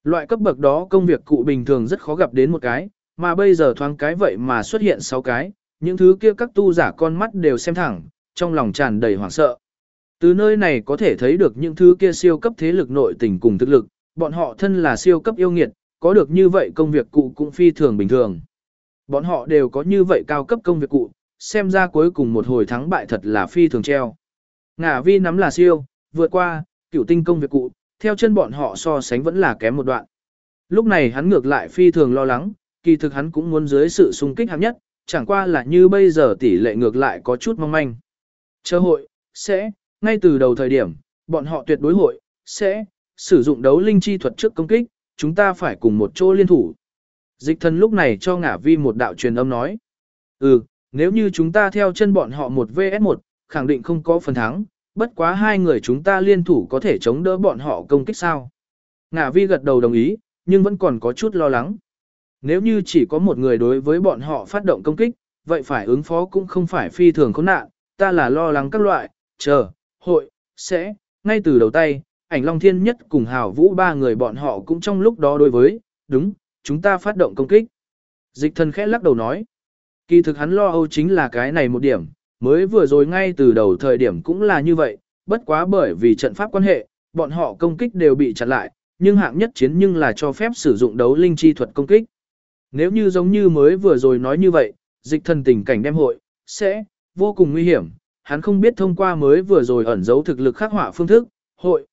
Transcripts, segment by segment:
Loại cấp bậc đó công việc cụ bình thường rất khó gặp đến một cái, mà bây giờ thoáng cái vậy mà xuất hiện 6 cái, những thứ kia các tu giả con mắt đều xem thẳng, trong lòng tràn đầy hoảng sợ. Từ nơi này có thể thấy được những thứ kia siêu cấp thế lực nội tình cùng thực lực, bọn họ thân là siêu cấp yêu nghiệt, có được như vậy công việc cụ cũng phi thường bình thường. Bọn họ đều có như vậy cao cấp công việc cụ, xem ra cuối cùng một hồi thắng bại thật là phi thường treo. Ngả Vi nắm là siêu, vượt qua, cửu tinh công việc cụ, theo chân bọn họ so sánh vẫn là kém một đoạn. Lúc này hắn ngược lại phi thường lo lắng, kỳ thực hắn cũng muốn dưới sự xung kích hạng nhất, chẳng qua là như bây giờ tỷ lệ ngược lại có chút mong manh. Cơ hội, sẽ, ngay từ đầu thời điểm, bọn họ tuyệt đối hội, sẽ, sử dụng đấu linh chi thuật trước công kích, chúng ta phải cùng một chỗ liên thủ. Dịch thần lúc này cho Ngả Vi một đạo truyền âm nói. Nếu như chúng ta theo chân bọn họ 1vs1, khẳng định không có phần thắng, bất quá hai người chúng ta liên thủ có thể chống đỡ bọn họ công kích sao. Ngả Vi gật đầu đồng ý, nhưng vẫn còn có chút lo lắng. Nếu như chỉ có một người đối với bọn họ phát động công kích, vậy phải ứng phó cũng không phải phi thường khốn nạn, ta là lo lắng các loại, hội, sẽ, ngay từ đầu tay, Ảnh Long Thiên Nhất cùng Hào Vũ ba người bọn họ cũng trong lúc đó đối với, đúng, chúng ta phát động công kích. Dịch thần khẽ lắc đầu nói, kỳ thực hắn lo âu chính là cái này một điểm, mới vừa rồi ngay từ đầu thời điểm cũng là như vậy, bất quá bởi vì trận pháp quan hệ, bọn họ công kích đều bị chặn lại, nhưng hạng nhất chiến nhưng là cho phép sử dụng đấu linh chi thuật công kích. Nếu như giống như mới vừa rồi nói như vậy, dịch thần tình cảnh đem hội, sẽ, vô cùng nguy hiểm, hắn không biết thông qua mới vừa rồi ẩn giấu thực lực khắc họa phương thức, hội,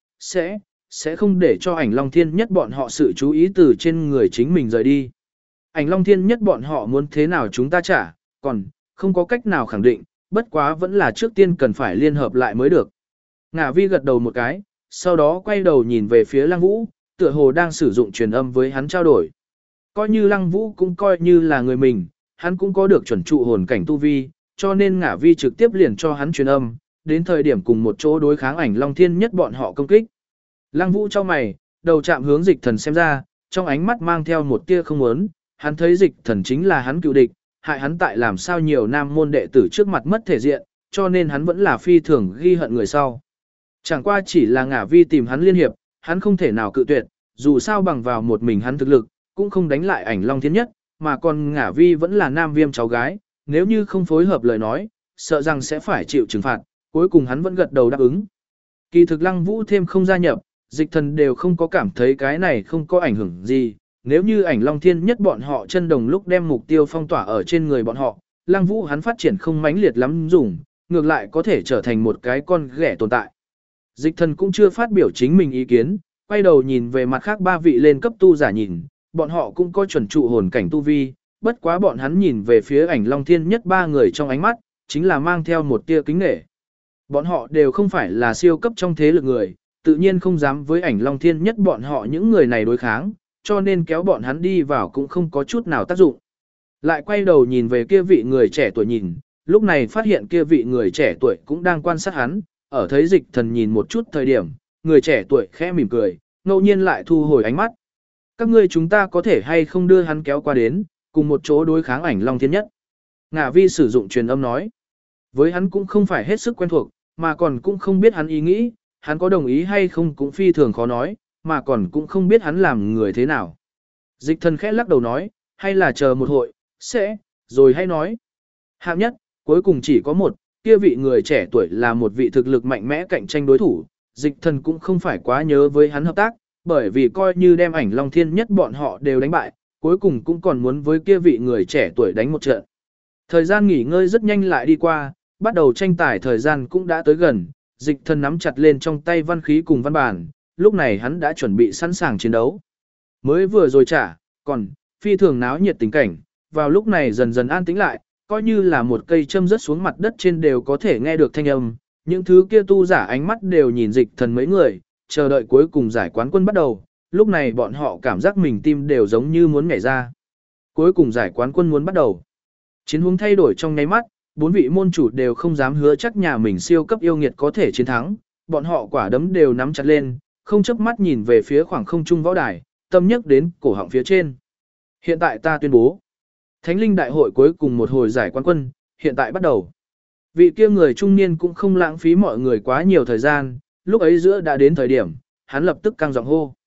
sẽ không để cho Ảnh Long Thiên Nhất bọn họ sự chú ý từ trên người chính mình rời đi. Ảnh Long Thiên Nhất bọn họ muốn thế nào chúng ta trả, còn không có cách nào khẳng định, bất quá vẫn là trước tiên cần phải liên hợp lại mới được. Ngả Vi gật đầu một cái, sau đó quay đầu nhìn về phía Lăng Vũ, tựa hồ đang sử dụng truyền âm với hắn trao đổi. Coi như Lăng Vũ cũng coi như là người mình, hắn cũng có được chuẩn trụ hồn cảnh tu vi, cho nên Ngả Vi trực tiếp liền cho hắn truyền âm, đến thời điểm cùng một chỗ đối kháng Ảnh Long Thiên Nhất bọn họ công kích. Lăng Vũ cho mày, đầu chạm hướng dịch thần xem ra, trong ánh mắt mang theo một tia không muốn, hắn thấy dịch thần chính là hắn cựu địch, hại hắn tại làm sao nhiều nam môn đệ tử trước mặt mất thể diện, cho nên hắn vẫn là phi thường ghi hận người sau. Chẳng qua chỉ là Ngả Vi tìm hắn liên hiệp, hắn không thể nào cự tuyệt, dù sao bằng vào một mình hắn thực lực, cũng không đánh lại Ảnh Long Thiên Nhất, mà còn Ngả Vi vẫn là nam viêm cháu gái, nếu như không phối hợp lời nói, sợ rằng sẽ phải chịu trừng phạt, cuối cùng hắn vẫn gật đầu đáp ứng. Kỳ thực Lăng Vũ thêm không gia nhập, dịch thần đều không có cảm thấy cái này không có ảnh hưởng gì, nếu như Ảnh Long Thiên Nhất bọn họ chân đồng lúc đem mục tiêu phong tỏa ở trên người bọn họ, Lăng Vũ hắn phát triển không mãnh liệt lắm dùng, ngược lại có thể trở thành một cái con ghẻ tồn tại. Dịch thần cũng chưa phát biểu chính mình ý kiến, quay đầu nhìn về mặt khác ba vị lên cấp tu giả nhìn, bọn họ cũng có chuẩn trụ hồn cảnh tu vi, bất quá bọn hắn nhìn về phía Ảnh Long Thiên Nhất ba người trong ánh mắt, chính là mang theo một tia kính nể. Bọn họ đều không phải là siêu cấp trong thế lực người, tự nhiên không dám với Ảnh Long Thiên Nhất bọn họ những người này đối kháng, cho nên kéo bọn hắn đi vào cũng không có chút nào tác dụng. Lại quay đầu nhìn về kia vị người trẻ tuổi nhìn, lúc này phát hiện kia vị người trẻ tuổi cũng đang quan sát hắn, ở thấy dịch thần nhìn một chút thời điểm, người trẻ tuổi khẽ mỉm cười, ngẫu nhiên lại thu hồi ánh mắt. Các ngươi chúng ta có thể hay không đưa hắn kéo qua đến, cùng một chỗ đối kháng Ảnh Long Thiên Nhất. Ngả Vi sử dụng truyền âm nói. Với hắn cũng không phải hết sức quen thuộc, mà còn cũng không biết hắn ý nghĩ, hắn có đồng ý hay không cũng phi thường khó nói, mà còn cũng không biết hắn làm người thế nào. Dịch thần khẽ lắc đầu nói, hay là chờ một hội, sẽ, rồi hay nói. Hạng nhất, cuối cùng chỉ có một, kia vị người trẻ tuổi là một vị thực lực mạnh mẽ cạnh tranh đối thủ, dịch thần cũng không phải quá nhớ với hắn hợp tác, bởi vì coi như đem Ảnh Long Thiên Nhất bọn họ đều đánh bại, cuối cùng cũng còn muốn với kia vị người trẻ tuổi đánh một trận. Thời gian nghỉ ngơi rất nhanh lại đi qua, bắt đầu tranh tài thời gian cũng đã tới gần, dịch thần nắm chặt lên trong tay văn khí cùng văn bản, lúc này hắn đã chuẩn bị sẵn sàng chiến đấu. Mới vừa rồi còn phi thường náo nhiệt tình cảnh, vào lúc này dần dần an tĩnh lại, coi như là một cây châm rớt xuống mặt đất trên đều có thể nghe được thanh âm, những thứ kia tu giả ánh mắt đều nhìn dịch thần mấy người, chờ đợi cuối cùng giải quán quân bắt đầu, lúc này bọn họ cảm giác mình tim đều giống như muốn nhảy ra. Cuối cùng giải quán quân muốn bắt đầu. Chiến hướng thay đổi trong nháy mắt, bốn vị môn chủ đều không dám hứa chắc nhà mình siêu cấp yêu nghiệt có thể chiến thắng, bọn họ quả đấm đều nắm chặt lên, không chớp mắt nhìn về phía khoảng không trung võ đài, tâm nhắc đến cổ họng phía trên. Hiện tại ta tuyên bố, Thánh linh đại hội cuối cùng một hồi giải quán quân, hiện tại bắt đầu. Vị kia người trung niên cũng không lãng phí mọi người quá nhiều thời gian, lúc ấy giữa đã đến thời điểm, hắn lập tức căng giọng hô.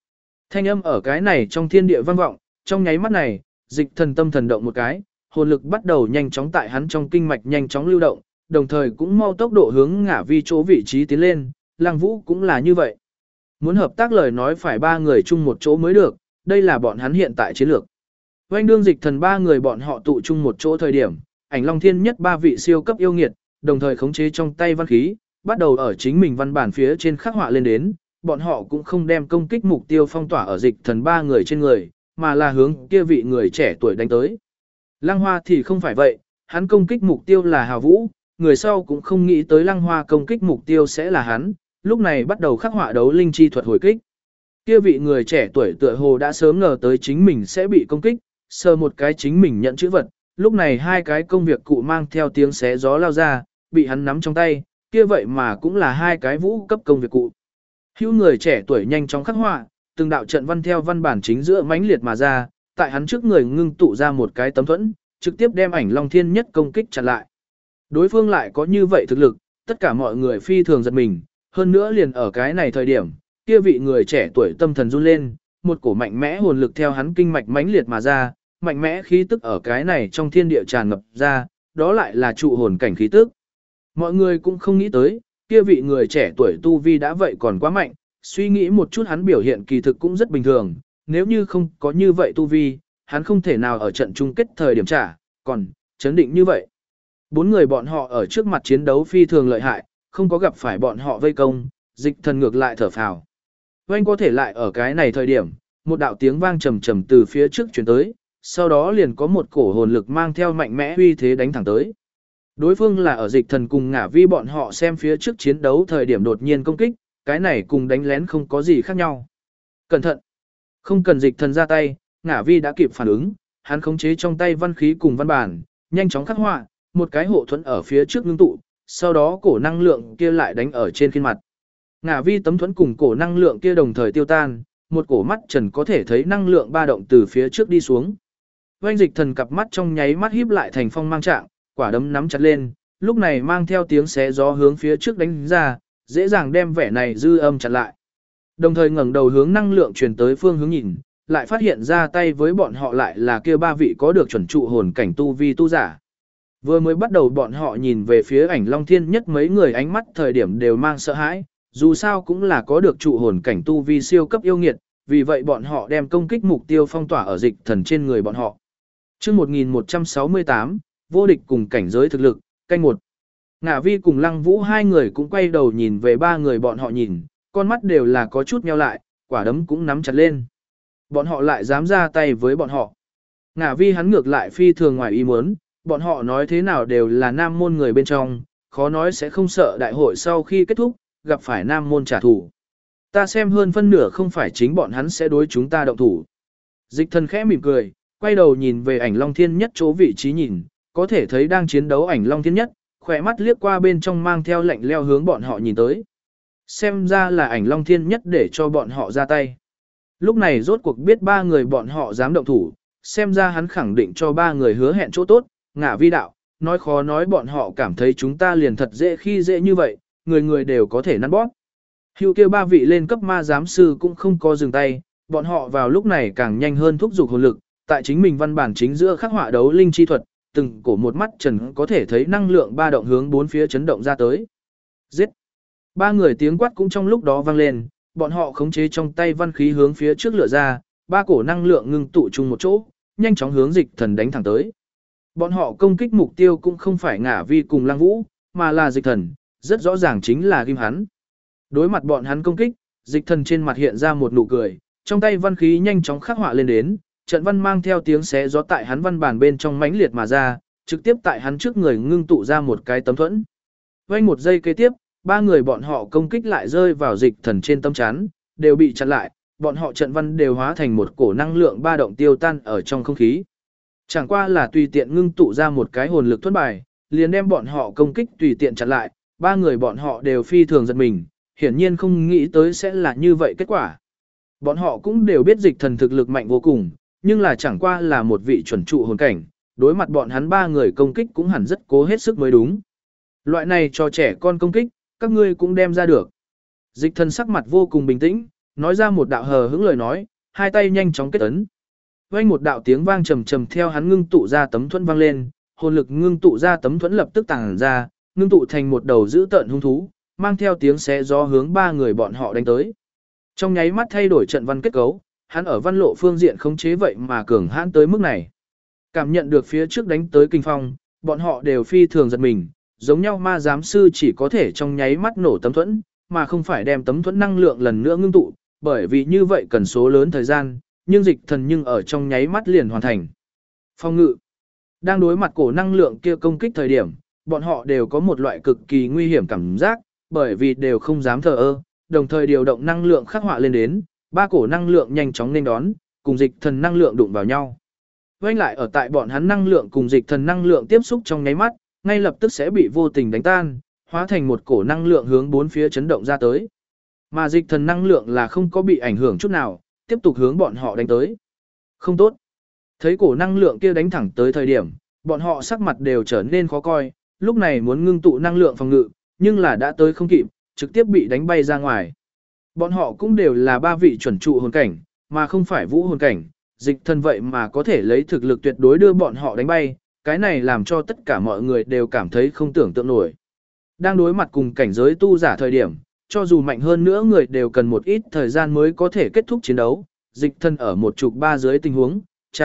Thanh âm ở cái này trong thiên địa vang vọng, trong nháy mắt này, dịch thần tâm thần động một cái, hồn lực bắt đầu nhanh chóng tại hắn trong kinh mạch nhanh chóng lưu động, đồng thời cũng mau tốc độ hướng ngả vi chỗ vị trí tiến lên, Lăng Vũ cũng là như vậy. Muốn hợp tác lời nói phải ba người chung một chỗ mới được, đây là bọn hắn hiện tại chiến lược. Oanh đương dịch thần ba người bọn họ tụ chung một chỗ thời điểm, Ảnh Long Thiên Nhất ba vị siêu cấp yêu nghiệt, đồng thời khống chế trong tay văn khí, bắt đầu ở chính mình văn bản phía trên khắc họa lên đến, bọn họ cũng không đem công kích mục tiêu phong tỏa ở dịch thần ba người trên người, mà là hướng kia vị người trẻ tuổi đánh tới. Lăng Hoa thì không phải vậy, hắn công kích mục tiêu là Hào Vũ, người sau cũng không nghĩ tới Lăng Hoa công kích mục tiêu sẽ là hắn, lúc này bắt đầu khắc họa đấu linh chi thuật hồi kích. Kia vị người trẻ tuổi tựa hồ đã sớm ngờ tới chính mình sẽ bị công kích, sờ một cái chính mình nhận chữ vật, lúc này hai cái công việc cụ mang theo tiếng xé gió lao ra, bị hắn nắm trong tay, kia vậy mà cũng là hai cái vũ cấp công việc cụ. Hữu người trẻ tuổi nhanh chóng khắc họa, từng đạo trận văn theo văn bản chính giữa mãnh liệt mà ra, tại hắn trước người ngưng tụ ra một cái tấm thuẫn, trực tiếp đem Ảnh Long Thiên Nhất công kích chặn lại. Đối phương lại có như vậy thực lực, tất cả mọi người phi thường giật mình, hơn nữa liền ở cái này thời điểm, kia vị người trẻ tuổi tâm thần run lên, một cổ mạnh mẽ hồn lực theo hắn kinh mạch mãnh liệt mà ra, mạnh mẽ khí tức ở cái này trong thiên địa tràn ngập ra, đó lại là trụ hồn cảnh khí tức. Mọi người cũng không nghĩ tới, kia vị người trẻ tuổi tu vi đã vậy còn quá mạnh, suy nghĩ một chút hắn biểu hiện kỳ thực cũng rất bình thường, nếu như không có như vậy tu vi, hắn không thể nào ở trận chung kết thời điểm trả, còn chấn định như vậy. Bốn người bọn họ ở trước mặt chiến đấu phi thường lợi hại, không có gặp phải bọn họ vây công, dịch thần ngược lại thở phào. Oanh có thể lại ở cái này thời điểm, một đạo tiếng vang trầm trầm từ phía trước truyền tới, sau đó liền có một cổ hồn lực mang theo mạnh mẽ uy thế đánh thẳng tới. Đối phương là ở dịch thần cùng ngả vi bọn họ xem phía trước chiến đấu thời điểm đột nhiên công kích, cái này cùng đánh lén không có gì khác nhau. Cẩn thận! Không cần dịch thần ra tay, ngả vi đã kịp phản ứng, hắn khống chế trong tay văn khí cùng văn bản, nhanh chóng khắc họa, một cái hộ thuẫn ở phía trước ngưng tụ, sau đó cổ năng lượng kia lại đánh ở trên khuôn mặt. Ngả vi tấm thuẫn cùng cổ năng lượng kia đồng thời tiêu tan, một cổ mắt trần có thể thấy năng lượng ba động từ phía trước đi xuống. Oanh dịch thần cặp mắt trong nháy mắt híp lại thành phong mang trạng, quả đấm nắm chặt lên, lúc này mang theo tiếng xé gió hướng phía trước đánh ra, dễ dàng đem vẻ này dư âm chặn lại. Đồng thời ngẩng đầu hướng năng lượng truyền tới phương hướng nhìn, lại phát hiện ra tay với bọn họ lại là kia ba vị có được chuẩn trụ hồn cảnh tu vi tu giả. Vừa mới bắt đầu bọn họ nhìn về phía Ảnh Long Thiên Nhất mấy người ánh mắt thời điểm đều mang sợ hãi, dù sao cũng là có được trụ hồn cảnh tu vi siêu cấp yêu nghiệt, vì vậy bọn họ đem công kích mục tiêu phong tỏa ở dịch thần trên người bọn họ. Chương 1168, vô địch cùng cảnh giới thực lực, canh một. Ngả vi cùng Lăng Vũ hai người cũng quay đầu nhìn về ba người bọn họ nhìn, con mắt đều là có chút nheo lại, quả đấm cũng nắm chặt lên. Bọn họ lại dám ra tay với bọn họ. Ngả vi hắn ngược lại phi thường ngoài ý muốn, bọn họ nói thế nào đều là nam môn người bên trong, khó nói sẽ không sợ đại hội sau khi kết thúc, gặp phải nam môn trả thù. Ta xem hơn phân nửa không phải chính bọn hắn sẽ đối chúng ta động thủ. Dịch thần khẽ mỉm cười, quay đầu nhìn về Ảnh Long Thiên Nhất chỗ vị trí nhìn, có thể thấy đang chiến đấu Ảnh Long Thiên Nhất, khỏe mắt liếc qua bên trong mang theo lạnh leo hướng bọn họ nhìn tới. Xem ra là Ảnh Long Thiên Nhất để cho bọn họ ra tay. Lúc này rốt cuộc biết ba người bọn họ dám động thủ, xem ra hắn khẳng định cho ba người hứa hẹn chỗ tốt, ngả vi đạo, nói khó nói bọn họ cảm thấy chúng ta liền thật dễ khi dễ như vậy, người người đều có thể nắn bóp. Hưu kêu ba vị lên cấp ma giám sư cũng không có dừng tay, bọn họ vào lúc này càng nhanh hơn thúc giục hồn lực, tại chính mình văn bản chính giữa khắc họa đấu linh chi thuật, từng cổ một mắt trần có thể thấy năng lượng ba động hướng bốn phía chấn động ra tới. Giết! Ba người tiếng quát cũng trong lúc đó vang lên, bọn họ khống chế trong tay văn khí hướng phía trước lựa ra, ba cổ năng lượng ngưng tụ chung một chỗ, nhanh chóng hướng dịch thần đánh thẳng tới. Bọn họ công kích mục tiêu cũng không phải ngả vi cùng Lăng Vũ, mà là dịch thần, rất rõ ràng chính là ghim hắn. Đối mặt bọn hắn công kích, dịch thần trên mặt hiện ra một nụ cười, trong tay văn khí nhanh chóng khắc họa lên đến, trận văn mang theo tiếng xé gió tại hắn văn bản bên trong mãnh liệt mà ra, trực tiếp tại hắn trước người ngưng tụ ra một cái tấm thuẫn. Vây một giây kế tiếp, ba người bọn họ công kích lại rơi vào dịch thần trên tấm chắn, đều bị chặn lại, bọn họ trận văn đều hóa thành một cổ năng lượng ba động tiêu tan ở trong không khí. Chẳng qua là tùy tiện ngưng tụ ra một cái hồn lực thuẫn bài, liền đem bọn họ công kích tùy tiện chặn lại, ba người bọn họ đều phi thường giật mình, hiển nhiên không nghĩ tới sẽ là như vậy kết quả. Bọn họ cũng đều biết dịch thần thực lực mạnh vô cùng, nhưng là chẳng qua là một vị chuẩn trụ hồn cảnh, đối mặt bọn hắn ba người công kích cũng hẳn rất cố hết sức mới đúng. Loại này cho trẻ con công kích, các ngươi cũng đem ra được. Dịch thần sắc mặt vô cùng bình tĩnh, nói ra một đạo hờ hững lời nói, hai tay nhanh chóng kết ấn. Vang một đạo tiếng vang trầm trầm theo hắn ngưng tụ ra tấm thuẫn vang lên, hồn lực ngưng tụ ra tấm thuẫn lập tức tàng ra, ngưng tụ thành một đầu dữ tợn hung thú, mang theo tiếng xé gió hướng ba người bọn họ đánh tới. Trong nháy mắt thay đổi trận văn kết cấu, hắn ở văn lộ phương diện khống chế vậy mà cường hãn tới mức này. Cảm nhận được phía trước đánh tới kinh phong, bọn họ đều phi thường giật mình, giống nhau ma giám sư chỉ có thể trong nháy mắt nổ tấm thuẫn, mà không phải đem tấm thuẫn năng lượng lần nữa ngưng tụ, bởi vì như vậy cần số lớn thời gian, nhưng dịch thần nhưng ở trong nháy mắt liền hoàn thành. Phong ngự. Đang đối mặt cổ năng lượng kia công kích thời điểm, bọn họ đều có một loại cực kỳ nguy hiểm cảm giác, bởi vì đều không dám thờ ơ, đồng thời điều động năng lượng khắc họa lên đến, ba cổ năng lượng nhanh chóng nên đón, cùng dịch thần năng lượng đụng vào nhau. Quay lại ở tại bọn hắn năng lượng cùng dịch thần năng lượng tiếp xúc trong nháy mắt, ngay lập tức sẽ bị vô tình đánh tan, hóa thành một cổ năng lượng hướng bốn phía chấn động ra tới. Mà dịch thần năng lượng là không có bị ảnh hưởng chút nào, tiếp tục hướng bọn họ đánh tới. Không tốt. Thấy cổ năng lượng kia đánh thẳng tới thời điểm, bọn họ sắc mặt đều trở nên khó coi, lúc này muốn ngưng tụ năng lượng phòng ngự, nhưng là đã tới không kịp, trực tiếp bị đánh bay ra ngoài. Bọn họ cũng đều là ba vị chuẩn trụ hồn cảnh, mà không phải vũ hồn cảnh, dịch thần vậy mà có thể lấy thực lực tuyệt đối đưa bọn họ đánh bay, cái này làm cho tất cả mọi người đều cảm thấy không tưởng tượng nổi. Đang đối mặt cùng cảnh giới tu giả thời điểm, cho dù mạnh hơn nữa người đều cần một ít thời gian mới có thể kết thúc chiến đấu, dịch thần ở một chục ba dưới tình huống,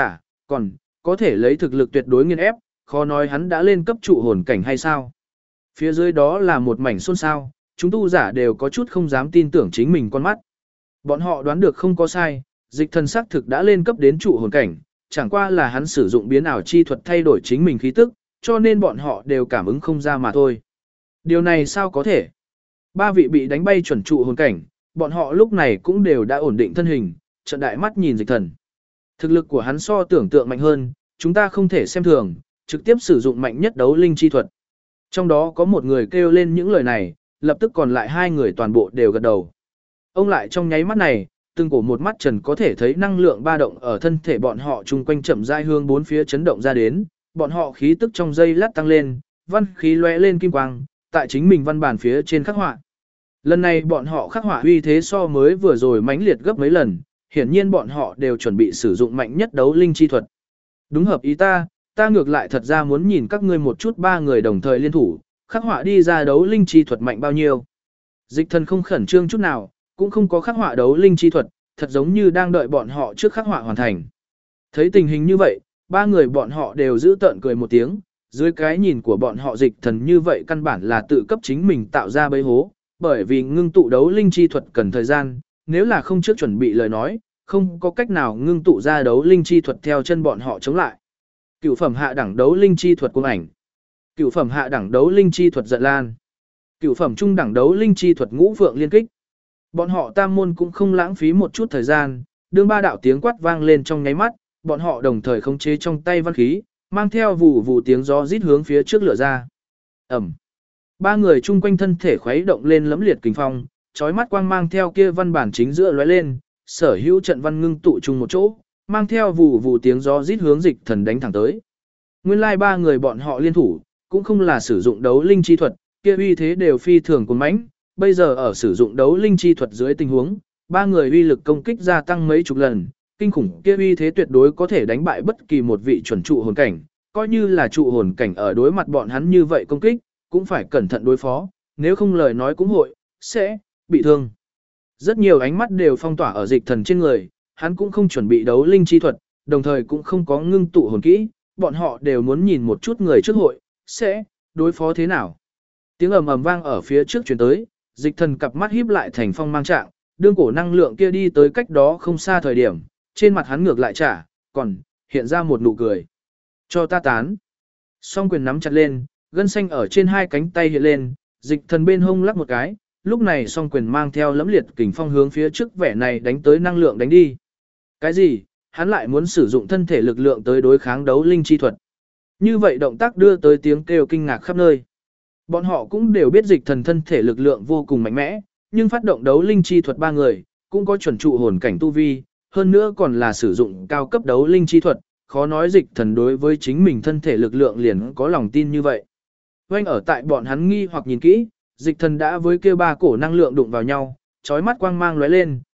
còn có thể lấy thực lực tuyệt đối nghiền ép, khó nói hắn đã lên cấp trụ hồn cảnh hay sao. Phía dưới đó là một mảnh xôn xao, chúng tu giả đều có chút không dám tin tưởng chính mình con mắt. Bọn họ đoán được không có sai, dịch thần xác thực đã lên cấp đến trụ hồn cảnh, chẳng qua là hắn sử dụng biến ảo chi thuật thay đổi chính mình khí tức, cho nên bọn họ đều cảm ứng không ra mà thôi. Điều này sao có thể? Ba vị bị đánh bay chuẩn trụ hồn cảnh, bọn họ lúc này cũng đều đã ổn định thân hình, trợn đại mắt nhìn dịch thần. Thực lực của hắn so tưởng tượng mạnh hơn, chúng ta không thể xem thường, trực tiếp sử dụng mạnh nhất đấu linh chi thuật. Trong đó có một người kêu lên những lời này, lập tức còn lại hai người toàn bộ đều gật đầu. Ông lại trong nháy mắt này, từng cổ một mắt trần có thể thấy năng lượng ba động ở thân thể bọn họ chung quanh chậm rãi hướng bốn phía chấn động ra đến, bọn họ khí tức trong giây lát tăng lên, văn khí lóe lên kim quang, tại chính mình văn bản phía trên khắc họa. Lần này bọn họ khắc họa uy thế so mới vừa rồi mãnh liệt gấp mấy lần, hiển nhiên bọn họ đều chuẩn bị sử dụng mạnh nhất đấu linh chi thuật. Đúng hợp ý ta ngược lại thật ra muốn nhìn các ngươi một chút ba người đồng thời liên thủ, khắc họa đi ra đấu linh chi thuật mạnh bao nhiêu. Dịch thần không khẩn trương chút nào, cũng không có khắc họa đấu linh chi thuật, thật giống như đang đợi bọn họ trước khắc họa hoàn thành. Thấy tình hình như vậy, ba người bọn họ đều giữ tợn cười một tiếng, dưới cái nhìn của bọn họ dịch thần như vậy căn bản là tự cấp chính mình tạo ra bẫy hố, bởi vì ngưng tụ đấu linh chi thuật cần thời gian, nếu là không trước chuẩn bị lời nói, không có cách nào ngưng tụ ra đấu linh chi thuật theo chân bọn họ chống lại. Cửu phẩm hạ đẳng đấu linh chi thuật cuồng ảnh. Cửu phẩm hạ đẳng đấu linh chi thuật giận lan. Cửu phẩm trung đẳng đấu linh chi thuật ngũ vượng liên kích. Bọn họ tam môn cũng không lãng phí một chút thời gian, đương ba đạo tiếng quát vang lên trong nháy mắt, bọn họ đồng thời khống chế trong tay văn khí, mang theo vù vù tiếng gió rít hướng phía trước lửa ra. Ầm. Ba người chung quanh thân thể khuấy động lên lẫm liệt kình phong, chói mắt quang mang theo kia văn bản chính giữa lóe lên, sở hữu trận văn ngưng tụ chung một chỗ, mang theo vù vù tiếng gió rít hướng dịch thần đánh thẳng tới. Nguyên lai ba người bọn họ liên thủ, cũng không là sử dụng đấu linh chi thuật, kia uy thế đều phi thường cuồng mãnh, bây giờ ở sử dụng đấu linh chi thuật dưới tình huống, ba người uy lực công kích gia tăng mấy chục lần, kinh khủng kia uy thế tuyệt đối có thể đánh bại bất kỳ một vị chuẩn trụ hồn cảnh, coi như là trụ hồn cảnh ở đối mặt bọn hắn như vậy công kích, cũng phải cẩn thận đối phó, nếu không lời nói cũng sẽ bị thương. Rất nhiều ánh mắt đều phong tỏa ở dịch thần trên người, hắn cũng không chuẩn bị đấu linh chi thuật, đồng thời cũng không có ngưng tụ hồn kỹ, bọn họ đều muốn nhìn một chút người trước hội, sẽ đối phó thế nào. Tiếng ầm ầm vang ở phía trước truyền tới, dịch thần cặp mắt híp lại thành phong mang trạng, đương cổ năng lượng kia đi tới cách đó không xa thời điểm, trên mặt hắn ngược lại còn hiện ra một nụ cười. Cho ta tán. Song quyền nắm chặt lên, gân xanh ở trên hai cánh tay hiện lên, dịch thần bên hông lắc một cái, lúc này song quyền mang theo lẫm liệt kình phong hướng phía trước vẻ này đánh tới năng lượng đánh đi. Cái gì? Hắn lại muốn sử dụng thân thể lực lượng tới đối kháng đấu linh chi thuật. Như vậy động tác đưa tới tiếng kêu kinh ngạc khắp nơi. Bọn họ cũng đều biết dịch thần thân thể lực lượng vô cùng mạnh mẽ, nhưng phát động đấu linh chi thuật ba người, cũng có chuẩn trụ hồn cảnh tu vi, hơn nữa còn là sử dụng cao cấp đấu linh chi thuật, khó nói dịch thần đối với chính mình thân thể lực lượng liền có lòng tin như vậy. Quanh ở tại bọn hắn nghi hoặc nhìn kỹ, dịch thần đã với kia ba cổ năng lượng đụng vào nhau, chói mắt quang mang lóe lên,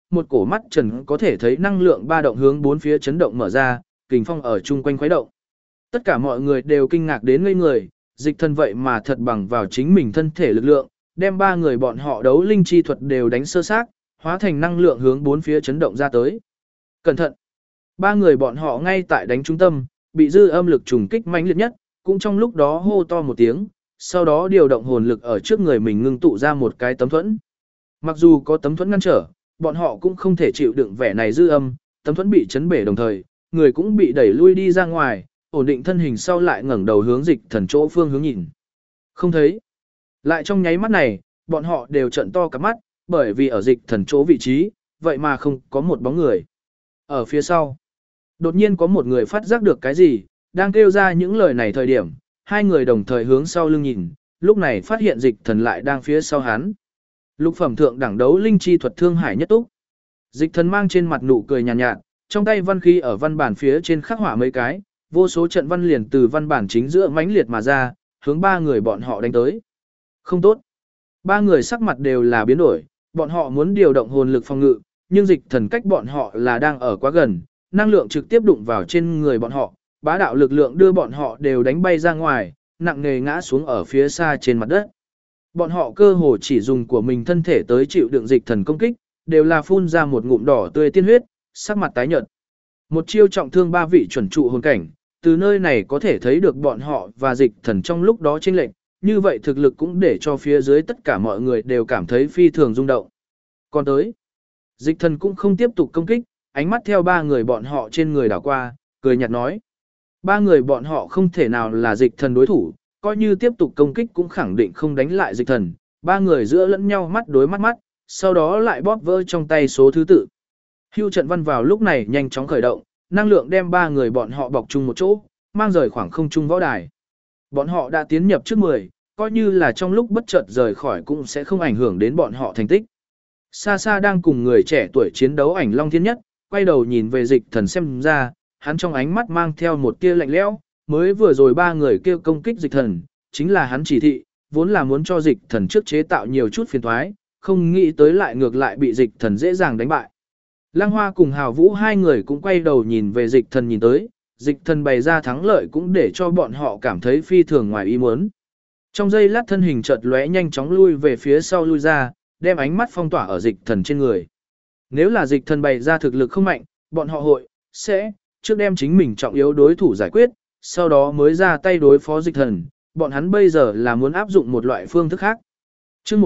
một cổ mắt trần có thể thấy năng lượng ba động hướng bốn phía chấn động mở ra, kình phong ở chung quanh khuấy động. Tất cả mọi người đều kinh ngạc đến ngây người, dịch thần vậy mà thật bằng vào chính mình thân thể lực lượng, đem ba người bọn họ đấu linh chi thuật đều đánh sơ xác, hóa thành năng lượng hướng bốn phía chấn động ra tới. Cẩn thận! Ba người bọn họ ngay tại đánh trung tâm, bị dư âm lực trùng kích mãnh liệt nhất, cũng trong lúc đó hô to một tiếng, sau đó điều động hồn lực ở trước người mình ngưng tụ ra một cái tấm thuẫn. Mặc dù có tấm thuẫn ngăn trở, bọn họ cũng không thể chịu đựng vẻ này dư âm, tấm thuẫn bị chấn bể đồng thời, người cũng bị đẩy lui đi ra ngoài, ổn định thân hình sau lại ngẩng đầu hướng dịch thần chỗ phương hướng nhìn. Không thấy. Lại trong nháy mắt này, bọn họ đều trợn to cả mắt, bởi vì ở dịch thần chỗ vị trí, vậy mà không có một bóng người. Ở phía sau, đột nhiên có một người phát giác được cái gì, đang kêu ra những lời này thời điểm, hai người đồng thời hướng sau lưng nhìn, lúc này phát hiện dịch thần lại đang phía sau hắn. Lục phẩm thượng đẳng đấu linh chi thuật thương hải nhất túc. Dịch thần mang trên mặt nụ cười nhàn nhạt, trong tay văn khí ở văn bản phía trên khắc họa mấy cái, vô số trận văn liền từ văn bản chính giữa mãnh liệt mà ra, hướng ba người bọn họ đánh tới. Không tốt. Ba người sắc mặt đều là biến đổi, bọn họ muốn điều động hồn lực phòng ngự, nhưng dịch thần cách bọn họ là đang ở quá gần, năng lượng trực tiếp đụng vào trên người bọn họ, bá đạo lực lượng đưa bọn họ đều đánh bay ra ngoài, nặng nề ngã xuống ở phía xa trên mặt đất. Bọn họ cơ hồ chỉ dùng của mình thân thể tới chịu đựng dịch thần công kích, đều là phun ra một ngụm đỏ tươi tiên huyết, sắc mặt tái nhợt. Một chiêu trọng thương ba vị chuẩn trụ hồn cảnh, từ nơi này có thể thấy được bọn họ và dịch thần trong lúc đó chênh lệch, như vậy thực lực cũng để cho phía dưới tất cả mọi người đều cảm thấy phi thường rung động. Còn tới, dịch thần cũng không tiếp tục công kích, ánh mắt theo ba người bọn họ trên người đảo qua, cười nhạt nói. Ba người bọn họ không thể nào là dịch thần đối thủ, coi như tiếp tục công kích cũng khẳng định không đánh lại dịch thần. Ba người giữa lẫn nhau mắt đối mắt mắt, sau đó lại bóp vỡ trong tay số thứ tự. Hưu trận văn vào lúc này nhanh chóng khởi động, năng lượng đem ba người bọn họ bọc chung một chỗ, mang rời khoảng không trung võ đài. Bọn họ đã tiến nhập trước 10, coi như là trong lúc bất chợt rời khỏi cũng sẽ không ảnh hưởng đến bọn họ thành tích. Xa xa đang cùng người trẻ tuổi chiến đấu Ảnh Long Thiên Nhất, quay đầu nhìn về dịch thần xem ra, hắn trong ánh mắt mang theo một tia lạnh lẽo, mới vừa rồi ba người kêu công kích dịch thần, chính là hắn chỉ thị, vốn là muốn cho dịch thần trước chế tạo nhiều chút phiền toái, không nghĩ tới lại ngược lại bị dịch thần dễ dàng đánh bại. Lăng Hoa cùng Hào Vũ hai người cũng quay đầu nhìn về dịch thần nhìn tới, dịch thần bày ra thắng lợi cũng để cho bọn họ cảm thấy phi thường ngoài ý muốn. Trong giây lát thân hình chợt lóe nhanh chóng lui về phía sau lui ra, đem ánh mắt phong tỏa ở dịch thần trên người. Nếu là dịch thần bày ra thực lực không mạnh, bọn họ sẽ trước đem chính mình trọng yếu đối thủ giải quyết, sau đó mới ra tay đối phó dịch thần, bọn hắn bây giờ là muốn áp dụng một loại phương thức khác. Chương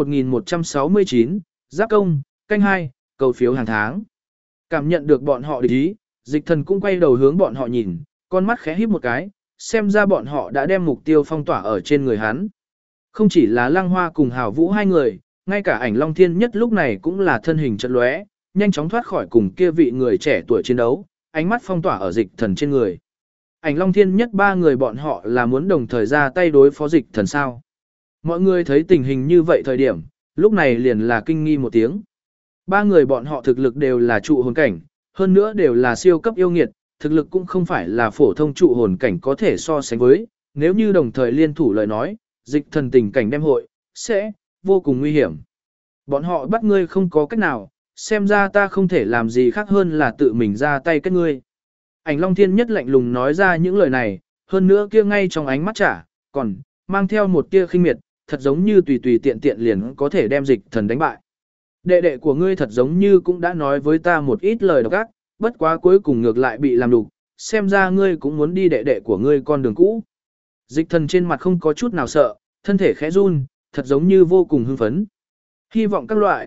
1169, Giáp công, canh 2, cầu phiếu hàng tháng. Cảm nhận được bọn họ địch ý, dịch thần cũng quay đầu hướng bọn họ nhìn, con mắt khẽ híp một cái, xem ra bọn họ đã đem mục tiêu phong tỏa ở trên người hắn. Không chỉ là Lăng Hoa cùng Hào Vũ hai người, ngay cả Ảnh Long Thiên Nhất lúc này cũng là thân hình chợt lóe, nhanh chóng thoát khỏi cùng kia vị người trẻ tuổi chiến đấu, ánh mắt phong tỏa ở dịch thần trên người. Ảnh Long Thiên Nhất ba người bọn họ là muốn đồng thời ra tay đối phó dịch thần sao. Mọi người thấy tình hình như vậy thời điểm, lúc này liền là kinh nghi một tiếng. Ba người bọn họ thực lực đều là trụ hồn cảnh, hơn nữa đều là siêu cấp yêu nghiệt, thực lực cũng không phải là phổ thông trụ hồn cảnh có thể so sánh với, nếu như đồng thời liên thủ lời nói, dịch thần tình cảnh đem sẽ vô cùng nguy hiểm. Bọn họ bắt ngươi không có cách nào, xem ra ta không thể làm gì khác hơn là tự mình ra tay kết ngươi. Ảnh Long Thiên Nhất lạnh lùng nói ra những lời này, hơn nữa kia ngay trong ánh mắt trả, còn mang theo một tia khinh miệt, thật giống như tùy tùy tiện tiện liền có thể đem dịch thần đánh bại. Đệ đệ của ngươi thật giống như cũng đã nói với ta một ít lời độc ác, bất quá cuối cùng ngược lại bị làm đục, xem ra ngươi cũng muốn đi đệ đệ của ngươi con đường cũ. Dịch thần trên mặt không có chút nào sợ, thân thể khẽ run, thật giống như vô cùng hưng phấn. Hy vọng các loại,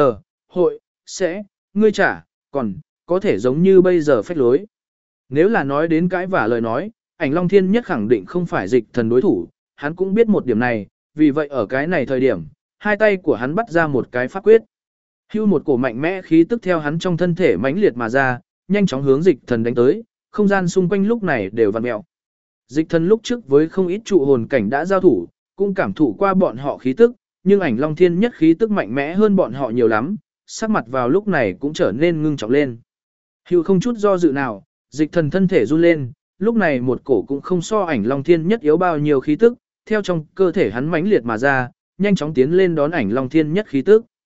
sẽ, ngươi trả, còn, có thể giống như bây giờ phách lối. Nếu là nói đến cãi vả lời nói, Ảnh Long Thiên Nhất khẳng định không phải dịch thần đối thủ, hắn cũng biết một điểm này, vì vậy ở cái này thời điểm, hai tay của hắn bắt ra một cái pháp quyết. Hưu một cổ mạnh mẽ khí tức theo hắn trong thân thể mãnh liệt mà ra, nhanh chóng hướng dịch thần đánh tới, không gian xung quanh lúc này đều vặn mèo. Dịch thần lúc trước với không ít trụ hồn cảnh đã giao thủ, cũng cảm thụ qua bọn họ khí tức, nhưng Ảnh Long Thiên Nhất khí tức mạnh mẽ hơn bọn họ nhiều lắm, sắc mặt vào lúc này cũng trở nên ngưng trọng lên. Hưu không chút do dự nào, dịch thần thân thể run lên, lúc này một cổ cũng không so Ảnh Long Thiên Nhất yếu bao nhiêu khí tức, theo trong cơ thể hắn mãnh liệt mà ra, nhanh chóng tiến lên đón Ảnh Long Thiên Nhất khí tức.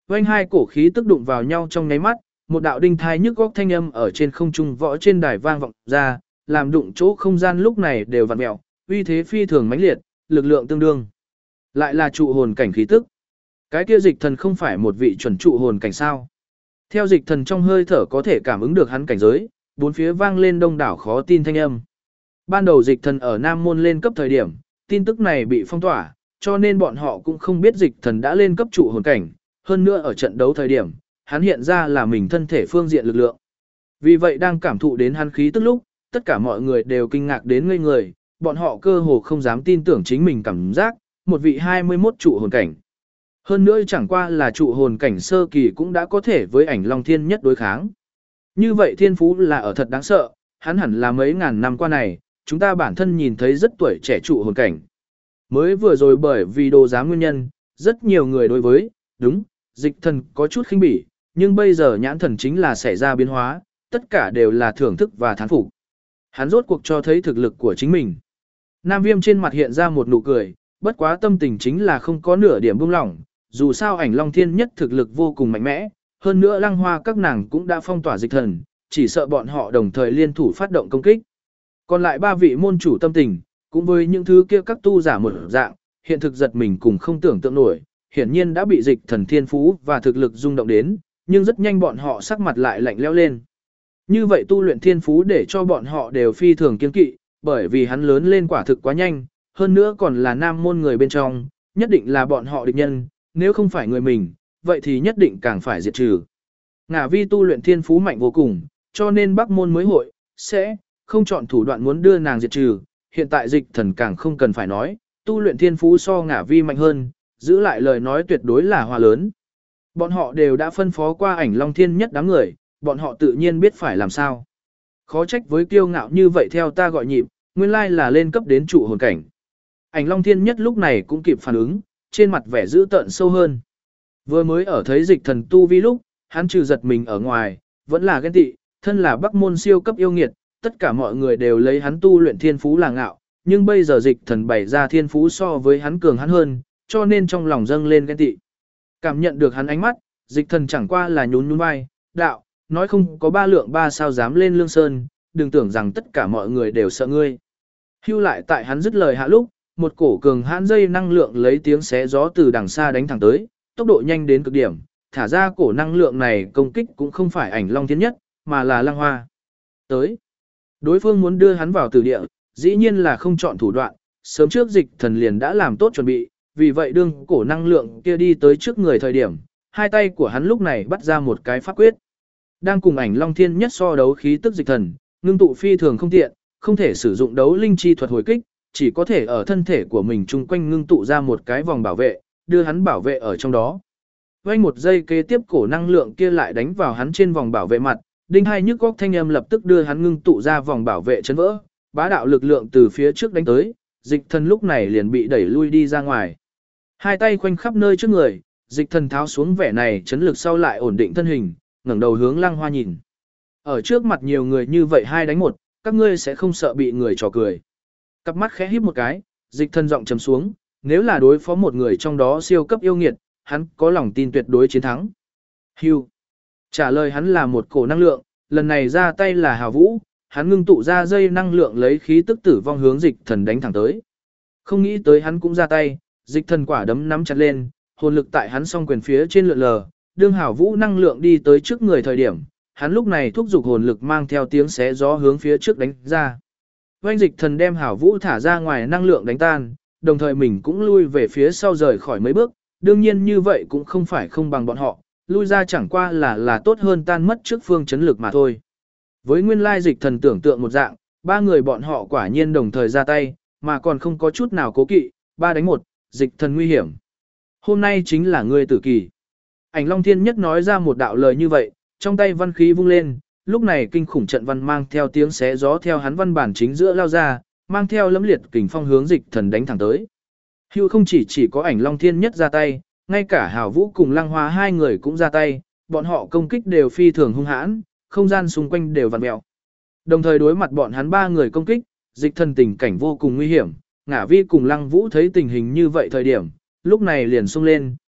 Oanh hai cổ khí tức đụng vào nhau trong nháy mắt, một đạo đinh thai nhức góc thanh âm ở trên không trung võ trên đài vang vọng ra, làm đụng chỗ không gian lúc này đều vặn mèo, uy thế phi thường mãnh liệt, lực lượng tương đương. Lại là trụ hồn cảnh khí tức. Cái kia dịch thần không phải một vị chuẩn trụ hồn cảnh sao? Theo dịch thần trong hơi thở có thể cảm ứng được hắn cảnh giới, bốn phía vang lên đông đảo khó tin thanh âm. Ban đầu dịch thần ở Nam Môn lên cấp thời điểm, tin tức này bị phong tỏa, cho nên bọn họ cũng không biết dịch thần đã lên cấp trụ hồn cảnh, hơn nữa ở trận đấu thời điểm, hắn hiện ra là mình thân thể phương diện lực lượng. Vì vậy đang cảm thụ đến hắn khí tức lúc, tất cả mọi người đều kinh ngạc đến ngây người, bọn họ cơ hồ không dám tin tưởng chính mình cảm giác, một vị 21 trụ hồn cảnh. Hơn nữa chẳng qua là trụ hồn cảnh sơ kỳ cũng đã có thể với ảnh Long Thiên Nhất đối kháng. Như vậy thiên phú là ở thật đáng sợ, hắn hẳn là mấy ngàn năm qua này, chúng ta bản thân nhìn thấy rất tuổi trẻ trụ hồn cảnh. Mới vừa rồi bởi vì đồ giá nguyên nhân, rất nhiều người đối với, đúng, dịch thần có chút khinh bỉ, nhưng bây giờ nhãn thần chính là xảy ra biến hóa, tất cả đều là thưởng thức và thán phục. Hắn rốt cuộc cho thấy thực lực của chính mình. Nam Viêm trên mặt hiện ra một nụ cười, bất quá tâm tình chính là không có nửa điểm buông lỏng, dù sao ảnh Long Thiên Nhất thực lực vô cùng mạnh mẽ, hơn nữa Lăng Hoa các nàng cũng đã phong tỏa dịch thần, chỉ sợ bọn họ đồng thời liên thủ phát động công kích. Còn lại ba vị môn chủ tâm tình, cũng với những thứ kia các tu giả một dạng, hiện thực giật mình cùng không tưởng tượng nổi, hiển nhiên đã bị dịch thần thiên phú và thực lực rung động đến, nhưng rất nhanh bọn họ sắc mặt lại lạnh lẽo lên. Như vậy tu luyện thiên phú để cho bọn họ đều phi thường kiên kỵ, bởi vì hắn lớn lên quả thực quá nhanh, hơn nữa còn là nam môn người bên trong, nhất định là bọn họ địch nhân, nếu không phải người mình, vậy thì nhất định càng phải diệt trừ. Ngả Vi tu luyện thiên phú mạnh vô cùng, cho nên Bắc môn mới hội, sẽ không chọn thủ đoạn muốn đưa nàng diệt trừ, hiện tại dịch thần càng không cần phải nói, tu luyện thiên phú so Ngả Vi mạnh hơn, giữ lại lời nói tuyệt đối là hòa lớn. Bọn họ đều đã phân phó qua ảnh Long Thiên Nhất đám người, bọn họ tự nhiên biết phải làm sao. Khó trách với kiêu ngạo như vậy theo ta gọi nhịp, nguyên lai là lên cấp đến trụ hồn cảnh. Ảnh Long Thiên Nhất lúc này cũng kịp phản ứng, trên mặt vẻ dữ tợn sâu hơn. Vừa mới ở thấy dịch thần tu vi lúc, hắn trừ giật mình ở ngoài, vẫn là ghen tị, thân là Bắc môn siêu cấp yêu nghiệt, tất cả mọi người đều lấy hắn tu luyện thiên phú là ngạo, nhưng bây giờ dịch thần bày ra thiên phú so với hắn cường hắn hơn, cho nên trong lòng dâng lên ghen tị. Cảm nhận được hắn ánh mắt, dịch thần chẳng qua là nhún nhún vai, đạo, nói không có ba lượng ba sao dám lên lương sơn, đừng tưởng rằng tất cả mọi người đều sợ ngươi. Hưu lại tại hắn dứt lời hạ lúc, một cổ cường hãn dây năng lượng lấy tiếng xé gió từ đằng xa đánh thẳng tới, tốc độ nhanh đến cực điểm, thả ra cổ năng lượng này công kích cũng không phải ảnh Long Thiên Nhất, mà là Lăng Hoa. Tới, đối phương muốn đưa hắn vào tử địa, dĩ nhiên là không chọn thủ đoạn, sớm trước dịch thần liền đã làm tốt chuẩn bị, vì vậy đương cổ năng lượng kia đi tới trước người thời điểm, hai tay của hắn lúc này bắt ra một cái pháp quyết. Đang cùng ảnh Long Thiên Nhất so đấu khí tức dịch thần, ngưng tụ phi thường không tiện, không thể sử dụng đấu linh chi thuật hồi kích, chỉ có thể ở thân thể của mình chung quanh ngưng tụ ra một cái vòng bảo vệ, đưa hắn bảo vệ ở trong đó. Vành một giây kế tiếp cổ năng lượng kia lại đánh vào hắn trên vòng bảo vệ mặt, đinh hai nhức góc thanh âm lập tức đưa hắn ngưng tụ ra vòng bảo vệ chấn vỡ, bá đạo lực lượng từ phía trước đánh tới, dịch thần lúc này liền bị đẩy lui đi ra ngoài. Hai tay khoanh khắp nơi trước người, dịch thần tháo xuống vẻ này chấn lực sau lại ổn định thân hình, ngẩng đầu hướng Lăng Hoa nhìn. Ở trước mặt nhiều người như vậy hai đánh một, các ngươi sẽ không sợ bị người trò cười. Cặp mắt khẽ híp một cái, dịch thần giọng trầm xuống, nếu là đối phó một người trong đó siêu cấp yêu nghiệt, hắn có lòng tin tuyệt đối chiến thắng. Hưu. Trả lời hắn là một cổ năng lượng, lần này ra tay là Hào Vũ, hắn ngưng tụ ra dây năng lượng lấy khí tức tử vong hướng dịch thần đánh thẳng tới. Không nghĩ tới hắn cũng ra tay, dịch thần quả đấm nắm chặt lên, hồn lực tại hắn song quyền phía trên lượn lờ, đương Hào Vũ năng lượng đi tới trước người thời điểm, hắn lúc này thúc giục hồn lực mang theo tiếng xé gió hướng phía trước đánh ra. Vành dịch thần đem Hảo Vũ thả ra ngoài năng lượng đánh tan, đồng thời mình cũng lui về phía sau rời khỏi mấy bước, đương nhiên như vậy cũng không phải không bằng bọn họ, lui ra chẳng qua là tốt hơn tan mất trước phương chấn lực mà thôi. Với nguyên lai dịch thần tưởng tượng một dạng, ba người bọn họ quả nhiên đồng thời ra tay, mà còn không có chút nào cố kỵ, 3 đánh 1, dịch thần nguy hiểm. Hôm nay chính là ngươi tử kỳ. Ảnh Long Thiên Nhất nói ra một đạo lời như vậy, trong tay văn khí vung lên, lúc này kinh khủng trận văn mang theo tiếng xé gió theo hắn văn bản chính giữa lao ra, mang theo lẫm liệt kình phong hướng dịch thần đánh thẳng tới. Hưu không chỉ có ảnh Long Thiên Nhất ra tay, ngay cả Hào Vũ cùng Lăng Hoa hai người cũng ra tay, bọn họ công kích đều phi thường hung hãn, không gian xung quanh đều vặn mèo. Đồng thời đối mặt bọn hắn ba người công kích, dịch thần tình cảnh vô cùng nguy hiểm, Ngả Vi cùng Lăng Vũ thấy tình hình như vậy thời điểm, lúc này liền xông lên,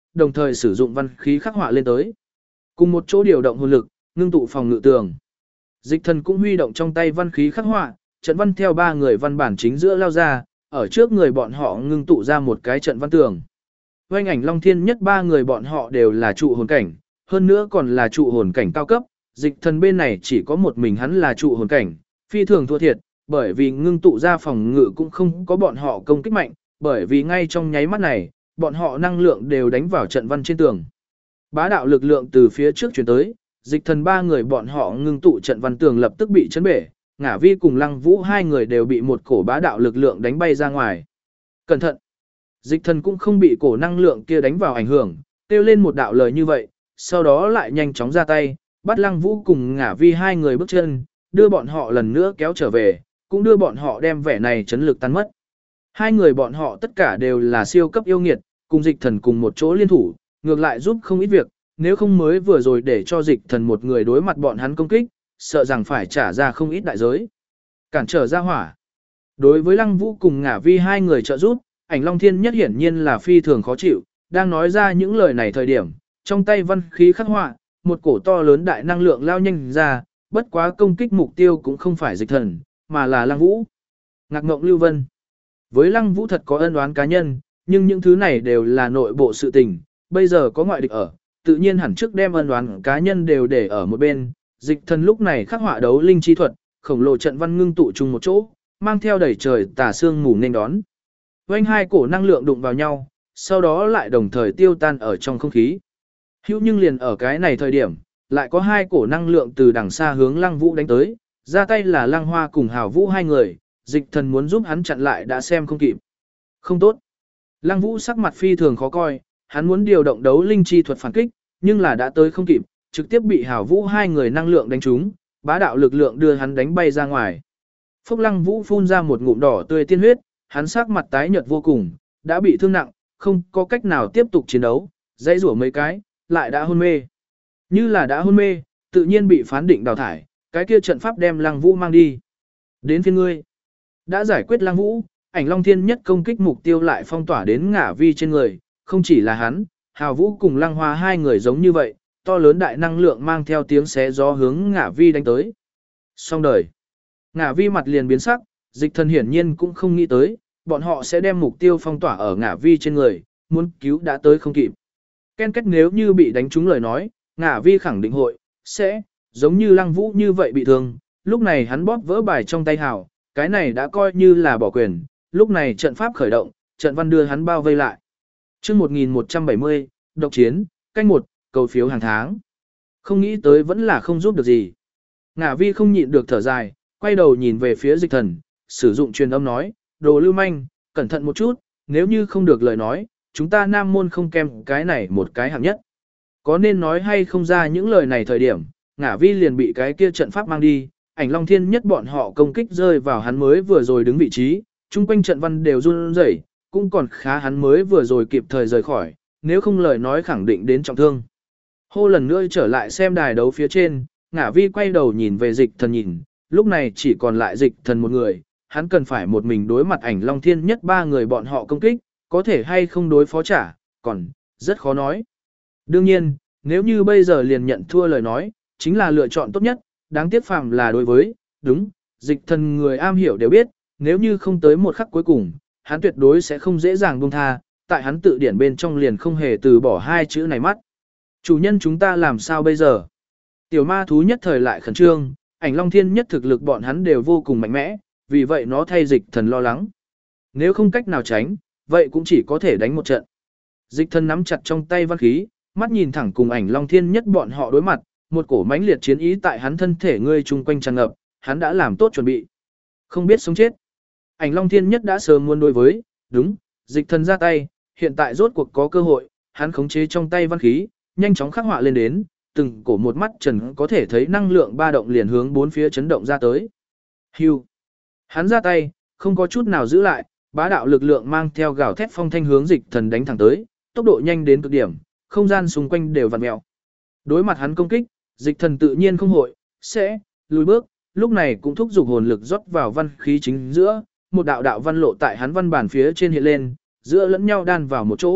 đồng thời sử dụng văn khí khắc họa lên tới. Cùng một chỗ điều động hồn lực, ngưng tụ phòng ngự tường. Dịch thần cũng huy động trong tay văn khí khắc họa, trận văn theo ba người văn bản chính giữa lao ra, ở trước người bọn họ ngưng tụ ra một cái trận văn tường. Oanh Ảnh Long Thiên Nhất ba người bọn họ đều là trụ hồn cảnh, hơn nữa còn là trụ hồn cảnh cao cấp, dịch thần bên này chỉ có một mình hắn là trụ hồn cảnh, phi thường thua thiệt, bởi vì ngưng tụ ra phòng ngự cũng không có bọn họ công kích mạnh, bởi vì ngay trong nháy mắt này, bọn họ năng lượng đều đánh vào trận văn trên tường. Bá đạo lực lượng từ phía trước chuyển tới, dịch thần ba người bọn họ ngưng tụ trận văn tường lập tức bị chấn bể, Ngả Vi cùng Lăng Vũ hai người đều bị một cổ bá đạo lực lượng đánh bay ra ngoài. Cẩn thận! Dịch thần cũng không bị cổ năng lượng kia đánh vào ảnh hưởng, kêu lên một đạo lời như vậy, sau đó lại nhanh chóng ra tay, bắt Lăng Vũ cùng Ngả Vi hai người bước chân, đưa bọn họ lần nữa kéo trở về, cũng đưa bọn họ đem vẻ này chấn lực tan mất. Hai người bọn họ tất cả đều là siêu cấp yêu nghiệt, cùng dịch thần cùng một chỗ liên thủ, ngược lại giúp không ít việc, nếu không mới vừa rồi để cho dịch thần một người đối mặt bọn hắn công kích, sợ rằng phải trả ra không ít đại giới. Cản trở ra hỏa. Đối với Lăng Vũ cùng Ngả Vi hai người trợ giúp, Ảnh Long Thiên Nhất hiển nhiên là phi thường khó chịu, đang nói ra những lời này thời điểm, trong tay văn khí khắc họa, một cổ to lớn đại năng lượng lao nhanh ra, bất quá công kích mục tiêu cũng không phải dịch thần, mà là Lăng Vũ. Ngạc Ngộng Lưu Vân. Với Lăng Vũ thật có ân oán cá nhân, nhưng những thứ này đều là nội bộ sự tình, bây giờ có ngoại địch ở, tự nhiên hẳn trước đem ân oán cá nhân đều để ở một bên. Dịch thần lúc này khắc họa đấu linh chi thuật, khổng lồ trận văn ngưng tụ chung một chỗ, mang theo đầy trời tà sương mù nên đón. Vành hai cổ năng lượng đụng vào nhau, sau đó lại đồng thời tiêu tan ở trong không khí. Hữu nhưng liền ở cái này thời điểm, lại có hai cổ năng lượng từ đằng xa hướng Lăng Vũ đánh tới, ra tay là Lăng Hoa cùng Hào Vũ hai người, dịch thần muốn giúp hắn chặn lại đã xem không kịp. Không tốt. Lăng Vũ sắc mặt phi thường khó coi, hắn muốn điều động đấu linh chi thuật phản kích, nhưng là đã tới không kịp, trực tiếp bị Hào Vũ hai người năng lượng đánh trúng, bá đạo lực lượng đưa hắn đánh bay ra ngoài. Phúc Lăng Vũ phun ra một ngụm đỏ tươi tiên huyết, hắn sắc mặt tái nhợt vô cùng, đã bị thương nặng, không có cách nào tiếp tục chiến đấu, dãy rủa mấy cái, lại đã hôn mê. Như là đã hôn mê, tự nhiên bị phán định đào thải, cái kia trận pháp đem Lăng Vũ mang đi. Đến phiên ngươi. Đã giải quyết Lăng Vũ, Ảnh Long Thiên Nhất công kích mục tiêu lại phong tỏa đến Ngả Vi trên người, không chỉ là hắn, Hào Vũ cùng Lăng Hoa hai người giống như vậy, to lớn đại năng lượng mang theo tiếng xé gió hướng Ngả Vi đánh tới. Xong đời. Ngả Vi mặt liền biến sắc, dịch thần hiển nhiên cũng không nghĩ tới, bọn họ sẽ đem mục tiêu phong tỏa ở Ngả Vi trên người, muốn cứu đã tới không kịp. Ken kết nếu như bị đánh trúng lời nói, Ngả Vi khẳng định hội, sẽ, giống như Lăng Vũ như vậy bị thương, lúc này hắn bóp vỡ bài trong tay Hào, cái này đã coi như là bỏ quyền, lúc này trận pháp khởi động, trận văn đưa hắn bao vây lại. Chương 1170, độc chiến, canh 1, cầu phiếu hàng tháng. Không nghĩ tới vẫn là không giúp được gì. Ngả Vi không nhịn được thở dài, quay đầu nhìn về phía dịch thần, sử dụng truyền âm nói, đồ lưu manh, cẩn thận một chút, nếu như không được lời nói, chúng ta nam môn không kèm cái này một cái hạng nhất. Có nên nói hay không ra những lời này thời điểm, Ngả Vi liền bị cái kia trận pháp mang đi, Ảnh Long Thiên Nhất bọn họ công kích rơi vào hắn mới vừa rồi đứng vị trí, chung quanh trận văn đều run rẩy, cũng còn khá hắn mới vừa rồi kịp thời rời khỏi, nếu không lời nói khẳng định đến trọng thương. Hô lần nữa trở lại xem đài đấu phía trên, Ngả Vi quay đầu nhìn về dịch thần nhìn, lúc này chỉ còn lại dịch thần một người, hắn cần phải một mình đối mặt Ảnh Long Thiên Nhất ba người bọn họ công kích, có thể hay không đối phó trả, còn rất khó nói. Đương nhiên, nếu như bây giờ liền nhận thua lời nói, chính là lựa chọn tốt nhất, đáng tiếc phàm là đối với, đúng, dịch thần người am hiểu đều biết, nếu như không tới một khắc cuối cùng, hắn tuyệt đối sẽ không dễ dàng buông tha, tại hắn tự điển bên trong liền không hề từ bỏ hai chữ này mắt. Chủ nhân chúng ta làm sao bây giờ? Tiểu ma thú nhất thời lại khẩn trương, Ảnh Long Thiên Nhất thực lực bọn hắn đều vô cùng mạnh mẽ, vì vậy nó thay dịch thần lo lắng. Nếu không cách nào tránh, vậy cũng chỉ có thể đánh một trận. Dịch thần nắm chặt trong tay văn khí, mắt nhìn thẳng cùng Ảnh Long Thiên Nhất bọn họ đối mặt, một cổ mãnh liệt chiến ý tại hắn thân thể ngươi chung quanh tràn ngập, hắn đã làm tốt chuẩn bị. Không biết sống chết. Ảnh Long Thiên Nhất đã sớm muốn đối với, đúng, dịch thần ra tay, hiện tại rốt cuộc có cơ hội, hắn khống chế trong tay văn khí, nhanh chóng khắc họa lên đến, từng cổ một mắt trần có thể thấy năng lượng ba động liền hướng bốn phía chấn động ra tới. Hưu. Hắn ra tay, không có chút nào giữ lại, bá đạo lực lượng mang theo gào thét phong thanh hướng dịch thần đánh thẳng tới, tốc độ nhanh đến cực điểm, không gian xung quanh đều vặn mèo. Đối mặt hắn công kích, dịch thần tự nhiên không hội, sẽ lùi bước, lúc này cũng thúc giục hồn lực rót vào văn khí chính giữa, một đạo đạo văn lộ tại hắn văn bản phía trên hiện lên, giữa lẫn nhau đan vào một chỗ,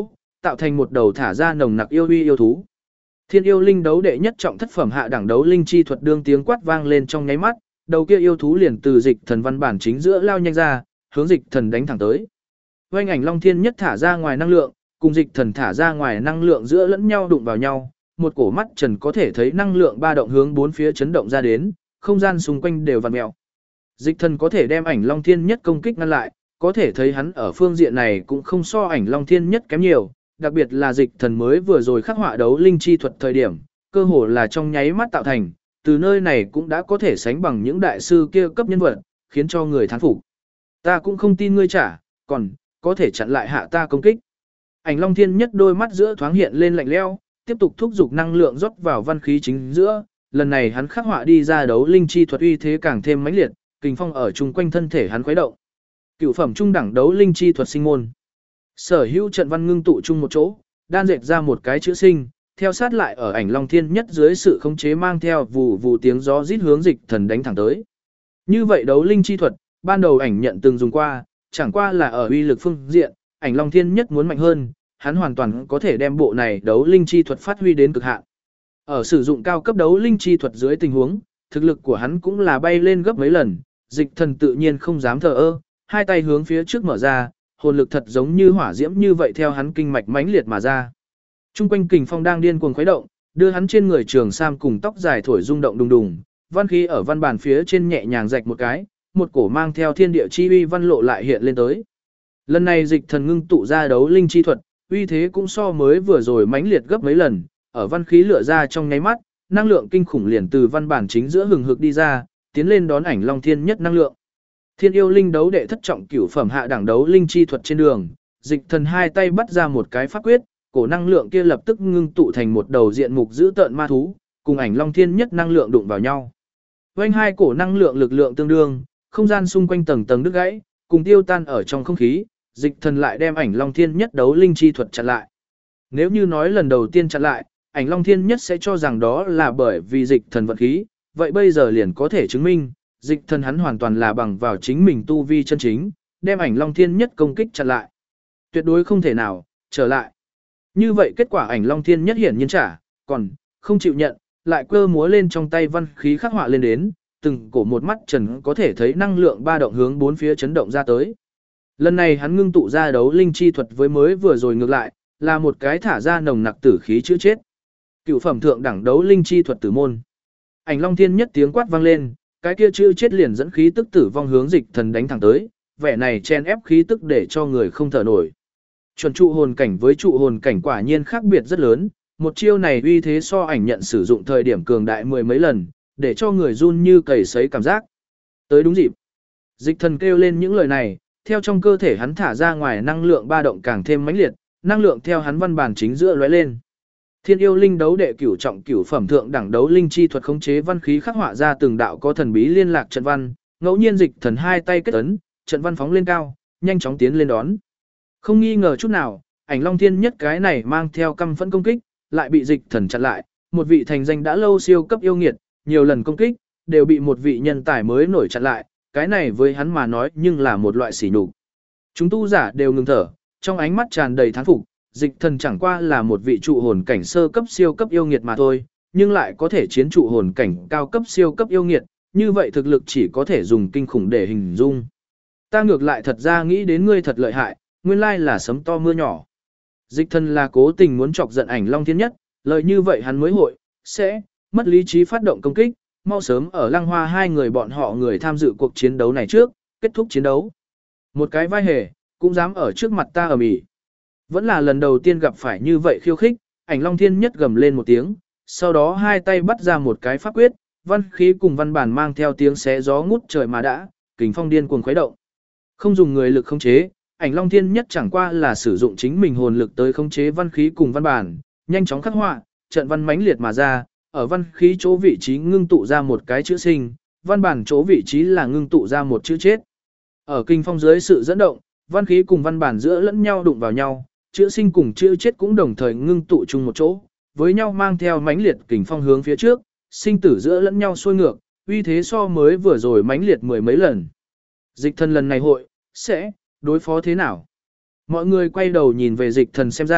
tạo thành một đầu thả ra nồng nặc yêu uy yêu thú. Thiên yêu linh đấu đệ nhất trọng thất phẩm hạ đẳng đấu linh chi thuật đương tiếng quát vang lên trong nháy mắt, đầu kia yêu thú liền từ dịch thần văn bản chính giữa lao nhanh ra, hướng dịch thần đánh thẳng tới. Oanh ảnh long thiên nhất thả ra ngoài năng lượng, cùng dịch thần thả ra ngoài năng lượng giữa lẫn nhau đụng vào nhau, một cổ mắt trần có thể thấy năng lượng ba động hướng bốn phía chấn động ra đến, không gian xung quanh đều vặn mèo. Dịch thần có thể đem ảnh long thiên nhất công kích ngăn lại, có thể thấy hắn ở phương diện này cũng không so ảnh long thiên nhất kém nhiều, đặc biệt là dịch thần mới vừa rồi khắc họa đấu linh chi thuật thời điểm, cơ hồ là trong nháy mắt tạo thành, từ nơi này cũng đã có thể sánh bằng những đại sư kia cấp nhân vật, khiến cho người thán phục. Ta cũng không tin ngươi trả, còn có thể chặn lại hạ ta công kích. Ảnh long thiên nhất đôi mắt giữa thoáng hiện lên lạnh lẽo, tiếp tục thúc giục năng lượng rót vào văn khí chính giữa, lần này hắn khắc họa đi ra đấu linh chi thuật uy thế càng thêm mãnh liệt, kình phong ở chung quanh thân thể hắn khuấy động. Cửu phẩm trung đẳng đấu linh chi thuật sinh môn. Sở hữu trận văn ngưng tụ chung một chỗ, đan dệt ra một cái chữ sinh, theo sát lại ở ảnh long thiên nhất dưới sự khống chế mang theo vù vù tiếng gió rít hướng dịch thần đánh thẳng tới. Như vậy đấu linh chi thuật, ban đầu ảnh nhận từng dùng qua, chẳng qua là ở uy lực phương diện, ảnh long thiên nhất muốn mạnh hơn, hắn hoàn toàn có thể đem bộ này đấu linh chi thuật phát huy đến cực hạn. Ở sử dụng cao cấp đấu linh chi thuật dưới tình huống, thực lực của hắn cũng là bay lên gấp mấy lần, dịch thần tự nhiên không dám thờ ơ, hai tay hướng phía trước mở ra, hồn lực thật giống như hỏa diễm như vậy theo hắn kinh mạch mãnh liệt mà ra. Trung quanh kình phong đang điên cuồng khuấy động, đưa hắn trên người trường sam cùng tóc dài thổi rung động đùng đùng, văn khí ở văn bàn phía trên nhẹ nhàng rạch một cái, một cổ mang theo thiên địa chi uy văn lộ lại hiện lên tới. Lần này dịch thần ngưng tụ ra đấu linh chi thuật, uy thế cũng so mới vừa rồi mãnh liệt gấp mấy lần, ở văn khí lựa ra trong nháy mắt, năng lượng kinh khủng liền từ văn bản chính giữa hừng hực đi ra, tiến lên đón ảnh long thiên nhất năng lượng. Thiên yêu linh đấu đệ thất trọng cửu phẩm hạ đẳng đấu linh chi thuật trên đường, dịch thần hai tay bắt ra một cái pháp quyết, cổ năng lượng kia lập tức ngưng tụ thành một đầu diện mục dữ tợn ma thú, cùng ảnh long thiên nhất năng lượng đụng vào nhau. Vành hai cổ năng lượng lực lượng tương đương, không gian xung quanh tầng tầng đứt gãy, cùng tiêu tan ở trong không khí, dịch thần lại đem ảnh long thiên nhất đấu linh chi thuật chặn lại. Nếu như nói lần đầu tiên chặn lại, ảnh long thiên nhất sẽ cho rằng đó là bởi vì dịch thần vận khí, vậy bây giờ liền có thể chứng minh, dịch thần hắn hoàn toàn là bằng vào chính mình tu vi chân chính, đem ảnh long thiên nhất công kích chặn lại. Tuyệt đối không thể nào, trở lại. Như vậy kết quả ảnh long thiên nhất hiển nhiên trả, còn, không chịu nhận, lại cơ múa lên trong tay văn khí khắc họa lên đến, từng cổ một mắt trần có thể thấy năng lượng ba động hướng bốn phía chấn động ra tới. Lần này hắn ngưng tụ ra đấu linh chi thuật với mới vừa rồi ngược lại, là một cái thả ra nồng nặc tử khí chữa chết. Cựu phẩm thượng đẳng đấu linh chi thuật tử môn. Ảnh long thiên nhất tiếng quát vang lên, cái kia chữa chết liền dẫn khí tức tử vong hướng dịch thần đánh thẳng tới, vẻ này chen ép khí tức để cho người không thở nổi. Chuẩn trụ hồn cảnh với trụ hồn cảnh quả nhiên khác biệt rất lớn, một chiêu này uy thế so ảnh nhận sử dụng thời điểm cường đại mười mấy lần, để cho người run như cầy sấy cảm giác. Tới đúng dịp. Dịch thần kêu lên những lời này, theo trong cơ thể hắn thả ra ngoài năng lượng ba động càng thêm mãnh liệt, năng lượng theo hắn văn bản chính giữa lóe lên. Thiên yêu linh đấu đệ cửu trọng cửu phẩm thượng đẳng đấu linh chi thuật khống chế văn khí khắc họa ra từng đạo có thần bí liên lạc trận văn, ngẫu nhiên dịch thần hai tay kết ấn, trận văn phóng lên cao, nhanh chóng tiến lên đón. Không nghi ngờ chút nào, ảnh long thiên nhất cái này mang theo căm phẫn công kích, lại bị dịch thần chặn lại, một vị thành danh đã lâu siêu cấp yêu nghiệt, nhiều lần công kích, đều bị một vị nhân tài mới nổi chặn lại, cái này với hắn mà nói nhưng là một loại sỉ nhục. Chúng tu giả đều ngừng thở, trong ánh mắt tràn đầy thán phục, dịch thần chẳng qua là một vị trụ hồn cảnh sơ cấp siêu cấp yêu nghiệt mà thôi, nhưng lại có thể chiến trụ hồn cảnh cao cấp siêu cấp yêu nghiệt, như vậy thực lực chỉ có thể dùng kinh khủng để hình dung. Ta ngược lại thật ra nghĩ đến ngươi thật lợi hại, nguyên lai là sấm to mưa nhỏ. Dịch thần là cố tình muốn chọc giận ảnh long thiên nhất, lời như vậy hắn mới hội, sẽ, mất lý trí phát động công kích, mau sớm ở lăng hoa hai người bọn họ người tham dự cuộc chiến đấu này trước, kết thúc chiến đấu. Một cái vai hề, cũng dám ở trước mặt ta ầm ĩ. Vẫn là lần đầu tiên gặp phải như vậy khiêu khích, ảnh long thiên nhất gầm lên một tiếng, sau đó hai tay bắt ra một cái pháp quyết, văn khí cùng văn bản mang theo tiếng xé gió ngút trời mà đã, kình phong điên cuồng khuấy động. Không dùng người lực khống chế, ảnh long thiên nhất chẳng qua là sử dụng chính mình hồn lực tới khống chế văn khí cùng văn bản, nhanh chóng khắc họa, trận văn mãnh liệt mà ra, ở văn khí chỗ vị trí ngưng tụ ra một cái chữ sinh, văn bản chỗ vị trí là ngưng tụ ra một chữ chết. Ở kinh phong dưới sự dẫn động, văn khí cùng văn bản giữa lẫn nhau đụng vào nhau, chữ sinh cùng chữ chết cũng đồng thời ngưng tụ chung một chỗ, với nhau mang theo mãnh liệt kình phong hướng phía trước, sinh tử giữa lẫn nhau xuôi ngược, uy thế so mới vừa rồi mãnh liệt mười mấy lần. Dịch thần lần này hội, sẽ, đối phó thế nào? Mọi người quay đầu nhìn về dịch thần xem ra,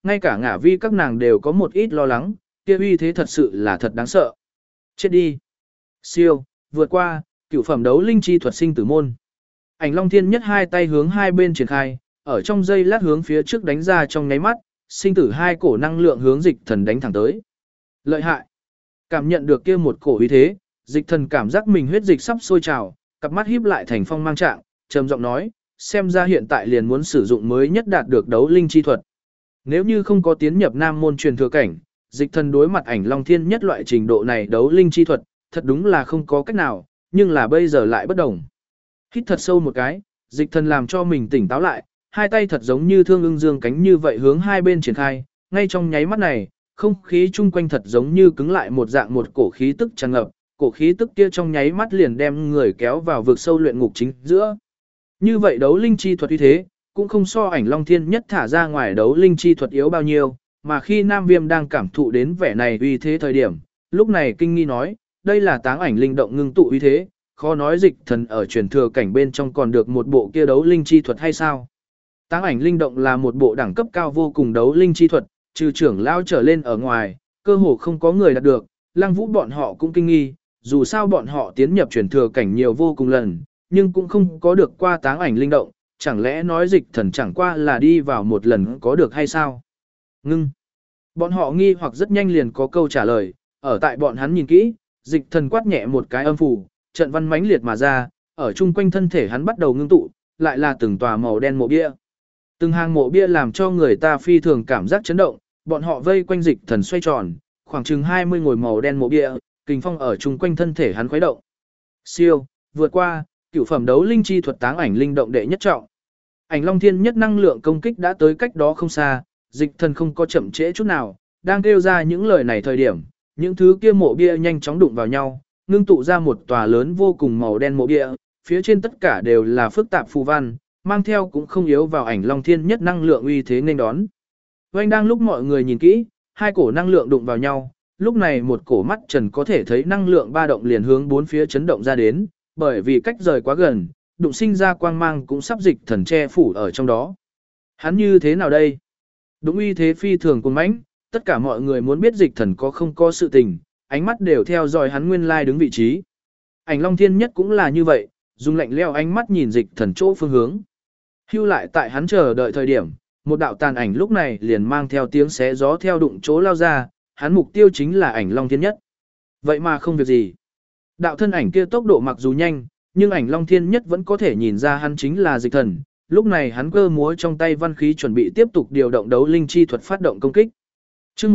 ngay cả ngả vi các nàng đều có một ít lo lắng, kia uy thế thật sự là thật đáng sợ. Chết đi. Siêu, vượt qua, cửu phẩm đấu linh chi thuật sinh tử môn. Ảnh Long Thiên Nhất hai tay hướng hai bên triển khai, ở trong giây lát hướng phía trước đánh ra trong nháy mắt, sinh tử hai cổ năng lượng hướng Dịch Thần đánh thẳng tới. Lợi hại. Cảm nhận được kia một cổ uy thế, Dịch Thần cảm giác mình huyết dịch sắp sôi trào, cặp mắt híp lại thành phong mang trạng, trầm giọng nói, xem ra hiện tại liền muốn sử dụng mới nhất đạt được đấu linh chi thuật. Nếu như không có tiến nhập nam môn truyền thừa cảnh, Dịch Thần đối mặt Ảnh Long Thiên Nhất loại trình độ này đấu linh chi thuật, thật đúng là không có cách nào, nhưng là bây giờ lại bất đồng. Hít thật sâu một cái, Dịch Thần làm cho mình tỉnh táo lại, hai tay thật giống như thương ưng dương cánh như vậy hướng hai bên triển khai, ngay trong nháy mắt này, không khí chung quanh thật giống như cứng lại một dạng một cổ khí tức tràn ngập, cổ khí tức kia trong nháy mắt liền đem người kéo vào vực sâu luyện ngục chính giữa. Như vậy đấu linh chi thuật uy thế, cũng không so Ảnh Long Thiên Nhất thả ra ngoài đấu linh chi thuật yếu bao nhiêu, mà khi Nam Viêm đang cảm thụ đến vẻ này uy thế thời điểm, lúc này kinh nghi nói, đây là táng ảnh linh động ngưng tụ uy thế, khó nói Dịch Thần ở truyền thừa cảnh bên trong còn được một bộ kia đấu linh chi thuật hay sao? Táng ảnh linh động là một bộ đẳng cấp cao vô cùng đấu linh chi thuật, trừ trưởng lao trở lên ở ngoài, cơ hồ không có người đạt được, Lăng Vũ bọn họ cũng kinh nghi, dù sao bọn họ tiến nhập truyền thừa cảnh nhiều vô cùng lần, nhưng cũng không có được qua táng ảnh linh động, chẳng lẽ nói Dịch Thần chẳng qua là đi vào một lần có được hay sao? Ngưng. Bọn họ nghi hoặc rất nhanh liền có câu trả lời, ở tại bọn hắn nhìn kỹ, Dịch Thần quát nhẹ một cái âm phủ, trận văn mãnh liệt mà ra, ở chung quanh thân thể hắn bắt đầu ngưng tụ, lại là từng tòa màu đen mộ bia. Từng hàng mộ bia làm cho người ta phi thường cảm giác chấn động, bọn họ vây quanh Dịch Thần xoay tròn, khoảng chừng 20 ngồi màu đen mộ bia, kình phong ở chung quanh thân thể hắn khuấy động. Siêu, vượt qua, cửu phẩm đấu linh chi thuật táng ảnh linh động đệ nhất trọng. Ảnh Long Thiên Nhất năng lượng công kích đã tới cách đó không xa, Dịch Thần không có chậm trễ chút nào, đang kêu ra những lời này thời điểm, những thứ kia mộ bia nhanh chóng đụng vào nhau, ngưng tụ ra một tòa lớn vô cùng màu đen mộ bia, phía trên tất cả đều là phức tạp phù văn, mang theo cũng không yếu vào Ảnh Long Thiên Nhất năng lượng uy thế nên đón. Oanh đang lúc mọi người nhìn kỹ, hai cổ năng lượng đụng vào nhau, lúc này một cổ mắt trần có thể thấy năng lượng ba động liền hướng bốn phía chấn động ra đến, bởi vì cách rời quá gần, đụng sinh ra quang mang cũng sắp Dịch Thần che phủ ở trong đó. Hắn như thế nào đây? Đúng uy thế phi thường cuồng mãnh, tất cả mọi người muốn biết Dịch Thần có không có sự tình, ánh mắt đều theo dõi hắn nguyên lai đứng vị trí. Ảnh Long Thiên Nhất cũng là như vậy, dùng lạnh leo ánh mắt nhìn Dịch Thần chỗ phương hướng. Hưu lại tại hắn chờ đợi thời điểm, một đạo tàn ảnh lúc này liền mang theo tiếng xé gió theo đụng chỗ lao ra, hắn mục tiêu chính là Ảnh Long Thiên Nhất. Vậy mà không việc gì. Đạo thân ảnh kia tốc độ mặc dù nhanh, nhưng Ảnh Long Thiên Nhất vẫn có thể nhìn ra hắn chính là Dịch Thần. Lúc này hắn cơ múa trong tay văn khí chuẩn bị tiếp tục điều động đấu linh chi thuật phát động công kích. Chương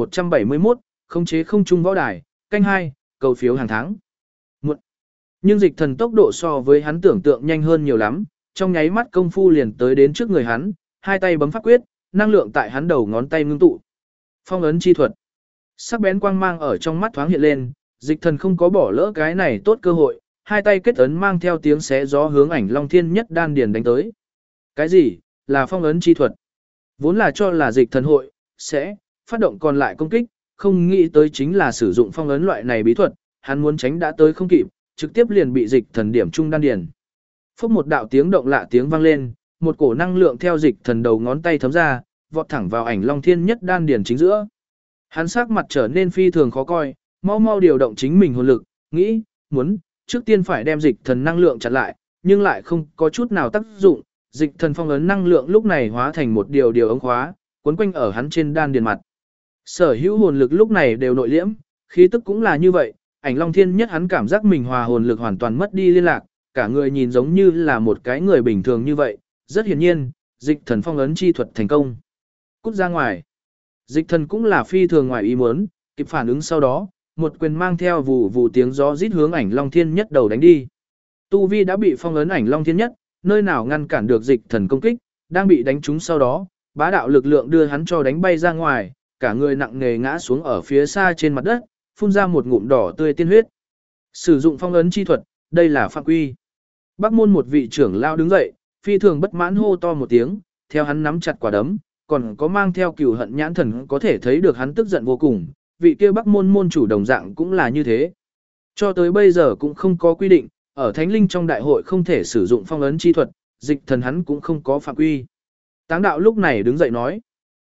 1171, khống chế không trung võ đài, canh 2, cầu phiếu hàng tháng. Muộn. Nhưng Dịch Thần tốc độ so với hắn tưởng tượng nhanh hơn nhiều lắm, trong nháy mắt công phu liền tới đến trước người hắn, hai tay bấm pháp quyết, năng lượng tại hắn đầu ngón tay ngưng tụ. Phong ấn chi thuật. Sắc bén quang mang ở trong mắt thoáng hiện lên, Dịch Thần không có bỏ lỡ cái này tốt cơ hội, hai tay kết ấn mang theo tiếng xé gió hướng Ảnh Long Thiên Nhất đan điền đánh tới. Cái gì? Là phong ấn chi thuật. Vốn là cho là Dịch Thần hội sẽ phát động còn lại công kích, không nghĩ tới chính là sử dụng phong ấn loại này bí thuật, hắn muốn tránh đã tới không kịp, trực tiếp liền bị Dịch Thần điểm trung đan điền. Phốc một đạo tiếng động lạ tiếng vang lên, một cổ năng lượng theo Dịch Thần đầu ngón tay thấm ra, vọt thẳng vào Ảnh Long Thiên Nhất đan điền chính giữa. Hắn sắc mặt trở nên phi thường khó coi, mau mau điều động chính mình hồn lực, nghĩ, muốn trước tiên phải đem Dịch Thần năng lượng chặn lại, nhưng lại không có chút nào tác dụng. Dịch Thần phong ấn năng lượng lúc này hóa thành một điều ống khóa, quấn quanh ở hắn trên đan điền mặt. Sở hữu hồn lực lúc này đều nội liễm, khí tức cũng là như vậy, Ảnh Long Thiên Nhất hắn cảm giác mình hòa hồn lực hoàn toàn mất đi liên lạc, cả người nhìn giống như là một cái người bình thường như vậy, rất hiển nhiên, Dịch Thần phong ấn chi thuật thành công. Cút ra ngoài. Dịch Thần cũng là phi thường ngoài ý muốn, kịp phản ứng sau đó, một quyền mang theo vù vù tiếng gió rít hướng Ảnh Long Thiên Nhất đầu đánh đi. Tu vi đã bị phong ấn Ảnh Long Thiên Nhất, nơi nào ngăn cản được Dịch Thần công kích, đang bị đánh trúng sau đó, bá đạo lực lượng đưa hắn cho đánh bay ra ngoài, cả người nặng nề ngã xuống ở phía xa trên mặt đất, phun ra một ngụm đỏ tươi tiên huyết. Sử dụng phong ấn chi thuật, đây là phạm quy. Bắc môn một vị trưởng lao đứng dậy, phi thường bất mãn hô to một tiếng, theo hắn nắm chặt quả đấm, còn có mang theo cừu hận nhãn thần có thể thấy được hắn tức giận vô cùng, vị kia Bắc môn môn chủ đồng dạng cũng là như thế. Cho tới bây giờ cũng không có quy định, ở Thánh Linh trong đại hội không thể sử dụng phong ấn chi thuật, Dịch Thần hắn cũng không có phạm quy. Táng đạo lúc này đứng dậy nói,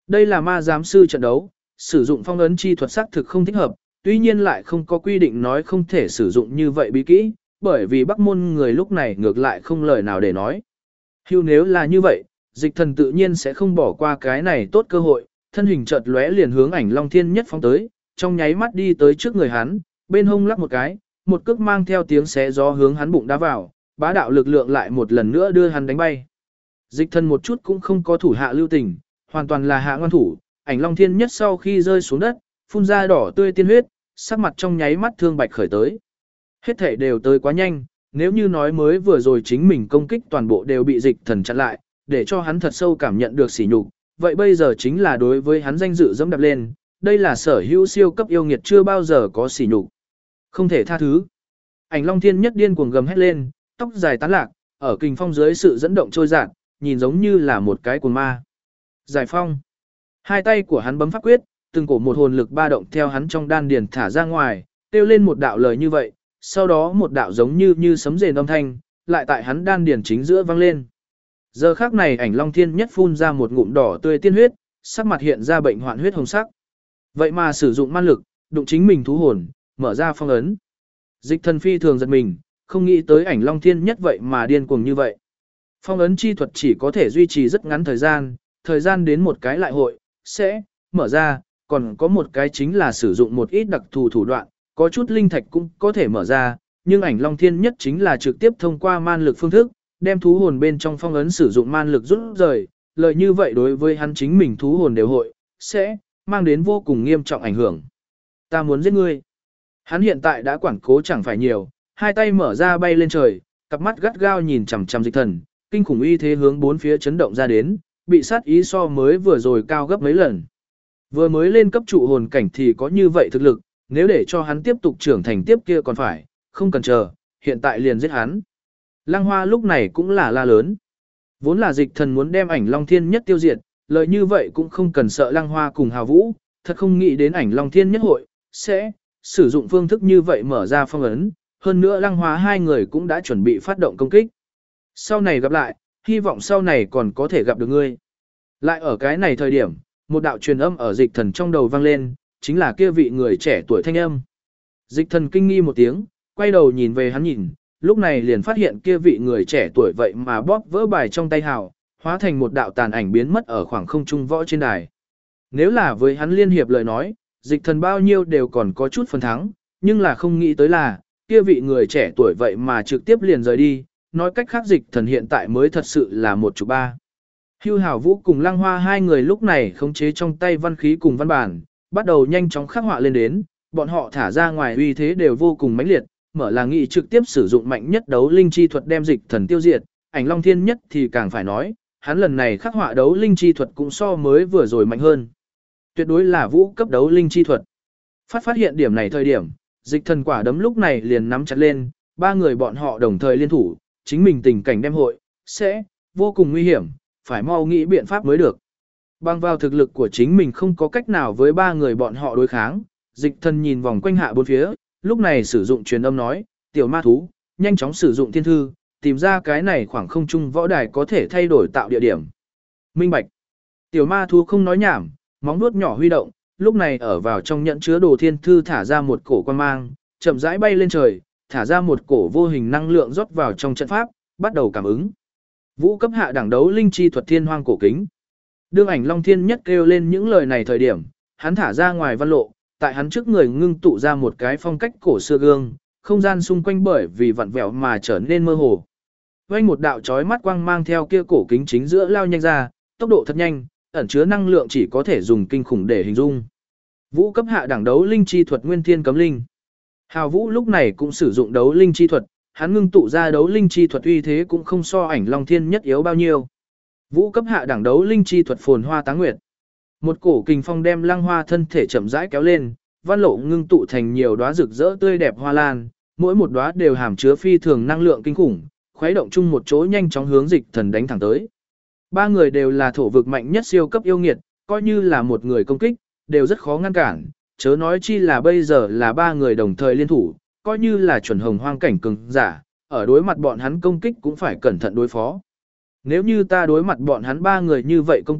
Đây là ma giám sư trận đấu, sử dụng phong ấn chi thuật xác thực không thích hợp, tuy nhiên lại không có quy định nói không thể sử dụng như vậy bí kỹ, bởi vì Bắc môn người lúc này ngược lại không lời nào để nói. Hưu nếu là như vậy, Dịch Thần tự nhiên sẽ không bỏ qua cái này tốt cơ hội, thân hình chợt lóe liền hướng Ảnh Long Thiên Nhất phóng tới, trong nháy mắt đi tới trước người hắn, bên hông lắc một cái, một cước mang theo tiếng xé gió hướng hắn bụng đá vào, bá đạo lực lượng lại một lần nữa đưa hắn đánh bay. Dịch Thần một chút cũng không có thủ hạ lưu tình, hoàn toàn là hạ ngoan thủ, Ảnh Long Thiên Nhất sau khi rơi xuống đất, phun ra đỏ tươi tiên huyết, sắc mặt trong nháy mắt thương bạch khởi tới. Hết thể đều tới quá nhanh, nếu như nói mới vừa rồi chính mình công kích toàn bộ đều bị Dịch Thần chặn lại, để cho hắn thật sâu cảm nhận được sỉ nhục, vậy bây giờ chính là đối với hắn danh dự dẫm đạp lên, đây là sở hữu siêu cấp yêu nghiệt chưa bao giờ có sỉ nhục. Không thể tha thứ. Ảnh Long Thiên Nhất điên cuồng gầm hét lên, tóc dài tán lạc, ở kình phong dưới sự dẫn động trôi dạt, nhìn giống như là một cái cuồng ma. Giải phong. Hai tay của hắn bấm pháp quyết, từng cổ một hồn lực ba động theo hắn trong đan điền thả ra ngoài, kêu lên một đạo lời như vậy, sau đó một đạo giống như sấm rền âm thanh, lại tại hắn đan điền chính giữa vang lên. Giờ khắc này Ảnh Long Thiên Nhất phun ra một ngụm đỏ tươi tiên huyết, sắc mặt hiện ra bệnh hoạn huyết hồng sắc. Vậy mà sử dụng man lực, đụng chính mình thú hồn, mở ra phong ấn. Dịch Thần phi thường giật mình, không nghĩ tới Ảnh Long Thiên Nhất vậy mà điên cuồng như vậy. Phong ấn chi thuật chỉ có thể duy trì rất ngắn thời gian đến một cái lại hội, sẽ mở ra, còn có một cái chính là sử dụng một ít đặc thù thủ đoạn, có chút linh thạch cũng có thể mở ra, nhưng Ảnh Long Thiên Nhất chính là trực tiếp thông qua man lực phương thức, đem thú hồn bên trong phong ấn sử dụng man lực rút rời, lợi như vậy đối với hắn chính mình thú hồn đều hội, sẽ mang đến vô cùng nghiêm trọng ảnh hưởng. Ta muốn giết ngươi. Hắn hiện tại đã quản cố chẳng phải nhiều, hai tay mở ra bay lên trời, cặp mắt gắt gao nhìn chằm chằm Dịch Thần, kinh khủng uy thế hướng bốn phía chấn động ra đến, bị sát ý so mới vừa rồi cao gấp mấy lần. Vừa mới lên cấp trụ hồn cảnh thì có như vậy thực lực, nếu để cho hắn tiếp tục trưởng thành tiếp kia còn phải, không cần chờ, hiện tại liền giết hắn. Lăng Hoa lúc này cũng là la lớn. Vốn là Dịch Thần muốn đem Ảnh Long Thiên Nhất tiêu diệt, lợi như vậy cũng không cần sợ Lăng Hoa cùng Hào Vũ, thật không nghĩ đến Ảnh Long Thiên Nhất hội, sẽ sử dụng phương thức như vậy mở ra phong ấn, hơn nữa Lăng Hoa hai người cũng đã chuẩn bị phát động công kích. Sau này gặp lại, hy vọng sau này còn có thể gặp được ngươi. Lại ở cái này thời điểm, một đạo truyền âm ở Dịch Thần trong đầu vang lên, chính là kia vị người trẻ tuổi thanh âm. Dịch Thần kinh nghi một tiếng, quay đầu nhìn về hắn nhìn, lúc này liền phát hiện kia vị người trẻ tuổi vậy mà bóp vỡ bài trong tay hào, hóa thành một đạo tàn ảnh biến mất ở khoảng không trung võ trên đài. Nếu là với hắn liên hiệp lời nói, Dịch Thần bao nhiêu đều còn có chút phần thắng, nhưng là không nghĩ tới là, kia vị người trẻ tuổi vậy mà trực tiếp liền rời đi, nói cách khác Dịch Thần hiện tại mới thật sự là một chủ ba. Hưu Hảo Vũ cùng Lăng Hoa hai người lúc này khống chế trong tay văn khí cùng văn bản, bắt đầu nhanh chóng khắc họa lên đến, bọn họ thả ra ngoài uy thế đều vô cùng mãnh liệt, mở là nghị trực tiếp sử dụng mạnh nhất đấu linh chi thuật đem Dịch Thần tiêu diệt, Ảnh Long Thiên Nhất thì càng phải nói, hắn lần này khắc họa đấu linh chi thuật cũng so mới vừa rồi mạnh hơn. Tuyệt đối là vũ cấp đấu linh chi thuật. Phát hiện điểm này thời điểm, Dịch Thần quả đấm lúc này liền nắm chặt lên, ba người bọn họ đồng thời liên thủ, chính mình tình cảnh đem hội, sẽ vô cùng nguy hiểm, phải mau nghĩ biện pháp mới được. Bằng vào thực lực của chính mình không có cách nào với ba người bọn họ đối kháng, Dịch Thần nhìn vòng quanh hạ bốn phía, lúc này sử dụng truyền âm nói, tiểu ma thú, nhanh chóng sử dụng thiên thư, tìm ra cái này khoảng không trung võ đài có thể thay đổi tạo địa điểm. Minh bạch. Tiểu ma thú không nói nhảm, móng vuốt nhỏ huy động, lúc này ở vào trong nhận chứa đồ thiên thư thả ra một cổ quan mang, chậm rãi bay lên trời, thả ra một cổ vô hình năng lượng rót vào trong trận pháp, bắt đầu cảm ứng. Vũ cấp hạ đẳng đấu linh chi thuật thiên hoang cổ kính. Đương Ảnh Long Thiên Nhất kêu lên những lời này thời điểm, hắn thả ra ngoài văn lộ, tại hắn trước người ngưng tụ ra một cái phong cách cổ xưa gương, không gian xung quanh bởi vì vặn vẹo mà trở nên mơ hồ. Vành một đạo chói mắt quang mang theo kia cổ kính chính giữa lao nhanh ra, tốc độ thật nhanh, ẩn chứa năng lượng chỉ có thể dùng kinh khủng để hình dung. Vũ cấp hạ đẳng đấu linh chi thuật nguyên thiên cấm linh. Hào Vũ lúc này cũng sử dụng đấu linh chi thuật, hắn ngưng tụ ra đấu linh chi thuật uy thế cũng không so Ảnh Long Thiên Nhất yếu bao nhiêu. Vũ cấp hạ đẳng đấu linh chi thuật phồn hoa táng nguyệt. Một cổ kình phong đem Lăng Hoa thân thể chậm rãi kéo lên, văn lộ ngưng tụ thành nhiều đóa rực rỡ tươi đẹp hoa lan, mỗi một đóa đều hàm chứa phi thường năng lượng kinh khủng, khuấy động chung một chỗ nhanh chóng hướng Dịch Thần đánh thẳng tới. Ba người đều là thổ vực mạnh nhất siêu cấp yêu nghiệt, coi như là một người công kích, đều rất khó ngăn cản, chớ nói chi là bây giờ là ba người đồng thời liên thủ, coi như là chuẩn hồng hoang cảnh cường giả, ở đối mặt bọn hắn công kích cũng phải cẩn thận đối phó. Nếu như ta đối mặt bọn hắn ba người như vậy công kích,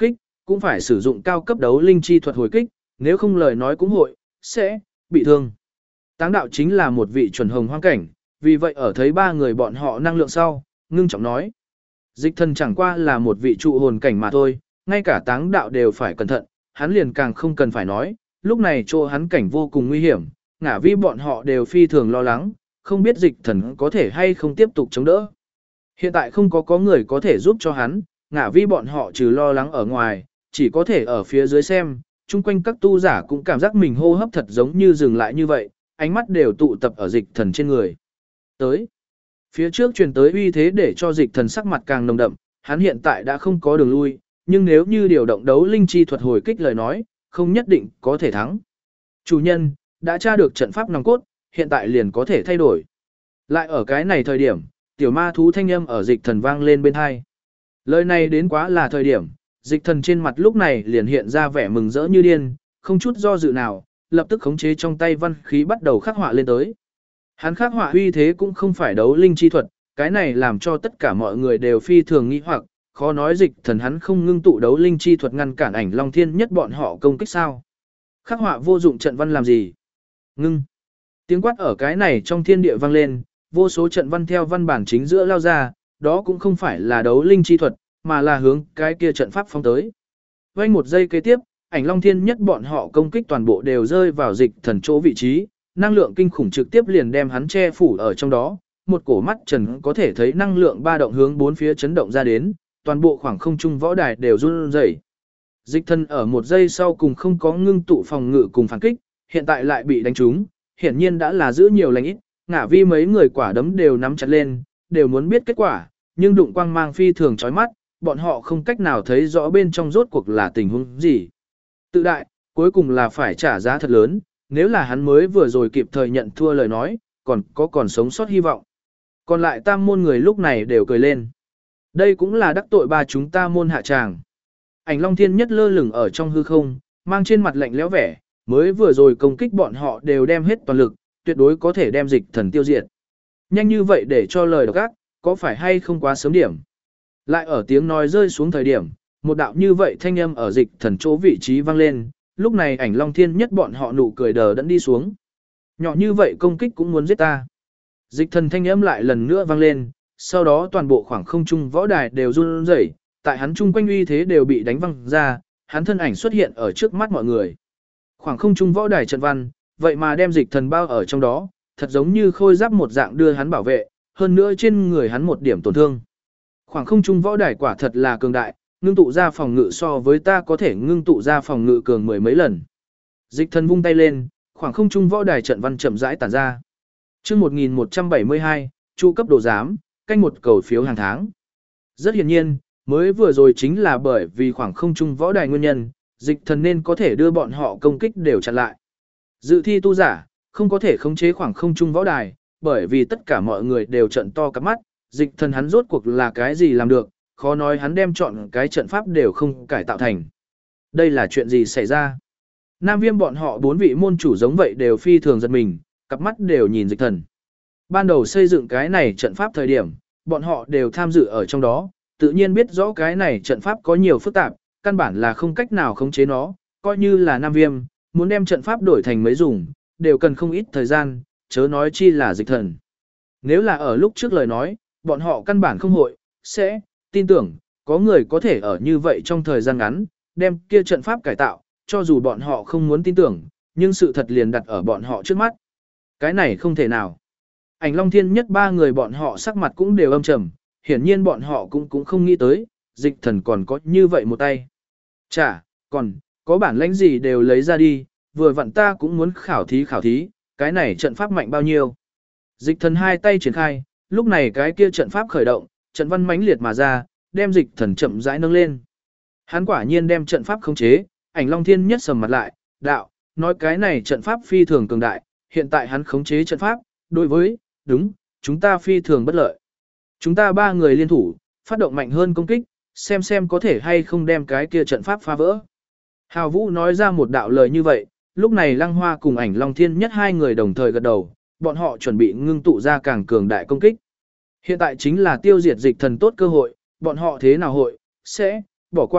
cũng phải sử dụng cao cấp đấu linh chi thuật hồi kích, nếu không lời nói cũng sẽ bị thương. Táng đạo chính là một vị chuẩn hồng hoang cảnh, vì vậy ở thấy ba người bọn họ năng lượng sau, ngưng trọng nói. Dịch thần chẳng qua là một vị trụ hồn cảnh mà thôi, ngay cả táng đạo đều phải cẩn thận, hắn liền càng không cần phải nói, lúc này chỗ hắn cảnh vô cùng nguy hiểm, ngả vi bọn họ đều phi thường lo lắng, không biết dịch thần có thể hay không tiếp tục chống đỡ. Hiện tại không có người có thể giúp cho hắn, ngả vi bọn họ trừ lo lắng ở ngoài, chỉ có thể ở phía dưới xem, chung quanh các tu giả cũng cảm giác mình hô hấp thật giống như dừng lại như vậy, ánh mắt đều tụ tập ở dịch thần trên người. Tới, phía trước truyền tới uy thế để cho dịch thần sắc mặt càng nồng đậm, hắn hiện tại đã không có đường lui, nhưng nếu như điều động đấu linh chi thuật hồi kích lời nói, không nhất định có thể thắng. Chủ nhân, đã tra được trận pháp nòng cốt, hiện tại liền có thể thay đổi. Lại ở cái này thời điểm, tiểu ma thú thanh âm ở dịch thần vang lên bên hai. Lời này đến quá là thời điểm, dịch thần trên mặt lúc này liền hiện ra vẻ mừng rỡ như điên, không chút do dự nào, lập tức khống chế trong tay văn khí bắt đầu khắc họa lên tới. Hắn khắc họa uy thế cũng không phải đấu linh chi thuật, cái này làm cho tất cả mọi người đều phi thường nghi hoặc, khó nói dịch thần hắn không ngưng tụ đấu linh chi thuật ngăn cản ảnh Long Thiên Nhất bọn họ công kích sao. Khắc họa vô dụng trận văn làm gì? Ngưng. Tiếng quát ở cái này trong thiên địa vang lên, vô số trận văn theo văn bản chính giữa lao ra, đó cũng không phải là đấu linh chi thuật, mà là hướng cái kia trận pháp phóng tới. Vây một giây kế tiếp, ảnh Long Thiên Nhất bọn họ công kích toàn bộ đều rơi vào dịch thần chỗ vị trí, năng lượng kinh khủng trực tiếp liền đem hắn che phủ ở trong đó, một cổ mắt trần có thể thấy năng lượng ba động hướng bốn phía chấn động ra đến, toàn bộ khoảng không trung võ đài đều run rẩy. Dịch thần ở một giây sau cùng không có ngưng tụ phòng ngự cùng phản kích, hiện tại lại bị đánh trúng, hiển nhiên đã là giữ nhiều lành ít, ngả vi mấy người quả đấm đều nắm chặt lên, đều muốn biết kết quả, nhưng đụng quang mang phi thường chói mắt, bọn họ không cách nào thấy rõ bên trong rốt cuộc là tình huống gì. Tự đại, cuối cùng là phải trả giá thật lớn, nếu là hắn mới vừa rồi kịp thời nhận thua lời nói, còn sống sót hy vọng. Còn lại tam môn người lúc này đều cười lên. Đây cũng là đắc tội ba chúng ta môn hạ tràng. Ảnh Long Thiên Nhất lơ lửng ở trong hư không, mang trên mặt lạnh lẽo vẻ, mới vừa rồi công kích bọn họ đều đem hết toàn lực, tuyệt đối có thể đem dịch thần tiêu diệt. Nhanh như vậy để cho lời độc ác, có phải hay không quá sớm điểm? Lại ở tiếng nói rơi xuống thời điểm, một đạo như vậy thanh âm ở dịch thần chỗ vị trí vang lên, lúc này ảnh Long Thiên Nhất bọn họ nụ cười đờ đẫn đi xuống. Nhỏ như vậy công kích cũng muốn giết ta. Dịch thần thanh âm lại lần nữa vang lên, sau đó toàn bộ khoảng không trung võ đài đều run rẩy, tại hắn chung quanh uy thế đều bị đánh văng ra, hắn thân ảnh xuất hiện ở trước mắt mọi người. Khoảng không trung võ đài trận văn, vậy mà đem dịch thần bao ở trong đó, thật giống như khôi giáp một dạng đưa hắn bảo vệ, hơn nữa trên người hắn một điểm tổn thương. Khoảng không trung võ đài quả thật là cường đại, ngưng tụ ra phòng ngự so với ta có thể ngưng tụ ra phòng ngự cường mười mấy lần. Dịch thần vung tay lên, khoảng không trung võ đài trận văn chậm rãi tản ra. Chương 1172, chu cấp đồ giám, canh một cầu phiếu hàng tháng. Rất hiển nhiên, mới vừa rồi chính là bởi vì khoảng không trung võ đài nguyên nhân, dịch thần nên có thể đưa bọn họ công kích đều chặn lại. Dự thi tu giả, không có thể khống chế khoảng không trung võ đài, bởi vì tất cả mọi người đều trận to cắp mắt, dịch thần hắn rốt cuộc là cái gì làm được, khó nói hắn đem chọn cái trận pháp đều không cải tạo thành. Đây là chuyện gì xảy ra? Nam Viêm bọn họ bốn vị môn chủ giống vậy đều phi thường giật mình, cặp mắt đều nhìn dịch thần. Ban đầu xây dựng cái này trận pháp thời điểm, bọn họ đều tham dự ở trong đó, tự nhiên biết rõ cái này trận pháp có nhiều phức tạp, căn bản là không cách nào khống chế nó, coi như là Nam Viêm, muốn đem trận pháp đổi thành mấy dùng, đều cần không ít thời gian, chớ nói chi là dịch thần. Nếu là ở lúc trước lời nói, bọn họ căn bản không hội, sẽ tin tưởng, có người có thể ở như vậy trong thời gian ngắn, đem kia trận pháp cải tạo, cho dù bọn họ không muốn tin tưởng, nhưng sự thật liền đặt ở bọn họ trước mắt. Cái này không thể nào. Ảnh Long Thiên Nhất ba người bọn họ sắc mặt cũng đều âm trầm, hiển nhiên bọn họ cũng không nghĩ tới, dịch thần còn có như vậy một tay. Chả, còn, có bản lãnh gì đều lấy ra đi, vừa vặn ta cũng muốn khảo thí, cái này trận pháp mạnh bao nhiêu. Dịch thần hai tay triển khai, lúc này cái kia trận pháp khởi động, trận văn mãnh liệt mà ra, đem dịch thần chậm rãi nâng lên. Hắn quả nhiên đem trận pháp khống chế, Ảnh Long Thiên Nhất sầm mặt lại, đạo, nói cái này trận pháp phi thường cường đại, hiện tại hắn khống chế trận pháp, đối với, đúng, chúng ta phi thường bất lợi. Chúng ta ba người liên thủ, phát động mạnh hơn công kích, xem có thể hay không đem cái kia trận pháp phá vỡ. Hào Vũ nói ra một đạo lời như vậy, lúc này Lăng Hoa cùng Ảnh Long Thiên Nhất hai người đồng thời gật đầu, bọn họ chuẩn bị ngưng tụ ra càng cường đại công kích. Hiện tại chính là tiêu diệt dịch thần tốt cơ hội, bọn họ thế nào hội, sẽ, bỏ qua,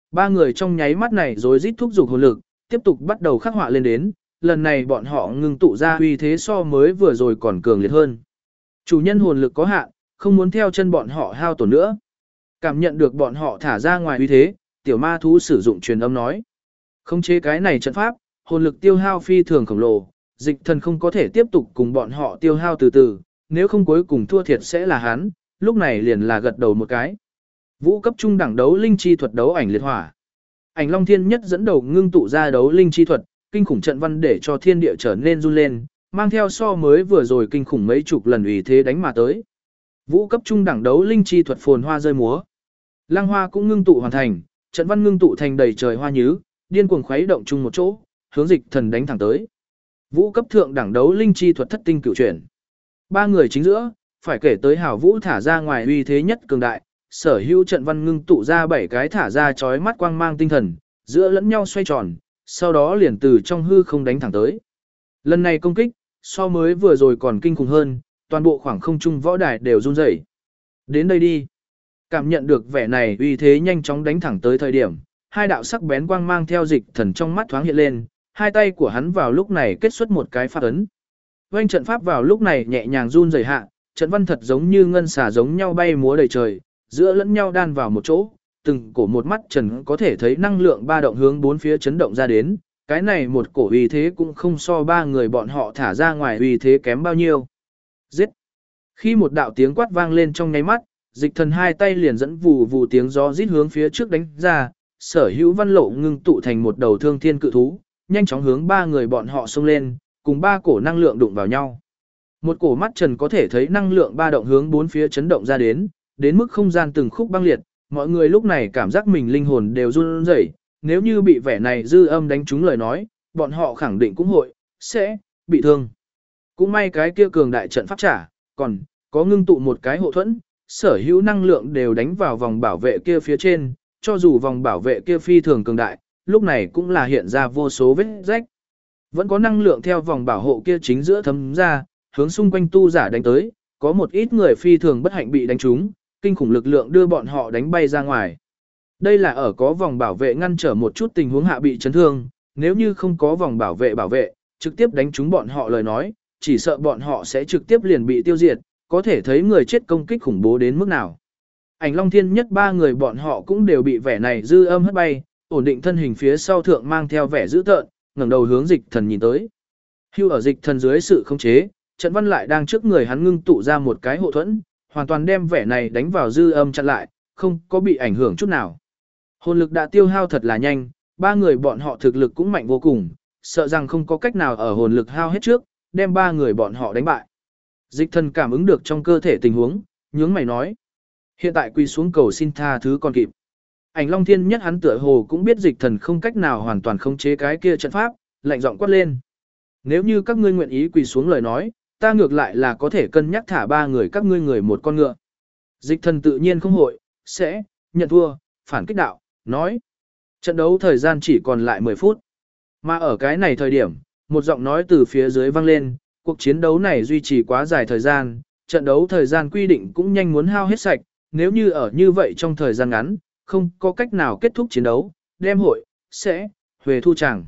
ba người trong nháy mắt này rồi rít thúc giục hồn lực, tiếp tục bắt đầu khắc họa lên đến, lần này bọn họ ngưng tụ ra uy thế so mới vừa rồi còn cường liệt hơn. Chủ nhân hồn lực có hạn, không muốn theo chân bọn họ hao tổn nữa. Cảm nhận được bọn họ thả ra ngoài uy thế, tiểu ma thú sử dụng truyền âm nói. Khống chế cái này trận pháp, hồn lực tiêu hao phi thường khổng lồ, dịch thần không có thể tiếp tục cùng bọn họ tiêu hao từ từ, nếu không cuối cùng thua thiệt sẽ là hắn, lúc này liền là gật đầu một cái. Vũ cấp trung đẳng đấu linh chi thuật đấu ảnh liệt hỏa. Ảnh Long Thiên Nhất dẫn đầu ngưng tụ ra đấu linh chi thuật, kinh khủng trận văn để cho thiên địa trở nên run lên, mang theo so mới vừa rồi kinh khủng mấy chục lần ủy thế đánh mà tới. Vũ cấp trung đẳng đấu linh chi thuật phồn hoa rơi múa. Lăng Hoa cũng ngưng tụ hoàn thành, trận văn ngưng tụ thành đầy trời hoa nhứ, điên cuồng khuấy động chung một chỗ, hướng dịch thần đánh thẳng tới. Vũ cấp thượng đẳng đấu linh chi thuật thất tinh cửu chuyển. Ba người chính giữa, phải kể tới Hảo Vũ thả ra ngoài uy thế nhất cường đại, sở hữu trận văn ngưng tụ ra 7 cái thả ra chói mắt quang mang tinh thần, giữa lẫn nhau xoay tròn, sau đó liền từ trong hư không đánh thẳng tới. Lần này công kích, so mới vừa rồi còn kinh khủng hơn, toàn bộ khoảng không trung võ đài đều run rẩy. Đến đây đi. Cảm nhận được vẻ này uy thế nhanh chóng đánh thẳng tới thời điểm, hai đạo sắc bén quang mang theo dịch thần trong mắt thoáng hiện lên, hai tay của hắn vào lúc này kết xuất một cái pháp ấn. Vành trận pháp vào lúc này nhẹ nhàng run rẩy hạ, trận văn thật giống như ngân xà giống nhau bay múa đầy trời, giữa lẫn nhau đan vào một chỗ, từng cổ một mắt trần có thể thấy năng lượng ba động hướng bốn phía chấn động ra đến, cái này một cổ uy thế cũng không so ba người bọn họ thả ra ngoài uy thế kém bao nhiêu. Giết! Khi một đạo tiếng quát vang lên trong nháy mắt, dịch thần hai tay liền dẫn vù vù tiếng gió rít hướng phía trước đánh ra, sở hữu văn lộ ngưng tụ thành một đầu thương thiên cự thú, nhanh chóng hướng ba người bọn họ xông lên, cùng ba cổ năng lượng đụng vào nhau. Một cổ mắt trần có thể thấy năng lượng ba động hướng bốn phía chấn động ra đến mức không gian từng khúc băng liệt, mọi người lúc này cảm giác mình linh hồn đều run rẩy, nếu như bị vẻ này dư âm đánh trúng lời nói, bọn họ khẳng định cũng sẽ bị thương. Cũng may cái kia cường đại trận pháp trả, còn có ngưng tụ một cái hộ thuẫn, sở hữu năng lượng đều đánh vào vòng bảo vệ kia phía trên, cho dù vòng bảo vệ kia phi thường cường đại, lúc này cũng là hiện ra vô số vết rách. Vẫn có năng lượng theo vòng bảo hộ kia chính giữa thấm ra, hướng xung quanh tu giả đánh tới, có một ít người phi thường bất hạnh bị đánh trúng, kinh khủng lực lượng đưa bọn họ đánh bay ra ngoài. Đây là ở có vòng bảo vệ ngăn trở một chút tình huống hạ bị chấn thương, nếu như không có vòng bảo vệ, trực tiếp đánh trúng bọn họ lời nói, chỉ sợ bọn họ sẽ trực tiếp liền bị tiêu diệt, có thể thấy người chết công kích khủng bố đến mức nào. Ảnh Long Thiên Nhất ba người bọn họ cũng đều bị vẻ này dư âm hất bay, ổn định thân hình phía sau thượng mang theo vẻ dữ tợn, ngẩng đầu hướng dịch thần nhìn tới. Hưu ở dịch thần dưới sự khống chế, trận văn lại đang trước người hắn ngưng tụ ra một cái hộ thuẫn, hoàn toàn đem vẻ này đánh vào dư âm chặn lại, không có bị ảnh hưởng chút nào. Hồn lực đã tiêu hao thật là nhanh, ba người bọn họ thực lực cũng mạnh vô cùng, sợ rằng không có cách nào ở hồn lực hao hết trước, đem ba người bọn họ đánh bại. Dịch thần cảm ứng được trong cơ thể tình huống, nhướng mày nói. Hiện tại quỳ xuống cầu xin tha thứ còn kịp. Ảnh Long Thiên Nhất hắn tựa hồ cũng biết dịch thần không cách nào hoàn toàn khống chế cái kia trận pháp, lạnh giọng quát lên. Nếu như các ngươi nguyện ý quỳ xuống lời nói, ta ngược lại là có thể cân nhắc thả ba người các ngươi người một con ngựa. Dịch thần tự nhiên không hội, sẽ, nhận thua, phản kích đạo, nói. Trận đấu thời gian chỉ còn lại 10 phút. Mà ở cái này thời điểm, một giọng nói từ phía dưới vang lên, cuộc chiến đấu này duy trì quá dài thời gian, trận đấu thời gian quy định cũng nhanh muốn hao hết sạch, nếu như ở như vậy trong thời gian ngắn, không có cách nào kết thúc chiến đấu, đem hội, sẽ, huề thu chẳng.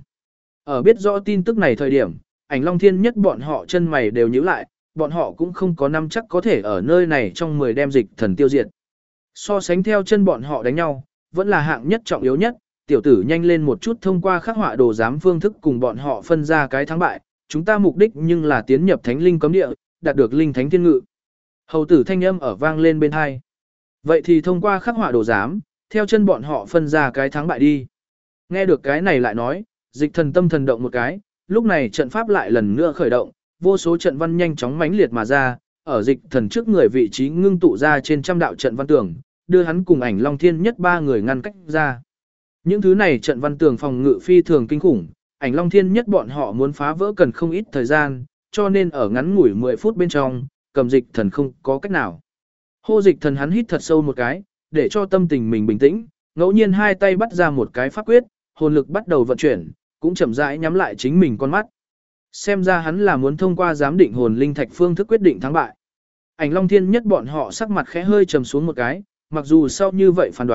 Ở biết rõ tin tức này thời điểm, Ảnh Long Thiên Nhất bọn họ chân mày đều nhíu lại, bọn họ cũng không có nắm chắc có thể ở nơi này trong 10 đem dịch thần tiêu diệt. So sánh theo chân bọn họ đánh nhau, vẫn là hạng nhất trọng yếu nhất, tiểu tử nhanh lên một chút thông qua khắc họa đồ giám phương thức cùng bọn họ phân ra cái thắng bại, chúng ta mục đích nhưng là tiến nhập thánh linh cấm địa, đạt được linh thánh thiên ngự. Hầu tử thanh âm ở vang lên bên hai. Vậy thì thông qua khắc họa đồ giám, theo chân bọn họ phân ra cái thắng bại đi. Nghe được cái này lại nói, dịch thần tâm thần động một cái, lúc này trận pháp lại lần nữa khởi động, vô số trận văn nhanh chóng mãnh liệt mà ra, ở dịch thần trước người vị trí ngưng tụ ra trên trăm đạo trận văn tường, đưa hắn cùng Ảnh Long Thiên Nhất ba người ngăn cách ra. Những thứ này trận văn tường phòng ngự phi thường kinh khủng, Ảnh Long Thiên Nhất bọn họ muốn phá vỡ cần không ít thời gian, cho nên ở ngắn ngủi 10 phút bên trong, cầm dịch thần không có cách nào. Hô dịch thần hắn hít thật sâu một cái, để cho tâm tình mình bình tĩnh, ngẫu nhiên hai tay bắt ra một cái pháp quyết, hồn lực bắt đầu vận chuyển, cũng chậm rãi nhắm lại chính mình con mắt. Xem ra hắn là muốn thông qua giám định hồn linh thạch phương thức quyết định thắng bại. Ảnh Long Thiên Nhất bọn họ sắc mặt khẽ hơi trầm xuống một cái, mặc dù sau như vậy phán đoán,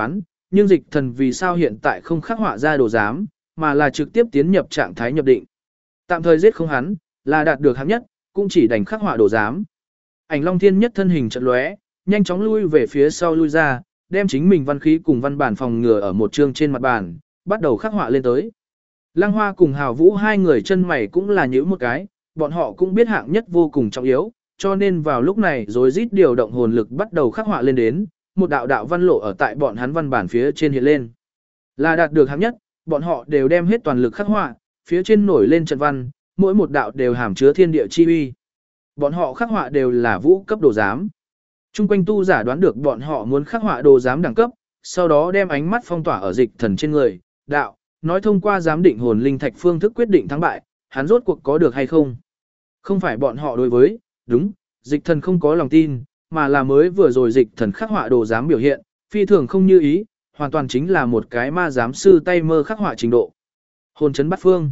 nhưng dịch thần vì sao hiện tại không khắc họa ra đồ giám, mà là trực tiếp tiến nhập trạng thái nhập định. Tạm thời giết không hắn, là đạt được hạng nhất, cũng chỉ đành khắc họa đồ giám. Ảnh Long Thiên Nhất thân hình chợt lóe, nhanh chóng lui về phía sau lui ra, đem chính mình văn khí cùng văn bản phòng ngừa ở một chương trên mặt bàn, bắt đầu khắc họa lên tới. Lăng Hoa cùng Hào Vũ hai người chân mày cũng là nhíu một cái, bọn họ cũng biết hạng nhất vô cùng trọng yếu, cho nên vào lúc này rối rít điều động hồn lực bắt đầu khắc họa lên đến, một đạo đạo văn lộ ở tại bọn hắn văn bản phía trên hiện lên. Là đạt được hạng nhất, bọn họ đều đem hết toàn lực khắc họa, phía trên nổi lên trận văn, mỗi một đạo đều hàm chứa thiên địa chi uy. Bọn họ khắc họa đều là vũ cấp đồ giám. Trung quanh tu giả đoán được bọn họ muốn khắc họa đồ giám đẳng cấp, sau đó đem ánh mắt phong tỏa ở dịch thần trên người, đạo, nói thông qua giám định hồn linh thạch phương thức quyết định thắng bại, hắn rốt cuộc có được hay không. Không phải bọn họ đối với, đúng, dịch thần không có lòng tin, mà là mới vừa rồi dịch thần khắc họa đồ giám biểu hiện, phi thường không như ý, hoàn toàn chính là một cái ma giám sư tay mơ khắc họa trình độ. Hồn chấn bắt phương.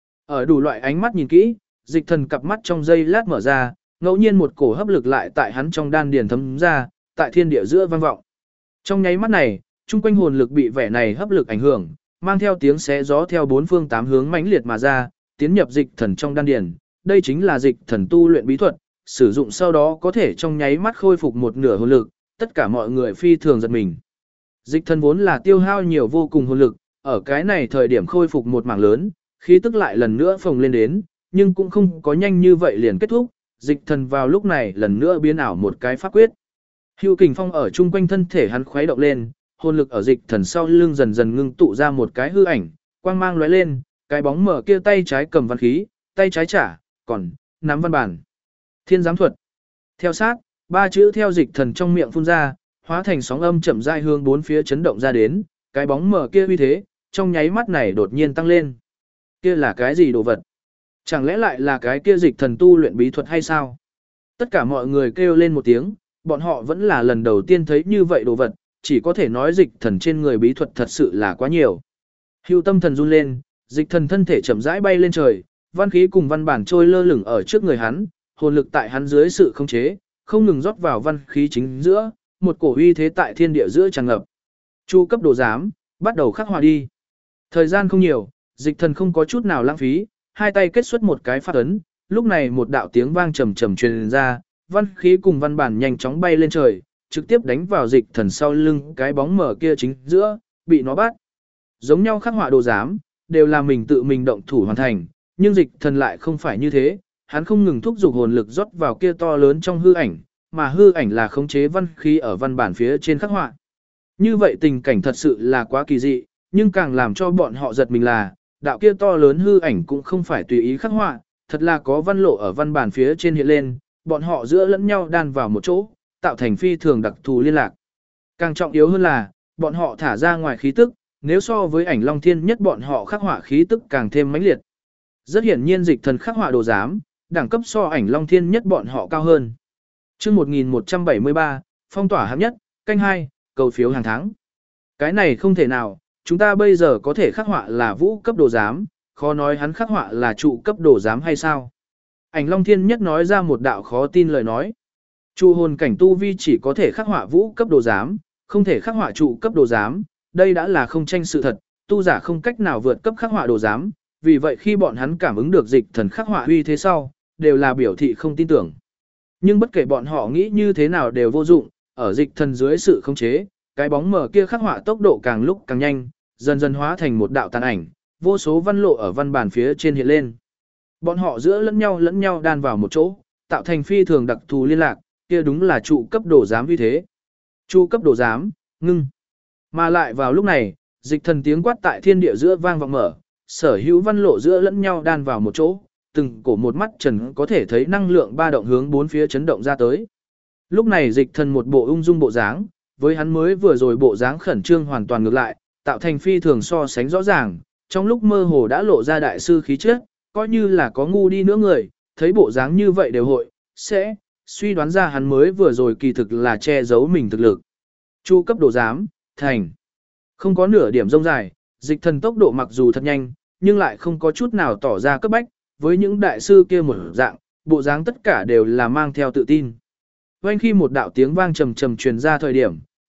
Ở đủ loại ánh mắt nhìn kỹ, dịch thần cặp mắt trong giây lát mở ra, ngẫu nhiên một cổ hấp lực lại tại hắn trong đan điền thấm ra, tại thiên địa giữa vang vọng. Trong nháy mắt này, chung quanh hồn lực bị vẻ này hấp lực ảnh hưởng, mang theo tiếng xé gió theo bốn phương tám hướng mãnh liệt mà ra, tiến nhập dịch thần trong đan điền. Đây chính là dịch thần tu luyện bí thuật, sử dụng sau đó có thể trong nháy mắt khôi phục một nửa hồn lực, tất cả mọi người phi thường giật mình. Dịch thần vốn là tiêu hao nhiều vô cùng hồn lực, ở cái này thời điểm khôi phục một mảng lớn, khí tức lại lần nữa phồng lên đến, nhưng cũng không có nhanh như vậy liền kết thúc, dịch thần vào lúc này lần nữa biến ảo một cái pháp quyết. Hưu kình phong ở chung quanh thân thể hắn khuấy động lên, hồn lực ở dịch thần sau lưng dần dần ngưng tụ ra một cái hư ảnh, quang mang lóe lên, cái bóng mở kia tay trái cầm văn khí, tay trái trả, còn nắm văn bản. Thiên giám thuật. Theo sát, ba chữ theo dịch thần trong miệng phun ra, hóa thành sóng âm chậm rãi hướng bốn phía chấn động ra đến, cái bóng mở kia uy thế, trong nháy mắt này đột nhiên tăng lên. Kia là cái gì đồ vật? Chẳng lẽ lại là cái kia dịch thần tu luyện bí thuật hay sao? Tất cả mọi người kêu lên một tiếng, bọn họ vẫn là lần đầu tiên thấy như vậy đồ vật, chỉ có thể nói dịch thần trên người bí thuật thật sự là quá nhiều. Hưu tâm thần run lên, dịch thần thân thể chậm rãi bay lên trời, văn khí cùng văn bản trôi lơ lửng ở trước người hắn, hồn lực tại hắn dưới sự khống chế, không ngừng rót vào văn khí chính giữa, một cổ uy thế tại thiên địa giữa tràn ngập. Chu cấp đồ giám, bắt đầu khắc họa đi. Thời gian không nhiều, dịch thần không có chút nào lãng phí, hai tay kết xuất một cái phát ấn, lúc này một đạo tiếng vang trầm trầm truyền ra, văn khí cùng văn bản nhanh chóng bay lên trời, trực tiếp đánh vào dịch thần sau lưng cái bóng mở kia chính giữa, bị nó bắt. Giống nhau khắc họa đồ giám, đều là mình tự mình động thủ hoàn thành, nhưng dịch thần lại không phải như thế, hắn không ngừng thúc giục hồn lực rót vào kia to lớn trong hư ảnh, mà hư ảnh là khống chế văn khí ở văn bản phía trên khắc họa. Như vậy tình cảnh thật sự là quá kỳ dị, nhưng càng làm cho bọn họ giật mình là, đạo kia to lớn hư ảnh cũng không phải tùy ý khắc họa, thật là có văn lộ ở văn bản phía trên hiện lên, bọn họ giữa lẫn nhau đan vào một chỗ, tạo thành phi thường đặc thù liên lạc. Càng trọng yếu hơn là, bọn họ thả ra ngoài khí tức, nếu so với ảnh Long Thiên Nhất bọn họ khắc họa khí tức càng thêm mãnh liệt. Rất hiển nhiên dịch thần khắc họa đồ giám, đẳng cấp so ảnh Long Thiên Nhất bọn họ cao hơn. Chương 1173, phong tỏa hạng nhất, canh 2, cầu phiếu hàng tháng. Cái này không thể nào, chúng ta bây giờ có thể khắc họa là vũ cấp đồ giám, khó nói hắn khắc họa là trụ cấp đồ giám hay sao? Ảnh Long Thiên Nhất nói ra một đạo khó tin lời nói. Trụ hồn cảnh tu vi chỉ có thể khắc họa vũ cấp đồ giám, không thể khắc họa trụ cấp đồ giám, đây đã là không tranh sự thật, tu giả không cách nào vượt cấp khắc họa đồ giám, vì vậy khi bọn hắn cảm ứng được dịch thần khắc họa uy thế sau, đều là biểu thị không tin tưởng. Nhưng bất kể bọn họ nghĩ như thế nào đều vô dụng, ở dịch thần dưới sự khống chế, cái bóng mờ kia khắc họa tốc độ càng lúc càng nhanh, dần dần hóa thành một đạo tàn ảnh, vô số văn lộ ở văn bản phía trên hiện lên. Bọn họ giữa lẫn nhau đan vào một chỗ, tạo thành phi thường đặc thù liên lạc, kia đúng là trụ cấp đồ giám uy thế. Trụ cấp đồ giám, ngưng. Mà lại vào lúc này, dịch thần tiếng quát tại thiên địa giữa vang vọng mở, sở hữu văn lộ giữa lẫn nhau đan vào một chỗ, từng cổ một mắt trần có thể thấy năng lượng ba động hướng bốn phía chấn động ra tới. Lúc này dịch thần một bộ ung dung bộ dáng, với hắn mới vừa rồi bộ dáng khẩn trương hoàn toàn ngược lại, tạo thành phi thường so sánh rõ ràng, trong lúc mơ hồ đã lộ ra đại sư khí chất, coi như là có ngu đi nữa người, thấy bộ dáng như vậy đều hội, sẽ suy đoán ra hắn mới vừa rồi kỳ thực là che giấu mình thực lực. Chu cấp đồ giám, thành. Không có nửa điểm rông dài, dịch thần tốc độ mặc dù thật nhanh, nhưng lại không có chút nào tỏ ra cấp bách, với những đại sư kia một dạng, bộ dáng tất cả đều là mang theo tự tin. Quanh khi một đạo tiếng vang trầm trầm truyền ra thời điểm,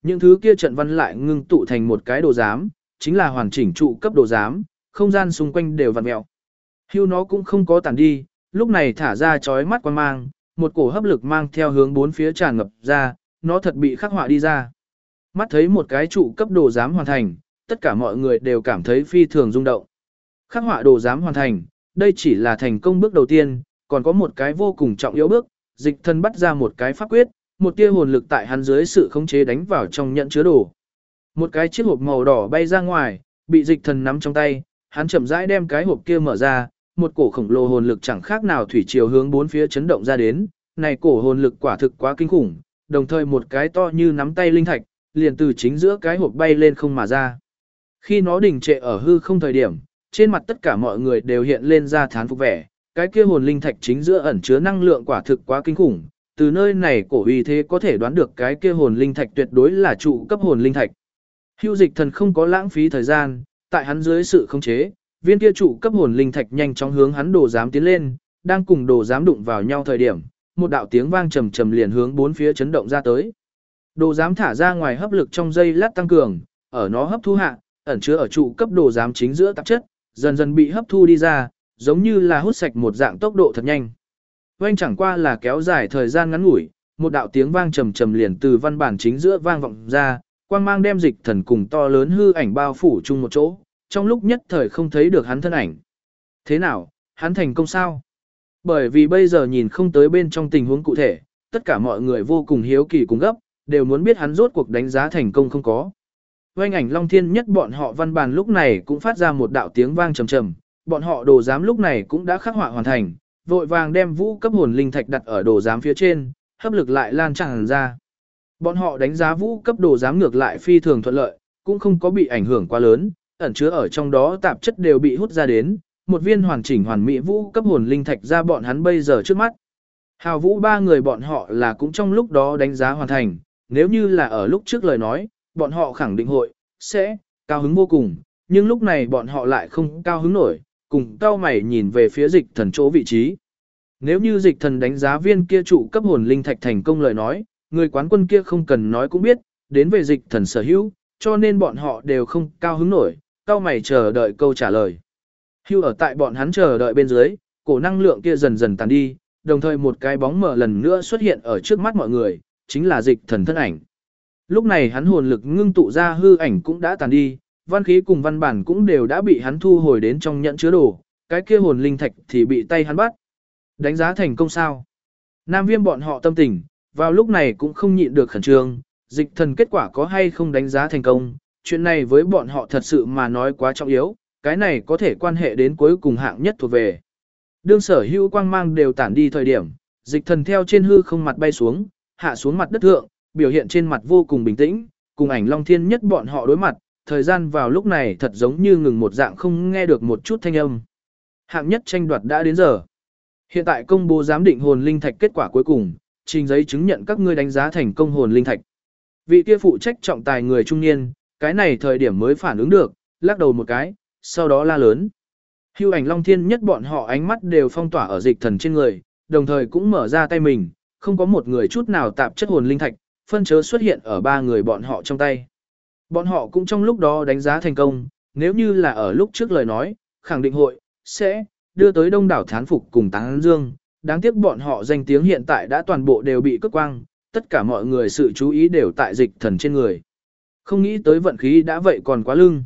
Những thứ kia trận văn lại ngưng tụ thành một cái đồ giám, chính là hoàn chỉnh trụ cấp đồ giám, không gian xung quanh đều vặn mèo. Hưu nó cũng không có tản đi, lúc này thả ra chói mắt quan mang, một cổ hấp lực mang theo hướng bốn phía tràn ngập ra, nó thật bị khắc họa đi ra. Mắt thấy một cái trụ cấp đồ giám hoàn thành, tất cả mọi người đều cảm thấy phi thường rung động. Khắc họa đồ giám hoàn thành, đây chỉ là thành công bước đầu tiên, còn có một cái vô cùng trọng yếu bước, Dịch Thần bắt ra một cái pháp quyết, một tia hồn lực tại hắn dưới sự khống chế đánh vào trong nhận chứa đồ. Một cái chiếc hộp màu đỏ bay ra ngoài, bị Dịch Thần nắm trong tay, hắn chậm rãi đem cái hộp kia mở ra, một cổ khổng lồ hồn lực chẳng khác nào thủy triều hướng bốn phía chấn động ra đến, này cổ hồn lực quả thực quá kinh khủng, đồng thời một cái to như nắm tay linh thạch, liền từ chính giữa cái hộp bay lên không mà ra. Khi nó đình trệ ở hư không thời điểm, trên mặt tất cả mọi người đều hiện lên ra thán phục vẻ, cái kia hồn linh thạch chính giữa ẩn chứa năng lượng quả thực quá kinh khủng, từ nơi này cổ uy thế có thể đoán được cái kia hồn linh thạch tuyệt đối là trụ cấp hồn linh thạch. Hưu Dịch Thần không có lãng phí thời gian, tại hắn dưới sự khống chế, viên kia trụ cấp hồn linh thạch nhanh chóng hướng hắn đồ giám tiến lên, đang cùng đồ giám đụng vào nhau thời điểm, một đạo tiếng vang trầm trầm liền hướng bốn phía chấn động ra tới. Đồ giám thả ra ngoài hấp lực trong giây lát tăng cường, ở nó hấp thu hạ, ẩn chứa ở trụ cấp đồ giám chính giữa tạp chất, dần dần bị hấp thu đi ra, giống như là hút sạch một dạng tốc độ thật nhanh. Vang chẳng qua là kéo dài thời gian ngắn ngủi, một đạo tiếng vang trầm trầm liền từ văn bản chính giữa vang vọng ra, quang mang đem Dịch Thần cùng to lớn hư ảnh bao phủ chung một chỗ, trong lúc nhất thời không thấy được hắn thân ảnh. Thế nào, hắn thành công sao? Bởi vì bây giờ nhìn không tới bên trong tình huống cụ thể, tất cả mọi người vô cùng hiếu kỳ cùng gấp, đều muốn biết hắn rốt cuộc đánh giá thành công không có. Oanh ảnh Long Thiên Nhất bọn họ văn bàn lúc này cũng phát ra một đạo tiếng vang trầm trầm, bọn họ đồ giám lúc này cũng đã khắc họa hoàn thành, vội vàng đem vũ cấp hồn linh thạch đặt ở đồ giám phía trên, hấp lực lại lan tràn ra. Bọn họ đánh giá vũ cấp đồ giám ngược lại phi thường thuận lợi, cũng không có bị ảnh hưởng quá lớn, ẩn chứa ở trong đó tạp chất đều bị hút ra đến, một viên hoàn chỉnh hoàn mỹ vũ cấp hồn linh thạch ra bọn hắn bây giờ trước mắt. Hào Vũ ba người bọn họ là cũng trong lúc đó đánh giá hoàn thành, nếu như là ở lúc trước lời nói, bọn họ khẳng định hội, sẽ, cao hứng vô cùng, nhưng lúc này bọn họ lại không cao hứng nổi, cùng cao mày nhìn về phía Dịch Thần chỗ vị trí. Nếu như Dịch Thần đánh giá viên kia trụ cấp hồn linh thạch thành công lời nói, người quán quân kia không cần nói cũng biết, đến về Dịch Thần sở hữu, cho nên bọn họ đều không cao hứng nổi, cao mày chờ đợi câu trả lời. Hưu ở tại bọn hắn chờ đợi bên dưới, cổ năng lượng kia dần dần tàn đi, đồng thời một cái bóng mờ lần nữa xuất hiện ở trước mắt mọi người, chính là Dịch Thần thân ảnh. Lúc này hắn hồn lực ngưng tụ ra hư ảnh cũng đã tàn đi, văn khí cùng văn bản cũng đều đã bị hắn thu hồi đến trong nhẫn chứa đồ, cái kia hồn linh thạch thì bị tay hắn bắt. Đánh giá thành công sao? Nam Viêm bọn họ tâm tình, vào lúc này cũng không nhịn được khẩn trương, Dịch Thần kết quả có hay không đánh giá thành công, chuyện này với bọn họ thật sự mà nói quá trọng yếu, cái này có thể quan hệ đến cuối cùng hạng nhất thuộc về. Đương sở hữu quang mang đều tản đi thời điểm, Dịch Thần theo trên hư không mặt bay xuống, hạ xuống mặt đất thượng, biểu hiện trên mặt vô cùng bình tĩnh, cùng ảnh Long Thiên Nhất bọn họ đối mặt, thời gian vào lúc này thật giống như ngừng một dạng không nghe được một chút thanh âm. Hạng nhất tranh đoạt đã đến giờ. Hiện tại công bố giám định hồn linh thạch kết quả cuối cùng, trình giấy chứng nhận các ngươi đánh giá thành công hồn linh thạch. Vị kia phụ trách trọng tài người trung niên, cái này thời điểm mới phản ứng được, lắc đầu một cái, sau đó la lớn. Hưu ảnh Long Thiên Nhất bọn họ ánh mắt đều phong tỏa ở Dịch Thần trên người, đồng thời cũng mở ra tay mình, không có một người chút nào tạp chất hồn linh thạch, phân chớ xuất hiện ở ba người bọn họ trong tay. Bọn họ cũng trong lúc đó đánh giá thành công, nếu như là ở lúc trước lời nói, khẳng định hội, sẽ, đưa tới đông đảo thán phục cùng tán dương, đáng tiếc bọn họ danh tiếng hiện tại đã toàn bộ đều bị cướp quang, tất cả mọi người sự chú ý đều tại Dịch Thần trên người. Không nghĩ tới vận khí đã vậy còn quá lưng.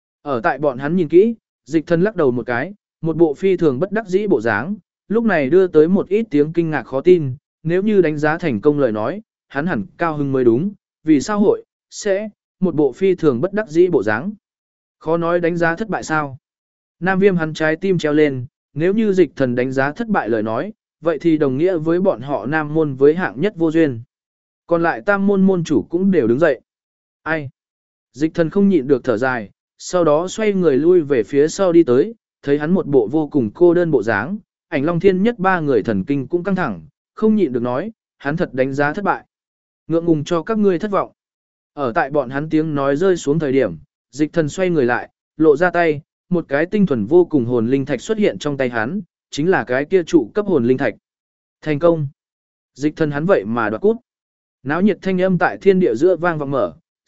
Ở tại bọn hắn nhìn kỹ, Dịch Thần lắc đầu một cái, một bộ phi thường bất đắc dĩ bộ dáng, lúc này đưa tới một ít tiếng kinh ngạc khó tin, nếu như đánh giá thành công lời nói, hắn hẳn cao hưng mới đúng, vì sao hội, sẽ, một bộ phi thường bất đắc dĩ bộ dáng. Khó nói đánh giá thất bại sao. Nam Viêm hắn trái tim treo lên, nếu như Dịch Thần đánh giá thất bại lời nói, vậy thì đồng nghĩa với bọn họ Nam môn với hạng nhất vô duyên. Còn lại Tam môn môn chủ cũng đều đứng dậy. Ai? Dịch Thần không nhịn được thở dài, sau đó xoay người lui về phía sau đi tới, thấy hắn một bộ vô cùng cô đơn bộ dáng, ảnh Long Thiên Nhất ba người thần kinh cũng căng thẳng, không nhịn được nói, hắn thật đánh giá thất bại. Ngượng ngùng cho các ngươi thất vọng. Ở tại bọn hắn tiếng nói rơi xuống thời điểm, Dịch Thần xoay người lại, lộ ra tay, một cái tinh thuần vô cùng hồn linh thạch xuất hiện trong tay hắn, chính là cái kia trụ cấp hồn linh thạch. Thành công. Dịch Thần hắn vậy mà đoạt cút. Náo nhiệt thanh âm tại thiên địa giữa vang vọng mở,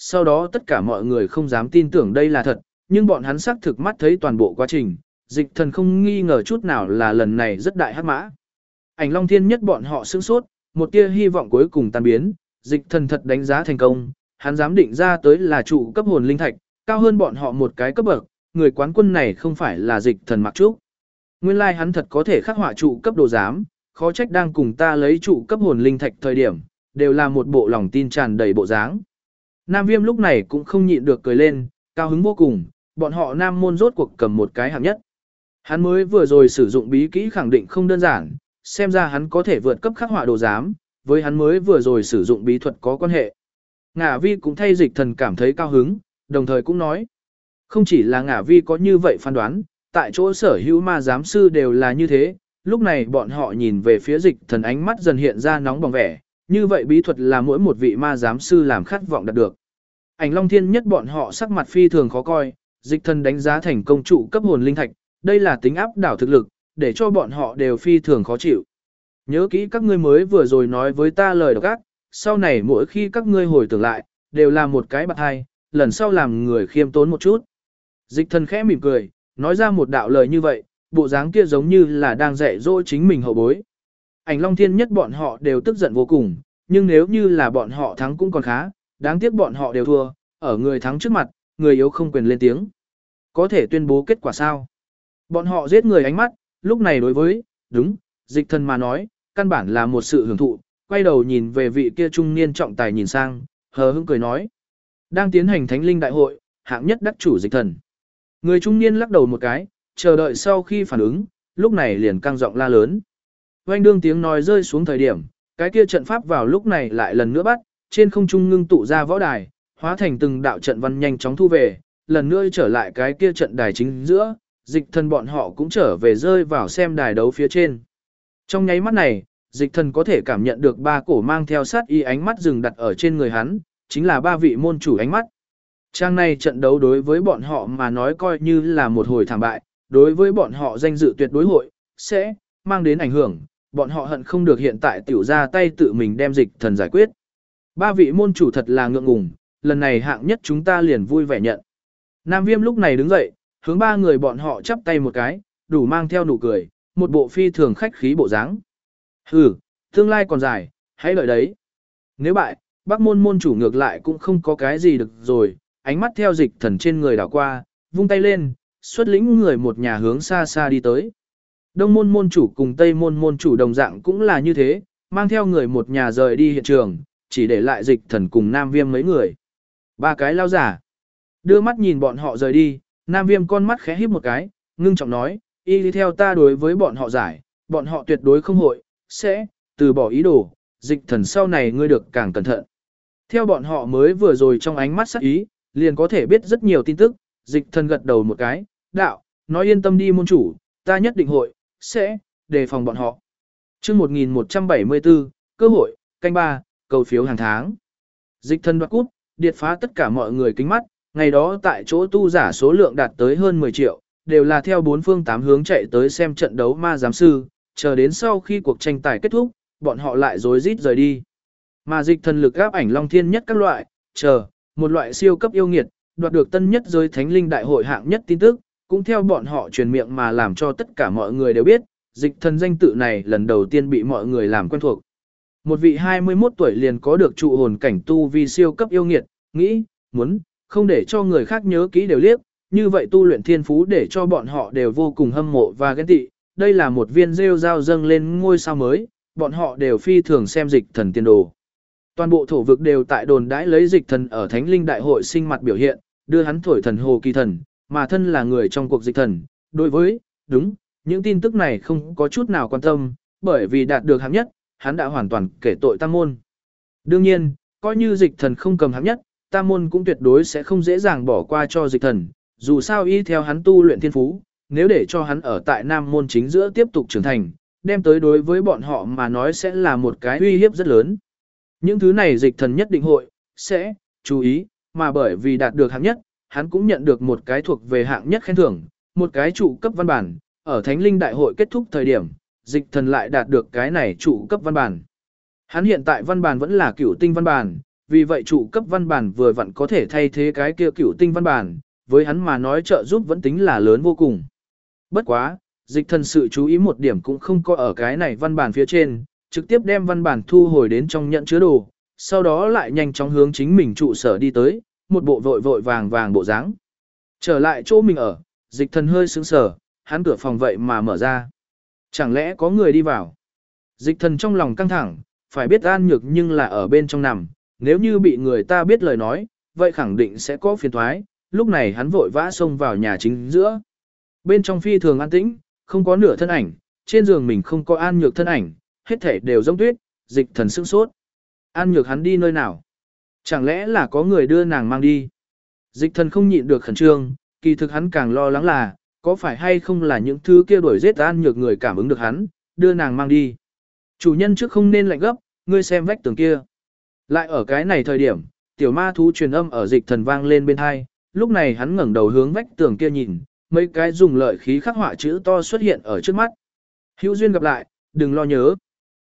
sau đó tất cả mọi người không dám tin tưởng đây là thật, nhưng bọn hắn xác thực mắt thấy toàn bộ quá trình, dịch thần không nghi ngờ chút nào là lần này rất đại hắc mã. Ảnh Long Thiên Nhất bọn họ sửng sốt, một tia hy vọng cuối cùng tan biến, dịch thần thật đánh giá thành công, hắn dám định ra tới là trụ cấp hồn linh thạch, cao hơn bọn họ một cái cấp bậc, người quán quân này không phải là dịch thần Mặc Trúc. Nguyên lai hắn thật có thể khắc họa trụ cấp đồ giám, khó trách đang cùng ta lấy trụ cấp hồn linh thạch thời điểm, đều là một bộ lòng tin tràn đầy bộ dáng. Nam Viêm lúc này cũng không nhịn được cười lên, cao hứng vô cùng, bọn họ Nam môn rốt cuộc cầm một cái hạng nhất. Hắn mới vừa rồi sử dụng bí kỹ khẳng định không đơn giản, xem ra hắn có thể vượt cấp khắc họa đồ giám, với hắn mới vừa rồi sử dụng bí thuật có quan hệ. Ngả Vi cũng thay dịch thần cảm thấy cao hứng, đồng thời cũng nói, không chỉ là Ngả Vi có như vậy phán đoán, tại chỗ sở hữu ma giám sư đều là như thế, lúc này bọn họ nhìn về phía dịch thần ánh mắt dần hiện ra nóng bỏng vẻ, như vậy bí thuật là mỗi một vị ma giám sư làm khát vọng đạt được. Ảnh Long Thiên Nhất bọn họ sắc mặt phi thường khó coi, dịch thần đánh giá thành công trụ cấp hồn linh thạch, đây là tính áp đảo thực lực, để cho bọn họ đều phi thường khó chịu. Nhớ kỹ các ngươi mới vừa rồi nói với ta lời độc ác, sau này mỗi khi các ngươi hồi tưởng lại, đều là một cái bạc hai, lần sau làm người khiêm tốn một chút. Dịch thần khẽ mỉm cười, nói ra một đạo lời như vậy, bộ dáng kia giống như là đang dạy dỗ chính mình hậu bối. Ảnh Long Thiên Nhất bọn họ đều tức giận vô cùng, nhưng nếu như là bọn họ thắng cũng còn khá, đáng tiếc bọn họ đều thua, ở người thắng trước mặt, người yếu không quyền lên tiếng. Có thể tuyên bố kết quả sao? Bọn họ giết người ánh mắt, lúc này đối với, đúng, dịch thần mà nói, căn bản là một sự hưởng thụ, quay đầu nhìn về vị kia trung niên trọng tài nhìn sang, hờ hững cười nói. Đang tiến hành thánh linh đại hội, hạng nhất đắc chủ dịch thần. Người trung niên lắc đầu một cái, chờ đợi sau khi phản ứng, lúc này liền căng giọng la lớn. Oanh đương tiếng nói rơi xuống thời điểm, cái kia trận pháp vào lúc này lại lần nữa bắt, trên không trung ngưng tụ ra võ đài, hóa thành từng đạo trận văn nhanh chóng thu về, lần nữa trở lại cái kia trận đài chính giữa, dịch thần bọn họ cũng trở về rơi vào xem đài đấu phía trên. Trong nháy mắt này, dịch thần có thể cảm nhận được ba cổ mang theo sát y ánh mắt dừng đặt ở trên người hắn, chính là ba vị môn chủ ánh mắt. Trang này trận đấu đối với bọn họ mà nói coi như là một hồi thảm bại, đối với bọn họ danh dự tuyệt đối hội, sẽ mang đến ảnh hưởng, bọn họ hận không được hiện tại tiểu ra tay tự mình đem dịch thần giải quyết. Ba vị môn chủ thật là ngượng ngùng, lần này hạng nhất chúng ta liền vui vẻ nhận. Nam Viêm lúc này đứng dậy, hướng ba người bọn họ chắp tay một cái, đủ mang theo nụ cười, một bộ phi thường khách khí bộ dáng. Hừ, tương lai còn dài, hãy đợi đấy. Nếu bại, Bắc môn môn chủ ngược lại cũng không có cái gì được rồi, ánh mắt theo dịch thần trên người đảo qua, vung tay lên, xuất lĩnh người một nhà hướng xa xa đi tới. Đông môn môn chủ cùng Tây môn môn chủ đồng dạng cũng là như thế, mang theo người một nhà rời đi hiện trường, chỉ để lại dịch thần cùng Nam Viêm mấy người. Ba cái lao giả. Đưa mắt nhìn bọn họ rời đi, Nam Viêm con mắt khẽ híp một cái, ngưng trọng nói, y đi theo ta đối với bọn họ giải, bọn họ tuyệt đối không hội, sẽ, từ bỏ ý đồ, dịch thần sau này ngươi được càng cẩn thận. Theo bọn họ mới vừa rồi trong ánh mắt sắc ý, liền có thể biết rất nhiều tin tức, dịch thần gật đầu một cái, đạo, nói yên tâm đi môn chủ, ta nhất định hội, sẽ, đề phòng bọn họ. Trước 1174, cơ hội, canh ba, cầu phiếu hàng tháng. Dịch thần đoạt cút, điệt phá tất cả mọi người kính mắt, ngày đó tại chỗ tu giả số lượng đạt tới hơn 10 triệu, đều là theo bốn phương tám hướng chạy tới xem trận đấu ma giám sư, chờ đến sau khi cuộc tranh tài kết thúc, bọn họ lại rối rít rời đi. Mà dịch thần lực áp ảnh Long Thiên Nhất các loại, chờ, một loại siêu cấp yêu nghiệt, đoạt được tân nhất giới thánh linh đại hội hạng nhất tin tức, cũng theo bọn họ truyền miệng mà làm cho tất cả mọi người đều biết, dịch thần danh tự này lần đầu tiên bị mọi người làm quen thuộc. Một vị 21 tuổi liền có được trụ hồn cảnh tu vi siêu cấp yêu nghiệt, nghĩ, muốn, không để cho người khác nhớ kỹ đều liếc, như vậy tu luyện thiên phú để cho bọn họ đều vô cùng hâm mộ và ghen tị, đây là một viên rêu dao dâng lên ngôi sao mới, bọn họ đều phi thường xem dịch thần tiên đồ. Toàn bộ thổ vực đều tại đồn đãi lấy dịch thần ở thánh linh đại hội sinh mặt biểu hiện, đưa hắn thổi thần hồ kỳ thần, mà thân là người trong cuộc dịch thần. Đối với, đúng, những tin tức này không có chút nào quan tâm, bởi vì đạt được hạng nhất, hắn đã hoàn toàn kể tội tam môn. Đương nhiên, coi như dịch thần không cầm hạng nhất, tam môn cũng tuyệt đối sẽ không dễ dàng bỏ qua cho dịch thần, dù sao y theo hắn tu luyện thiên phú, nếu để cho hắn ở tại nam môn chính giữa tiếp tục trưởng thành, đem tới đối với bọn họ mà nói sẽ là một cái uy hiếp rất lớn. Những thứ này dịch thần nhất định hội, sẽ, chú ý, mà bởi vì đạt được hạng nhất, hắn cũng nhận được một cái thuộc về hạng nhất khen thưởng, một cái trụ cấp văn bản, ở Thánh Linh Đại hội kết thúc thời điểm, dịch thần lại đạt được cái này trụ cấp văn bản. Hắn hiện tại văn bản vẫn là cửu tinh văn bản, vì vậy trụ cấp văn bản vừa vặn có thể thay thế cái kia cửu tinh văn bản, với hắn mà nói trợ giúp vẫn tính là lớn vô cùng. Bất quá, dịch thần sự chú ý một điểm cũng không có ở cái này văn bản phía trên, trực tiếp đem văn bản thu hồi đến trong nhận chứa đồ, sau đó lại nhanh chóng hướng chính mình trụ sở đi tới, một bộ vội vội vàng vàng bộ dáng. Trở lại chỗ mình ở, dịch thần hơi sững sờ, hắn cửa phòng vậy mà mở ra. Chẳng lẽ có người đi vào? Dịch thần trong lòng căng thẳng, phải biết An Nhược nhưng là ở bên trong nằm, nếu như bị người ta biết lời nói, vậy khẳng định sẽ có phiền toái. Lúc này hắn vội vã xông vào nhà chính giữa. Bên trong phi thường an tĩnh, không có nửa thân ảnh, trên giường mình không có An Nhược thân ảnh, hết thảy đều giống tuyết, dịch thần sững sốt. An Nhược hắn đi nơi nào? Chẳng lẽ là có người đưa nàng mang đi? Dịch thần không nhịn được khẩn trương, kỳ thực hắn càng lo lắng là, có phải hay không là những thứ kia đuổi giết An Nhược người cảm ứng được hắn, đưa nàng mang đi. Chủ nhân trước không nên lạnh gấp, ngươi xem vách tường kia. Lại ở cái này thời điểm, tiểu ma thú truyền âm ở dịch thần vang lên bên hai, lúc này hắn ngẩng đầu hướng vách tường kia nhìn, mấy cái dùng lợi khí khắc họa chữ to xuất hiện ở trước mắt. Hữu duyên gặp lại, đừng lo nhớ.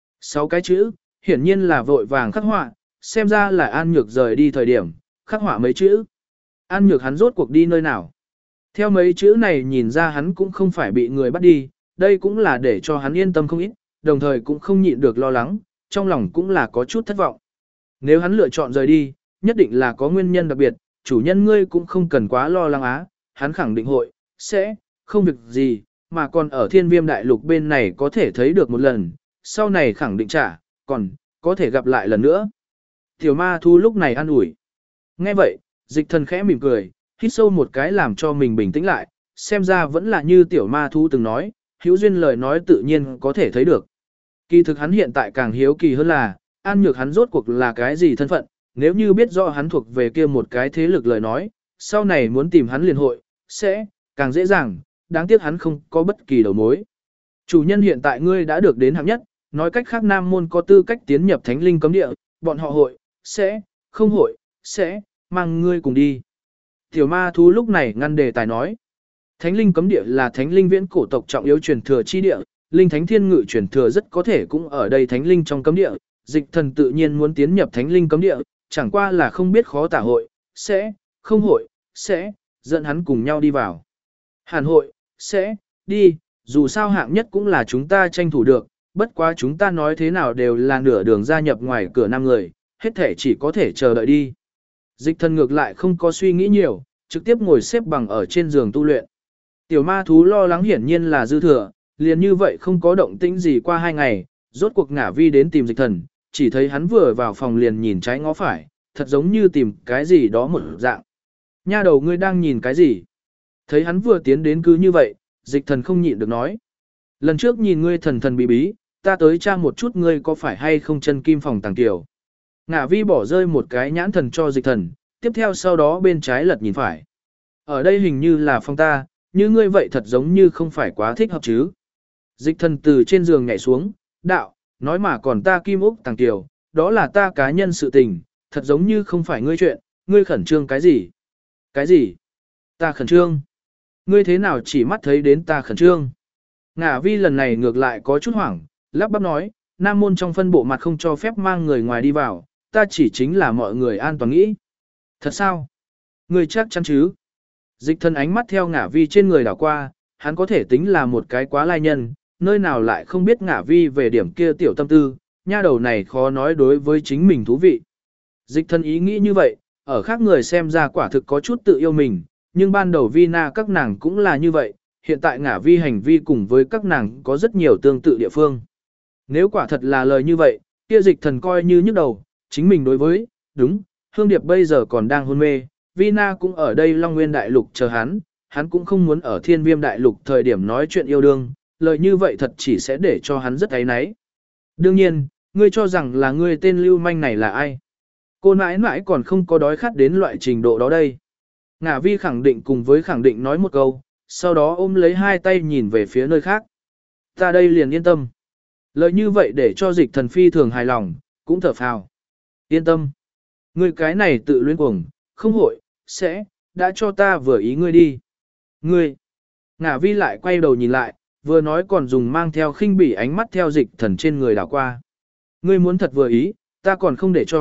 6 cái chữ, hiển nhiên là vội vàng khắc họa, xem ra là An Nhược rời đi thời điểm, khắc họa mấy chữ. An Nhược hắn rốt cuộc đi nơi nào? Theo mấy chữ này nhìn ra hắn cũng không phải bị người bắt đi, đây cũng là để cho hắn yên tâm không ít, đồng thời cũng không nhịn được lo lắng, trong lòng cũng là có chút thất vọng. Nếu hắn lựa chọn rời đi, nhất định là có nguyên nhân đặc biệt, chủ nhân ngươi cũng không cần quá lo lắng á, hắn khẳng định hội, sẽ, không việc gì, mà còn ở thiên viêm đại lục bên này có thể thấy được một lần, sau này khẳng định trả, còn, có thể gặp lại lần nữa. Tiểu ma thu lúc này an ủi. Nghe vậy, dịch thần khẽ mỉm cười, hít sâu một cái làm cho mình bình tĩnh lại, xem ra vẫn là như tiểu ma thu từng nói, hữu duyên lời nói tự nhiên có thể thấy được. Kỳ thực hắn hiện tại càng hiếu kỳ hơn là, An Nhược hắn rốt cuộc là cái gì thân phận, nếu như biết rõ hắn thuộc về kia một cái thế lực lời nói, sau này muốn tìm hắn liên hội, sẽ càng dễ dàng, đáng tiếc hắn không có bất kỳ đầu mối. Chủ nhân hiện tại ngươi đã được đến hạng nhất, nói cách khác Nam môn có tư cách tiến nhập Thánh Linh cấm địa, bọn họ hội, sẽ, không hội, sẽ, mang ngươi cùng đi. Tiểu ma thú lúc này ngăn đề tài nói. Thánh Linh cấm địa là Thánh Linh viễn cổ tộc trọng yếu truyền thừa chi địa, Linh Thánh Thiên Ngự truyền thừa rất có thể cũng ở đây Thánh Linh trong cấm địa, dịch thần tự nhiên muốn tiến nhập Thánh Linh cấm địa, chẳng qua là không biết khó tả hội, sẽ, không hội, sẽ, dẫn hắn cùng nhau đi vào. Hàn hội, sẽ, đi, dù sao hạng nhất cũng là chúng ta tranh thủ được, bất quá chúng ta nói thế nào đều là nửa đường gia nhập ngoài cửa 5 người, hết thể chỉ có thể chờ đợi đi. Dịch thần ngược lại không có suy nghĩ nhiều, trực tiếp ngồi xếp bằng ở trên giường tu luyện. Tiểu ma thú lo lắng hiển nhiên là dư thừa, liền như vậy không có động tĩnh gì qua 2 ngày, rốt cuộc ngả vi đến tìm dịch thần, chỉ thấy hắn vừa vào phòng liền nhìn trái ngó phải, thật giống như tìm cái gì đó một dạng. Nha đầu ngươi đang nhìn cái gì? Thấy hắn vừa tiến đến cứ như vậy, dịch thần không nhịn được nói. Lần trước nhìn ngươi thần thần bí bí, ta tới tra một chút ngươi có phải hay không chân kim phòng tàng tiểu. Ngả vi bỏ rơi một cái nhãn thần cho dịch thần, tiếp theo sau đó bên trái lật nhìn phải. Ở đây hình như là phòng ta, như ngươi vậy thật giống như không phải quá thích hợp chứ. Dịch thần từ trên giường nhảy xuống, đạo, nói mà còn ta kim úc tàng tiểu, đó là ta cá nhân sự tình, thật giống như không phải ngươi chuyện, ngươi khẩn trương cái gì? Cái gì? Ta khẩn trương. Ngươi thế nào chỉ mắt thấy đến ta khẩn trương? Ngả vi lần này ngược lại có chút hoảng, lắp bắp nói, Nam môn trong phân bộ mặt không cho phép mang người ngoài đi vào, ta chỉ chính là mọi người an toàn nghĩ. Thật sao? Ngươi chắc chắn chứ? Dịch thần ánh mắt theo ngả vi trên người đảo qua, hắn có thể tính là một cái quá lai nhân, nơi nào lại không biết ngả vi về điểm kia tiểu tâm tư, nha đầu này khó nói đối với chính mình thú vị. Dịch thần ý nghĩ như vậy, ở khác người xem ra quả thực có chút tự yêu mình, nhưng ban đầu vi na các nàng cũng là như vậy, hiện tại ngả vi hành vi cùng với các nàng có rất nhiều tương tự địa phương. Nếu quả thật là lời như vậy, kia dịch thần coi như nhức đầu, chính mình đối với, đúng, Hương Điệp bây giờ còn đang hôn mê, vi na cũng ở đây Long Nguyên Đại Lục chờ hắn cũng không muốn ở Thiên Viêm Đại Lục thời điểm nói chuyện yêu đương, lời như vậy thật chỉ sẽ để cho hắn rất áy náy. Đương nhiên, ngươi cho rằng là ngươi tên lưu manh này là ai? Cô nãi nãi còn không có đói khát đến loại trình độ đó đây. Ngả vi khẳng định cùng với khẳng định nói một câu, sau đó ôm lấy hai tay nhìn về phía nơi khác. Ta đây liền yên tâm. Lời như vậy để cho dịch thần phi thường hài lòng, cũng thở phào. Yên tâm. Ngươi cái này tự luyến cuồng, không hội, sẽ, đã cho ta vừa ý ngươi đi. Ngươi. Ngả vi lại quay đầu nhìn lại, vừa nói còn dùng mang theo khinh bỉ ánh mắt theo dịch thần trên người đảo qua. Ngươi muốn thật vừa ý, ta còn không để cho,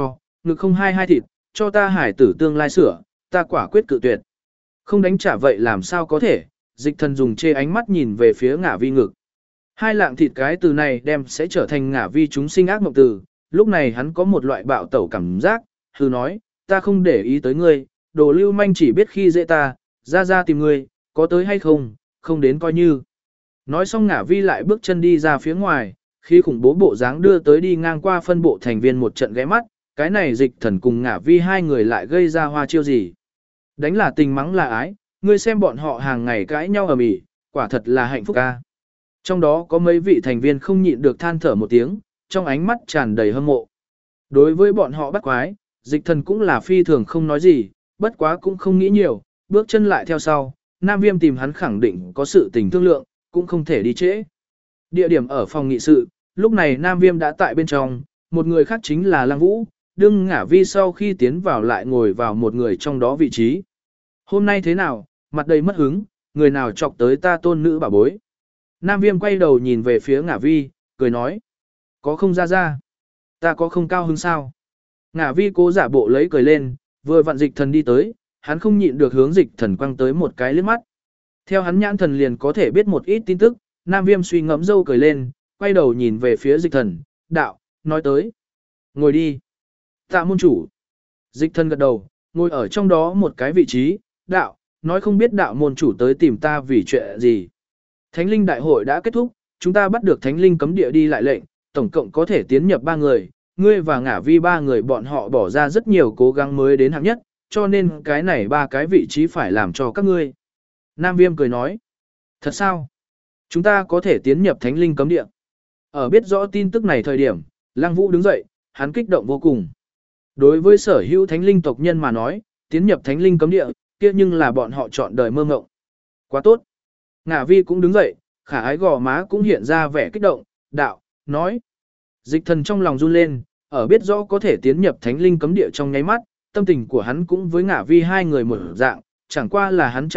ngực không hai hai thịt, cho ta hải tử tương lai sửa, ta quả quyết cự tuyệt. Không đánh trả vậy làm sao có thể, dịch thần dùng chê ánh mắt nhìn về phía ngả vi ngực. Hai lạng thịt cái từ này đem sẽ trở thành ngả vi chúng sinh ác mộng từ, lúc này hắn có một loại bạo tẩu cảm giác, hừ nói, ta không để ý tới ngươi, đồ lưu manh chỉ biết khi dễ ta, ra tìm ngươi, có tới hay không, không đến coi như. Nói xong ngả vi lại bước chân đi ra phía ngoài, khi khủng bố bộ dáng đưa tới đi ngang qua phân bộ thành viên một trận ghé mắt, cái này dịch thần cùng ngả vi hai người lại gây ra hoa chiêu gì. Đánh là tình mắng là ái, ngươi xem bọn họ hàng ngày cãi nhau ở mỹ, quả thật là hạnh phúc ca. Trong đó có mấy vị thành viên không nhịn được than thở một tiếng, trong ánh mắt tràn đầy hâm mộ. Đối với bọn họ bắt quái, dịch thần cũng là phi thường không nói gì, bất quá cũng không nghĩ nhiều, bước chân lại theo sau, Nam Viêm tìm hắn khẳng định có sự tình thương lượng, cũng không thể đi trễ. Địa điểm ở phòng nghị sự, lúc này Nam Viêm đã tại bên trong, một người khác chính là Lăng Vũ, đương ngả vi sau khi tiến vào lại ngồi vào một người trong đó vị trí. Hôm nay thế nào, mặt đầy mất hứng, người nào chọc tới ta tôn nữ bà bối. Nam Viêm quay đầu nhìn về phía ngả vi, cười nói. Có không ra, ta có không cao hứng sao? Ngả vi cố giả bộ lấy cười lên, vừa vặn dịch thần đi tới, hắn không nhịn được hướng dịch thần quăng tới một cái liếc mắt. Theo hắn nhãn thần liền có thể biết một ít tin tức, Nam Viêm suy ngẫm dâu cười lên, quay đầu nhìn về phía dịch thần, đạo, nói tới. Ngồi đi. Tạ môn chủ. Dịch thần gật đầu, ngồi ở trong đó một cái vị trí, đạo, nói không biết đạo môn chủ tới tìm ta vì chuyện gì. Thánh linh đại hội đã kết thúc, chúng ta bắt được thánh linh cấm địa đi lại lệnh, tổng cộng có thể tiến nhập 3 người, ngươi và ngả vi 3 người bọn họ bỏ ra rất nhiều cố gắng mới đến hạng nhất, cho nên cái này 3 cái vị trí phải làm cho các ngươi. Nam Viêm cười nói, thật sao? Chúng ta có thể tiến nhập thánh linh cấm địa. Ở biết rõ tin tức này thời điểm, Lăng Vũ đứng dậy, hắn kích động vô cùng. Đối với sở hữu thánh linh tộc nhân mà nói, tiến nhập thánh linh cấm địa, kia nhưng là bọn họ chọn đời mơ ngộng. Quá tốt. Ngả vi cũng đứng dậy, khả ái gò má cũng hiện ra vẻ kích động, đạo, nói. Dịch thần trong lòng run lên, ở biết rõ có thể tiến nhập thánh linh cấm địa trong nháy mắt, tâm tình của hắn cũng với ngả vi hai người một dạng, chẳng qua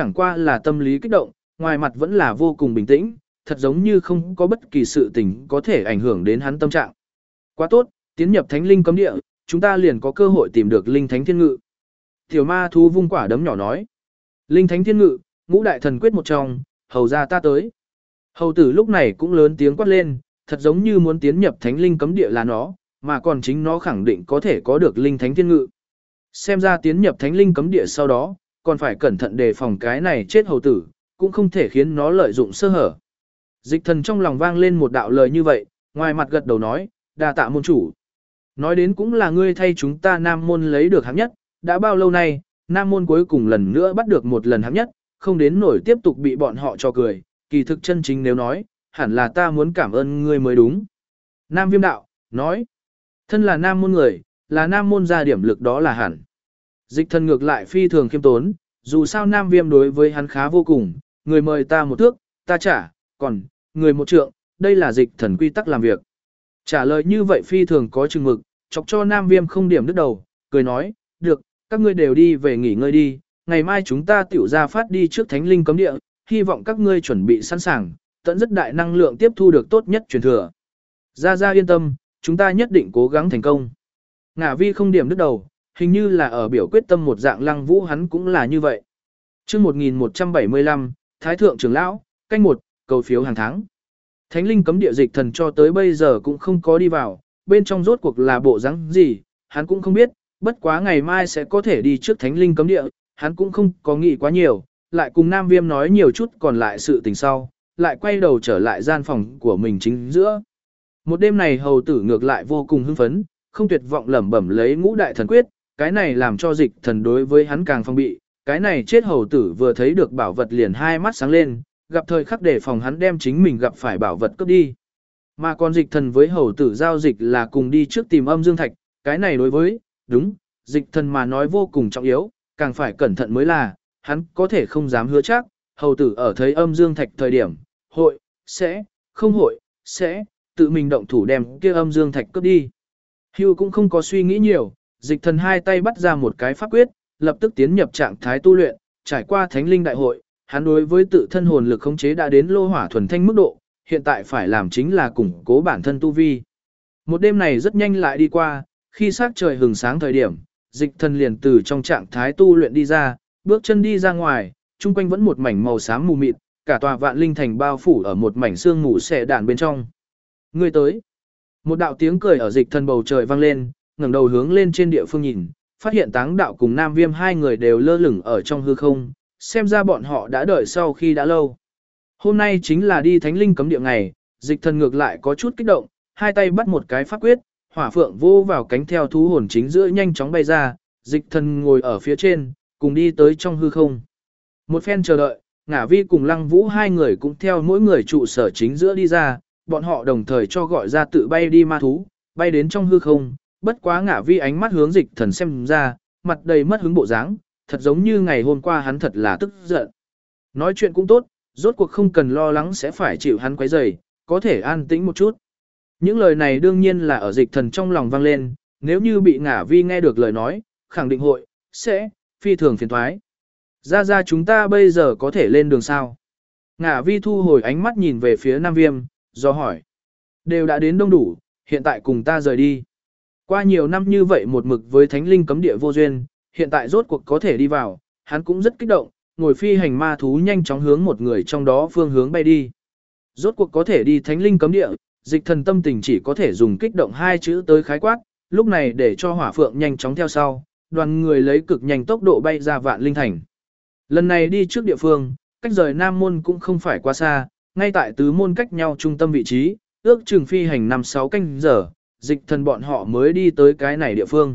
là tâm lý kích động, ngoài mặt vẫn là vô cùng bình tĩnh, thật giống như không có bất kỳ sự tình có thể ảnh hưởng đến hắn tâm trạng. Quá tốt, tiến nhập thánh linh cấm địa, chúng ta liền có cơ hội tìm được linh thánh thiên ngự. Tiểu ma thú vung quả đấm nhỏ nói. Linh thánh thiên ngự, ngũ đại thần quyết một trong, hầu ra ta tới. Hầu tử lúc này cũng lớn tiếng quát lên, thật giống như muốn tiến nhập thánh linh cấm địa là nó, mà còn chính nó khẳng định có thể có được linh thánh thiên ngự. Xem ra tiến nhập thánh linh cấm địa sau đó, còn phải cẩn thận đề phòng cái này chết hầu tử, cũng không thể khiến nó lợi dụng sơ hở. Dịch thần trong lòng vang lên một đạo lời như vậy, ngoài mặt gật đầu nói, đa tạ môn chủ. Nói đến cũng là ngươi thay chúng ta Nam môn lấy được hạng nhất, đã bao lâu nay, Nam môn cuối cùng lần nữa bắt được một lần hạng nhất, không đến nổi tiếp tục bị bọn họ cho cười, kỳ thực chân chính nếu nói, hẳn là ta muốn cảm ơn ngươi mới đúng. Nam Viêm đạo, nói, thân là Nam môn người, là Nam môn ra điểm lực đó là hẳn. Dịch thần ngược lại phi thường khiêm tốn, dù sao Nam Viêm đối với hắn khá vô cùng, người mời ta một thước, ta trả, còn, người một trượng, đây là dịch thần quy tắc làm việc. Trả lời như vậy phi thường có chừng mực, chọc cho Nam Viêm không điểm đứt đầu, cười nói, được, các ngươi đều đi về nghỉ ngơi đi, ngày mai chúng ta tiểu ra phát đi trước thánh linh cấm địa, hy vọng các ngươi chuẩn bị sẵn sàng, tận rất đại năng lượng tiếp thu được tốt nhất truyền thừa. Ra yên tâm, chúng ta nhất định cố gắng thành công. Ngả vi không điểm đứt đầu, hình như là ở biểu quyết tâm một dạng Lăng Vũ hắn cũng là như vậy. Chương 1175, Thái thượng trưởng lão, canh 1, cầu phiếu hàng tháng. Thánh linh cấm địa dịch thần cho tới bây giờ cũng không có đi vào, bên trong rốt cuộc là bộ dáng gì, hắn cũng không biết, bất quá ngày mai sẽ có thể đi trước thánh linh cấm địa, hắn cũng không có nghĩ quá nhiều, lại cùng Nam Viêm nói nhiều chút còn lại sự tình sau, lại quay đầu trở lại gian phòng của mình chính giữa. Một đêm này hầu tử ngược lại vô cùng hưng phấn, không tuyệt vọng lẩm bẩm lấy ngũ đại thần quyết, cái này làm cho dịch thần đối với hắn càng phong bị, cái này chết hầu tử vừa thấy được bảo vật liền hai mắt sáng lên, gặp thời khắc để phòng hắn đem chính mình gặp phải bảo vật cướp đi. Mà còn dịch thần với hầu tử giao dịch là cùng đi trước tìm âm dương thạch, cái này đối với, đúng, dịch thần mà nói vô cùng trọng yếu, càng phải cẩn thận mới là, hắn có thể không dám hứa chắc, hầu tử ở thấy âm dương thạch thời điểm, hội, sẽ, tự mình động thủ đem kia âm dương thạch cướp đi. Hưu cũng không có suy nghĩ nhiều, dịch thần hai tay bắt ra một cái pháp quyết, lập tức tiến nhập trạng thái tu luyện, trải qua thánh linh đại hội, hắn đối với tự thân hồn lực khống chế đã đến lô hỏa thuần thanh mức độ, hiện tại phải làm chính là củng cố bản thân tu vi. Một đêm này rất nhanh lại đi qua, khi sắc trời hừng sáng thời điểm, dịch thần liền từ trong trạng thái tu luyện đi ra, bước chân đi ra ngoài, chung quanh vẫn một mảnh màu xám mù mịt, cả tòa vạn linh thành bao phủ ở một mảnh sương mù xẻ đạn bên trong. Người tới. Một đạo tiếng cười ở dịch thần bầu trời vang lên, ngẩng đầu hướng lên trên địa phương nhìn, phát hiện Táng Đạo cùng Nam Viêm hai người đều lơ lửng ở trong hư không, xem ra bọn họ đã đợi sau khi đã lâu. Hôm nay chính là đi Thánh Linh cấm địa ngày, dịch thần ngược lại có chút kích động, hai tay bắt một cái pháp quyết, hỏa phượng vô vào cánh theo thú hồn chính giữa nhanh chóng bay ra, dịch thần ngồi ở phía trên, cùng đi tới trong hư không. Một phen chờ đợi, Ngả Vi cùng Lăng Vũ hai người cũng theo mỗi người trụ sở chính giữa đi ra, bọn họ đồng thời cho gọi ra tự bay đi ma thú, bay đến trong hư không, bất quá Ngả Vi ánh mắt hướng dịch thần xem ra, mặt đầy mất hứng bộ dáng, thật giống như ngày hôm qua hắn thật là tức giận. Nói chuyện cũng tốt, rốt cuộc không cần lo lắng sẽ phải chịu hắn quấy rầy, có thể an tĩnh một chút. Những lời này đương nhiên là ở dịch thần trong lòng vang lên, nếu như bị Ngả Vi nghe được lời nói, khẳng định hội, sẽ, phi thường phiền thoái. Ra chúng ta bây giờ có thể lên đường sao? Ngả Vi thu hồi ánh mắt nhìn về phía Nam Viêm, do hỏi. Đều đã đến đông đủ, hiện tại cùng ta rời đi. Qua nhiều năm như vậy một mực với Thánh Linh cấm địa vô duyên, hiện tại rốt cuộc có thể đi vào, hắn cũng rất kích động, ngồi phi hành ma thú nhanh chóng hướng một người trong đó phương hướng bay đi. Rốt cuộc có thể đi Thánh Linh cấm địa, dịch thần tâm tình chỉ có thể dùng kích động hai chữ tới khái quát, lúc này để cho hỏa phượng nhanh chóng theo sau, đoàn người lấy cực nhanh tốc độ bay ra vạn linh thành. Lần này đi trước địa phương, cách rời Nam Môn cũng không phải quá xa, ngay tại tứ môn cách nhau trung tâm vị trí, ước chừng phi hành 5-6 canh giờ, dịch thần bọn họ mới đi tới cái này địa phương.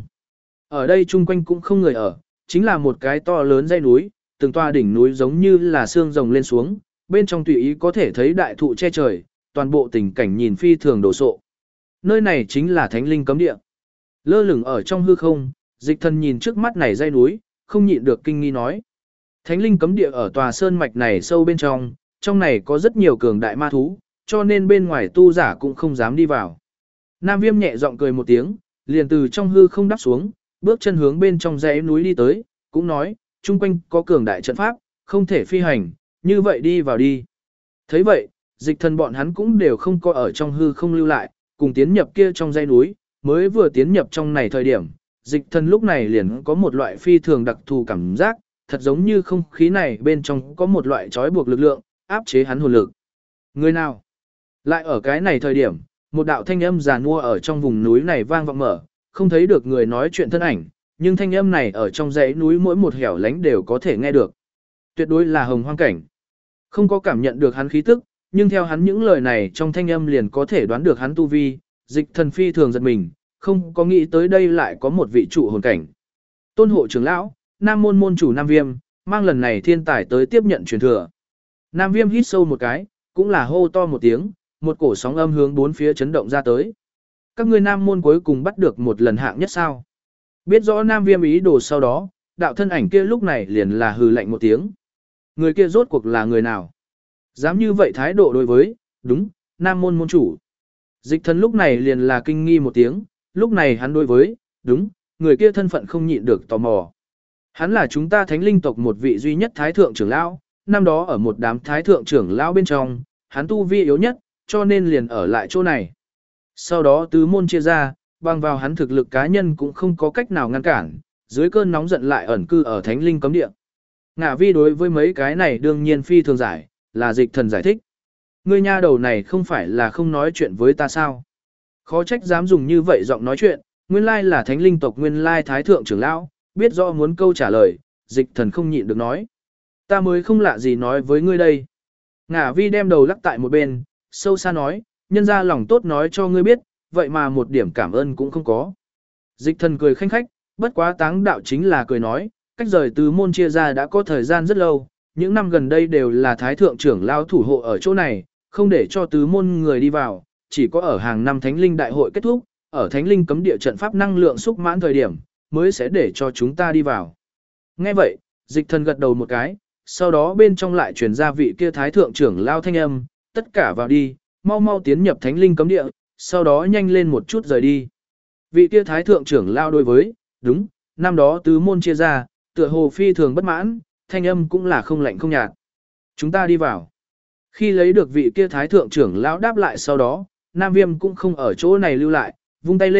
Ở đây chung quanh cũng không người ở, chính là một cái to lớn dãy núi, từng tòa đỉnh núi giống như là xương rồng lên xuống, bên trong tùy ý có thể thấy đại thụ che trời, toàn bộ tình cảnh nhìn phi thường đồ sộ. Nơi này chính là Thánh Linh cấm địa. Lơ lửng ở trong hư không, dịch thần nhìn trước mắt này dãy núi, không nhịn được kinh nghi nói. Thánh Linh cấm địa ở tòa sơn mạch này sâu bên trong này có rất nhiều cường đại ma thú, cho nên bên ngoài tu giả cũng không dám đi vào. Nam Viêm nhẹ giọng cười một tiếng, liền từ trong hư không đáp xuống, bước chân hướng bên trong dãy núi đi tới, cũng nói, chung quanh có cường đại trận pháp, không thể phi hành, như vậy đi vào đi. Thấy vậy, dịch thần bọn hắn cũng đều không có ở trong hư không lưu lại, cùng tiến nhập kia trong dãy núi, mới vừa tiến nhập trong này thời điểm, dịch thần lúc này liền có một loại phi thường đặc thù cảm giác, thật giống như không khí này bên trong có một loại trói buộc lực lượng, áp chế hắn hồn lực. Người nào? Lại ở cái này thời điểm, một đạo thanh âm giàn mua ở trong vùng núi này vang vọng mở, không thấy được người nói chuyện thân ảnh, nhưng thanh âm này ở trong dãy núi mỗi một hẻo lánh đều có thể nghe được. Tuyệt đối là Hồng Hoang Cảnh. Không có cảm nhận được hắn khí tức, nhưng theo hắn những lời này trong thanh âm liền có thể đoán được hắn tu vi, dịch thần phi thường giật mình, không có nghĩ tới đây lại có một vị trụ hồn cảnh. Tôn hộ trưởng lão, Nam môn môn chủ Nam Viêm, mang lần này thiên tài tới tiếp nhận truyền thừa. Nam Viêm hít sâu một cái, cũng là hô to một tiếng, một cổ sóng âm hướng bốn phía chấn động ra tới. Các ngươi Nam môn cuối cùng bắt được một lần hạng nhất sao? Biết rõ Nam Viêm ý đồ sau đó, đạo thân ảnh kia lúc này liền là hừ lạnh một tiếng. Người kia rốt cuộc là người nào? Dám như vậy thái độ đối với, đúng, Nam môn môn chủ. Dịch thần lúc này liền là kinh nghi một tiếng, lúc này hắn đối với, đúng, người kia thân phận không nhịn được tò mò. Hắn là chúng ta Thánh Linh tộc một vị duy nhất thái thượng trưởng lão, năm đó ở một đám thái thượng trưởng lão bên trong, hắn tu vi yếu nhất, cho nên liền ở lại chỗ này. Sau đó tứ môn chia ra, bằng vào hắn thực lực cá nhân cũng không có cách nào ngăn cản, dưới cơn nóng giận lại ẩn cư ở Thánh Linh cấm địa. Ngạ Vi đối với mấy cái này đương nhiên phi thường giải, là dịch thần giải thích. Ngươi nha đầu này không phải là không nói chuyện với ta sao? Khó trách dám dùng như vậy giọng nói chuyện, nguyên lai là Thánh Linh tộc nguyên lai thái thượng trưởng lão, biết rõ muốn câu trả lời, dịch thần không nhịn được nói. Ta mới không lạ gì nói với ngươi đây. Ngạ Vi đem đầu lắc tại một bên, sâu xa nói, nhân ra lòng tốt nói cho ngươi biết, vậy mà một điểm cảm ơn cũng không có. Dịch thần cười khanh khách, bất quá Táng Đạo chính là cười nói, cách rời từ môn chia ra đã có thời gian rất lâu, những năm gần đây đều là thái thượng trưởng lao thủ hộ ở chỗ này, không để cho tứ môn người đi vào, chỉ có ở hàng năm Thánh Linh đại hội kết thúc, ở Thánh Linh cấm địa trận pháp năng lượng xúc mãn thời điểm, mới sẽ để cho chúng ta đi vào. Nghe vậy, dịch thần gật đầu một cái, sau đó bên trong lại truyền ra vị kia thái thượng trưởng lao thanh âm, tất cả vào đi, mau mau tiến nhập Thánh Linh cấm địa, sau đó nhanh lên một chút rời đi. Vị kia thái thượng trưởng lao đối với, đúng, năm đó tứ môn chia ra, tựa hồ phi thường bất mãn, thanh âm cũng là không lạnh không nhạt. Chúng ta đi vào. Khi lấy được vị kia thái thượng trưởng lão đáp lại sau đó, Nam Viêm cũng không ở chỗ này lưu lại, vung tay lên,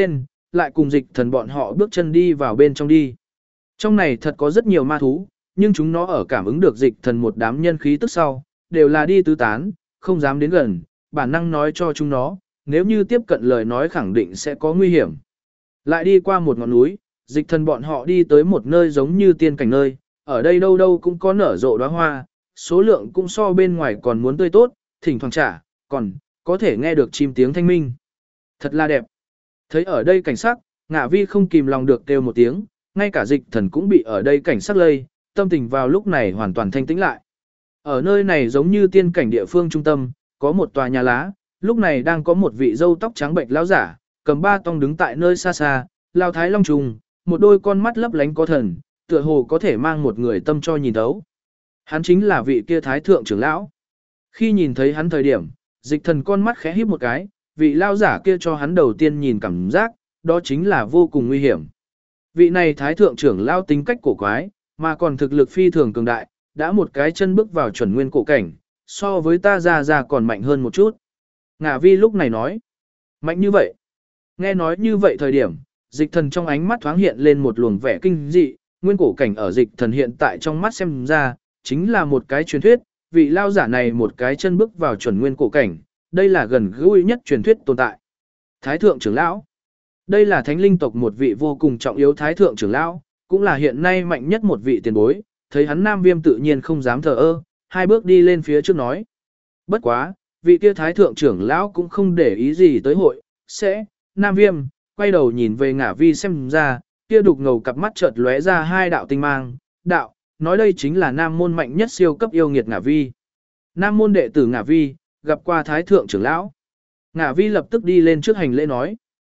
lại cùng dịch thần bọn họ bước chân đi vào bên trong đi. Trong này thật có rất nhiều ma thú, nhưng chúng nó ở cảm ứng được dịch thần một đám nhân khí tức sau, đều là đi tứ tán, không dám đến gần, bản năng nói cho chúng nó, nếu như tiếp cận lời nói khẳng định sẽ có nguy hiểm. Lại đi qua một ngọn núi, dịch thần bọn họ đi tới một nơi giống như tiên cảnh nơi, ở đây đâu đâu cũng có nở rộ đóa hoa, số lượng cũng so bên ngoài còn muốn tươi tốt, thỉnh thoảng trả, còn có thể nghe được chim tiếng thanh minh. Thật là đẹp. Thấy ở đây cảnh sắc, Ngạ Vi không kìm lòng được kêu một tiếng, ngay cả dịch thần cũng bị ở đây cảnh sắc lây, tâm tình vào lúc này hoàn toàn thanh tĩnh lại. Ở nơi này giống như tiên cảnh địa phương trung tâm, có một tòa nhà lá, lúc này đang có một vị râu tóc trắng bệnh lão giả, cầm ba tong đứng tại nơi xa xa, lao thái long trùng, một đôi con mắt lấp lánh có thần, tựa hồ có thể mang một người tâm cho nhìn thấu. Hắn chính là vị kia thái thượng trưởng lão. Khi nhìn thấy hắn thời điểm, dịch thần con mắt khẽ híp một cái, vị lao giả kia cho hắn đầu tiên nhìn cảm giác, đó chính là vô cùng nguy hiểm. Vị này thái thượng trưởng lão tính cách cổ quái, mà còn thực lực phi thường cường đại, đã một cái chân bước vào chuẩn nguyên cổ cảnh, so với ta ra còn mạnh hơn một chút. Ngạ Vi lúc này nói, mạnh như vậy. Nghe nói như vậy thời điểm, dịch thần trong ánh mắt thoáng hiện lên một luồng vẻ kinh dị, nguyên cổ cảnh ở dịch thần hiện tại trong mắt xem ra, chính là một cái truyền thuyết, vị lao giả này một cái chân bước vào chuẩn nguyên cổ cảnh, đây là gần gũi nhất truyền thuyết tồn tại. Thái thượng trưởng lão, đây là thánh linh tộc một vị vô cùng trọng yếu thái thượng trưởng lão, cũng là hiện nay mạnh nhất một vị tiền bối, thấy hắn Nam Viêm tự nhiên không dám thờ ơ, hai bước đi lên phía trước nói. Bất quá, vị kia thái thượng trưởng lão cũng không để ý gì tới hội, sẽ, Nam Viêm, quay đầu nhìn về Ngạ Vi xem ra, kia đục ngầu cặp mắt chợt lóe ra hai đạo tinh mang, đạo, nói đây chính là Nam môn mạnh nhất siêu cấp yêu nghiệt Ngạ Vi. Nam môn đệ tử Ngạ Vi, gặp qua thái thượng trưởng lão. Ngạ Vi lập tức đi lên trước hành lễ nói.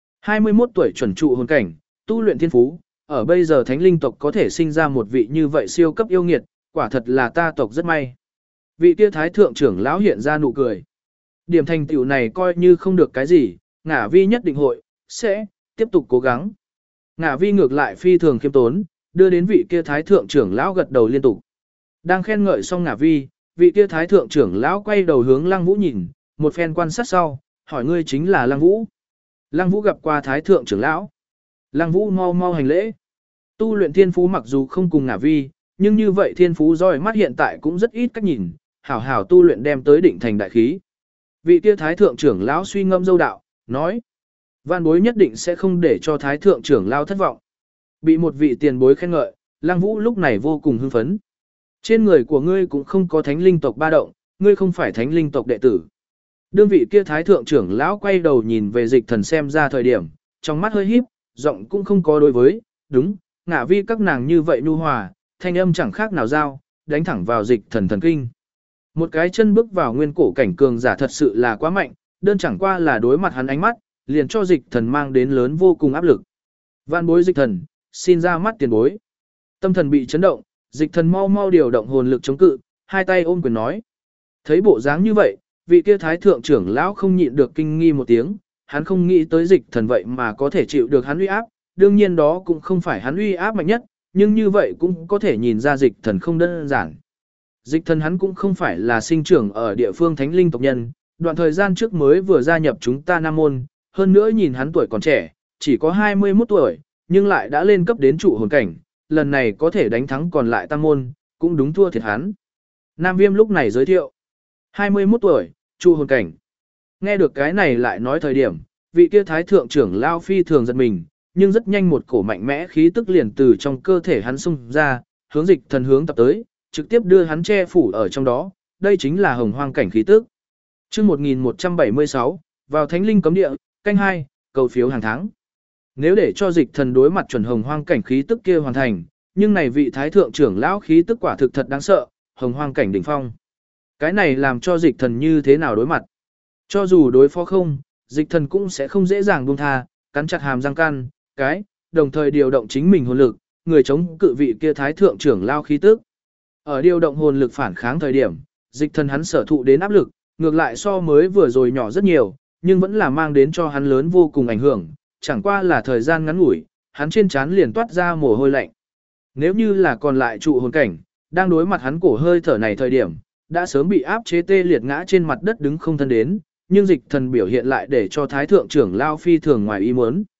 21 tuổi chuẩn trụ hồn cảnh, tu luyện thiên phú, ở bây giờ thánh linh tộc có thể sinh ra một vị như vậy siêu cấp yêu nghiệt, quả thật là ta tộc rất may. Vị kia thái thượng trưởng lão hiện ra nụ cười. Điểm thành tựu này coi như không được cái gì, Ngạ Vi nhất định hội, sẽ, tiếp tục cố gắng. Ngạ Vi ngược lại phi thường khiêm tốn, đưa đến vị kia thái thượng trưởng lão gật đầu liên tục. Đang khen ngợi xong Ngạ Vi, vị kia thái thượng trưởng lão quay đầu hướng Lăng Vũ nhìn, một phen quan sát sau, hỏi ngươi chính là Lăng Vũ. Lăng Vũ gặp qua thái thượng trưởng lão. Lăng Vũ mau mau hành lễ. Tu luyện thiên phú mặc dù không cùng Ngạ Vi, nhưng như vậy thiên phú roi mắt hiện tại cũng rất ít cách nhìn, hảo hảo tu luyện đem tới định thành đại khí. Vị kia thái thượng trưởng lão suy ngâm dâu đạo, nói: "Vạn bối nhất định sẽ không để cho thái thượng trưởng lão thất vọng." Bị một vị tiền bối khen ngợi, Lăng Vũ lúc này vô cùng hưng phấn. Trên người của ngươi cũng không có thánh linh tộc ba động, ngươi không phải thánh linh tộc đệ tử. Đương vị kia thái thượng trưởng lão quay đầu nhìn về dịch thần xem ra thời điểm, trong mắt hơi híp, giọng cũng không có đối với, đúng, Ngạ Vi các nàng như vậy nhu hòa, thanh âm chẳng khác nào dao, đánh thẳng vào dịch thần thần kinh. Một cái chân bước vào nguyên cổ cảnh cường giả thật sự là quá mạnh, đơn chẳng qua là đối mặt hắn ánh mắt, liền cho dịch thần mang đến lớn vô cùng áp lực. Vạn bối dịch thần, xin ra mắt tiền bối. Tâm thần bị chấn động, dịch thần mau mau điều động hồn lực chống cự, hai tay ôm quyền nói. Thấy bộ dáng như vậy, vị kia thái thượng trưởng lão không nhịn được kinh nghi một tiếng, hắn không nghĩ tới dịch thần vậy mà có thể chịu được hắn uy áp, đương nhiên đó cũng không phải hắn uy áp mạnh nhất, nhưng như vậy cũng có thể nhìn ra dịch thần không đơn giản. Dịch thần hắn cũng không phải là sinh trưởng ở địa phương thánh linh tộc nhân, đoạn thời gian trước mới vừa gia nhập chúng ta Nam môn, hơn nữa nhìn hắn tuổi còn trẻ, chỉ có 21 tuổi, nhưng lại đã lên cấp đến trụ hồn cảnh, lần này có thể đánh thắng còn lại tam môn, cũng đúng thua thiệt hắn. Nam Viêm lúc này giới thiệu, 21 tuổi, trụ hồn cảnh. Nghe được cái này lại nói thời điểm, vị kia thái thượng trưởng lao phi thường giật mình, nhưng rất nhanh một cổ mạnh mẽ khí tức liền từ trong cơ thể hắn xung ra, hướng dịch thần hướng tập tới, trực tiếp đưa hắn che phủ ở trong đó, đây chính là hồng hoang cảnh khí tức. Chương 1176, vào Thánh Linh cấm địa, canh 2, cầu phiếu hàng tháng. Nếu để cho dịch thần đối mặt chuẩn hồng hoang cảnh khí tức kia hoàn thành, nhưng này vị thái thượng trưởng lão khí tức quả thực thật đáng sợ, hồng hoang cảnh đỉnh phong. Cái này làm cho dịch thần như thế nào đối mặt? Cho dù đối phó không, dịch thần cũng sẽ không dễ dàng buông tha, cắn chặt hàm răng can, đồng thời điều động chính mình hồn lực, người chống cự vị kia thái thượng trưởng lão khí tức. Ở điều động hồn lực phản kháng thời điểm, dịch thần hắn sở thụ đến áp lực, ngược lại so mới vừa rồi nhỏ rất nhiều, nhưng vẫn là mang đến cho hắn lớn vô cùng ảnh hưởng, chẳng qua là thời gian ngắn ngủi, hắn trên trán liền toát ra mồ hôi lạnh. Nếu như là còn lại trụ hồn cảnh, đang đối mặt hắn cổ hơi thở này thời điểm, đã sớm bị áp chế tê liệt ngã trên mặt đất đứng không thân đến, nhưng dịch thần biểu hiện lại để cho thái thượng trưởng lao phi thường ngoài ý muốn.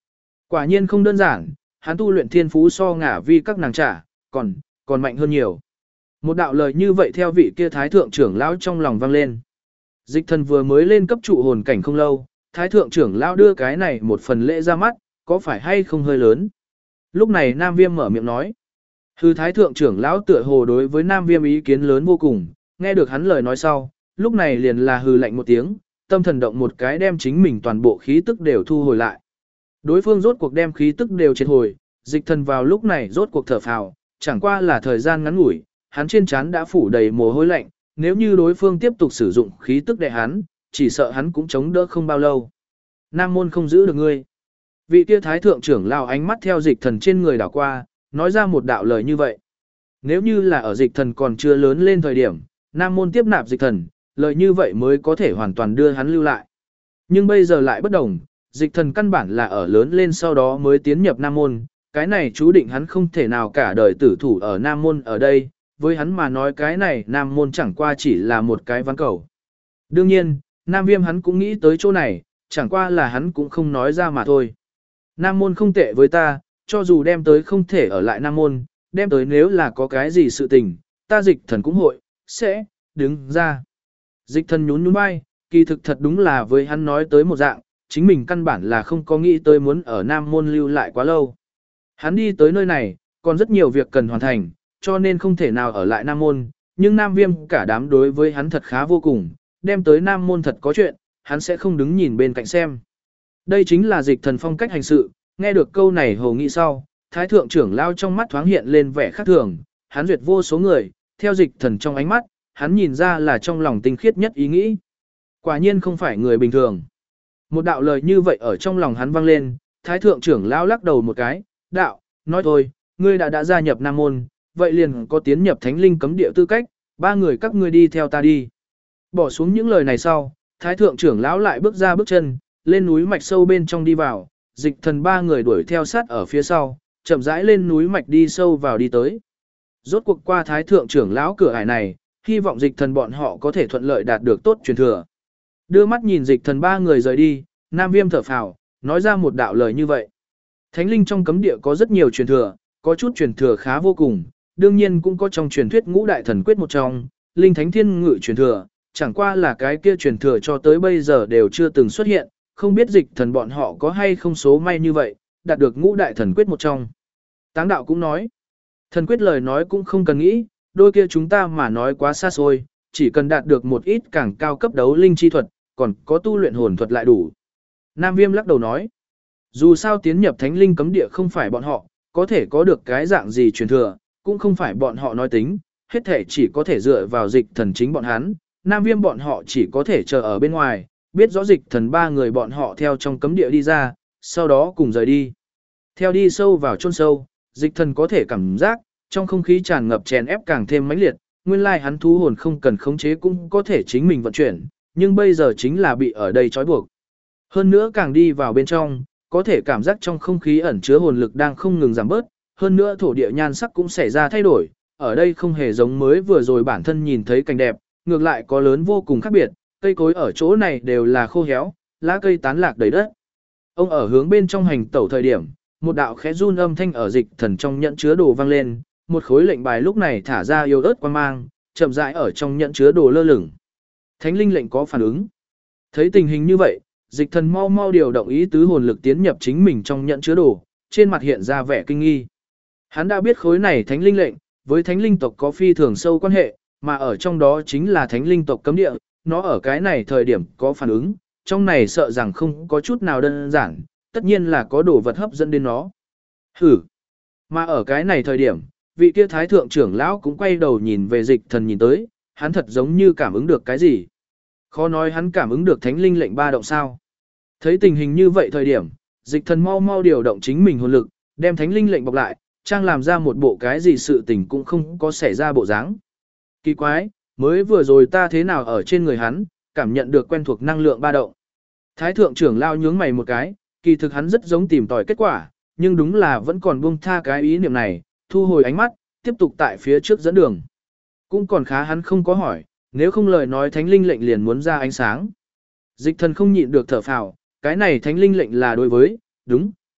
Quả nhiên không đơn giản, hắn tu luyện thiên phú so ngả vi các nàng trả, còn mạnh hơn nhiều. Một đạo lời như vậy theo vị kia thái thượng trưởng lão trong lòng vang lên. Dịch thần vừa mới lên cấp trụ hồn cảnh không lâu, thái thượng trưởng lão đưa cái này một phần lễ ra mắt, có phải hay không hơi lớn. Lúc này Nam Viêm mở miệng nói. Hư thái thượng trưởng lão tựa hồ đối với Nam Viêm ý kiến lớn vô cùng, nghe được hắn lời nói sau, lúc này liền là hư lạnh một tiếng, tâm thần động một cái đem chính mình toàn bộ khí tức đều thu hồi lại. Đối phương rốt cuộc đem khí tức đều triệt hồi, dịch thần vào lúc này rốt cuộc thở phào, chẳng qua là thời gian ngắn ngủi, hắn trên trán đã phủ đầy mồ hôi lạnh, nếu như đối phương tiếp tục sử dụng khí tức đè hắn, chỉ sợ hắn cũng chống đỡ không bao lâu. Nam môn không giữ được ngươi. Vị kia thái thượng trưởng lao ánh mắt theo dịch thần trên người đảo qua, nói ra một đạo lời như vậy. Nếu như là ở dịch thần còn chưa lớn lên thời điểm, Nam môn tiếp nạp dịch thần, lời như vậy mới có thể hoàn toàn đưa hắn lưu lại. Nhưng bây giờ lại bất đồng, dịch thần căn bản là ở lớn lên sau đó mới tiến nhập Nam môn, cái này chú định hắn không thể nào cả đời tử thủ ở Nam môn ở đây, với hắn mà nói cái này Nam môn chẳng qua chỉ là một cái ván cầu. Đương nhiên, Nam Viêm hắn cũng nghĩ tới chỗ này, chẳng qua là hắn cũng không nói ra mà thôi. Nam môn không tệ với ta, cho dù đem tới không thể ở lại Nam môn, đem tới nếu là có cái gì sự tình, ta dịch thần cũng hội, sẽ, đứng ra. Dịch thần nhún nhún vai, kỳ thực thật đúng là với hắn nói tới một dạng, chính mình căn bản là không có nghĩ tới muốn ở Nam môn lưu lại quá lâu. Hắn đi tới nơi này, còn rất nhiều việc cần hoàn thành, cho nên không thể nào ở lại Nam môn, nhưng Nam Viêm cả đám đối với hắn thật khá vô cùng, đem tới Nam môn thật có chuyện, hắn sẽ không đứng nhìn bên cạnh xem. Đây chính là dịch thần phong cách hành sự, nghe được câu này hồ nghĩ sau, thái thượng trưởng lao trong mắt thoáng hiện lên vẻ khác thường, hắn duyệt vô số người, theo dịch thần trong ánh mắt, hắn nhìn ra là trong lòng tinh khiết nhất ý nghĩ. Quả nhiên không phải người bình thường. Một đạo lời như vậy ở trong lòng hắn vang lên, thái thượng trưởng lao lắc đầu một cái, đạo, nói thôi, ngươi đã gia nhập Nam môn, vậy liền có tiến nhập thánh linh cấm địa tư cách, ba người các ngươi đi theo ta đi. Bỏ xuống những lời này sau, thái thượng trưởng lão lại bước ra bước chân, lên núi mạch sâu bên trong đi vào, dịch thần ba người đuổi theo sát ở phía sau, chậm rãi lên núi mạch đi sâu vào đi tới. Rốt cuộc qua thái thượng trưởng lão cửa ải này, hy vọng dịch thần bọn họ có thể thuận lợi đạt được tốt truyền thừa. Đưa mắt nhìn dịch thần ba người rời đi, Nam Viêm thở phào, nói ra một đạo lời như vậy. Thánh linh trong cấm địa có rất nhiều truyền thừa, có chút truyền thừa khá vô cùng, đương nhiên cũng có trong truyền thuyết ngũ đại thần quyết một trong, linh thánh thiên ngự truyền thừa, chẳng qua là cái kia truyền thừa cho tới bây giờ đều chưa từng xuất hiện, không biết dịch thần bọn họ có hay không số may như vậy, đạt được ngũ đại thần quyết một trong. Táng đạo cũng nói, thần quyết lời nói cũng không cần nghĩ, đôi kia chúng ta mà nói quá xa xôi, chỉ cần đạt được một ít càng cao cấp đấu linh chi thuật, còn có tu luyện hồn thuật lại đủ. Nam Viêm lắc đầu nói, dù sao tiến nhập thánh linh cấm địa không phải bọn họ, có thể có được cái dạng gì truyền thừa, cũng không phải bọn họ nói tính, hết thể chỉ có thể dựa vào dịch thần chính bọn hắn, Nam Viêm bọn họ chỉ có thể chờ ở bên ngoài, biết rõ dịch thần ba người bọn họ theo trong cấm địa đi ra, sau đó cùng rời đi. Theo đi sâu vào chôn sâu, dịch thần có thể cảm giác, trong không khí tràn ngập chèn ép càng thêm mãnh liệt, nguyên lai hắn thú hồn không cần khống chế cũng có thể chính mình vận chuyển, nhưng bây giờ chính là bị ở đây trói buộc. Hơn nữa càng đi vào bên trong, có thể cảm giác trong không khí ẩn chứa hồn lực đang không ngừng giảm bớt, hơn nữa thổ địa nhan sắc cũng xảy ra thay đổi, ở đây không hề giống mới vừa rồi bản thân nhìn thấy cảnh đẹp, ngược lại có lớn vô cùng khác biệt, cây cối ở chỗ này đều là khô héo, lá cây tán lạc đầy đất. Ông ở hướng bên trong hành tẩu thời điểm, một đạo khẽ run âm thanh ở dịch thần trong nhẫn chứa đồ vang lên, một khối lệnh bài lúc này thả ra yếu ớt quang mang, chậm rãi ở trong nhẫn chứa đồ lơ lửng. Thánh linh lệnh có phản ứng. Thấy tình hình như vậy, dịch thần mau mau điều động ý tứ hồn lực tiến nhập chính mình trong nhẫn chứa đồ, trên mặt hiện ra vẻ kinh nghi. Hắn đã biết khối này thánh linh lệnh, với thánh linh tộc có phi thường sâu quan hệ, mà ở trong đó chính là thánh linh tộc cấm địa, nó ở cái này thời điểm có phản ứng, trong này sợ rằng không có chút nào đơn giản, tất nhiên là có đồ vật hấp dẫn đến nó. Hử! Mà ở cái này thời điểm, vị kia thái thượng trưởng lão cũng quay đầu nhìn về dịch thần nhìn tới, hắn thật giống như cảm ứng được cái gì. Khó nói hắn cảm ứng được thánh linh lệnh ba động sao. Thấy tình hình như vậy thời điểm, dịch thần mau mau điều động chính mình hồn lực, đem thánh linh lệnh bọc lại, trang làm ra một bộ cái gì sự tình cũng không có xảy ra bộ dáng. Kỳ quái, mới vừa rồi ta thế nào ở trên người hắn, cảm nhận được quen thuộc năng lượng ba động. Thái thượng trưởng lao nhướng mày một cái, kỳ thực hắn rất giống tìm tòi kết quả, nhưng đúng là vẫn còn buông tha cái ý niệm này, thu hồi ánh mắt, tiếp tục tại phía trước dẫn đường. Cũng còn khá hắn không có hỏi, nếu không lời nói thánh linh lệnh liền muốn ra ánh sáng. Dịch thần không nhịn được thở phào, cái này thánh linh lệnh là đối với, đúng,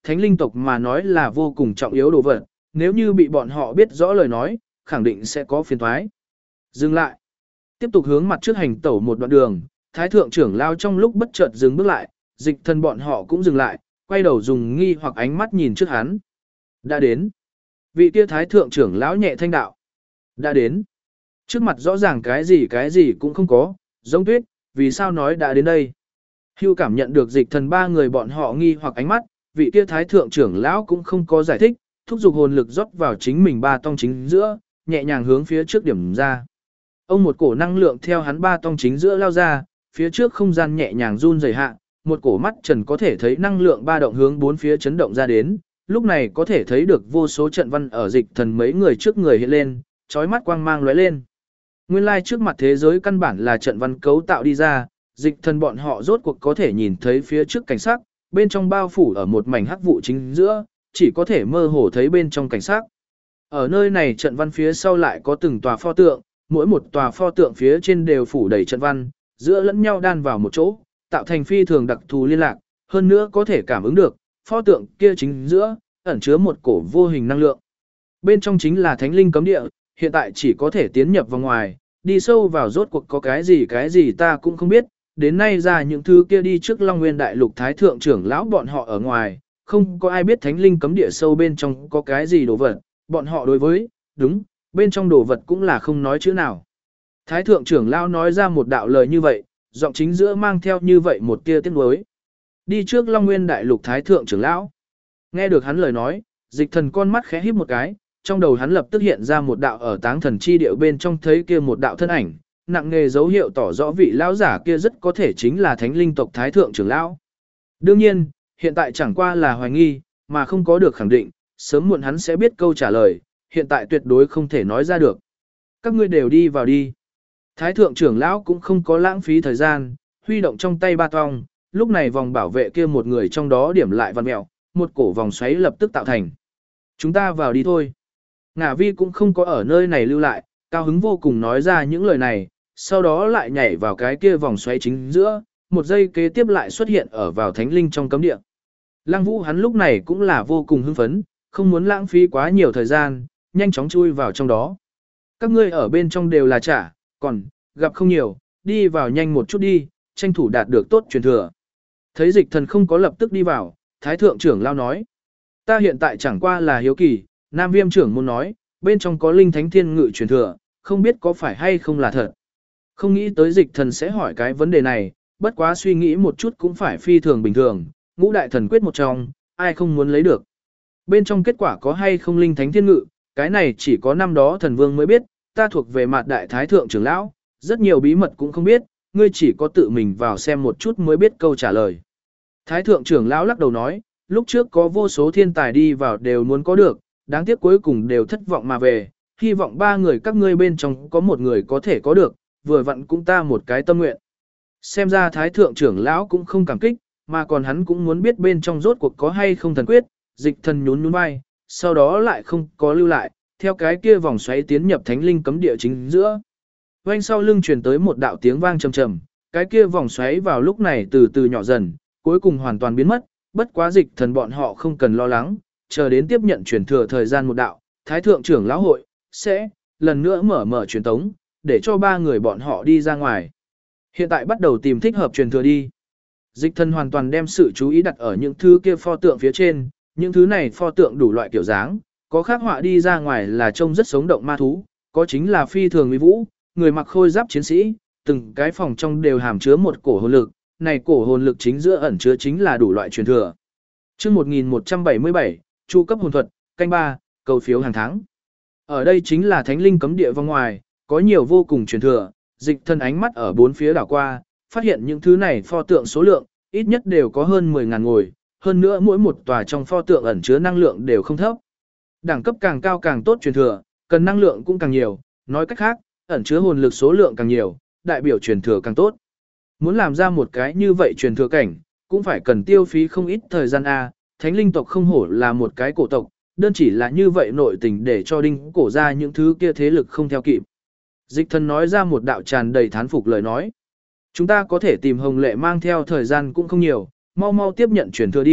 thánh linh tộc mà nói là vô cùng trọng yếu đồ vật, nếu như bị bọn họ biết rõ lời nói, khẳng định sẽ có phiền toái. Dừng lại. Tiếp tục hướng mặt trước hành tẩu một đoạn đường, thái thượng trưởng lao trong lúc bất chợt dừng bước lại, dịch thần bọn họ cũng dừng lại, quay đầu dùng nghi hoặc ánh mắt nhìn trước hắn. Đã đến. Vị kia thái thượng trưởng lão nhẹ thanh đạo. Đã đến. Trước mặt rõ ràng cái gì cũng không có, giống tuyết, vì sao nói đã đến đây. Hưu cảm nhận được dịch thần ba người bọn họ nghi hoặc ánh mắt, vị kia thái thượng trưởng lão cũng không có giải thích, thúc giục hồn lực rót vào chính mình ba tông chính giữa, nhẹ nhàng hướng phía trước điểm ra. Ông một cổ năng lượng theo hắn ba tông chính giữa lao ra, phía trước không gian nhẹ nhàng run rẩy hạ, một cổ mắt trần có thể thấy năng lượng ba động hướng bốn phía chấn động ra đến, lúc này có thể thấy được vô số trận văn ở dịch thần mấy người trước người hiện lên, chói mắt quang mang lóe lên. Nguyên lai trước mặt thế giới căn bản là trận văn cấu tạo đi ra, dịch thần bọn họ rốt cuộc có thể nhìn thấy phía trước cảnh sắc, bên trong bao phủ ở một mảnh hắc vụ chính giữa, chỉ có thể mơ hồ thấy bên trong cảnh sắc. Ở nơi này trận văn phía sau lại có từng tòa pho tượng, mỗi một tòa pho tượng phía trên đều phủ đầy trận văn, giữa lẫn nhau đan vào một chỗ, tạo thành phi thường đặc thù liên lạc, hơn nữa có thể cảm ứng được, pho tượng kia chính giữa, ẩn chứa một cổ vô hình năng lượng. Bên trong chính là thánh linh cấm địa, hiện tại chỉ có thể tiến nhập vào ngoài, đi sâu vào rốt cuộc có cái gì ta cũng không biết, đến nay ra những thứ kia đi trước Long Nguyên Đại Lục Thái Thượng trưởng lão bọn họ ở ngoài, không có ai biết thánh linh cấm địa sâu bên trong có cái gì đồ vật, bọn họ đối với, đúng, bên trong đồ vật cũng là không nói chữ nào. Thái Thượng trưởng lão nói ra một đạo lời như vậy, giọng chính giữa mang theo như vậy một tia tiếc nuối. Đi trước Long Nguyên Đại Lục Thái Thượng trưởng lão. Nghe được hắn lời nói, dịch thần con mắt khẽ híp một cái, trong đầu hắn lập tức hiện ra một đạo ở táng thần chi điệu bên trong thấy kia một đạo thân ảnh, nặng nghề dấu hiệu tỏ rõ vị lão giả kia rất có thể chính là thánh linh tộc Thái Thượng trưởng lão. Đương nhiên, hiện tại chẳng qua là hoài nghi, mà không có được khẳng định, sớm muộn hắn sẽ biết câu trả lời, hiện tại tuyệt đối không thể nói ra được. Các ngươi đều đi vào đi. Thái Thượng trưởng lão cũng không có lãng phí thời gian, huy động trong tay ba tong, lúc này vòng bảo vệ kia một người trong đó điểm lại văn mẹo, một cổ vòng xoáy lập tức tạo thành. Chúng ta vào đi thôi. Ngả vi cũng không có ở nơi này lưu lại, cao hứng vô cùng nói ra những lời này, sau đó lại nhảy vào cái kia vòng xoáy chính giữa, một giây kế tiếp lại xuất hiện ở vào thánh linh trong cấm địa. Lăng Vũ hắn lúc này cũng là vô cùng hưng phấn, không muốn lãng phí quá nhiều thời gian, nhanh chóng chui vào trong đó. Các ngươi ở bên trong đều là trả, còn, gặp không nhiều, đi vào nhanh một chút đi, tranh thủ đạt được tốt truyền thừa. Thấy dịch thần không có lập tức đi vào, Thái Thượng trưởng lao nói. Ta hiện tại chẳng qua là hiếu kỳ, Nam Viêm trưởng môn nói, bên trong có linh thánh thiên ngự truyền thừa, không biết có phải hay không là thật. Không nghĩ tới dịch thần sẽ hỏi cái vấn đề này, bất quá suy nghĩ một chút cũng phải phi thường bình thường, ngũ đại thần quyết một trong, ai không muốn lấy được. Bên trong kết quả có hay không linh thánh thiên ngự, cái này chỉ có năm đó thần vương mới biết, ta thuộc về mặt đại thái thượng trưởng lão, rất nhiều bí mật cũng không biết, ngươi chỉ có tự mình vào xem một chút mới biết câu trả lời. Thái thượng trưởng lão lắc đầu nói, lúc trước có vô số thiên tài đi vào đều muốn có được, đáng tiếc cuối cùng đều thất vọng mà về, hy vọng ba người các ngươi bên trong có một người có thể có được, vừa vặn cũng ta một cái tâm nguyện. Xem ra thái thượng trưởng lão cũng không cảm kích, mà còn hắn cũng muốn biết bên trong rốt cuộc có hay không thần quyết, dịch thần nhún nhún vai, sau đó lại không có lưu lại, theo cái kia vòng xoáy tiến nhập thánh linh cấm địa chính giữa. Quanh sau lưng truyền tới một đạo tiếng vang trầm trầm, cái kia vòng xoáy vào lúc này từ từ nhỏ dần, cuối cùng hoàn toàn biến mất, bất quá dịch thần bọn họ không cần lo lắng, chờ đến tiếp nhận truyền thừa thời gian một đạo, thái thượng trưởng lão hội sẽ lần nữa mở truyền tống, để cho ba người bọn họ đi ra ngoài. Hiện tại bắt đầu tìm thích hợp truyền thừa đi. Dịch thần hoàn toàn đem sự chú ý đặt ở những thứ kia pho tượng phía trên, những thứ này pho tượng đủ loại kiểu dáng, có khắc họa đi ra ngoài là trông rất sống động ma thú, có chính là phi thường uy vũ, người mặc khôi giáp chiến sĩ, từng cái phòng trong đều hàm chứa một cổ hồn lực, này cổ hồn lực chính giữa ẩn chứa chính là đủ loại truyền thừa. Chương 1177, chu cấp hồn thuật, canh 3, cầu phiếu hàng tháng. Ở đây chính là thánh linh cấm địa vòng ngoài, có nhiều vô cùng truyền thừa, dịch thân ánh mắt ở bốn phía đảo qua, phát hiện những thứ này pho tượng số lượng, ít nhất đều có hơn 10.000 ngồi, hơn nữa mỗi một tòa trong pho tượng ẩn chứa năng lượng đều không thấp. Đẳng cấp càng cao càng tốt truyền thừa, cần năng lượng cũng càng nhiều, nói cách khác, ẩn chứa hồn lực số lượng càng nhiều, đại biểu truyền thừa càng tốt. Muốn làm ra một cái như vậy truyền thừa cảnh, cũng phải cần tiêu phí không ít thời gian a. Thánh linh tộc không hổ là một cái cổ tộc, đơn chỉ là như vậy nội tình để cho đinh cổ ra những thứ kia thế lực không theo kịp. Dịch thần nói ra một đạo tràn đầy thán phục lời nói. Chúng ta có thể tìm Hồng Lệ mang theo thời gian cũng không nhiều, mau mau tiếp nhận truyền thừa đi,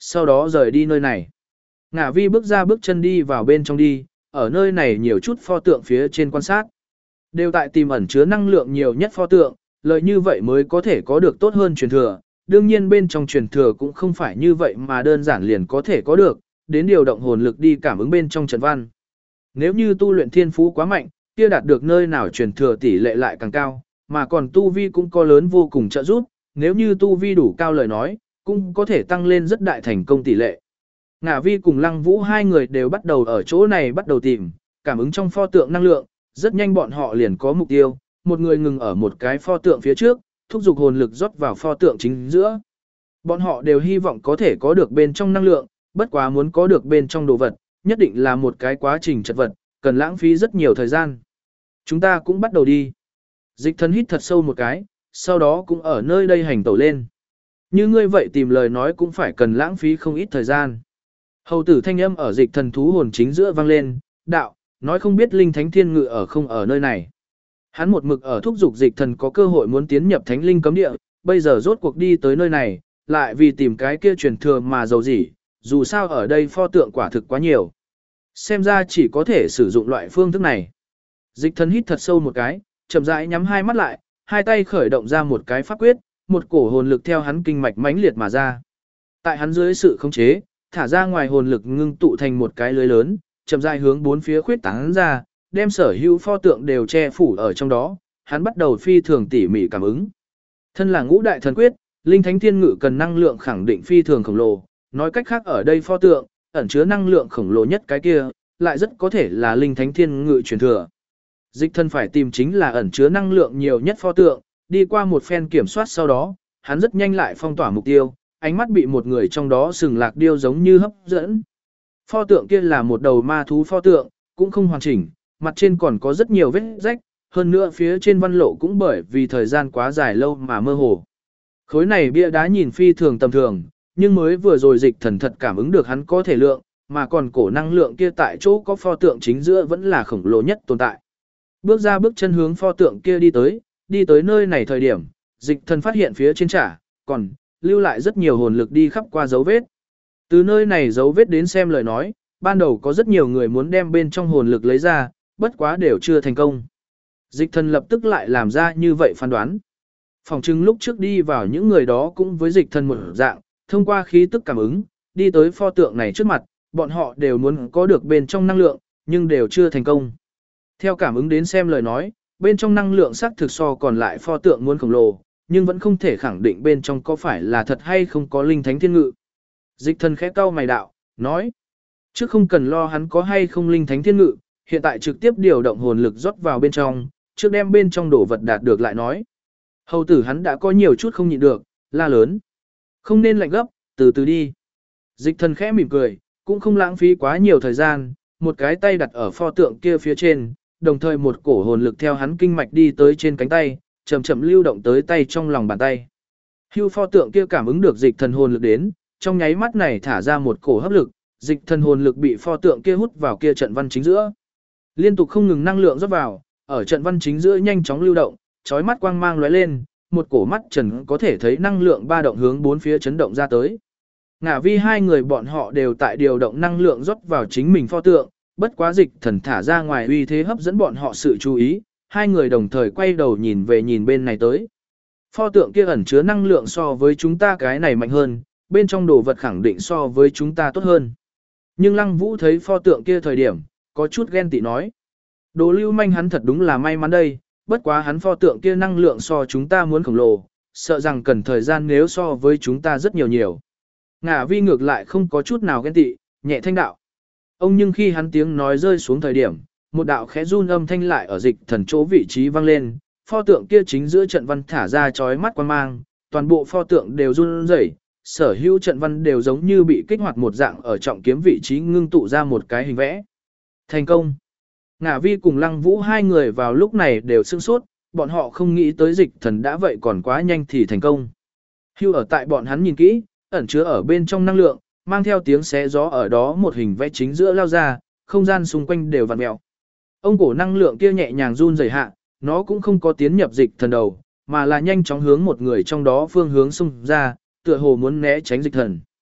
sau đó rời đi nơi này. Ngả Vi bước ra bước chân đi vào bên trong đi, ở nơi này nhiều chút pho tượng phía trên quan sát. Đều tại tìm ẩn chứa năng lượng nhiều nhất pho tượng, lợi như vậy mới có thể có được tốt hơn truyền thừa. Đương nhiên bên trong truyền thừa cũng không phải như vậy mà đơn giản liền có thể có được, đến điều động hồn lực đi cảm ứng bên trong trận văn. Nếu như tu luyện thiên phú quá mạnh, kia đạt được nơi nào truyền thừa tỷ lệ lại càng cao, mà còn tu vi cũng có lớn vô cùng trợ giúp, nếu như tu vi đủ cao lời nói, cũng có thể tăng lên rất đại thành công tỷ lệ. Ngả Vi cùng Lăng Vũ hai người đều bắt đầu ở chỗ này bắt đầu tìm, cảm ứng trong pho tượng năng lượng, rất nhanh bọn họ liền có mục tiêu, một người ngừng ở một cái pho tượng phía trước, thúc giục hồn lực rót vào pho tượng chính giữa. Bọn họ đều hy vọng có thể có được bên trong năng lượng, bất quá muốn có được bên trong đồ vật, nhất định là một cái quá trình chật vật, cần lãng phí rất nhiều thời gian. Chúng ta cũng bắt đầu đi. Dịch Thần hít thật sâu một cái, sau đó cũng ở nơi đây hành tẩu lên. Như ngươi vậy tìm lời nói cũng phải cần lãng phí không ít thời gian. Hầu tử thanh âm ở Dịch Thần thú hồn chính giữa vang lên, đạo, nói không biết linh thánh thiên ngự ở không ở nơi này. Hắn một mực ở thúc giục Dịch Thần có cơ hội muốn tiến nhập thánh linh cấm địa, bây giờ rốt cuộc đi tới nơi này, lại vì tìm cái kia truyền thừa mà giàu gì, dù sao ở đây pho tượng quả thực quá nhiều. Xem ra chỉ có thể sử dụng loại phương thức này. Dịch Thần hít thật sâu một cái, chậm rãi nhắm hai mắt lại, hai tay khởi động ra một cái pháp quyết, một cổ hồn lực theo hắn kinh mạch mãnh liệt mà ra. Tại hắn dưới sự khống chế, thả ra ngoài hồn lực ngưng tụ thành một cái lưới lớn, chậm rãi hướng bốn phía khuyết tán ra, đem sở hữu pho tượng đều che phủ ở trong đó, hắn bắt đầu phi thường tỉ mỉ cảm ứng. Thân là ngũ đại thần quyết, linh thánh thiên ngự cần năng lượng khẳng định phi thường khổng lồ, nói cách khác ở đây pho tượng, ẩn chứa năng lượng khổng lồ nhất cái kia, lại rất có thể là linh thánh thiên ngự truyền thừa. Dịch Thần phải tìm chính là ẩn chứa năng lượng nhiều nhất pho tượng, đi qua một phen kiểm soát sau đó, hắn rất nhanh lại phong tỏa mục tiêu, ánh mắt bị một người trong đó sừng lạc điêu giống như hấp dẫn. Pho tượng kia là một đầu ma thú pho tượng, cũng không hoàn chỉnh, mặt trên còn có rất nhiều vết rách, hơn nữa phía trên văn lộ cũng bởi vì thời gian quá dài lâu mà mơ hồ. Khối này bia đá nhìn phi thường tầm thường, nhưng mới vừa rồi Dịch Thần thật cảm ứng được hắn có thể lượng, mà còn cổ năng lượng kia tại chỗ có pho tượng chính giữa vẫn là khổng lồ nhất tồn tại. Bước ra bước chân hướng pho tượng kia đi tới nơi này thời điểm, Dịch Thần phát hiện phía trên trả, còn lưu lại rất nhiều hồn lực đi khắp qua dấu vết. Từ nơi này dấu vết đến xem lời nói, ban đầu có rất nhiều người muốn đem bên trong hồn lực lấy ra, bất quá đều chưa thành công. Dịch Thần lập tức lại làm ra như vậy phán đoán. Phòng trưng lúc trước đi vào những người đó cũng với Dịch Thần một dạng, thông qua khí tức cảm ứng, đi tới pho tượng này trước mặt, bọn họ đều muốn có được bên trong năng lượng, nhưng đều chưa thành công. Theo cảm ứng đến xem lời nói, bên trong năng lượng xác thực so còn lại pho tượng muốn khổng lồ, nhưng vẫn không thể khẳng định bên trong có phải là thật hay không có linh thánh thiên ngự. Dịch Thần khẽ cau mày đạo, nói, trước không cần lo hắn có hay không linh thánh thiên ngự, hiện tại trực tiếp điều động hồn lực rót vào bên trong, trước đem bên trong đồ vật đạt được lại nói. Hầu tử hắn đã có nhiều chút không nhịn được, la lớn. Không nên lạnh gấp, từ từ đi. Dịch Thần khẽ mỉm cười, cũng không lãng phí quá nhiều thời gian, một cái tay đặt ở pho tượng kia phía trên, đồng thời một cổ hồn lực theo hắn kinh mạch đi tới trên cánh tay, chậm chậm lưu động tới tay trong lòng bàn tay. Hưu pho tượng kia cảm ứng được Dịch Thần hồn lực đến, trong nháy mắt này thả ra một cổ hấp lực, Dịch Thần hồn lực bị pho tượng kia hút vào kia trận văn chính giữa. Liên tục không ngừng năng lượng rót vào, ở trận văn chính giữa nhanh chóng lưu động, chói mắt quang mang lóe lên, một cổ mắt trần có thể thấy năng lượng ba động hướng bốn phía chấn động ra tới. Ngả Vi hai người bọn họ đều tại điều động năng lượng rót vào chính mình pho tượng, bất quá Dịch Thần thả ra ngoài uy thế hấp dẫn bọn họ sự chú ý, hai người đồng thời quay đầu nhìn về nhìn bên này tới. Pho tượng kia ẩn chứa năng lượng so với chúng ta cái này mạnh hơn, bên trong đồ vật khẳng định so với chúng ta tốt hơn. Nhưng Lăng Vũ thấy pho tượng kia thời điểm, có chút ghen tị nói. Đồ lưu manh hắn thật đúng là may mắn đây, bất quá hắn pho tượng kia năng lượng so chúng ta muốn khổng lồ, sợ rằng cần thời gian nếu so với chúng ta rất nhiều nhiều. Ngả Vi ngược lại không có chút nào ghen tị, nhẹ thanh đạo. Ông nhưng khi hắn tiếng nói rơi xuống thời điểm, một đạo khẽ run âm thanh lại ở Dịch Thần chỗ vị trí vang lên, pho tượng kia chính giữa trận văn thả ra chói mắt quang mang, toàn bộ pho tượng đều run rẩy, sở hữu trận văn đều giống như bị kích hoạt một dạng ở trọng kiếm vị trí ngưng tụ ra một cái hình vẽ. Thành công. Ngả Vi cùng Lăng Vũ hai người vào lúc này đều sửng sốt, bọn họ không nghĩ tới Dịch Thần đã vậy còn quá nhanh thì thành công. Hưu ở tại bọn hắn nhìn kỹ, ẩn chứa ở bên trong năng lượng, mang theo tiếng xé gió ở đó một hình vẽ chính giữa lao ra, không gian xung quanh đều vặn mèo. Ông cổ năng lượng kia nhẹ nhàng run rẩy hạ, nó cũng không có tiến nhập Dịch Thần đầu, mà là nhanh chóng hướng một người trong đó phương hướng xung ra, tựa hồ muốn né tránh Dịch Thần.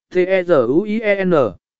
T-E-Z-U-I-E-N.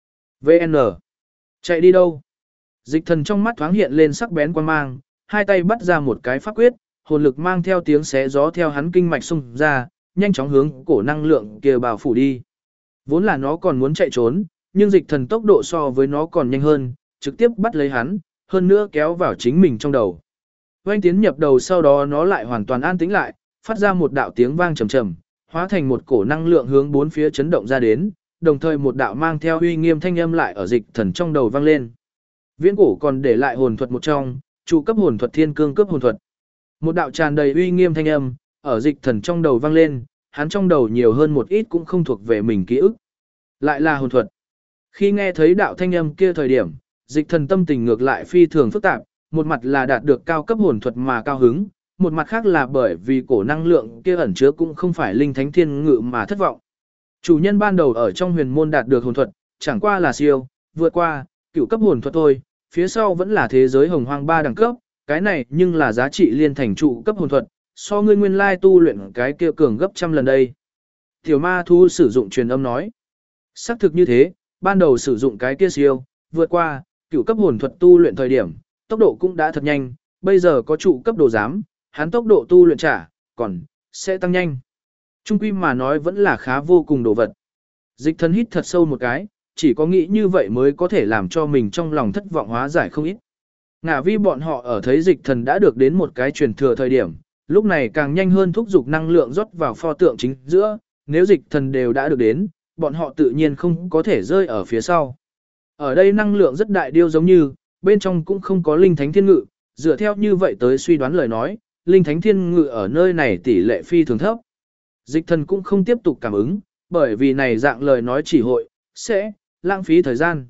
VN. Chạy đi đâu? Dịch thần trong mắt thoáng hiện lên sắc bén quan mang, hai tay bắt ra một cái pháp quyết, hồn lực mang theo tiếng xé gió theo hắn kinh mạch xung ra, nhanh chóng hướng cổ năng lượng kia bao phủ đi. Vốn là nó còn muốn chạy trốn, nhưng dịch thần tốc độ so với nó còn nhanh hơn, trực tiếp bắt lấy hắn, hơn nữa kéo vào chính mình trong đầu. Oanh tiến nhập đầu sau đó nó lại hoàn toàn an tĩnh lại, phát ra một đạo tiếng vang trầm trầm, hóa thành một cổ năng lượng hướng bốn phía chấn động ra đến, đồng thời một đạo mang theo uy nghiêm thanh âm lại ở dịch thần trong đầu vang lên. Viễn cổ còn để lại hồn thuật một trong, trụ cấp hồn thuật thiên cương cấp hồn thuật. Một đạo tràn đầy uy nghiêm thanh âm, ở dịch thần trong đầu vang lên, hắn trong đầu nhiều hơn một ít cũng không thuộc về mình ký ức. Lại là hồn thuật. Khi nghe thấy đạo thanh âm kia thời điểm, dịch thần tâm tình ngược lại phi thường phức tạp, một mặt là đạt được cao cấp hồn thuật mà cao hứng, một mặt khác là bởi vì cổ năng lượng kia ẩn chứa cũng không phải linh thánh thiên ngự mà thất vọng. Chủ nhân ban đầu ở trong huyền môn đạt được hồn thuật, chẳng qua là siêu, vượt qua, cửu cấp hồn thuật thôi, phía sau vẫn là thế giới hồng hoang 3 đẳng cấp, cái này nhưng là giá trị liên thành trụ cấp hồn thuật, so ngươi nguyên lai tu luyện cái kia cường gấp trăm lần đây. Tiểu ma thu sử dụng truyền âm nói. Xác thực như thế, ban đầu sử dụng cái kia siêu, vượt qua, cửu cấp hồn thuật tu luyện thời điểm, tốc độ cũng đã thật nhanh, bây giờ có trụ cấp đồ giám, hắn tốc độ tu luyện còn sẽ tăng nhanh. Trung quy mà nói vẫn là khá vô cùng đồ vật. Dịch thần hít thật sâu một cái, chỉ có nghĩ như vậy mới có thể làm cho mình trong lòng thất vọng hóa giải không ít. Ngả vi bọn họ ở thấy dịch thần đã được đến một cái truyền thừa thời điểm, lúc này càng nhanh hơn thúc giục năng lượng rót vào pho tượng chính giữa, nếu dịch thần đều đã được đến, bọn họ tự nhiên không có thể rơi ở phía sau. Ở đây năng lượng rất đại điêu giống như, bên trong cũng không có linh thánh thiên ngự, dựa theo như vậy tới suy đoán lời nói, linh thánh thiên ngự ở nơi này tỷ lệ phi thường thấp. Dịch thần cũng không tiếp tục cảm ứng, bởi vì này dạng lời nói chỉ hội, sẽ lãng phí thời gian.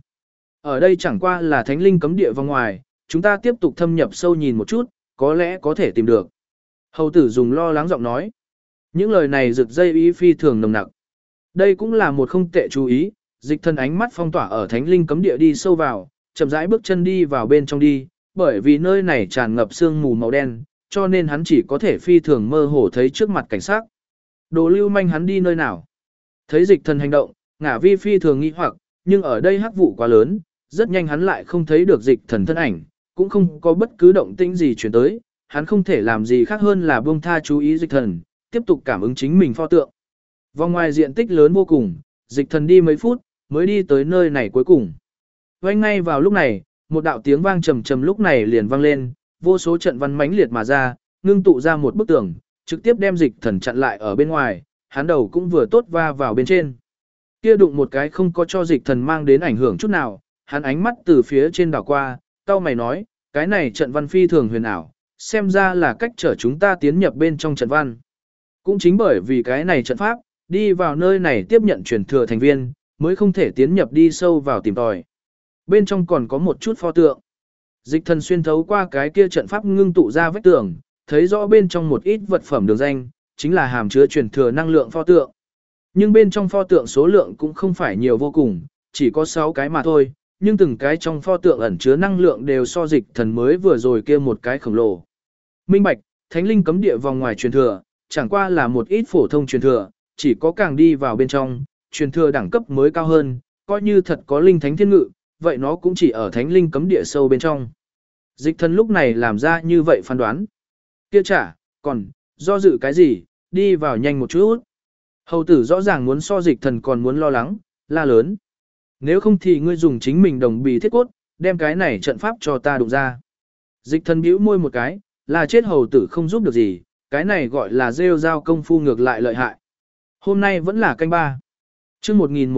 Ở đây chẳng qua là thánh linh cấm địa vòng ngoài, chúng ta tiếp tục thâm nhập sâu nhìn một chút, có lẽ có thể tìm được. Hầu tử dùng lo lắng giọng nói. Những lời này rực dây ý phi thường nồng nặc. Đây cũng là một không tệ chú ý, dịch thần ánh mắt phong tỏa ở thánh linh cấm địa đi sâu vào, chậm rãi bước chân đi vào bên trong đi, bởi vì nơi này tràn ngập sương mù màu đen, cho nên hắn chỉ có thể phi thường mơ hồ thấy trước mặt cảnh sát. Đồ lưu manh hắn đi nơi nào? Thấy dịch thần hành động, ngả vi phi thường nghi hoặc, nhưng ở đây hắc vụ quá lớn, rất nhanh hắn lại không thấy được dịch thần thân ảnh, cũng không có bất cứ động tĩnh gì chuyển tới, hắn không thể làm gì khác hơn là buông tha chú ý dịch thần, tiếp tục cảm ứng chính mình pho tượng. Vòng ngoài diện tích lớn vô cùng, dịch thần đi mấy phút, mới đi tới nơi này cuối cùng. Vang ngay vào lúc này, một đạo tiếng vang trầm trầm lúc này liền vang lên, vô số trận văn mãnh liệt mà ra, ngưng tụ ra một bức tường, trực tiếp đem dịch thần chặn lại ở bên ngoài, hắn đầu cũng vừa tốt va vào bên trên. Kia đụng một cái không có cho dịch thần mang đến ảnh hưởng chút nào, hắn ánh mắt từ phía trên đảo qua, cau mày nói, cái này trận văn phi thường huyền ảo, xem ra là cách trở chúng ta tiến nhập bên trong trận văn. Cũng chính bởi vì cái này trận pháp, đi vào nơi này tiếp nhận truyền thừa thành viên, mới không thể tiến nhập đi sâu vào tìm tòi. Bên trong còn có một chút pho tượng. Dịch thần xuyên thấu qua cái kia trận pháp ngưng tụ ra vách tường, thấy rõ bên trong một ít vật phẩm đường danh, chính là hàm chứa truyền thừa năng lượng pho tượng. Nhưng bên trong pho tượng số lượng cũng không phải nhiều vô cùng, chỉ có 6 cái mà thôi, nhưng từng cái trong pho tượng ẩn chứa năng lượng đều so dịch thần mới vừa rồi kia một cái khổng lồ. Minh bạch, thánh linh cấm địa vòng ngoài truyền thừa, chẳng qua là một ít phổ thông truyền thừa, chỉ có càng đi vào bên trong, truyền thừa đẳng cấp mới cao hơn, coi như thật có linh thánh thiên ngự, vậy nó cũng chỉ ở thánh linh cấm địa sâu bên trong. Dịch thần lúc này làm ra như vậy phán đoán. Kia trả, còn, do dự cái gì, đi vào nhanh một chút. Hầu tử rõ ràng muốn so dịch thần còn muốn lo lắng, la lớn. Nếu không thì ngươi dùng chính mình đồng bì thiết cốt, đem cái này trận pháp cho ta đụng ra. Dịch thần bĩu môi một cái, là chết hầu tử không giúp được gì, cái này gọi là rêu rao công phu ngược lại lợi hại. Hôm nay vẫn là canh 3. Chương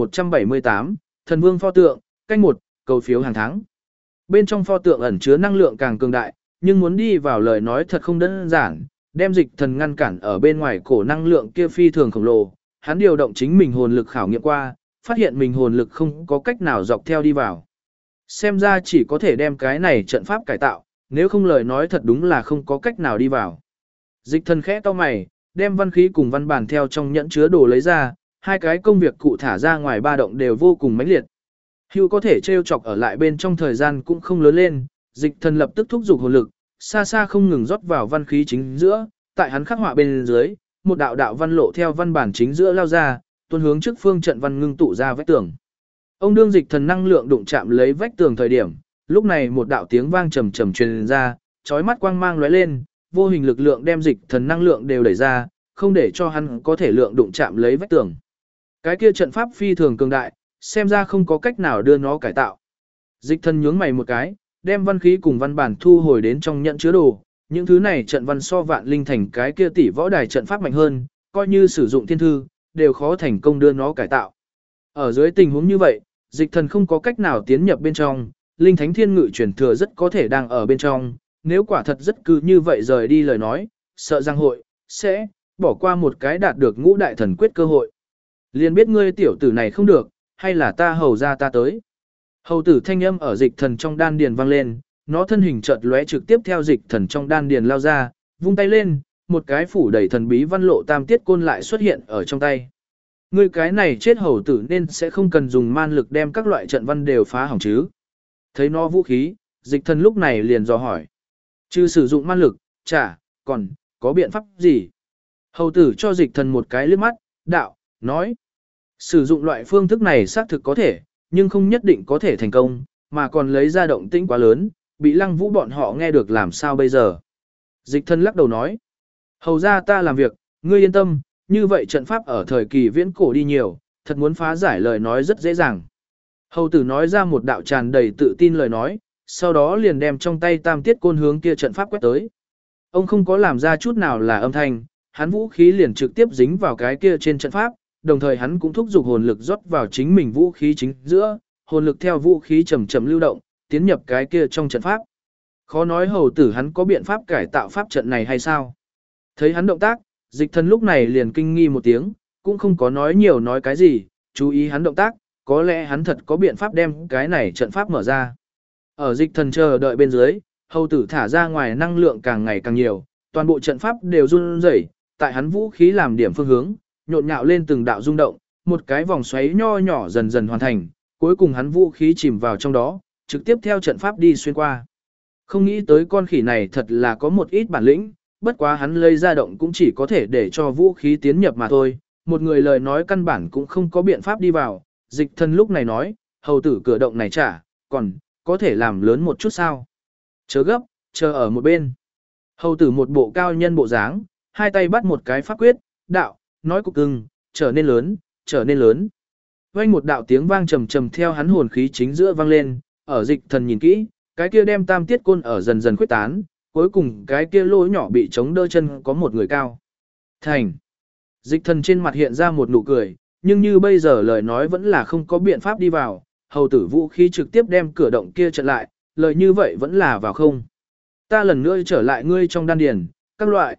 1178, Thần Vương pho tượng, canh 1, cầu phiếu hàng tháng. Bên trong pho tượng ẩn chứa năng lượng càng cường đại, nhưng muốn đi vào lời nói thật không đơn giản, đem dịch thần ngăn cản ở bên ngoài cổ năng lượng kia phi thường khổng lồ, hắn điều động chính mình hồn lực khảo nghiệm qua, phát hiện mình hồn lực không có cách nào dọc theo đi vào. Xem ra chỉ có thể đem cái này trận pháp cải tạo, nếu không lời nói thật đúng là không có cách nào đi vào. Dịch thần khẽ to mày, đem văn khí cùng văn bản theo trong nhẫn chứa đồ lấy ra, hai cái công việc cụ thả ra ngoài ba động đều vô cùng mãnh liệt. Hưu có thể trêu chọc ở lại bên trong thời gian cũng không lớn lên, dịch thần lập tức thúc giục hồn lực, xa xa không ngừng rót vào văn khí chính giữa, tại hắn khắc họa bên dưới, một đạo đạo văn lộ theo văn bản chính giữa lao ra, tuôn hướng trước phương trận văn ngưng tụ ra vách tường. Ông đương dịch thần năng lượng đụng chạm lấy vách tường thời điểm, lúc này một đạo tiếng vang trầm trầm truyền ra, chói mắt quang mang lóe lên, vô hình lực lượng đem dịch thần năng lượng đều đẩy ra, không để cho hắn có thể lượng đụng chạm lấy vách tường. Cái kia trận pháp phi thường cường đại, xem ra không có cách nào đưa nó cải tạo. Dịch thần nhướng mày một cái, đem văn khí cùng văn bản thu hồi đến trong nhận chứa đồ, những thứ này trận văn so vạn linh thành cái kia tỷ võ đài trận pháp mạnh hơn, coi như sử dụng thiên thư, đều khó thành công đưa nó cải tạo. Ở dưới tình huống như vậy, dịch thần không có cách nào tiến nhập bên trong, linh thánh thiên ngự truyền thừa rất có thể đang ở bên trong, nếu quả thật rất cứ như vậy rời đi lời nói, sợ rằng hội, sẽ, bỏ qua một cái đạt được ngũ đại thần quyết cơ hội. Liền biết ngươi tiểu tử này không được, hay là ta hầu ra ta tới. Hầu tử thanh âm ở dịch thần trong đan điền vang lên, nó thân hình chợt lóe trực tiếp theo dịch thần trong đan điền lao ra, vung tay lên, một cái phủ đầy thần bí văn lộ tam tiết côn lại xuất hiện ở trong tay. Ngươi cái này chết hầu tử nên sẽ không cần dùng man lực đem các loại trận văn đều phá hỏng chứ. Thấy nó vũ khí, dịch thần lúc này liền dò hỏi. Chứ sử dụng man lực, còn có biện pháp gì? Hầu tử cho dịch thần một cái liếc mắt, đạo, nói. Sử dụng loại phương thức này xác thực có thể, nhưng không nhất định có thể thành công, mà còn lấy ra động tĩnh quá lớn, bị lăng vũ bọn họ nghe được làm sao bây giờ. Dịch thần lắc đầu nói. Hầu ra ta làm việc, ngươi yên tâm, như vậy trận pháp ở thời kỳ viễn cổ đi nhiều, thật muốn phá giải lời nói rất dễ dàng. Hầu tử nói ra một đạo tràn đầy tự tin lời nói, sau đó liền đem trong tay tam tiết côn hướng kia trận pháp quét tới. Ông không có làm ra chút nào là âm thanh, hắn vũ khí liền trực tiếp dính vào cái kia trên trận pháp, đồng thời hắn cũng thúc giục hồn lực rót vào chính mình vũ khí chính giữa, hồn lực theo vũ khí chậm chậm lưu động, tiến nhập cái kia trong trận pháp. Khó nói hầu tử hắn có biện pháp cải tạo pháp trận này hay sao? Thấy hắn động tác, dịch thần lúc này liền kinh nghi một tiếng, cũng không có nói nhiều nói cái gì, chú ý hắn động tác, có lẽ hắn thật có biện pháp đem cái này trận pháp mở ra. Ở dịch thần chờ đợi bên dưới, hầu tử thả ra ngoài năng lượng càng ngày càng nhiều, toàn bộ trận pháp đều run rẩy, tại hắn vũ khí làm điểm phương hướng, nhộn nhạo lên từng đạo rung động, một cái vòng xoáy nho nhỏ dần dần hoàn thành, cuối cùng hắn vũ khí chìm vào trong đó, trực tiếp theo trận pháp đi xuyên qua. Không nghĩ tới con khỉ này thật là có một ít bản lĩnh, bất quá hắn lây ra động cũng chỉ có thể để cho vũ khí tiến nhập mà thôi, một người lời nói căn bản cũng không có biện pháp đi vào, dịch thần lúc này nói, hầu tử cửa động này còn có thể làm lớn một chút sao. Chớ gấp, chờ ở một bên. Hầu tử một bộ cao nhân bộ dáng, hai tay bắt một cái pháp quyết, đạo, nói cục cưng, trở nên lớn, trở nên lớn. Vang một đạo tiếng vang trầm trầm theo hắn hồn khí chính giữa vang lên, ở dịch thần nhìn kỹ, cái kia đem tam tiết côn ở dần dần khuếch tán, cuối cùng cái kia lỗ nhỏ bị chống đỡ chân có một người cao. Thành. Dịch thần trên mặt hiện ra một nụ cười, nhưng như bây giờ lời nói vẫn là không có biện pháp đi vào, hầu tử vũ khí trực tiếp đem cửa động kia chặn lại, lời như vậy vẫn là vào không. Ta lần nữa trở lại ngươi trong đan điền, các loại,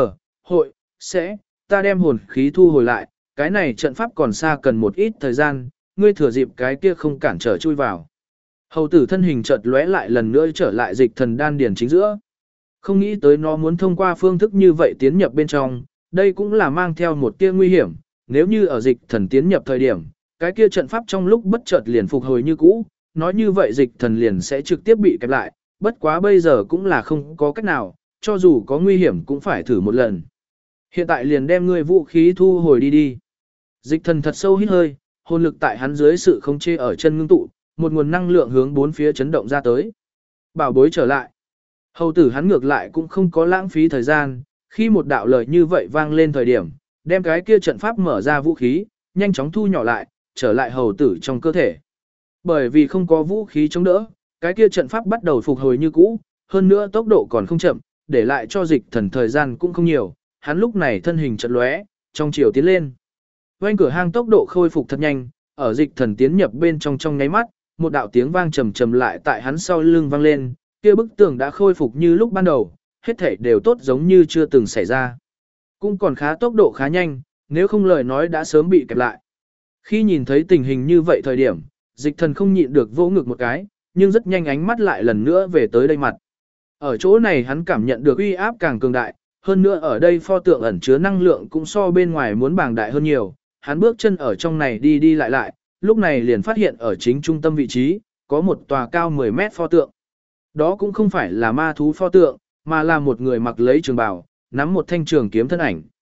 sẽ, ta đem hồn khí thu hồi lại, cái này trận pháp còn xa cần một ít thời gian, ngươi thừa dịp cái kia không cản trở chui vào. Hầu tử thân hình chợt lóe lại lần nữa trở lại dịch thần đan điền chính giữa. Không nghĩ tới nó muốn thông qua phương thức như vậy tiến nhập bên trong, đây cũng là mang theo một tia nguy hiểm, nếu như ở dịch thần tiến nhập thời điểm, cái kia trận pháp trong lúc bất chợt liền phục hồi như cũ, nói như vậy dịch thần liền sẽ trực tiếp bị kẹp lại, bất quá bây giờ cũng là không có cách nào, cho dù có nguy hiểm cũng phải thử một lần. Hiện tại liền đem ngươi vũ khí thu hồi đi đi. Dịch thần thật sâu hít hơi, hồn lực tại hắn dưới sự khống chế ở chân ngưng tụ, một nguồn năng lượng hướng bốn phía chấn động ra tới. Bảo bối trở lại. Hầu tử hắn ngược lại cũng không có lãng phí thời gian, khi một đạo lời như vậy vang lên thời điểm, đem cái kia trận pháp mở ra vũ khí, nhanh chóng thu nhỏ lại, trở lại hầu tử trong cơ thể. Bởi vì không có vũ khí chống đỡ, cái kia trận pháp bắt đầu phục hồi như cũ, hơn nữa tốc độ còn không chậm, để lại cho dịch thần thời gian cũng không nhiều, hắn lúc này thân hình chợt lóe, trong chiều tiến lên. Quanh cửa hang tốc độ khôi phục thật nhanh, ở dịch thần tiến nhập bên trong nháy mắt, một đạo tiếng vang trầm trầm lại tại hắn sau lưng vang lên, kia bức tường đã khôi phục như lúc ban đầu, hết thảy đều tốt giống như chưa từng xảy ra. Cũng còn khá tốc độ khá nhanh, nếu không lời nói đã sớm bị kẹp lại. Khi nhìn thấy tình hình như vậy thời điểm, dịch thần không nhịn được vỗ ngực một cái, nhưng rất nhanh ánh mắt lại lần nữa về tới đây mặt. Ở chỗ này hắn cảm nhận được uy áp càng cường đại, hơn nữa ở đây pho tượng ẩn chứa năng lượng cũng so bên ngoài muốn bàng đại hơn nhiều, hắn bước chân ở trong này đi đi lại lại, lúc này liền phát hiện ở chính trung tâm vị trí, có một tòa cao 10 mét pho tượng. Đó cũng không phải là ma thú pho tượng, mà là một người mặc lấy trường bào, nắm một thanh trường kiếm thân ảnh.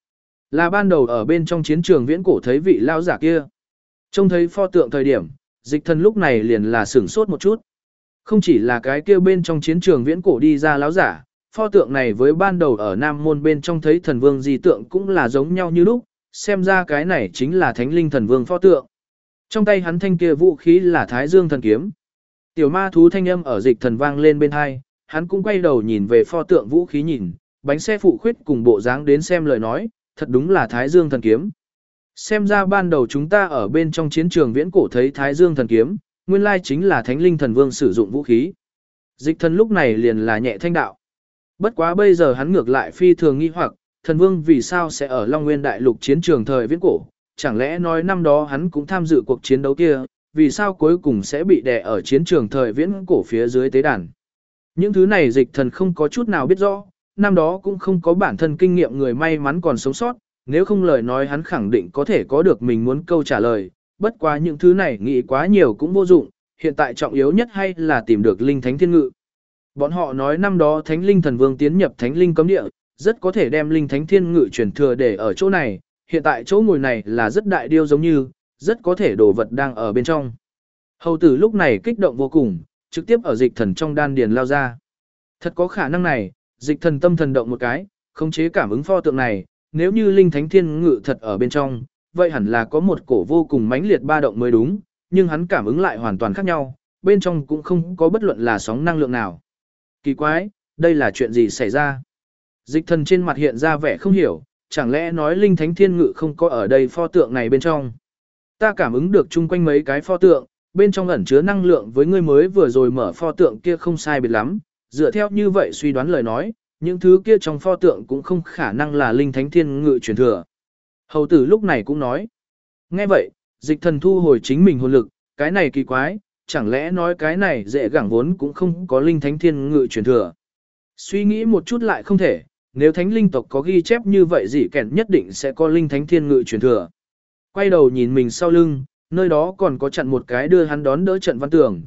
Là ban đầu ở bên trong chiến trường viễn cổ thấy vị lao giả kia. Trông thấy pho tượng thời điểm, dịch thần lúc này liền là sửng sốt một chút. Không chỉ là cái kia bên trong chiến trường viễn cổ đi ra lão giả, pho tượng này với ban đầu ở Nam Môn bên trong thấy thần vương di tượng cũng là giống nhau như lúc, xem ra cái này chính là thánh linh thần vương pho tượng. Trong tay hắn thanh kia vũ khí là Thái Dương thần kiếm. Tiểu ma thú thanh âm ở dịch thần vang lên bên hai, hắn cũng quay đầu nhìn về pho tượng vũ khí nhìn, bánh xe phụ khuyết cùng bộ dáng đến xem lời nói, thật đúng là Thái Dương thần kiếm. Xem ra ban đầu chúng ta ở bên trong chiến trường viễn cổ thấy Thái Dương thần kiếm, nguyên lai chính là thánh linh thần vương sử dụng vũ khí. Dịch thần lúc này liền là nhẹ thanh đạo. Bất quá bây giờ hắn ngược lại phi thường nghi hoặc, thần vương vì sao sẽ ở Long Nguyên đại lục chiến trường thời viễn cổ, chẳng lẽ nói năm đó hắn cũng tham dự cuộc chiến đấu kia, vì sao cuối cùng sẽ bị đè ở chiến trường thời viễn cổ phía dưới tế đàn. Những thứ này dịch thần không có chút nào biết rõ, năm đó cũng không có bản thân kinh nghiệm người may mắn còn sống sót, nếu không lời nói hắn khẳng định có thể có được mình muốn câu trả lời, bất quá những thứ này nghĩ quá nhiều cũng vô dụng, hiện tại trọng yếu nhất hay là tìm được linh thánh thiên ngự. Bọn họ nói năm đó thánh linh thần vương tiến nhập thánh linh cấm địa, rất có thể đem linh thánh thiên ngự truyền thừa để ở chỗ này, hiện tại chỗ ngồi này là rất đại điêu giống như, rất có thể đồ vật đang ở bên trong. Hầu tử lúc này kích động vô cùng, trực tiếp ở dịch thần trong đan điền lao ra. Thật có khả năng này, dịch thần tâm thần động một cái, khống chế cảm ứng pho tượng này, nếu như linh thánh thiên ngự thật ở bên trong, vậy hẳn là có một cổ vô cùng mãnh liệt ba động mới đúng, nhưng hắn cảm ứng lại hoàn toàn khác nhau, bên trong cũng không có bất luận là sóng năng lượng nào. Kỳ quái, đây là chuyện gì xảy ra? Dịch thần trên mặt hiện ra vẻ không hiểu, chẳng lẽ nói linh thánh thiên ngự không có ở đây pho tượng này bên trong. Ta cảm ứng được chung quanh mấy cái pho tượng, bên trong ẩn chứa năng lượng với ngươi mới vừa rồi mở pho tượng kia không sai biệt lắm, dựa theo như vậy suy đoán lời nói, những thứ kia trong pho tượng cũng không khả năng là linh thánh thiên ngự truyền thừa. Hầu tử lúc này cũng nói. Nghe vậy, dịch thần thu hồi chính mình hồn lực, cái này kỳ quái, chẳng lẽ nói cái này dễ gẳng vốn cũng không có linh thánh thiên ngự truyền thừa. Suy nghĩ một chút lại không thể, nếu thánh linh tộc có ghi chép như vậy gì kẻn nhất định sẽ có linh thánh thiên ngự truyền thừa. Quay đầu nhìn mình sau lưng, nơi đó còn có chặn một cái đưa hắn đón đỡ trận văn tường,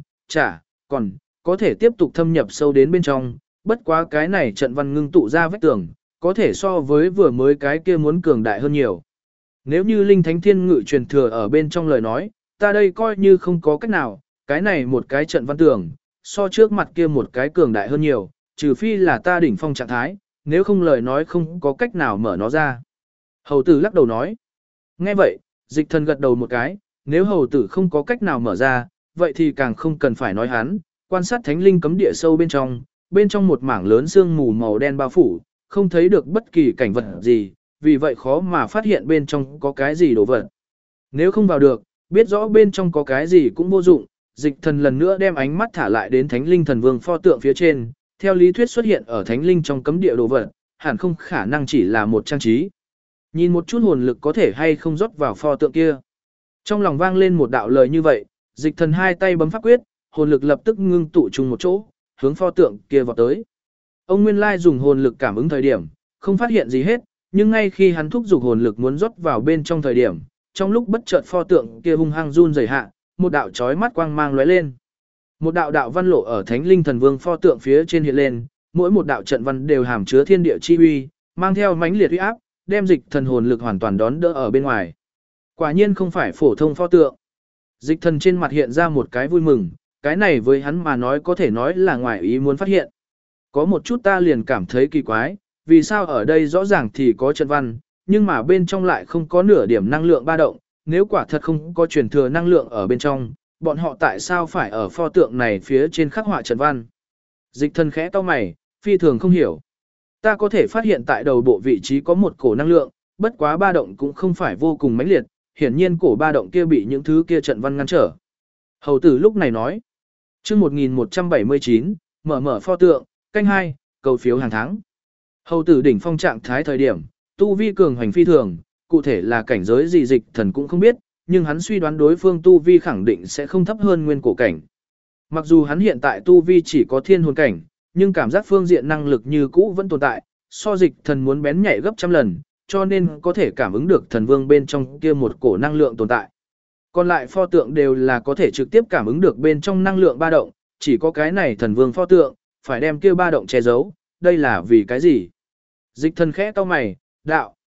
còn có thể tiếp tục thâm nhập sâu đến bên trong, bất quá cái này trận văn ngưng tụ ra vách tường, có thể so với vừa mới cái kia muốn cường đại hơn nhiều. Nếu như linh thánh thiên ngự truyền thừa ở bên trong lời nói, ta đây coi như không có cách nào, cái này một cái trận văn tường, so trước mặt kia một cái cường đại hơn nhiều, trừ phi là ta đỉnh phong trạng thái, nếu không lời nói không có cách nào mở nó ra. Hầu tử lắc đầu nói. Nghe vậy, dịch thần gật đầu một cái, nếu hầu tử không có cách nào mở ra, vậy thì càng không cần phải nói hắn, quan sát thánh linh cấm địa sâu bên trong một mảng lớn sương mù màu đen bao phủ, không thấy được bất kỳ cảnh vật gì, vì vậy khó mà phát hiện bên trong có cái gì đồ vật. Nếu không vào được, biết rõ bên trong có cái gì cũng vô dụng, dịch thần lần nữa đem ánh mắt thả lại đến thánh linh thần vương pho tượng phía trên, theo lý thuyết xuất hiện ở thánh linh trong cấm địa đồ vật, hẳn không khả năng chỉ là một trang trí. Nhìn một chút hồn lực có thể hay không rót vào pho tượng kia. Trong lòng vang lên một đạo lời như vậy, dịch thần hai tay bấm pháp quyết, hồn lực lập tức ngưng tụ chung một chỗ, hướng pho tượng kia vọt tới. Ông Nguyên Lai dùng hồn lực cảm ứng thời điểm, không phát hiện gì hết, nhưng ngay khi hắn thúc giục hồn lực muốn rót vào bên trong thời điểm, trong lúc bất chợt pho tượng kia hung hăng run rẩy hạ, một đạo chói mắt quang mang lóe lên. Một đạo đạo văn lộ ở Thánh Linh Thần Vương pho tượng phía trên hiện lên, mỗi một đạo trận văn đều hàm chứa thiên địa chi uy, mang theo mãnh liệt uy áp, đem dịch thần hồn lực hoàn toàn đón đỡ ở bên ngoài. Quả nhiên không phải phổ thông pho tượng. Dịch thần trên mặt hiện ra một cái vui mừng, cái này với hắn mà nói có thể nói là ngoài ý muốn phát hiện. Có một chút ta liền cảm thấy kỳ quái, vì sao ở đây rõ ràng thì có trận văn, nhưng mà bên trong lại không có nửa điểm năng lượng ba động, nếu quả thật không có truyền thừa năng lượng ở bên trong, bọn họ tại sao phải ở pho tượng này phía trên khắc họa trận văn. Dịch thần khẽ cau mày, phi thường không hiểu. Ta có thể phát hiện tại đầu bộ vị trí có một cổ năng lượng, bất quá ba động cũng không phải vô cùng mãnh liệt, hiển nhiên cổ ba động kia bị những thứ kia trận văn ngăn trở. Hầu tử lúc này nói, chương 1179, mở pho tượng, canh 2, cầu phiếu hàng tháng. Hầu tử đỉnh phong trạng thái thời điểm, tu vi cường hành phi thường, cụ thể là cảnh giới gì dịch thần cũng không biết, nhưng hắn suy đoán đối phương tu vi khẳng định sẽ không thấp hơn nguyên cổ cảnh. Mặc dù hắn hiện tại tu vi chỉ có thiên hồn cảnh, nhưng cảm giác phương diện năng lực như cũ vẫn tồn tại, so dịch thần muốn bén nhạy gấp trăm lần, cho nên có thể cảm ứng được thần vương bên trong kia một cổ năng lượng tồn tại. Còn lại pho tượng đều là có thể trực tiếp cảm ứng được bên trong năng lượng ba động, chỉ có cái này thần vương pho tượng, phải đem kia ba động che giấu, đây là vì cái gì? Dịch thần khẽ cau mày, đạo,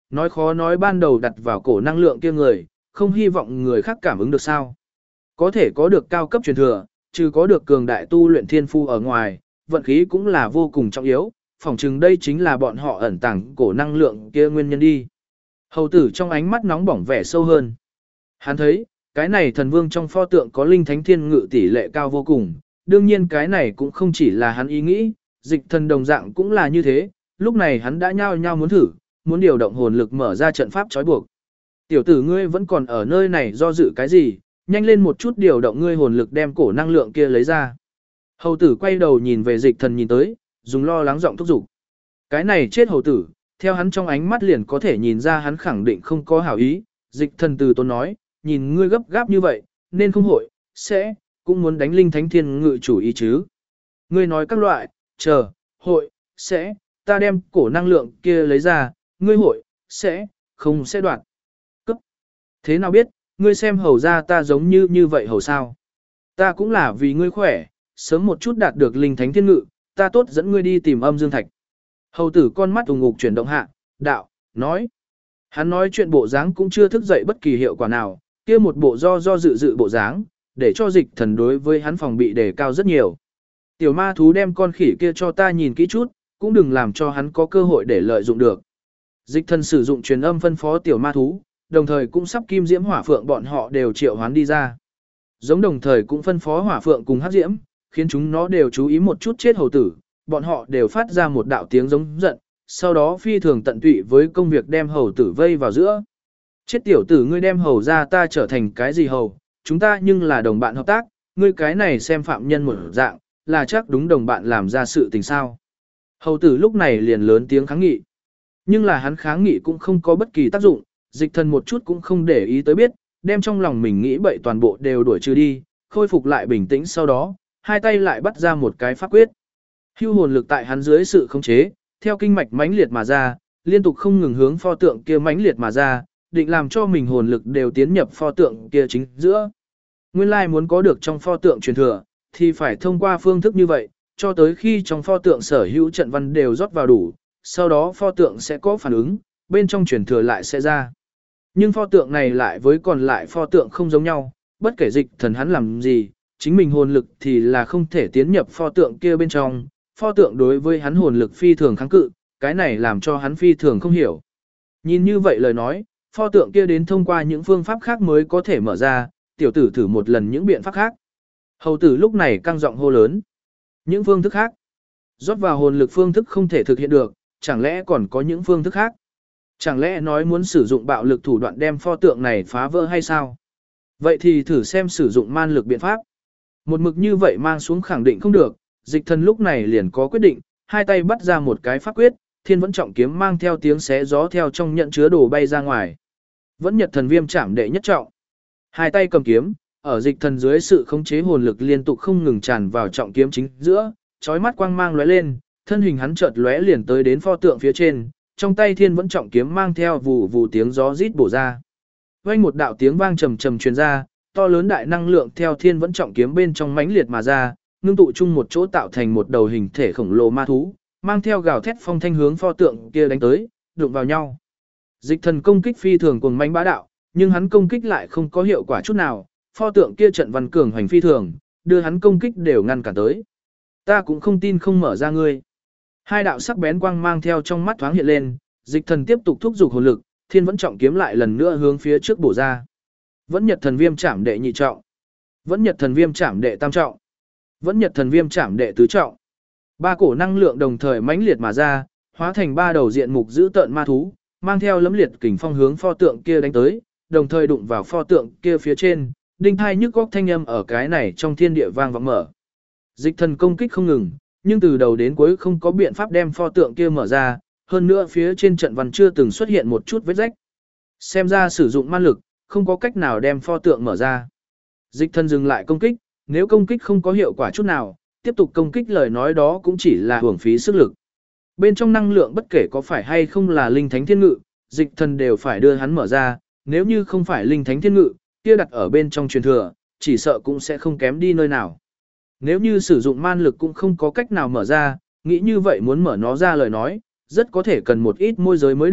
nói khó nói ban đầu đặt vào cổ năng lượng kia người, không hy vọng người khác cảm ứng được sao. Có thể có được cao cấp truyền thừa, trừ có được cường đại tu luyện thiên phu ở ngoài, vận khí cũng là vô cùng trọng yếu, phỏng chừng đây chính là bọn họ ẩn tàng cổ năng lượng kia nguyên nhân đi. Hầu tử trong ánh mắt nóng bỏng vẻ sâu hơn. Hắn thấy, cái này thần vương trong pho tượng có linh thánh thiên ngự tỷ lệ cao vô cùng, đương nhiên cái này cũng không chỉ là hắn ý nghĩ, dịch thần đồng dạng cũng là như thế, lúc này hắn đã nhao nhao muốn thử, muốn điều động hồn lực mở ra trận pháp trói buộc. Tiểu tử ngươi vẫn còn ở nơi này do dự cái gì, nhanh lên một chút điều động ngươi hồn lực đem cổ năng lượng kia lấy ra. Hầu tử quay đầu nhìn về dịch thần nhìn tới, dùng lo lắng giọng thúc giục. Cái này chết hầu tử, theo hắn trong ánh mắt liền có thể nhìn ra hắn khẳng định không có hảo ý, dịch thần từ tốn nói, nhìn ngươi gấp gáp như vậy, nên không hội, sẽ, cũng muốn đánh linh thánh thiên ngự chủ ý chứ. Ngươi nói các loại, chờ, hội, sẽ, ta đem cổ năng lượng kia lấy ra, ngươi hội, sẽ, không sẽ đoạn. Cấp. Thế nào biết, ngươi xem hầu ra ta giống như vậy hầu sao. Ta cũng là vì ngươi khỏe, sớm một chút đạt được linh thánh thiên ngự, ta tốt dẫn ngươi đi tìm âm dương thạch. Hầu tử con mắt ùng ngục chuyển động hạ, đạo, nói. Hắn nói chuyện bộ dáng cũng chưa thức dậy bất kỳ hiệu quả nào, kia một bộ do dự bộ dáng, để cho dịch thần đối với hắn phòng bị đề cao rất nhiều. Tiểu ma thú đem con khỉ kia cho ta nhìn kỹ chút, cũng đừng làm cho hắn có cơ hội để lợi dụng được. Dịch thần sử dụng truyền âm phân phó tiểu ma thú, đồng thời cũng sắp kim diễm hỏa phượng bọn họ đều triệu hoán đi ra. Giống đồng thời cũng phân phó hỏa phượng cùng hắc diễm, khiến chúng nó đều chú ý một chút chết hầu tử, bọn họ đều phát ra một đạo tiếng giống giận, sau đó phi thường tận tụy với công việc đem hầu tử vây vào giữa. Chết tiểu tử ngươi đem hầu ra ta trở thành cái gì hầu, chúng ta nhưng là đồng bạn hợp tác, ngươi cái này xem phạm nhân một dạng, là chắc đúng đồng bạn làm ra sự tình sao. Hầu tử lúc này liền lớn tiếng kháng nghị. Nhưng là hắn kháng nghị cũng không có bất kỳ tác dụng, dịch thần một chút cũng không để ý tới biết, đem trong lòng mình nghĩ bậy toàn bộ đều đuổi trừ đi, khôi phục lại bình tĩnh sau đó, hai tay lại bắt ra một cái pháp quyết. Hưu hồn lực tại hắn dưới sự khống chế, theo kinh mạch mãnh liệt mà ra, liên tục không ngừng hướng pho tượng kia mãnh liệt mà ra, định làm cho mình hồn lực đều tiến nhập pho tượng kia chính giữa. Nguyên lai muốn có được trong pho tượng truyền thừa, thì phải thông qua phương thức như vậy, cho tới khi trong pho tượng sở hữu trận văn đều rót vào đủ, sau đó pho tượng sẽ có phản ứng, bên trong truyền thừa lại sẽ ra. Nhưng pho tượng này lại với còn lại pho tượng không giống nhau, bất kể dịch thần hắn làm gì, chính mình hồn lực thì là không thể tiến nhập pho tượng kia bên trong, pho tượng đối với hắn hồn lực phi thường kháng cự, cái này làm cho hắn phi thường không hiểu. Nhìn như vậy lời nói, pho tượng kia đến thông qua những phương pháp khác mới có thể mở ra, tiểu tử thử một lần những biện pháp khác. Hầu tử lúc này căng giọng hô lớn. Những phương thức khác. Rót vào hồn lực phương thức không thể thực hiện được, chẳng lẽ còn có những phương thức khác? Chẳng lẽ nói muốn sử dụng bạo lực thủ đoạn đem pho tượng này phá vỡ hay sao? Vậy thì thử xem sử dụng man lực biện pháp. Một mực như vậy mang xuống khẳng định không được, dịch thần lúc này liền có quyết định, hai tay bắt ra một cái pháp quyết, thiên vẫn trọng kiếm mang theo tiếng xé gió theo trong nhận chứa đồ bay ra ngoài. Vẫn nhật thần viêm chạm đệ nhất trọng. Hai tay cầm kiếm, ở dịch thần dưới sự khống chế hồn lực liên tục không ngừng tràn vào trọng kiếm chính giữa, chói mắt quang mang lóe lên, thân hình hắn chợt lóe liền tới đến pho tượng phía trên, trong tay thiên vẫn trọng kiếm mang theo vù vù tiếng gió rít bổ ra. Vang một đạo tiếng vang trầm trầm truyền ra, to lớn đại năng lượng theo thiên vẫn trọng kiếm bên trong mãnh liệt mà ra, ngưng tụ chung một chỗ tạo thành một đầu hình thể khổng lồ ma thú, mang theo gào thét phong thanh hướng pho tượng kia đánh tới, đụng vào nhau. Dịch thần công kích phi thường cuồng mãnh bá đạo, nhưng hắn công kích lại không có hiệu quả chút nào, pho tượng kia trận văn cường hoành phi thường, đưa hắn công kích đều ngăn cản tới. Ta cũng không tin không mở ra ngươi. Hai đạo sắc bén quang mang theo trong mắt thoáng hiện lên, dịch thần tiếp tục thúc giục hồn lực, thiên vẫn trọng kiếm lại lần nữa hướng phía trước bổ ra. Vẫn nhật thần viêm chạm đệ nhị trọng, vẫn nhật thần viêm chạm đệ tam trọng, vẫn nhật thần viêm chạm đệ tứ trọng. Ba cổ năng lượng đồng thời mãnh liệt mà ra, hóa thành ba đầu diện mục giữ tợn ma thú, mang theo lấm liệt kình phong hướng pho tượng kia đánh tới, đồng thời đụng vào pho tượng kia phía trên, đinh thai nhức góc thanh âm ở cái này trong thiên địa vang vọng mở. Dịch thần công kích không ngừng, nhưng từ đầu đến cuối không có biện pháp đem pho tượng kia mở ra, hơn nữa phía trên trận văn chưa từng xuất hiện một chút vết rách. Xem ra sử dụng man lực, không có cách nào đem pho tượng mở ra. Dịch thần dừng lại công kích, nếu công kích không có hiệu quả chút nào, tiếp tục công kích lời nói đó cũng chỉ là hưởng phí sức lực. Bên trong năng lượng bất kể có phải hay không là linh thánh thiên ngự, dịch thần đều phải đưa hắn mở ra, nếu như không phải linh thánh thiên ngự, kia đặt ở bên trong truyền thừa, chỉ sợ cũng sẽ không kém đi nơi nào. Nếu như sử dụng man lực cũng không có cách nào mở ra, nghĩ như vậy muốn mở nó ra lời nói, rất có thể cần một ít môi giới mới được,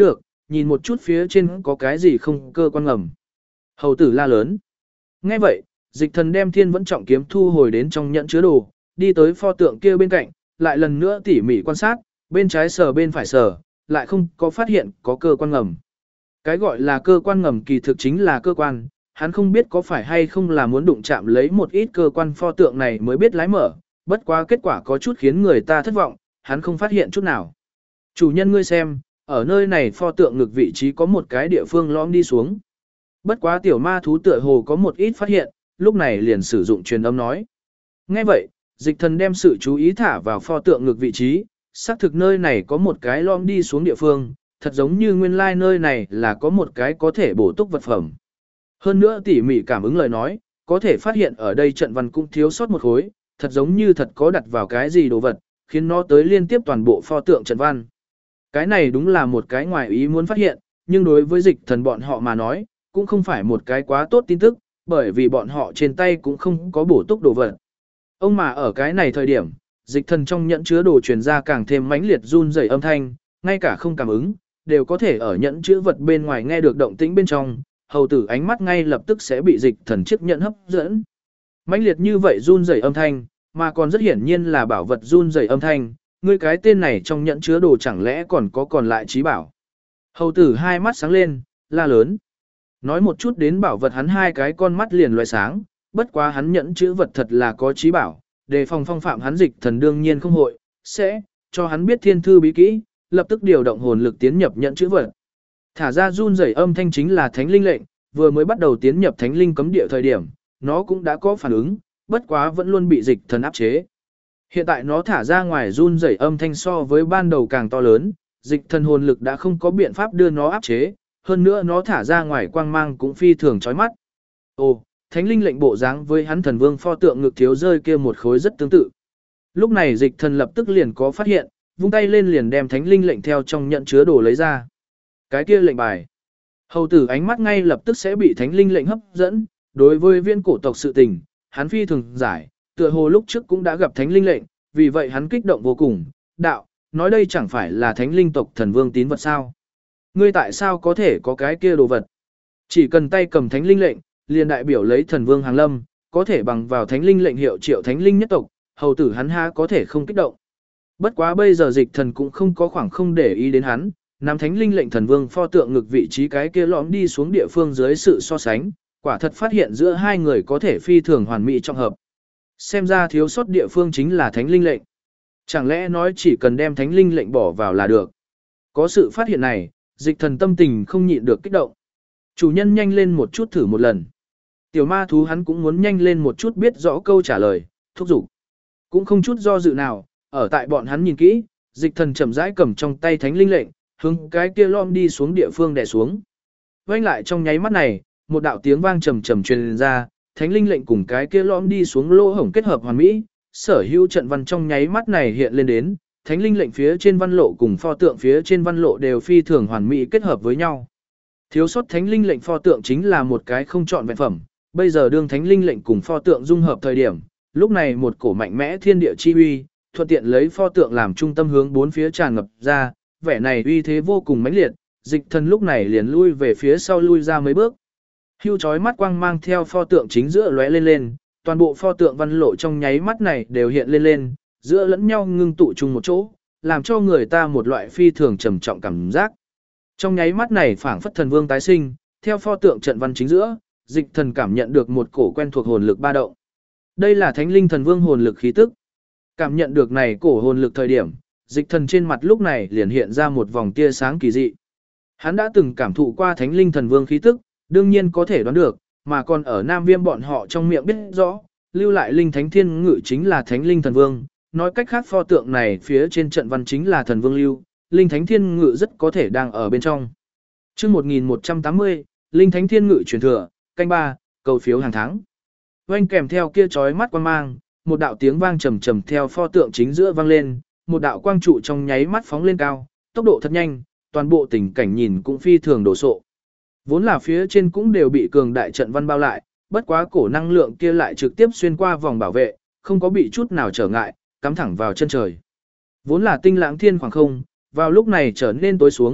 nhìn một chút phía trên có cái gì không cơ quan ngầm. Hầu tử la lớn. Nghe vậy, Dịch Thần đem Thiên Vẫn Trọng kiếm thu hồi đến trong nhẫn chứa đồ, đi tới pho tượng kia bên cạnh, lại lần nữa tỉ mỉ quan sát, bên trái sờ bên phải sờ, lại không có phát hiện có cơ quan ngầm. Cái gọi là cơ quan ngầm kỳ thực chính là cơ quan, hắn không biết có phải hay không là muốn đụng chạm lấy một ít cơ quan pho tượng này mới biết lái mở, bất quá kết quả có chút khiến người ta thất vọng, hắn không phát hiện chút nào. Chủ nhân ngươi xem, ở nơi này pho tượng ngực vị trí có một cái địa phương lõm đi xuống. Bất quá tiểu ma thú tựa hồ có một ít phát hiện, lúc này liền sử dụng truyền âm nói. Nghe vậy, Dịch Thần đem sự chú ý thả vào pho tượng ngực vị trí, xác thực nơi này có một cái lõm đi xuống địa phương, thật giống như nguyên lai nơi này là có một cái có thể bổ túc vật phẩm. Hơn nữa tỉ mỉ cảm ứng lời nói, có thể phát hiện ở đây trận văn cũng thiếu sót một khối, thật giống như thật có đặt vào cái gì đồ vật, khiến nó tới liên tiếp toàn bộ pho tượng trận văn. Cái này đúng là một cái ngoài ý muốn phát hiện, nhưng đối với Dịch Thần bọn họ mà nói, cũng không phải một cái quá tốt tin tức, bởi vì bọn họ trên tay cũng không có bổ túc đồ vật. Ông mà ở cái này thời điểm, Dịch Thần trong nhẫn chứa đồ truyền ra càng thêm mãnh liệt run rẩy âm thanh, ngay cả không cảm ứng, đều có thể ở nhẫn chứa vật bên ngoài nghe được động tĩnh bên trong, hầu tử ánh mắt ngay lập tức sẽ bị Dịch Thần chiếc nhẫn hấp dẫn. Mãnh liệt như vậy run rẩy âm thanh, mà còn rất hiển nhiên là bảo vật run rẩy âm thanh, ngươi cái tên này trong nhẫn chứa đồ chẳng lẽ còn có còn lại trí bảo. Hầu tử hai mắt sáng lên, la lớn. Nói một chút đến bảo vật hắn hai cái con mắt liền loại sáng, bất quá hắn nhẫn chữ vật thật là có trí bảo, đề phòng phong phạm hắn Dịch Thần đương nhiên không hội, sẽ cho hắn biết thiên thư bí kỹ, lập tức điều động hồn lực tiến nhập nhẫn chữ vật. Thả ra run rẩy âm thanh chính là thánh linh lệnh, vừa mới bắt đầu tiến nhập thánh linh cấm địa thời điểm, nó cũng đã có phản ứng, bất quá vẫn luôn bị Dịch Thần áp chế. Hiện tại nó thả ra ngoài run rẩy âm thanh so với ban đầu càng to lớn, Dịch Thần hồn lực đã không có biện pháp đưa nó áp chế, hơn nữa nó thả ra ngoài quang mang cũng phi thường chói mắt. Ồ, thánh linh lệnh bộ dáng với hắn thần vương pho tượng ngực thiếu rơi kia một khối rất tương tự. Lúc này Dịch Thần lập tức liền có phát hiện, vung tay lên liền đem thánh linh lệnh theo trong nhận chứa đồ lấy ra. Cái kia lệnh bài. Hầu tử ánh mắt ngay lập tức sẽ bị thánh linh lệnh hấp dẫn, đối với viên cổ tộc sự tình, hắn phi thường giải, tựa hồ lúc trước cũng đã gặp thánh linh lệnh, vì vậy hắn kích động vô cùng, đạo, nói đây chẳng phải là thánh linh tộc thần vương tín vật sao. Ngươi tại sao có thể có cái kia đồ vật? Chỉ cần tay cầm thánh linh lệnh, liền đại biểu lấy thần vương hàng lâm, có thể bằng vào thánh linh lệnh hiệu triệu thánh linh nhất tộc, hầu tử hắn ha có thể không kích động. Bất quá bây giờ Dịch Thần cũng không có khoảng không để ý đến hắn, nắm thánh linh lệnh thần vương pho tượng ngực vị trí cái kia lõm đi xuống địa phương dưới sự so sánh, quả thật phát hiện giữa hai người có thể phi thường hoàn mỹ trong hợp. Xem ra thiếu sót địa phương chính là thánh linh lệnh. Chẳng lẽ nói chỉ cần đem thánh linh lệnh bỏ vào là được? Có sự phát hiện này, Dịch Thần tâm tình không nhịn được kích động. Chủ nhân nhanh lên một chút thử một lần. Tiểu ma thú hắn cũng muốn nhanh lên một chút biết rõ câu trả lời, thúc giục. Cũng không chút do dự nào, ở tại bọn hắn nhìn kỹ, Dịch Thần chậm rãi cầm trong tay thánh linh lệnh, hướng cái kia lom đi xuống địa phương đè xuống. Vang lại trong nháy mắt này, một đạo tiếng vang trầm trầm truyền ra, thánh linh lệnh cùng cái kia lom đi xuống lỗ hổng kết hợp hoàn mỹ, sở hữu trận văn trong nháy mắt này hiện lên đến, thánh linh lệnh phía trên văn lộ cùng pho tượng phía trên văn lộ đều phi thường hoàn mỹ kết hợp với nhau. Thiếu sót thánh linh lệnh pho tượng chính là một cái không chọn vẹn phẩm, bây giờ đương thánh linh lệnh cùng pho tượng dung hợp thời điểm, lúc này một cổ mạnh mẽ thiên địa chi uy, thuận tiện lấy pho tượng làm trung tâm hướng bốn phía tràn ngập ra, vẻ này uy thế vô cùng mãnh liệt, Dịch Thần lúc này liền lui về phía sau lui ra mấy bước. Hưu chói mắt quang mang theo pho tượng chính giữa lóe lên lên, toàn bộ pho tượng văn lộ trong nháy mắt này đều hiện lên lên, giữa lẫn nhau ngưng tụ chung một chỗ, làm cho người ta một loại phi thường trầm trọng cảm giác. Trong nháy mắt này phảng phất thần vương tái sinh, theo pho tượng trận văn chính giữa, Dịch Thần cảm nhận được một cổ quen thuộc hồn lực ba động. Đây là thánh linh thần vương hồn lực khí tức. Cảm nhận được này cổ hồn lực thời điểm, Dịch Thần trên mặt lúc này liền hiện ra một vòng tia sáng kỳ dị. Hắn đã từng cảm thụ qua thánh linh thần vương khí tức, đương nhiên có thể đoán được, mà còn ở Nam Viêm bọn họ trong miệng biết rõ, lưu lại linh thánh thiên ngự chính là thánh linh thần vương, nói cách khác pho tượng này phía trên trận văn chính là thần vương lưu, linh thánh thiên ngự rất có thể đang ở bên trong. Chương 1180, linh thánh thiên ngự truyền thừa, canh 3, cầu phiếu hàng tháng. Oanh kèm theo kia chói mắt quang mang, một đạo tiếng vang trầm trầm theo pho tượng chính giữa vang lên, một đạo quang trụ trong nháy mắt phóng lên cao, tốc độ thật nhanh, toàn bộ tình cảnh nhìn cũng phi thường đổ sộ. Vốn là phía trên cũng đều bị cường đại trận văn bao lại, bất quá cổ năng lượng kia lại trực tiếp xuyên qua vòng bảo vệ, không có bị chút nào trở ngại, cắm thẳng vào chân trời. Vốn là tinh lãng thiên khoảng không, vào lúc này trở nên tối xuống,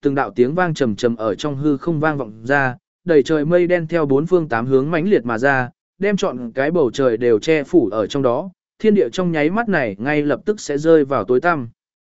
từng đạo tiếng vang trầm trầm ở trong hư không vang vọng ra, đầy trời mây đen theo bốn phương tám hướng mãnh liệt mà ra, đem trọn cái bầu trời đều che phủ ở trong đó, thiên địa trong nháy mắt này ngay lập tức sẽ rơi vào tối tăm.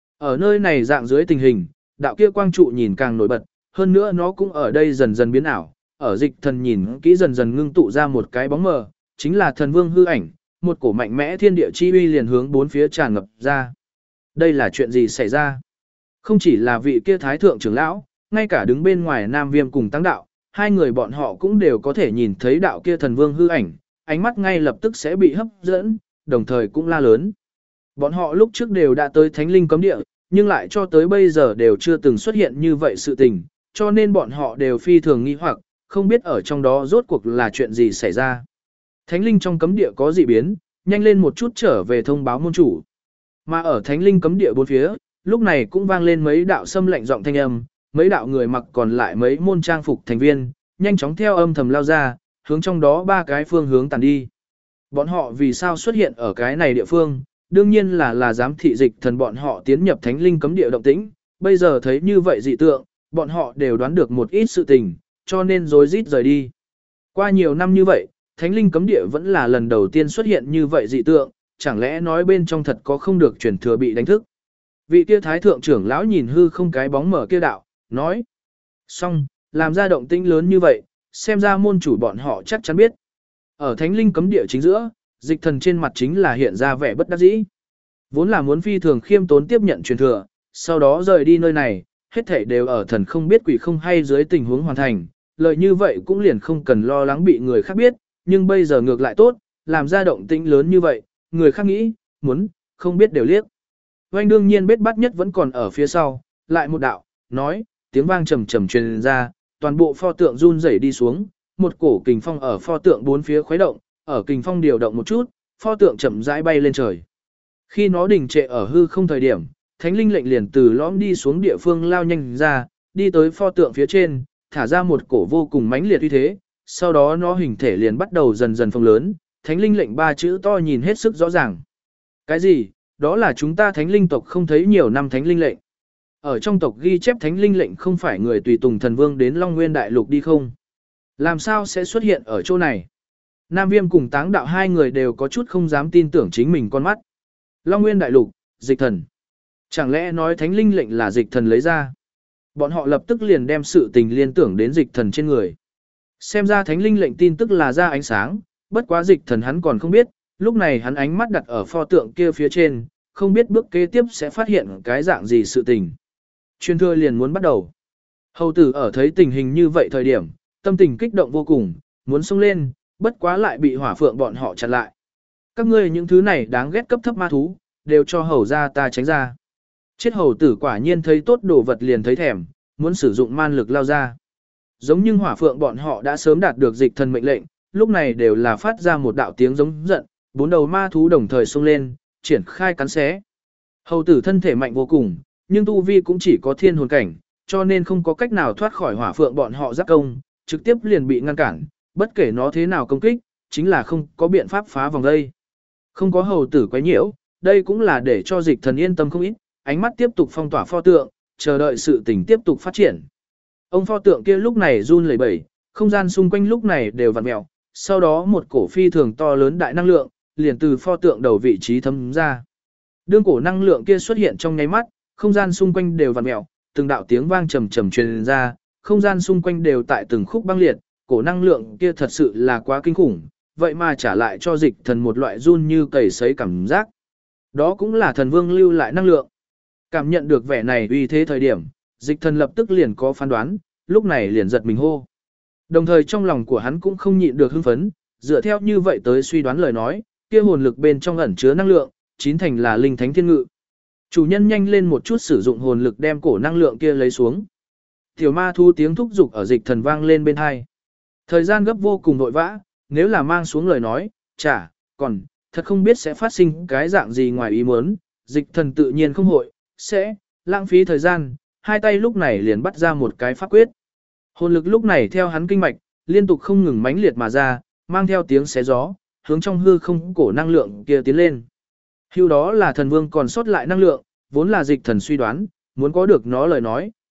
Ở nơi này dạng dưới tình hình, đạo kia quang trụ nhìn càng nổi bật, hơn nữa nó cũng ở đây dần dần biến ảo, ở dịch thần nhìn kỹ dần dần ngưng tụ ra một cái bóng mờ, chính là thần vương hư ảnh, một cổ mạnh mẽ thiên địa chi uy liền hướng bốn phía tràn ngập ra. Đây là chuyện gì xảy ra? Không chỉ là vị kia thái thượng trưởng lão, ngay cả đứng bên ngoài Nam Viêm cùng Tăng đạo, hai người bọn họ cũng đều có thể nhìn thấy đạo kia thần vương hư ảnh, ánh mắt ngay lập tức sẽ bị hấp dẫn, đồng thời cũng la lớn. Bọn họ lúc trước đều đã tới Thánh Linh cấm địa, nhưng lại cho tới bây giờ đều chưa từng xuất hiện như vậy sự tình, cho nên bọn họ đều phi thường nghi hoặc, không biết ở trong đó rốt cuộc là chuyện gì xảy ra. Thánh Linh trong cấm địa có dị biến, nhanh lên một chút trở về thông báo môn chủ. Mà ở Thánh Linh cấm địa bốn phía, lúc này cũng vang lên mấy đạo xâm lạnh giọng thanh âm, mấy đạo người mặc còn lại mấy môn trang phục thành viên, nhanh chóng theo âm thầm lao ra, hướng trong đó ba cái phương hướng tàn đi. Bọn họ vì sao xuất hiện ở cái này địa phương, đương nhiên là giám thị dịch thần bọn họ tiến nhập Thánh Linh cấm địa động tĩnh, bây giờ thấy như vậy dị tượng, bọn họ đều đoán được một ít sự tình, cho nên rối rít rời đi. Qua nhiều năm như vậy, Thánh Linh cấm địa vẫn là lần đầu tiên xuất hiện như vậy dị tượng, chẳng lẽ nói bên trong thật có không được truyền thừa bị đánh thức. Vị kia thái thượng trưởng lão nhìn hư không cái bóng mở kia đạo, nói. Xong, làm ra động tĩnh lớn như vậy, xem ra môn chủ bọn họ chắc chắn biết. Ở Thánh Linh cấm địa chính giữa, dịch thần trên mặt chính là hiện ra vẻ bất đắc dĩ. Vốn là muốn phi thường khiêm tốn tiếp nhận truyền thừa, sau đó rời đi nơi này, hết thảy đều ở thần không biết quỷ không hay dưới tình huống hoàn thành, lợi như vậy cũng liền không cần lo lắng bị người khác biết, nhưng bây giờ ngược lại tốt, làm ra động tĩnh lớn như vậy, người khác nghĩ, muốn, không biết đều liếc. Oanh đương nhiên biết bắt nhất vẫn còn ở phía sau, lại một đạo, nói, tiếng vang trầm trầm truyền ra, toàn bộ pho tượng run rẩy đi xuống, một cổ kình phong ở pho tượng bốn phía khuấy động, ở kình phong điều động một chút, pho tượng chậm rãi bay lên trời. Khi nó đình trệ ở hư không thời điểm, Thánh Linh lệnh liền từ lõm đi xuống địa phương lao nhanh ra, đi tới pho tượng phía trên, thả ra một cổ vô cùng mãnh liệt uy thế, sau đó nó hình thể liền bắt đầu dần dần phồng lớn, Thánh Linh lệnh ba chữ to nhìn hết sức rõ ràng. Cái gì? Đó là chúng ta Thánh Linh tộc không thấy nhiều năm Thánh Linh lệnh. Ở trong tộc ghi chép Thánh Linh lệnh không phải người tùy tùng thần vương đến Long Nguyên Đại Lục đi không? Làm sao sẽ xuất hiện ở chỗ này? Nam Viêm cùng Táng Đạo hai người đều có chút không dám tin tưởng chính mình con mắt. Long Nguyên Đại Lục, dịch thần. Chẳng lẽ nói Thánh Linh lệnh là dịch thần lấy ra? Bọn họ lập tức liền đem sự tình liên tưởng đến dịch thần trên người. Xem ra Thánh Linh lệnh tin tức là ra ánh sáng, bất quá dịch thần hắn còn không biết, lúc này hắn ánh mắt đặt ở pho tượng kia phía trên, không biết bước kế tiếp sẽ phát hiện cái dạng gì sự tình. Truyền thừa liền muốn bắt đầu. Hầu tử ở thấy tình hình như vậy thời điểm, tâm tình kích động vô cùng, muốn xông lên, bất quá lại bị hỏa phượng bọn họ chặn lại. Các ngươi những thứ này đáng ghét cấp thấp ma thú, đều cho hầu ra ta tránh ra. Chết hầu tử quả nhiên thấy tốt đồ vật liền thấy thèm, muốn sử dụng man lực lao ra. Giống như hỏa phượng bọn họ đã sớm đạt được dịch thần mệnh lệnh, lúc này đều là phát ra một đạo tiếng giống giận, bốn đầu ma thú đồng thời xông lên, triển khai cắn xé. Hầu tử thân thể mạnh vô cùng, nhưng tu vi cũng chỉ có thiên hồn cảnh, cho nên không có cách nào thoát khỏi hỏa phượng bọn họ giáp công, trực tiếp liền bị ngăn cản, bất kể nó thế nào công kích, chính là không có biện pháp phá vòng đây. Không có hầu tử quấy nhiễu, đây cũng là để cho dịch thần yên tâm không ít, ánh mắt tiếp tục phong tỏa pho tượng, chờ đợi sự tình tiếp tục phát triển. Ông pho tượng kia lúc này run lẩy bẩy, không gian xung quanh lúc này đều vặn mèo, sau đó một cổ phi thường to lớn đại năng lượng, liền từ pho tượng đầu vị trí thấm ra. Đương cổ năng lượng kia xuất hiện trong nháy mắt, không gian xung quanh đều vặn mèo, từng đạo tiếng vang trầm trầm truyền ra, không gian xung quanh đều tại từng khúc băng liệt, cổ năng lượng kia thật sự là quá kinh khủng, vậy mà trả lại cho dịch thần một loại run như cầy sấy cảm giác. Đó cũng là thần vương lưu lại năng lượng. Cảm nhận được vẻ này uy thế thời điểm, dịch thần lập tức liền có phán đoán, lúc này liền giật mình hô. Đồng thời trong lòng của hắn cũng không nhịn được hưng phấn, dựa theo như vậy tới suy đoán lời nói, kia hồn lực bên trong ẩn chứa năng lượng, chín thành là linh thánh thiên ngự. Chủ nhân nhanh lên một chút sử dụng hồn lực đem cổ năng lượng kia lấy xuống. Tiểu ma thu tiếng thúc giục ở dịch thần vang lên bên hai. Thời gian gấp vô cùng vội vã, nếu là mang xuống lời nói, còn, thật không biết sẽ phát sinh cái dạng gì ngoài ý muốn, dịch thần tự nhiên không hội, sẽ, lãng phí thời gian, hai tay lúc này liền bắt ra một cái pháp quyết. Hồn lực lúc này theo hắn kinh mạch, liên tục không ngừng mãnh liệt mà ra, mang theo tiếng xé gió, hướng trong hư không cổ năng lượng kia tiến lên. Hưu đó là thần vương còn sót lại năng lượng, vốn là dịch thần suy đoán, muốn có được nó lời nói,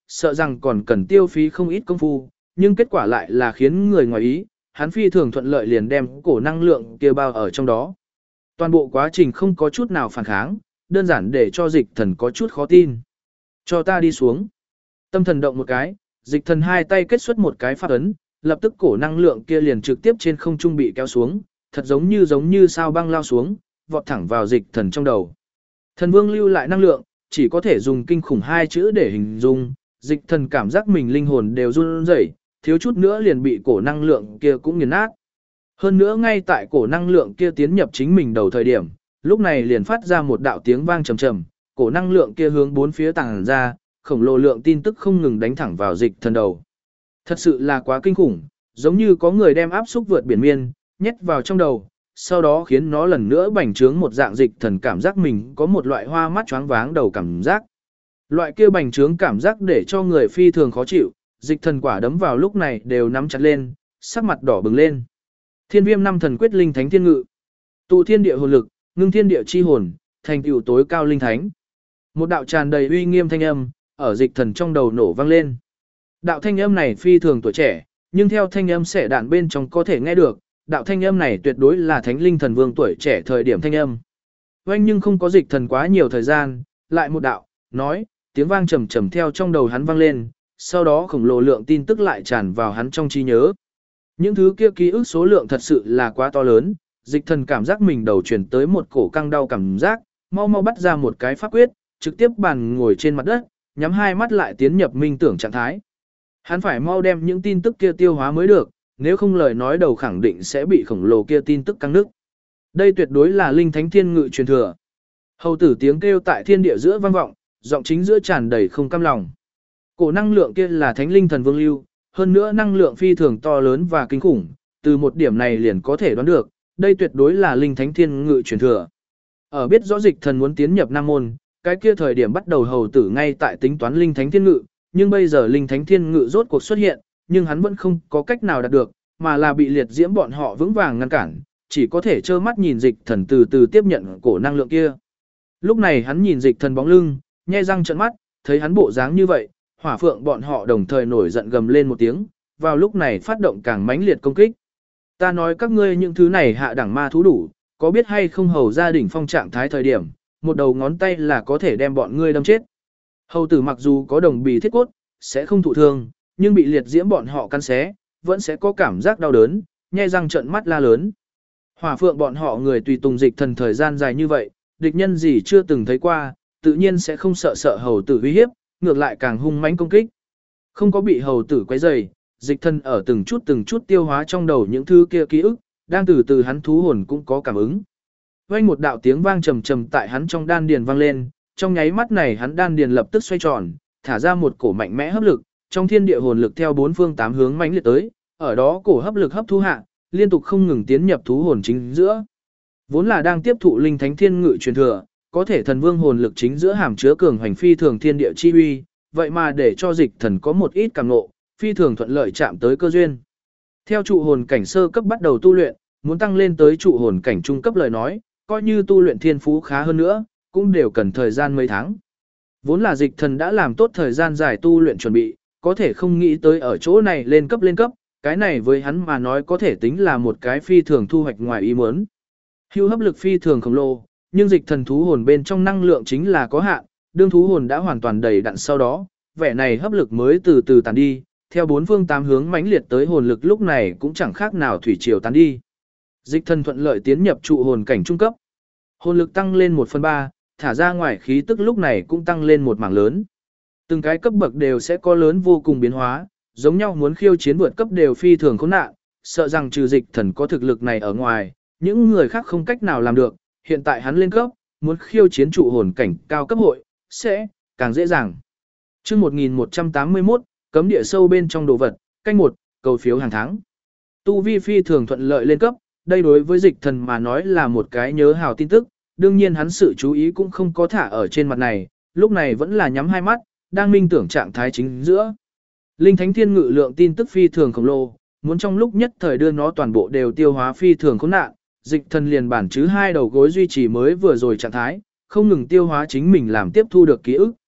sợ rằng còn cần tiêu phí không ít công phu, nhưng kết quả lại là khiến người ngoài ý, hắn phi thường thuận lợi liền đem cổ năng lượng kia bao ở trong đó. Toàn bộ quá trình không có chút nào phản kháng, đơn giản để cho dịch thần có chút khó tin. Cho ta đi xuống. Tâm thần động một cái, dịch thần hai tay kết xuất một cái pháp ấn, lập tức cổ năng lượng kia liền trực tiếp trên không trung bị kéo xuống, thật giống như sao băng lao xuống, vọt thẳng vào dịch thần trong đầu. Thần vương lưu lại năng lượng, chỉ có thể dùng kinh khủng hai chữ để hình dung, dịch thần cảm giác mình linh hồn đều run rẩy, thiếu chút nữa liền bị cổ năng lượng kia cũng nghiền nát. Hơn nữa ngay tại cổ năng lượng kia tiến nhập chính mình đầu thời điểm, lúc này liền phát ra một đạo tiếng vang trầm trầm, cổ năng lượng kia hướng bốn phía tàng ra, khổng lồ lượng tin tức không ngừng đánh thẳng vào dịch thần đầu. Thật sự là quá kinh khủng, giống như có người đem áp xúc vượt biển miên, nhét vào trong đầu, sau đó khiến nó lần nữa bành trướng một dạng dịch thần cảm giác mình có một loại hoa mắt choáng váng đầu cảm giác. Loại kia bành trướng cảm giác để cho người phi thường khó chịu, dịch thần quả đấm vào lúc này đều nắm chặt lên, sắc mặt đỏ bừng lên. Thiên Viêm năm thần quyết linh thánh thiên ngự, tụ thiên địa hồn lực, ngưng thiên địa chi hồn, thành tựu tối cao linh thánh. Một đạo tràn đầy uy nghiêm thanh âm ở dịch thần trong đầu nổ vang lên. Đạo thanh âm này phi thường tuổi trẻ, nhưng theo thanh âm xẻ đạn bên trong có thể nghe được, đạo thanh âm này tuyệt đối là thánh linh thần vương tuổi trẻ thời điểm thanh âm. Oanh nhưng không có dịch thần quá nhiều thời gian, lại một đạo, nói, tiếng vang trầm trầm theo trong đầu hắn vang lên, sau đó khổng lồ lượng tin tức lại tràn vào hắn trong trí nhớ. Những thứ kia ký ức số lượng thật sự là quá to lớn, dịch thần cảm giác mình đầu chuyển tới một cổ căng đau cảm giác, mau mau bắt ra một cái pháp quyết, trực tiếp bàn ngồi trên mặt đất, nhắm hai mắt lại tiến nhập minh tưởng trạng thái. Hắn phải mau đem những tin tức kia tiêu hóa mới được, nếu không lời nói đầu khẳng định sẽ bị khổng lồ kia tin tức căng nứt. Đây tuyệt đối là linh thánh thiên ngự truyền thừa. Hầu tử tiếng kêu tại thiên địa giữa vang vọng, giọng chính giữa tràn đầy không cam lòng. Cổ năng lượng kia là thánh linh thần vương lưu, hơn nữa năng lượng phi thường to lớn và kinh khủng, từ một điểm này liền có thể đoán được, đây tuyệt đối là linh thánh thiên ngự truyền thừa. Ở biết rõ dịch thần muốn tiến nhập nam môn, cái kia thời điểm bắt đầu hầu tử ngay tại tính toán linh thánh thiên ngự, nhưng bây giờ linh thánh thiên ngự rốt cuộc xuất hiện, nhưng hắn vẫn không có cách nào đạt được, mà là bị liệt diễm bọn họ vững vàng ngăn cản, chỉ có thể trơ mắt nhìn dịch thần từ từ tiếp nhận cổ năng lượng kia. Lúc này hắn nhìn dịch thần bóng lưng, nhe răng trợn mắt, thấy hắn bộ dáng như vậy, hỏa phượng bọn họ đồng thời nổi giận gầm lên một tiếng, vào lúc này phát động càng mãnh liệt công kích. Ta nói các ngươi những thứ này hạ đẳng ma thú đủ, có biết hay không hầu gia đỉnh phong trạng thái thời điểm, một đầu ngón tay là có thể đem bọn ngươi đâm chết. Hầu tử mặc dù có đồng bì thiết cốt, sẽ không thụ thương, nhưng bị liệt diễm bọn họ cắn xé, vẫn sẽ có cảm giác đau đớn, nhe răng trợn mắt la lớn. Hỏa phượng bọn họ người tùy tùng dịch thần thời gian dài như vậy, địch nhân gì chưa từng thấy qua, tự nhiên sẽ không sợ hầu tử uy hiếp, ngược lại càng hung mãnh công kích. Không có bị hầu tử quấy rầy, dịch thần ở từng chút tiêu hóa trong đầu những thứ kia ký ức, đang từ từ hắn thú hồn cũng có cảm ứng. Vang một đạo tiếng vang trầm trầm tại hắn trong đan điền vang lên, trong nháy mắt này hắn đan điền lập tức xoay tròn, thả ra một cổ mạnh mẽ hấp lực, trong thiên địa hồn lực theo bốn phương tám hướng mãnh liệt tới, ở đó cổ hấp lực hấp thu hạ, liên tục không ngừng tiến nhập thú hồn chính giữa. Vốn là đang tiếp thụ linh thánh thiên ngự truyền thừa, có thể thần vương hồn lực chính giữa hàm chứa cường hành phi thường thiên địa chi uy, vậy mà để cho dịch thần có một ít cảm ngộ, phi thường thuận lợi chạm tới cơ duyên. Theo trụ hồn cảnh sơ cấp bắt đầu tu luyện, muốn tăng lên tới trụ hồn cảnh trung cấp lời nói, coi như tu luyện thiên phú khá hơn nữa, cũng đều cần thời gian mấy tháng. Vốn là dịch thần đã làm tốt thời gian dài tu luyện chuẩn bị, có thể không nghĩ tới ở chỗ này lên cấp, cái này với hắn mà nói có thể tính là một cái phi thường thu hoạch ngoài ý muốn. Hưu hấp lực phi thường khổng lồ, nhưng dịch thần thú hồn bên trong năng lượng chính là có hạn, đương thú hồn đã hoàn toàn đầy đặn sau đó, vẻ này hấp lực mới từ từ tàn đi, theo bốn phương tám hướng mãnh liệt tới hồn lực lúc này cũng chẳng khác nào thủy triều tán đi. Dịch thần thuận lợi tiến nhập trụ hồn cảnh trung cấp. Hồn lực tăng lên 1/3, thả ra ngoài khí tức lúc này cũng tăng lên một mảng lớn. Từng cái cấp bậc đều sẽ có lớn vô cùng biến hóa, giống nhau muốn khiêu chiến vượt cấp đều phi thường khốn nạn, sợ rằng trừ dịch thần có thực lực này ở ngoài, những người khác không cách nào làm được, hiện tại hắn lên cấp, muốn khiêu chiến trụ hồn cảnh cao cấp hội, sẽ càng dễ dàng. Chương 1181, cấm địa sâu bên trong đồ vật, canh 1, cầu phiếu hàng tháng. Tu vi phi thường thuận lợi lên cấp, đây đối với dịch thần mà nói là một cái nhớ hào tin tức, đương nhiên hắn sự chú ý cũng không có thả ở trên mặt này, lúc này vẫn là nhắm hai mắt, đang minh tưởng trạng thái chính giữa. Linh thánh thiên ngự lượng tin tức phi thường khổng lồ, muốn trong lúc nhất thời đưa nó toàn bộ đều tiêu hóa phi thường khốn nạn, dịch thần liền bản chứ hai đầu gối duy trì mới vừa rồi trạng thái, không ngừng tiêu hóa chính mình làm tiếp thu được ký ức.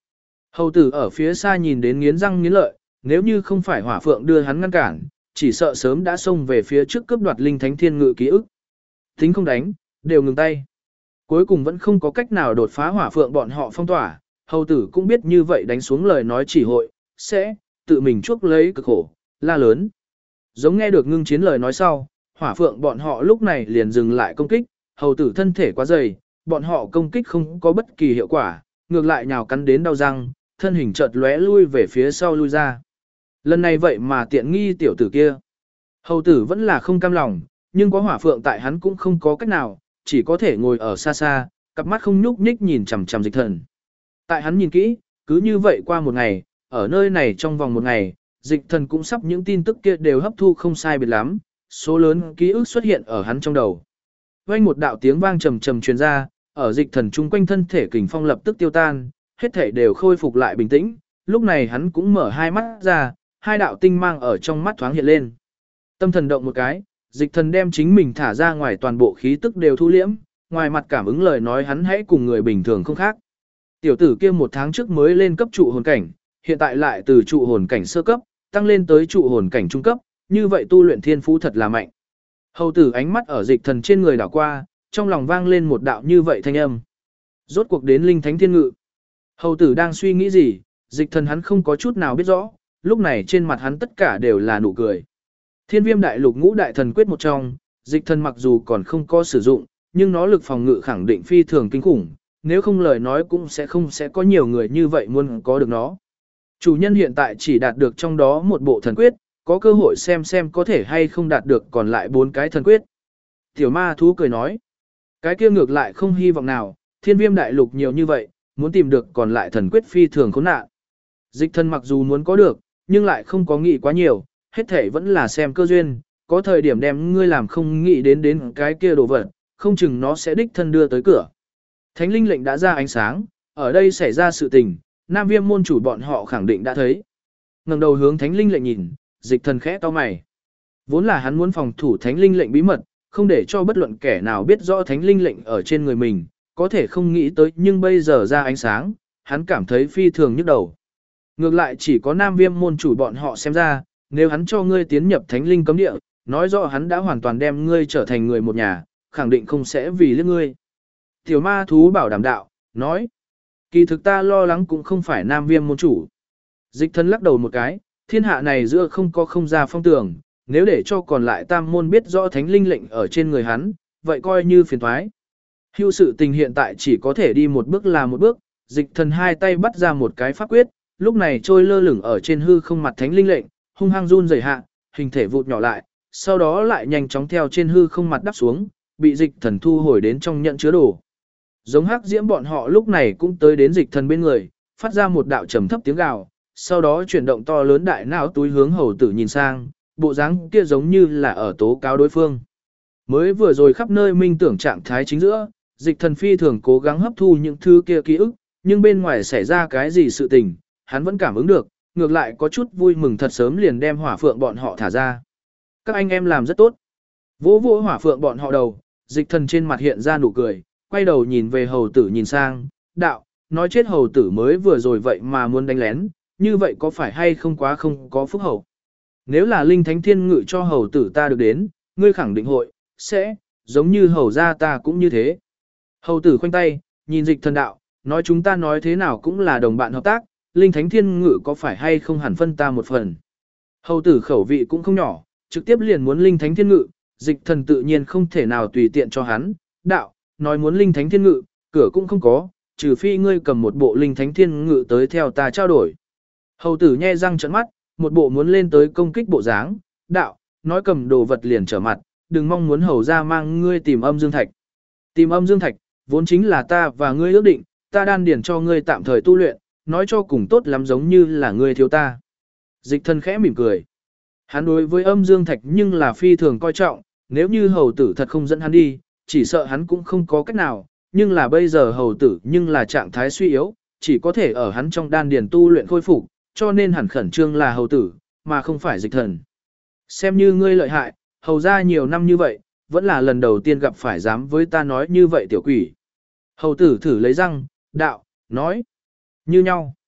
Hầu tử ở phía xa nhìn đến nghiến răng nghiến lợi, nếu như không phải hỏa phượng đưa hắn ngăn cản, chỉ sợ sớm đã xông về phía trước cướp đoạt linh thánh thiên ngự ký ức. Tính không đánh, đều ngừng tay. Cuối cùng vẫn không có cách nào đột phá hỏa phượng bọn họ phong tỏa, hầu tử cũng biết như vậy đánh xuống lời nói chỉ hội, sẽ tự mình chuốc lấy cực khổ, la lớn. Giống nghe được ngưng chiến lời nói sau, hỏa phượng bọn họ lúc này liền dừng lại công kích, hầu tử thân thể quá dày, bọn họ công kích không có bất kỳ hiệu quả, ngược lại nhào cắn đến đau răng, thân hình chợt lóe lui về phía sau lui ra. Lần này vậy mà tiện nghi tiểu tử kia. Hầu tử vẫn là không cam lòng, nhưng có hỏa phượng tại hắn cũng không có cách nào, chỉ có thể ngồi ở xa xa, cặp mắt không nhúc nhích nhìn chằm chằm dịch thần. Tại hắn nhìn kỹ, cứ như vậy qua một ngày, ở nơi này trong vòng một ngày, dịch thần cũng sắp những tin tức kia đều hấp thu không sai biệt lắm, số lớn ký ức xuất hiện ở hắn trong đầu. Vang một đạo tiếng vang trầm trầm truyền ra, ở dịch thần chung quanh thân thể kình phong lập tức tiêu tan, hết thể đều khôi phục lại bình tĩnh, lúc này hắn cũng mở hai mắt ra, hai đạo tinh mang ở trong mắt thoáng hiện lên. Tâm thần động một cái, dịch thần đem chính mình thả ra ngoài toàn bộ khí tức đều thu liễm, ngoài mặt cảm ứng lời nói hắn hãy cùng người bình thường không khác. Tiểu tử kia 1 tháng trước mới lên cấp trụ hồn cảnh, hiện tại lại từ trụ hồn cảnh sơ cấp, tăng lên tới trụ hồn cảnh trung cấp, như vậy tu luyện thiên phú thật là mạnh. Hầu tử ánh mắt ở dịch thần trên người đảo qua, trong lòng vang lên một đạo như vậy thanh âm. Rốt cuộc đến linh thánh thiên ngự. Hầu tử đang suy nghĩ gì, dịch thần hắn không có chút nào biết rõ, lúc này trên mặt hắn tất cả đều là nụ cười. Thiên viêm đại lục ngũ đại thần quyết một trong, dịch thần mặc dù còn không có sử dụng, nhưng nó lực phòng ngự khẳng định phi thường kinh khủng, nếu không lời nói cũng sẽ có nhiều người như vậy muốn có được nó. Chủ nhân hiện tại chỉ đạt được trong đó một bộ thần quyết, có cơ hội xem có thể hay không đạt được còn lại 4 cái thần quyết. Tiểu ma thú cười nói, cái kia ngược lại không hy vọng nào, thiên viêm đại lục nhiều như vậy, muốn tìm được còn lại thần quyết phi thường khốn nạn. Dịch thần mặc dù muốn có được, nhưng lại không có nghĩ quá nhiều, hết thể vẫn là xem cơ duyên, có thời điểm đem ngươi làm không nghĩ đến cái kia đồ vật, không chừng nó sẽ đích thân đưa tới cửa. Thánh linh lệnh đã ra ánh sáng, ở đây xảy ra sự tình, Nam Viêm môn chủ bọn họ khẳng định đã thấy. Ngẩng đầu hướng thánh linh lệnh nhìn, dịch thần khẽ to mày. Vốn là hắn muốn phòng thủ thánh linh lệnh bí mật, không để cho bất luận kẻ nào biết rõ thánh linh lệnh ở trên người mình, có thể không nghĩ tới nhưng bây giờ ra ánh sáng, hắn cảm thấy phi thường nhức đầu. Ngược lại chỉ có Nam Viêm môn chủ bọn họ xem ra, nếu hắn cho ngươi tiến nhập thánh linh cấm địa, nói rõ hắn đã hoàn toàn đem ngươi trở thành người một nhà, khẳng định không sẽ vì liếc ngươi. Tiểu ma thú bảo đảm đạo, nói, kỳ thực ta lo lắng cũng không phải Nam Viêm môn chủ. Dịch thân lắc đầu một cái, thiên hạ này giữa không có không ra phong tường, nếu để cho còn lại tam môn biết rõ thánh linh lệnh ở trên người hắn, vậy coi như phiền thoái. Hưu sự tình hiện tại chỉ có thể đi một bước là một bước, dịch thần hai tay bắt ra một cái pháp quyết, lúc này trôi lơ lửng ở trên hư không mặt thánh linh lệnh, hung hăng run rẩy hạ, hình thể vụt nhỏ lại, sau đó lại nhanh chóng theo trên hư không mặt đắp xuống, bị dịch thần thu hồi đến trong nhận chứa đồ. Giống hắc diễm bọn họ lúc này cũng tới đến dịch thần bên người, phát ra một đạo trầm thấp tiếng gào, sau đó chuyển động to lớn đại não túi hướng hầu tử nhìn sang, bộ dáng kia giống như là ở tố cáo đối phương. Mới vừa rồi khắp nơi minh tưởng trạng thái chính giữa, dịch thần phi thường cố gắng hấp thu những thứ kia ký ức, nhưng bên ngoài xảy ra cái gì sự tình, hắn vẫn cảm ứng được, ngược lại có chút vui mừng thật sớm liền đem hỏa phượng bọn họ thả ra. Các anh em làm rất tốt. Vỗ vỗ hỏa phượng bọn họ đầu, dịch thần trên mặt hiện ra nụ cười, quay đầu nhìn về hầu tử nhìn sang, đạo, nói chết hầu tử mới vừa rồi vậy mà muốn đánh lén, như vậy có phải hay không quá không có phúc hậu. Nếu là linh thánh thiên ngự cho hầu tử ta được đến, ngươi khẳng định hội, sẽ, giống như hầu ra ta cũng như thế. Hầu tử khoanh tay, nhìn dịch thần đạo, nói chúng ta nói thế nào cũng là đồng bạn hợp tác, linh thánh thiên ngự có phải hay không hẳn phân ta một phần. Hầu tử khẩu vị cũng không nhỏ, trực tiếp liền muốn linh thánh thiên ngự, dịch thần tự nhiên không thể nào tùy tiện cho hắn, đạo, nói muốn linh thánh thiên ngự, cửa cũng không có, trừ phi ngươi cầm một bộ linh thánh thiên ngự tới theo ta trao đổi. Hầu tử nhe răng trợn mắt, một bộ muốn lên tới công kích bộ dáng, đạo, nói cầm đồ vật liền trở mặt, đừng mong muốn hầu ra mang ngươi tìm âm dương thạch. Tìm âm dương thạch, vốn chính là ta và ngươi ước định, ta đan điển cho ngươi tạm thời tu luyện, nói cho cùng tốt lắm giống như là ngươi thiếu ta. Dịch thần khẽ mỉm cười. Hắn đối với âm dương thạch nhưng là phi thường coi trọng, nếu như hầu tử thật không dẫn hắn đi, chỉ sợ hắn cũng không có cách nào, nhưng là bây giờ hầu tử nhưng là trạng thái suy yếu, chỉ có thể ở hắn trong đan điền tu luyện khôi phục, cho nên hẳn khẩn trương là hầu tử, mà không phải dịch thần. Xem như ngươi lợi hại, hầu ra nhiều năm như vậy, vẫn là lần đầu tiên gặp phải dám với ta nói như vậy tiểu quỷ. Hầu tử thử lấy răng, đạo, nói, như nhau.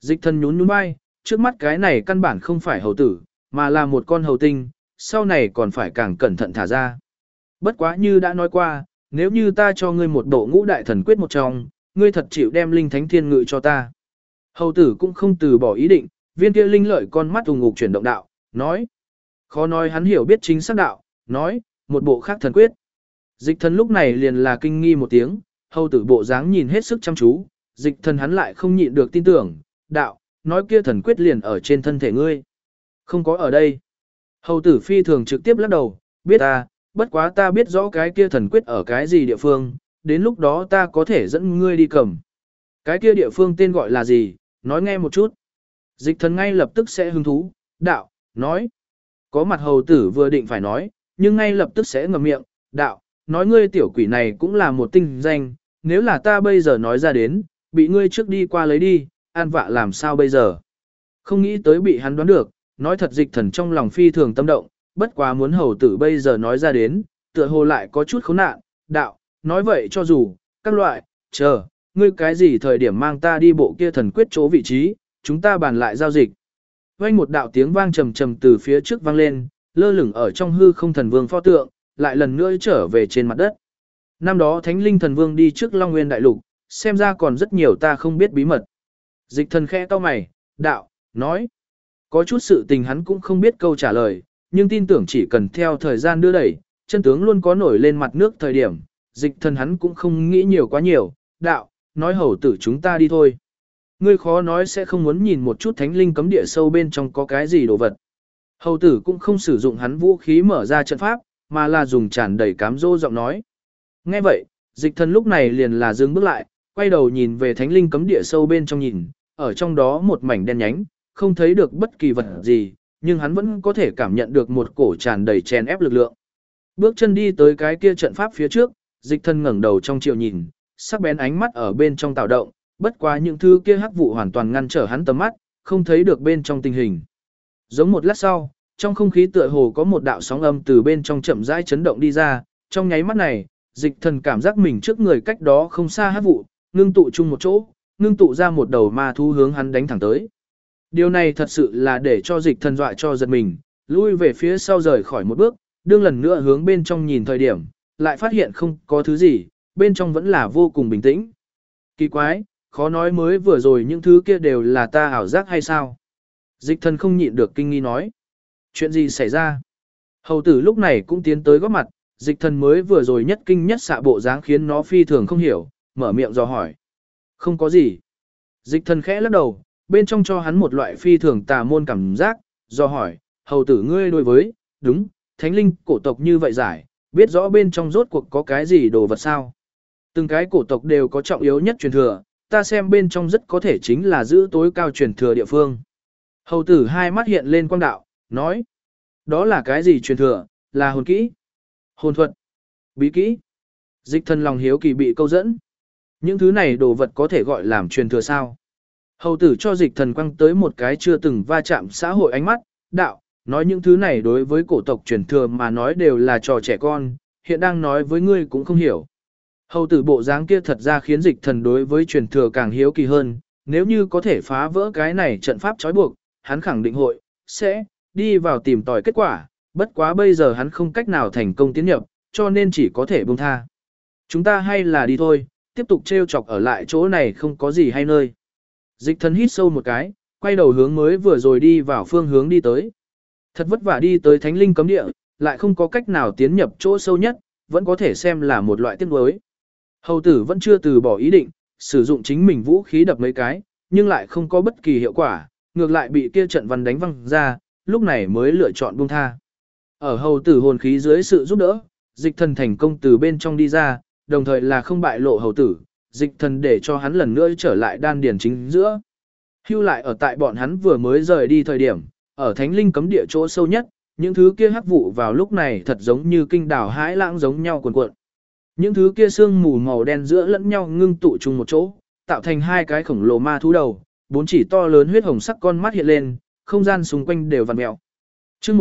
Dịch thần nhún nhún vai, trước mắt cái này căn bản không phải hầu tử, mà là một con hầu tinh, sau này còn phải càng cẩn thận thả ra. Bất quá như đã nói qua, nếu như ta cho ngươi một bộ ngũ đại thần quyết một trong, ngươi thật chịu đem linh thánh thiên ngự cho ta. Hầu tử cũng không từ bỏ ý định, viên kia linh lợi con mắt ù ngục chuyển động đạo, nói. Khó nói hắn hiểu biết chính xác đạo, nói, một bộ khác thần quyết. Dịch thần lúc này liền là kinh nghi một tiếng, hầu tử bộ dáng nhìn hết sức chăm chú, dịch thần hắn lại không nhịn được tin tưởng, đạo, nói kia thần quyết liền ở trên thân thể ngươi. Không có ở đây. Hầu tử phi thường trực tiếp lắc đầu, biết ta, bất quá ta biết rõ cái kia thần quyết ở cái gì địa phương, đến lúc đó ta có thể dẫn ngươi đi cầm. Cái kia địa phương tên gọi là gì, nói nghe một chút. Dịch thần ngay lập tức sẽ hứng thú, đạo, nói. Có mặt hầu tử vừa định phải nói, nhưng ngay lập tức sẽ ngậm miệng, đạo, nói ngươi tiểu quỷ này cũng là một tinh danh, nếu là ta bây giờ nói ra đến, bị ngươi trước đi qua lấy đi, an vạ làm sao bây giờ. Không nghĩ tới bị hắn đoán được, nói thật dịch thần trong lòng phi thường tâm động, bất quá muốn hầu tử bây giờ nói ra đến, tựa hồ lại có chút khốn nạn, đạo, nói vậy cho dù, các loại, chờ, ngươi cái gì thời điểm mang ta đi bộ kia thần quyết chỗ vị trí, chúng ta bàn lại giao dịch. Vang một đạo tiếng vang trầm trầm từ phía trước vang lên, lơ lửng ở trong hư không thần vương pho tượng, lại lần nữa trở về trên mặt đất. Năm đó Thánh Linh thần vương đi trước Long Nguyên đại lục, xem ra còn rất nhiều ta không biết bí mật. Dịch thần khẽ cau mày, đạo, nói. Có chút sự tình hắn cũng không biết câu trả lời, nhưng tin tưởng chỉ cần theo thời gian đưa đẩy, chân tướng luôn có nổi lên mặt nước thời điểm, dịch thần hắn cũng không nghĩ nhiều quá nhiều, đạo, nói hầu tử chúng ta đi thôi. Ngươi khó nói sẽ không muốn nhìn một chút thánh linh cấm địa sâu bên trong có cái gì đồ vật. Hầu tử cũng không sử dụng hắn vũ khí mở ra trận pháp, mà là dùng tràn đầy cám dỗ giọng nói. Nghe vậy, dịch thần lúc này liền là dừng bước lại, quay đầu nhìn về thánh linh cấm địa sâu bên trong nhìn, ở trong đó một mảnh đen nhánh, không thấy được bất kỳ vật gì, nhưng hắn vẫn có thể cảm nhận được một cổ tràn đầy chèn ép lực lượng. Bước chân đi tới cái kia trận pháp phía trước, dịch thần ngẩng đầu trong chiều nhìn, sắc bén ánh mắt ở bên trong tạo động, bất quá những thứ kia hắc vụ hoàn toàn ngăn trở hắn tầm mắt, không thấy được bên trong tình hình. Giống một lát sau, trong không khí tựa hồ có một đạo sóng âm từ bên trong chậm rãi chấn động đi ra, trong nháy mắt này, dịch thần cảm giác mình trước người cách đó không xa hắc vụ, ngưng tụ chung một chỗ, ngưng tụ ra một đầu ma thú hướng hắn đánh thẳng tới. Điều này thật sự là để cho dịch thần dọa cho giật mình, lui về phía sau rời khỏi một bước, đương lần nữa hướng bên trong nhìn thời điểm, lại phát hiện không có thứ gì, bên trong vẫn là vô cùng bình tĩnh. Kỳ quái, khó nói mới vừa rồi những thứ kia đều là ta ảo giác hay sao? Dịch thần không nhịn được kinh nghi nói. Chuyện gì xảy ra? Hầu tử lúc này cũng tiến tới góp mặt, dịch thần mới vừa rồi nhất kinh nhất xạ bộ dáng khiến nó phi thường không hiểu, mở miệng dò hỏi. Không có gì. Dịch thần khẽ lắc đầu, bên trong cho hắn một loại phi thường tà môn cảm giác, dò hỏi, hầu tử ngươi đối với, đúng, thánh linh cổ tộc như vậy giải, biết rõ bên trong rốt cuộc có cái gì đồ vật sao. Từng cái cổ tộc đều có trọng yếu nhất truyền thừa, ta xem bên trong rất có thể chính là giữ tối cao truyền thừa địa phương. Hầu tử hai mắt hiện lên quang đạo, nói, đó là cái gì truyền thừa, là hồn kỹ, hồn thuật, bí kỹ. Dịch thần lòng hiếu kỳ bị câu dẫn. Những thứ này đồ vật có thể gọi làm truyền thừa sao? Hầu tử cho dịch thần quăng tới một cái chưa từng va chạm xã hội ánh mắt, đạo, nói những thứ này đối với cổ tộc truyền thừa mà nói đều là trò trẻ con, hiện đang nói với ngươi cũng không hiểu. Hầu tử bộ dáng kia thật ra khiến dịch thần đối với truyền thừa càng hiếu kỳ hơn, nếu như có thể phá vỡ cái này trận pháp trói buộc, hắn khẳng định hội, sẽ, đi vào tìm tòi kết quả, bất quá bây giờ hắn không cách nào thành công tiến nhập, cho nên chỉ có thể buông tha. Chúng ta hay là đi thôi, tiếp tục trêu chọc ở lại chỗ này không có gì hay nơi. Dịch thần hít sâu một cái, quay đầu hướng mới vừa rồi đi vào phương hướng đi tới. Thật vất vả đi tới thánh linh cấm địa, lại không có cách nào tiến nhập chỗ sâu nhất, vẫn có thể xem là một loại tiếc nuối. Hầu tử vẫn chưa từ bỏ ý định, sử dụng chính mình vũ khí đập mấy cái, nhưng lại không có bất kỳ hiệu quả, ngược lại bị kia trận văn đánh văng ra, lúc này mới lựa chọn buông tha. Ở hầu tử hồn khí dưới sự giúp đỡ, dịch thần thành công từ bên trong đi ra, đồng thời là không bại lộ hầu tử, dịch thần để cho hắn lần nữa trở lại đan điền chính giữa. Hưu lại ở tại bọn hắn vừa mới rời đi thời điểm, ở thánh linh cấm địa chỗ sâu nhất, những thứ kia hắc vụ vào lúc này thật giống như kinh đảo hãi lãng giống nhau cuồn cuộn. Những thứ kia sương mù màu đen giữa lẫn nhau ngưng tụ chung một chỗ, tạo thành hai cái khổng lồ ma thú đầu, bốn chỉ to lớn huyết hồng sắc con mắt hiện lên, không gian xung quanh đều vặn mèo. Chương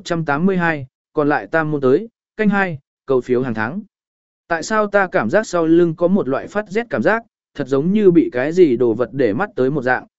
1182, còn lại tam môn tới, canh 2, cầu phiếu hàng tháng. Tại sao ta cảm giác sau lưng có một loại phát rét cảm giác, thật giống như bị cái gì đồ vật để mắt tới một dạng.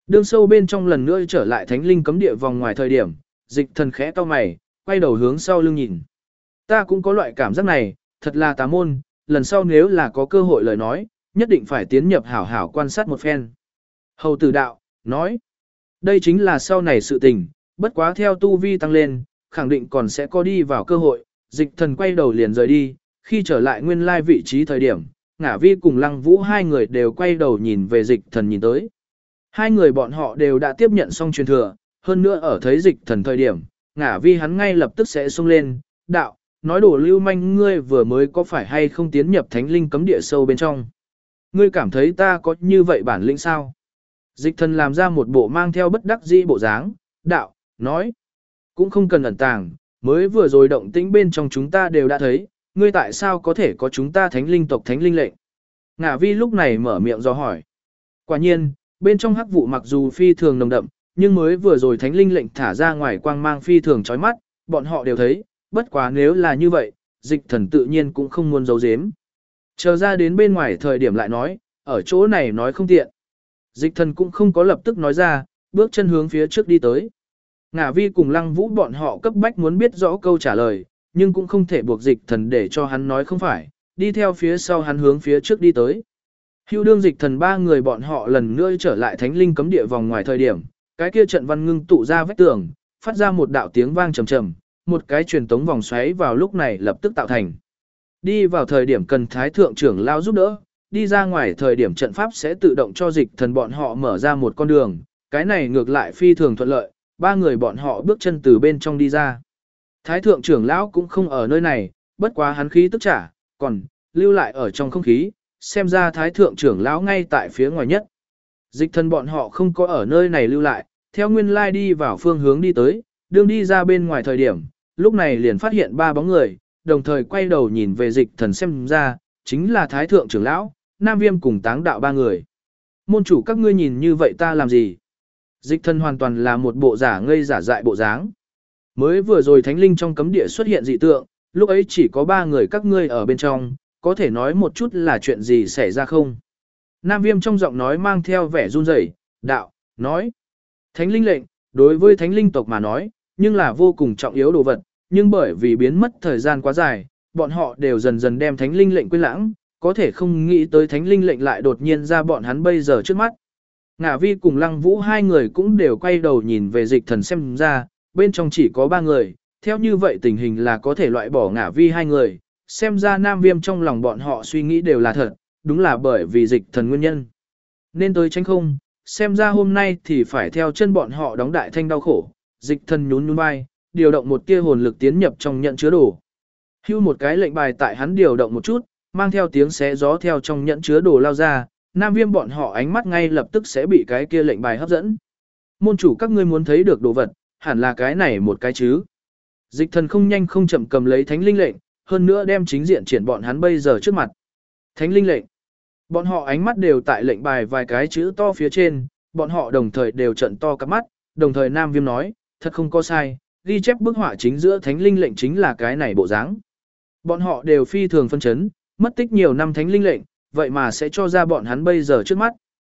Đương sâu bên trong lần nữa trở lại thánh linh cấm địa vòng ngoài thời điểm, dịch thần khẽ cau mày, quay đầu hướng sau lưng nhìn. Ta cũng có loại cảm giác này, thật là tà môn, lần sau nếu là có cơ hội lời nói, nhất định phải tiến nhập hảo hảo quan sát một phen. Hầu tử đạo, nói, đây chính là sau này sự tình, bất quá theo tu vi tăng lên, khẳng định còn sẽ có đi vào cơ hội, dịch thần quay đầu liền rời đi, khi trở lại nguyên lai vị trí thời điểm, Ngả Vi cùng Lăng Vũ hai người đều quay đầu nhìn về dịch thần nhìn tới. Hai người bọn họ đều đã tiếp nhận xong truyền thừa, hơn nữa ở thấy dịch thần thời điểm, Ngả Vi hắn ngay lập tức sẽ xông lên, đạo, nói đổ lưu manh ngươi vừa mới có phải hay không tiến nhập thánh linh cấm địa sâu bên trong. Ngươi cảm thấy ta có như vậy bản lĩnh sao? Dịch thần làm ra một bộ mang theo bất đắc dĩ bộ dáng, đạo, nói, cũng không cần ẩn tàng, mới vừa rồi động tĩnh bên trong chúng ta đều đã thấy, ngươi tại sao có thể có chúng ta thánh linh tộc thánh linh lệnh? Ngả Vi lúc này mở miệng do hỏi. Quả nhiên, bên trong hắc vụ mặc dù phi thường nồng đậm, nhưng mới vừa rồi thánh linh lệnh thả ra ngoài quang mang phi thường chói mắt, bọn họ đều thấy, bất quá nếu là như vậy, dịch thần tự nhiên cũng không muốn giấu giếm. Chờ ra đến bên ngoài thời điểm lại nói, ở chỗ này nói không tiện. Dịch thần cũng không có lập tức nói ra, bước chân hướng phía trước đi tới. Ngả Vi cùng Lăng Vũ bọn họ cấp bách muốn biết rõ câu trả lời, nhưng cũng không thể buộc dịch thần để cho hắn nói không phải, đi theo phía sau hắn hướng phía trước đi tới. Hưu đương dịch thần ba người bọn họ lần nữa trở lại thánh linh cấm địa vòng ngoài thời điểm, cái kia trận văn ngưng tụ ra vách tường, phát ra một đạo tiếng vang trầm trầm, một cái truyền tống vòng xoáy vào lúc này lập tức tạo thành. Đi vào thời điểm cần thái thượng trưởng lao giúp đỡ, đi ra ngoài thời điểm trận pháp sẽ tự động cho dịch thần bọn họ mở ra một con đường, cái này ngược lại phi thường thuận lợi, ba người bọn họ bước chân từ bên trong đi ra. Thái thượng trưởng lão cũng không ở nơi này, bất quá hắn khí tức trả, còn lưu lại ở trong không khí, xem ra thái thượng trưởng lão ngay tại phía ngoài nhất. Dịch thần bọn họ không có ở nơi này lưu lại, theo nguyên lai đi vào phương hướng đi tới, đương đi ra bên ngoài thời điểm, lúc này liền phát hiện ba bóng người, đồng thời quay đầu nhìn về dịch thần xem ra, chính là thái thượng trưởng lão, Nam Viêm cùng Táng Đạo ba người. Môn chủ các ngươi nhìn như vậy ta làm gì? Dịch thần hoàn toàn là một bộ giả ngây giả dại bộ dáng. Mới vừa rồi thánh linh trong cấm địa xuất hiện dị tượng, lúc ấy chỉ có ba người các ngươi ở bên trong, có thể nói một chút là chuyện gì xảy ra không? Nam Viêm trong giọng nói mang theo vẻ run rẩy, đạo, nói. Thánh linh lệnh, đối với thánh linh tộc mà nói, nhưng là vô cùng trọng yếu đồ vật, nhưng bởi vì biến mất thời gian quá dài, bọn họ đều dần dần đem thánh linh lệnh quên lãng, có thể không nghĩ tới thánh linh lệnh lại đột nhiên ra bọn hắn bây giờ trước mắt. Ngả Vi cùng Lăng Vũ hai người cũng đều quay đầu nhìn về dịch thần xem ra, bên trong chỉ có ba người, theo như vậy tình hình là có thể loại bỏ Ngả Vi hai người, xem ra Nam Viêm trong lòng bọn họ suy nghĩ đều là thật, đúng là bởi vì dịch thần nguyên nhân. Nên tới tránh không, xem ra hôm nay thì phải theo chân bọn họ đóng đại thanh đau khổ, dịch thần nhún nhún vai, điều động một tia hồn lực tiến nhập trong nhận chứa đồ. Hưu một cái lệnh bài tại hắn điều động một chút, mang theo tiếng xé gió theo trong nhẫn chứa đồ lao ra, Nam Viêm bọn họ ánh mắt ngay lập tức sẽ bị cái kia lệnh bài hấp dẫn. Môn chủ các ngươi muốn thấy được đồ vật, hẳn là cái này một cái chứ. Dịch thần không nhanh không chậm cầm lấy thánh linh lệnh, hơn nữa đem chính diện triển bọn hắn bây giờ trước mặt. Thánh linh lệnh. Bọn họ ánh mắt đều tại lệnh bài vài cái chữ to phía trên, bọn họ đồng thời đều trận to cặp mắt, đồng thời Nam Viêm nói, thật không có sai, ghi chép bức họa chính giữa thánh linh lệnh chính là cái này bộ dáng. Bọn họ đều phi thường phân chấn, mất tích nhiều năm thánh linh lệnh, vậy mà sẽ cho ra bọn hắn bây giờ trước mắt.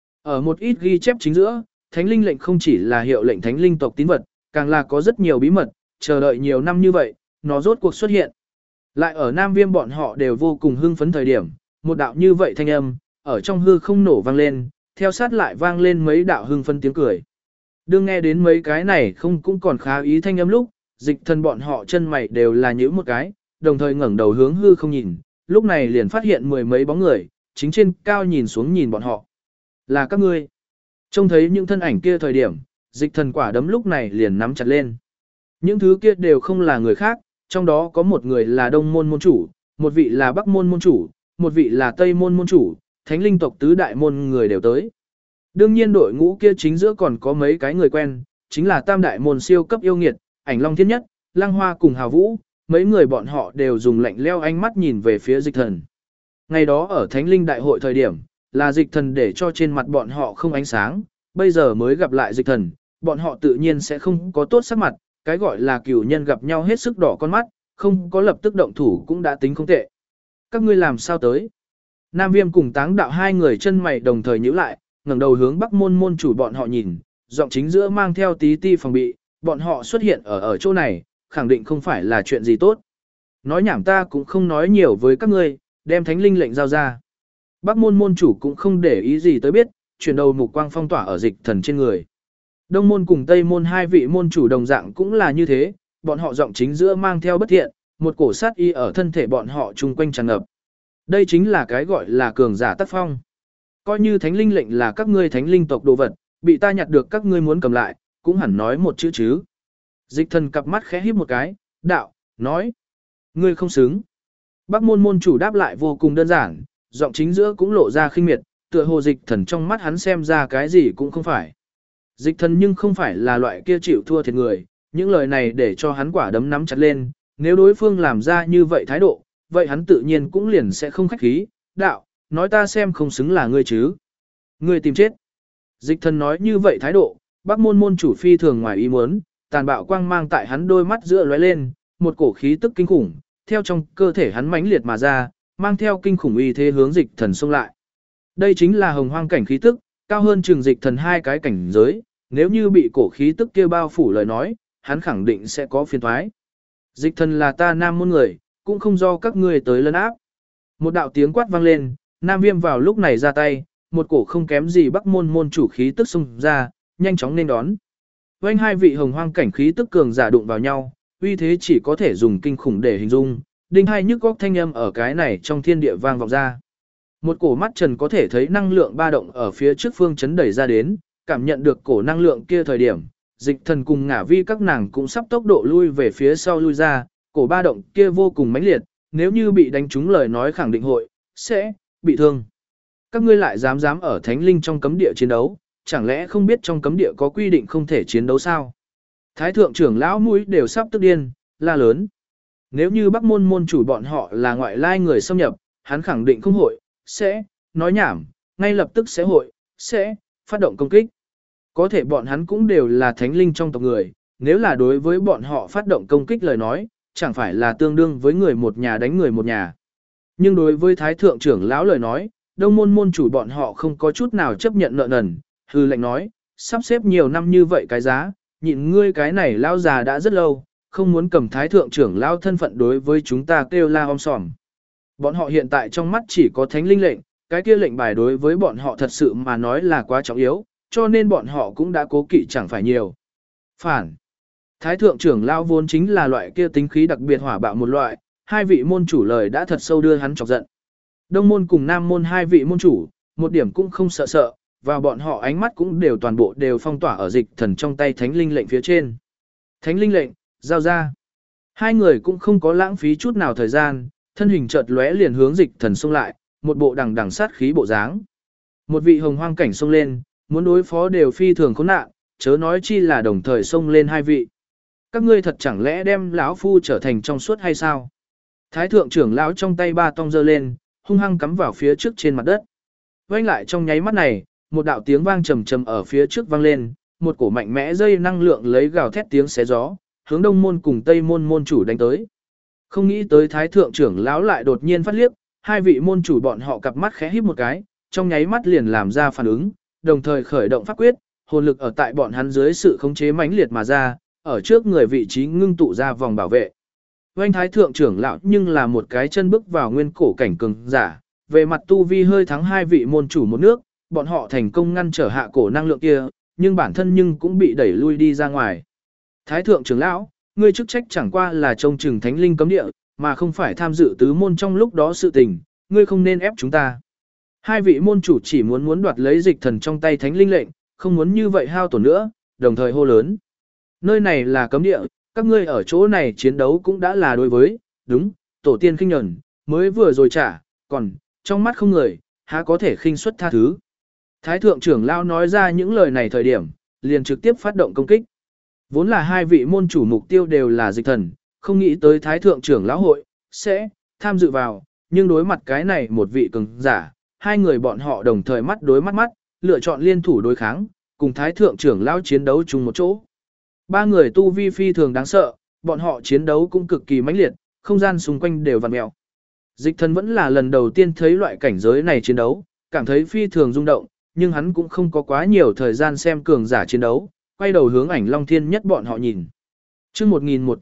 Ở một ít ghi chép chính giữa, thánh linh lệnh không chỉ là hiệu lệnh thánh linh tộc tín vật, càng là có rất nhiều bí mật, chờ đợi nhiều năm như vậy, nó rốt cuộc xuất hiện. Lại ở Nam Viêm bọn họ đều vô cùng hưng phấn thời điểm, một đạo như vậy thanh âm, ở trong hư không nổ vang lên, theo sát lại vang lên mấy đạo hưng phấn tiếng cười. Đương nghe đến mấy cái này không cũng còn khá ý thanh âm lúc, dịch thần bọn họ chân mày đều là nhíu một cái, đồng thời ngẩng đầu hướng hư không nhìn, lúc này liền phát hiện mười mấy bóng người, chính trên cao nhìn xuống nhìn bọn họ. Là các ngươi. Trông thấy những thân ảnh kia thời điểm, dịch thần quả đấm lúc này liền nắm chặt lên. Những thứ kia đều không là người khác, trong đó có một người là Đông môn môn chủ, một vị là Bắc môn môn chủ, một vị là Tây môn môn chủ, thánh linh tộc tứ đại môn người đều tới. Đương nhiên đội ngũ kia chính giữa còn có mấy cái người quen, chính là tam đại môn siêu cấp yêu nghiệt, Ảnh Long Thiên Nhất, Lăng Hoa cùng Hào Vũ, mấy người bọn họ đều dùng lạnh leo ánh mắt nhìn về phía dịch thần. Ngày đó ở thánh linh đại hội thời điểm, là dịch thần để cho trên mặt bọn họ không ánh sáng, bây giờ mới gặp lại dịch thần, bọn họ tự nhiên sẽ không có tốt sắc mặt, cái gọi là cửu nhân gặp nhau hết sức đỏ con mắt, không có lập tức động thủ cũng đã tính không tệ. Các ngươi làm sao tới? Nam Viêm cùng Táng Đạo hai người chân mày đồng thời nhíu lại, ngẩng đầu hướng Bắc môn môn chủ bọn họ nhìn, giọng chính giữa mang theo tí ti phòng bị, bọn họ xuất hiện ở chỗ này, khẳng định không phải là chuyện gì tốt. Nói nhảm ta cũng không nói nhiều với các ngươi, đem thánh linh lệnh giao ra. Bắc môn môn chủ cũng không để ý gì tới biết, chuyển đầu mục quang phong tỏa ở dịch thần trên người. Đông môn cùng Tây môn hai vị môn chủ đồng dạng cũng là như thế, bọn họ giọng chính giữa mang theo bất thiện, một cổ sát y ở thân thể bọn họ chung quanh tràn ngập. Đây chính là cái gọi là cường giả tác phong. Coi như thánh linh lệnh là các ngươi thánh linh tộc đồ vật, bị ta nhặt được các ngươi muốn cầm lại, cũng hẳn nói một chữ chứ. Dịch thần cặp mắt khẽ híp một cái, đạo, nói. Ngươi không xứng. Bắc môn môn chủ đáp lại vô cùng đơn giản, giọng chính giữa cũng lộ ra khinh miệt, tựa hồ dịch thần trong mắt hắn xem ra cái gì cũng không phải. Dịch thần nhưng không phải là loại kia chịu thua thiệt người, những lời này để cho hắn quả đấm nắm chặt lên, nếu đối phương làm ra như vậy thái độ, vậy hắn tự nhiên cũng liền sẽ không khách khí, đạo, nói ta xem không xứng là ngươi chứ. Ngươi tìm chết. Dịch thần nói như vậy thái độ, Bắc môn môn chủ phi thường ngoài ý muốn, tàn bạo quang mang tại hắn đôi mắt giữa lóe lên, một cổ khí tức kinh khủng, theo trong cơ thể hắn mãnh liệt mà ra, mang theo kinh khủng uy thế hướng dịch thần xông lại. Đây chính là hồng hoang cảnh khí tức, cao hơn trường dịch thần hai cái cảnh giới, nếu như bị cổ khí tức kia bao phủ lời nói, hắn khẳng định sẽ có phiền toái. Dịch thần là ta nam môn người, cũng không do các ngươi tới lấn áp. Một đạo tiếng quát vang lên, Nam Viêm vào lúc này ra tay, một cổ không kém gì Bắc môn môn chủ khí tức xung ra, nhanh chóng nên đón. Vành hai vị hồng hoang cảnh khí tức cường giả đụng vào nhau, uy thế chỉ có thể dùng kinh khủng để hình dung, đinh hai nhức góc thanh âm ở cái này trong thiên địa vang vọng ra. Một cổ mắt trần có thể thấy năng lượng ba động ở phía trước phương chấn đẩy ra đến, cảm nhận được cổ năng lượng kia thời điểm, dịch thần cùng ngả vi các nàng cũng sắp tốc độ lui về phía sau lui ra, cổ ba động kia vô cùng mãnh liệt, nếu như bị đánh trúng lời nói khẳng định hội, sẽ bị thương. Các ngươi lại dám ở thánh linh trong cấm địa chiến đấu, chẳng lẽ không biết trong cấm địa có quy định không thể chiến đấu sao? Thái thượng trưởng lão mũi đều sắp tức điên, la lớn. Nếu như Bắc môn môn chủ bọn họ là ngoại lai người xâm nhập, hắn khẳng định không hội, sẽ, nói nhảm, ngay lập tức sẽ hội, sẽ, phát động công kích. Có thể bọn hắn cũng đều là thánh linh trong tộc người, nếu là đối với bọn họ phát động công kích lời nói, chẳng phải là tương đương với người một nhà đánh người một nhà. Nhưng đối với Thái thượng trưởng lão lời nói, Đông môn môn chủ bọn họ không có chút nào chấp nhận nợ nần, hư lệnh nói, sắp xếp nhiều năm như vậy cái giá, nhịn ngươi cái này lão già đã rất lâu, không muốn cầm Thái thượng trưởng lão thân phận đối với chúng ta kêu la om sòm. Bọn họ hiện tại trong mắt chỉ có thánh linh lệnh, cái kia lệnh bài đối với bọn họ thật sự mà nói là quá trọng yếu, cho nên bọn họ cũng đã cố kỵ chẳng phải nhiều. Phản. Thái thượng trưởng lão vốn chính là loại kia tính khí đặc biệt hỏa bạo một loại, hai vị môn chủ lời đã thật sâu đưa hắn chọc giận. Đông môn cùng Nam môn hai vị môn chủ, một điểm cũng không sợ, và bọn họ ánh mắt cũng đều toàn bộ đều phong tỏa ở dịch thần trong tay thánh linh lệnh phía trên. Thánh linh lệnh, giao ra. Hai người cũng không có lãng phí chút nào thời gian, thân hình chợt lóe liền hướng dịch thần xông lại, một bộ đằng đằng sát khí bộ dáng. Một vị hồng hoang cảnh xông lên, muốn đối phó đều phi thường khốn nạn, chớ nói chi là đồng thời xông lên hai vị. Các ngươi thật chẳng lẽ đem lão phu trở thành trong suốt hay sao? Thái thượng trưởng lão trong tay ba tong giơ lên, hung hăng cắm vào phía trước trên mặt đất. Vang lại trong nháy mắt này, một đạo tiếng vang trầm trầm ở phía trước vang lên, một cổ mạnh mẽ dây năng lượng lấy gào thét tiếng xé gió, hướng Đông môn cùng Tây môn môn chủ đánh tới. Không nghĩ tới Thái thượng trưởng lão lại đột nhiên phát liếc, hai vị môn chủ bọn họ cặp mắt khẽ híp một cái, trong nháy mắt liền làm ra phản ứng, đồng thời khởi động pháp quyết, hồn lực ở tại bọn hắn dưới sự khống chế mãnh liệt mà ra, ở trước người vị trí ngưng tụ ra vòng bảo vệ. Vành Thái thượng trưởng lão nhưng là một cái chân bước vào nguyên cổ cảnh cường giả, về mặt tu vi hơi thắng hai vị môn chủ một nước, bọn họ thành công ngăn trở hạ cổ năng lượng kia, nhưng bản thân nhưng cũng bị đẩy lui đi ra ngoài. Thái thượng trưởng lão, ngươi chức trách chẳng qua là trông chừng thánh linh cấm địa, mà không phải tham dự tứ môn trong lúc đó sự tình, ngươi không nên ép chúng ta. Hai vị môn chủ chỉ muốn đoạt lấy dịch thần trong tay thánh linh lệnh, không muốn như vậy hao tổn nữa, đồng thời hô lớn. Nơi này là cấm địa, các ngươi ở chỗ này chiến đấu cũng đã là đối với, đúng, tổ tiên khinh nhẫn, mới vừa rồi trả, còn, trong mắt không người, há có thể khinh suất tha thứ. Thái thượng trưởng lão nói ra những lời này thời điểm, liền trực tiếp phát động công kích. Vốn là hai vị môn chủ mục tiêu đều là dịch thần, không nghĩ tới Thái thượng trưởng lão hội, sẽ, tham dự vào, nhưng đối mặt cái này một vị cường giả, hai người bọn họ đồng thời mắt đối mắt, lựa chọn liên thủ đối kháng, cùng Thái thượng trưởng lão chiến đấu chung một chỗ. Ba người tu vi phi thường đáng sợ, bọn họ chiến đấu cũng cực kỳ mãnh liệt, không gian xung quanh đều vặn mèo. Dịch thần vẫn là lần đầu tiên thấy loại cảnh giới này chiến đấu, cảm thấy phi thường rung động, nhưng hắn cũng không có quá nhiều thời gian xem cường giả chiến đấu, quay đầu hướng Ảnh Long Thiên Nhất bọn họ nhìn. Chương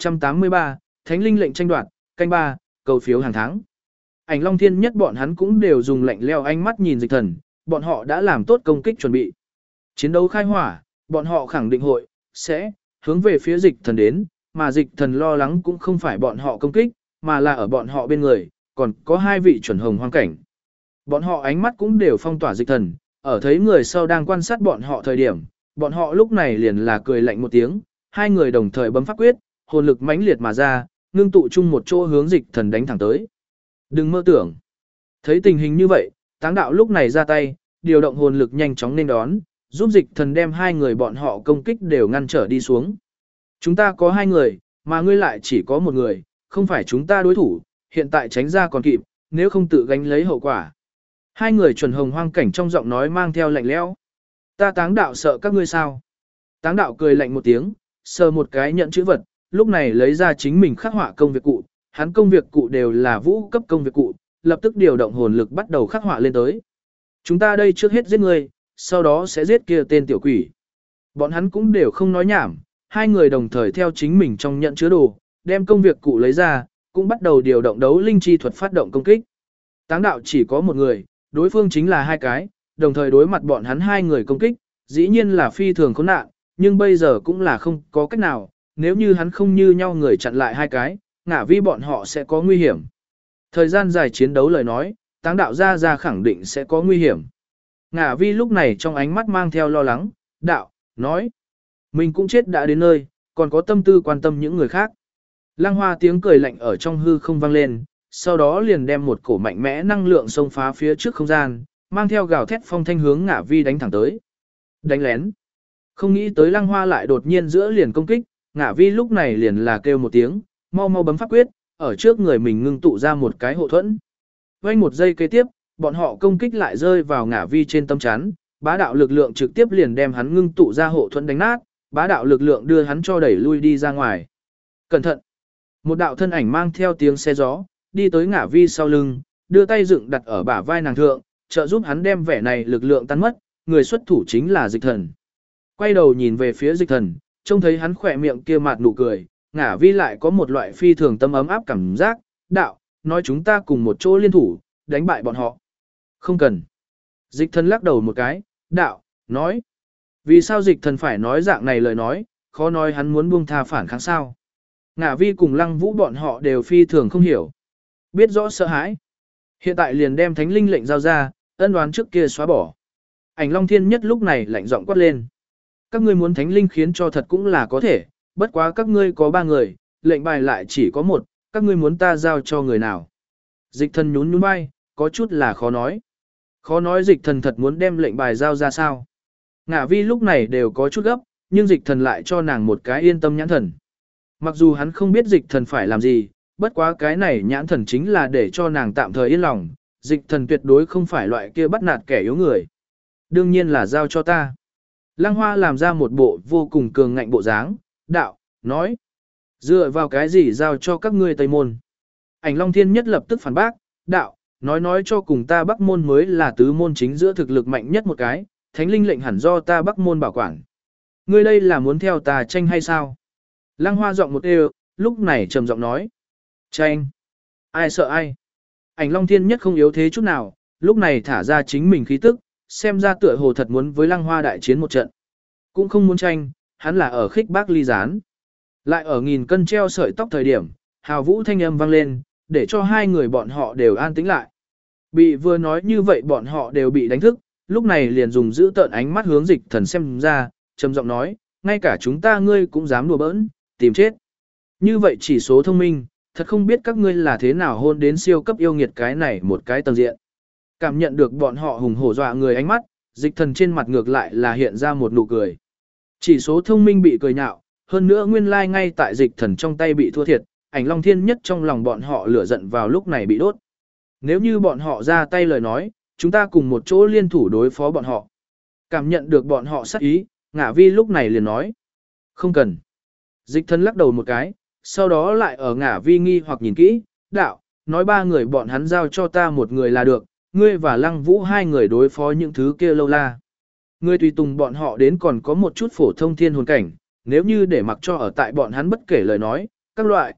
1183, Thánh linh lệnh tranh đoạt, canh 3, cầu phiếu hàng tháng. Ảnh Long Thiên Nhất bọn hắn cũng đều dùng lạnh lẽo ánh mắt nhìn Dịch Thần, bọn họ đã làm tốt công kích chuẩn bị. Chiến đấu khai hỏa, bọn họ khẳng định sẽ hướng về phía Dịch Thần đến, mà Dịch Thần lo lắng cũng không phải bọn họ công kích, mà là ở bọn họ bên người, còn có hai vị chuẩn hồng hoang cảnh. Bọn họ ánh mắt cũng đều phong tỏa Dịch Thần, ở thấy người sau đang quan sát bọn họ thời điểm, bọn họ lúc này liền là cười lạnh một tiếng, hai người đồng thời bấm pháp quyết, hồn lực mãnh liệt mà ra, ngưng tụ chung một chỗ hướng Dịch Thần đánh thẳng tới. Đừng mơ tưởng. Thấy tình hình như vậy, Táng Đạo lúc này ra tay, điều động hồn lực nhanh chóng nên đón, giúp Dịch Thần đem hai người bọn họ công kích đều ngăn trở đi xuống. Chúng ta có hai người, mà ngươi lại chỉ có một người, không phải chúng ta đối thủ, hiện tại tránh ra còn kịp, nếu không tự gánh lấy hậu quả. Hai người chuẩn hồng hoang cảnh trong giọng nói mang theo lạnh lẽo. Ta Táng Đạo sợ các ngươi sao? Táng Đạo cười lạnh một tiếng, sờ một cái nhận chữ vật, lúc này lấy ra chính mình khắc họa công việc cụ, hắn công việc cụ đều là vũ cấp công việc cụ, lập tức điều động hồn lực bắt đầu khắc họa lên tới. Chúng ta đây trước hết giết ngươi, sau đó sẽ giết kia tên tiểu quỷ. Bọn hắn cũng đều không nói nhảm, hai người đồng thời theo chính mình trong nhận chứa đồ, đem công việc cụ lấy ra, cũng bắt đầu điều động đấu linh chi thuật phát động công kích. Táng Đạo chỉ có một người, đối phương chính là hai cái, đồng thời đối mặt bọn hắn hai người công kích, dĩ nhiên là phi thường khốn nạn, nhưng bây giờ cũng là không có cách nào, nếu như hắn không như nhau người chặn lại hai cái, ngả vi bọn họ sẽ có nguy hiểm. Thời gian dài chiến đấu lời nói, Táng Đạo ra khẳng định sẽ có nguy hiểm. Ngả vi lúc này trong ánh mắt mang theo lo lắng, đạo, nói, mình cũng chết đã đến nơi, còn có tâm tư quan tâm những người khác. Lăng Hoa tiếng cười lạnh ở trong hư không vang lên, sau đó liền đem một cổ mạnh mẽ năng lượng xông phá phía trước không gian, mang theo gào thét phong thanh hướng Ngả vi đánh thẳng tới. Đánh lén. Không nghĩ tới Lăng Hoa lại đột nhiên giữa liền công kích, Ngả vi lúc này liền là kêu một tiếng, mau mau bấm pháp quyết, ở trước người mình ngưng tụ ra một cái hộ thuẫn. Vành một giây kế tiếp, bọn họ công kích lại rơi vào Ngả vi trên tâm chắn, bá đạo lực lượng trực tiếp liền đem hắn ngưng tụ ra hộ thuẫn đánh nát, bá đạo lực lượng đưa hắn cho đẩy lui đi ra ngoài. Cẩn thận! Một đạo thân ảnh mang theo tiếng xe gió, đi tới Ngả vi sau lưng, đưa tay dựng đặt ở bả vai nàng thượng, trợ giúp hắn đem vẻ này lực lượng tan mất, người xuất thủ chính là Dịch Thần. Quay đầu nhìn về phía Dịch Thần, trông thấy hắn khỏe miệng kia mạt nụ cười, Ngả vi lại có một loại phi thường tâm ấm áp cảm giác, đạo, nói chúng ta cùng một chỗ liên thủ, đánh bại bọn họ. Không cần. Dịch Thần lắc đầu một cái, đạo, nói. Vì sao Dịch Thần phải nói dạng này lời nói, khó nói hắn muốn buông tha phản kháng sao. Ngả vi cùng Lăng Vũ bọn họ đều phi thường không hiểu. Biết rõ sợ hãi. Hiện tại liền đem thánh linh lệnh giao ra, ân đoán trước kia xóa bỏ. Ảnh Long Thiên Nhất lúc này lạnh giọng quát lên. Các ngươi muốn thánh linh khiến cho thật cũng là có thể, bất quá các ngươi có 3 người, lệnh bài lại chỉ có 1, các ngươi muốn ta giao cho người nào. Dịch Thần nhún nhún vai, có chút là khó nói. Khó nói Dịch Thần thật muốn đem lệnh bài giao ra sao. Ngả vi lúc này đều có chút gấp, nhưng Dịch Thần lại cho nàng một cái yên tâm nhãn thần. Mặc dù hắn không biết Dịch Thần phải làm gì, bất quá cái này nhãn thần chính là để cho nàng tạm thời yên lòng, Dịch Thần tuyệt đối không phải loại kia bắt nạt kẻ yếu người. Đương nhiên là giao cho ta. Lăng Hoa làm ra một bộ vô cùng cường ngạnh bộ dáng, đạo, nói. Dựa vào cái gì giao cho các ngươi Tây Môn. Ảnh Long Thiên Nhất lập tức phản bác, đạo, nói cho cùng ta Bắc Môn mới là tứ môn chính giữa thực lực mạnh nhất một cái, thánh linh lệnh hẳn do ta Bắc Môn bảo quản. Ngươi đây là muốn theo ta tranh hay sao? Lăng Hoa giọng một đều, lúc này trầm giọng nói. Tranh. Ai sợ ai? Ảnh Long Thiên Nhất không yếu thế chút nào, lúc này thả ra chính mình khí tức, xem ra tựa hồ thật muốn với Lăng Hoa đại chiến một trận. Cũng không muốn tranh, hắn là ở khích bác ly gián. Lại ở nghìn cân treo sợi tóc thời điểm, hào vũ thanh âm vang lên, để cho hai người bọn họ đều an tĩnh lại. Bị vừa nói như vậy bọn họ đều bị đánh thức, lúc này liền dùng giữ tợn ánh mắt hướng Dịch Thần xem ra, trầm giọng nói, ngay cả chúng ta ngươi cũng dám đùa bỡn, tìm chết. Như vậy chỉ số thông minh, thật không biết các ngươi là thế nào hôn đến siêu cấp yêu nghiệt cái này một cái tầng diện. Cảm nhận được bọn họ hùng hổ dọa người ánh mắt, Dịch Thần trên mặt ngược lại là hiện ra một nụ cười. Chỉ số thông minh bị cười nhạo, hơn nữa nguyên lai like ngay tại Dịch Thần trong tay bị thua thiệt, Ảnh Long Thiên Nhất trong lòng bọn họ lửa giận vào lúc này bị đốt. Nếu như bọn họ ra tay lời nói, chúng ta cùng một chỗ liên thủ đối phó bọn họ. Cảm nhận được bọn họ sát ý, Ngả vi lúc này liền nói. Không cần. Dịch Thần lắc đầu một cái, sau đó lại ở Ngả vi nghi hoặc nhìn kỹ, đạo, nói 3 người bọn hắn giao cho ta một người là được, ngươi và Lăng Vũ hai người đối phó những thứ kia lâu la. Ngươi tùy tùng bọn họ đến còn có một chút phổ thông thiên hồn cảnh, nếu như để mặc cho ở tại bọn hắn bất kể lời nói, các loại,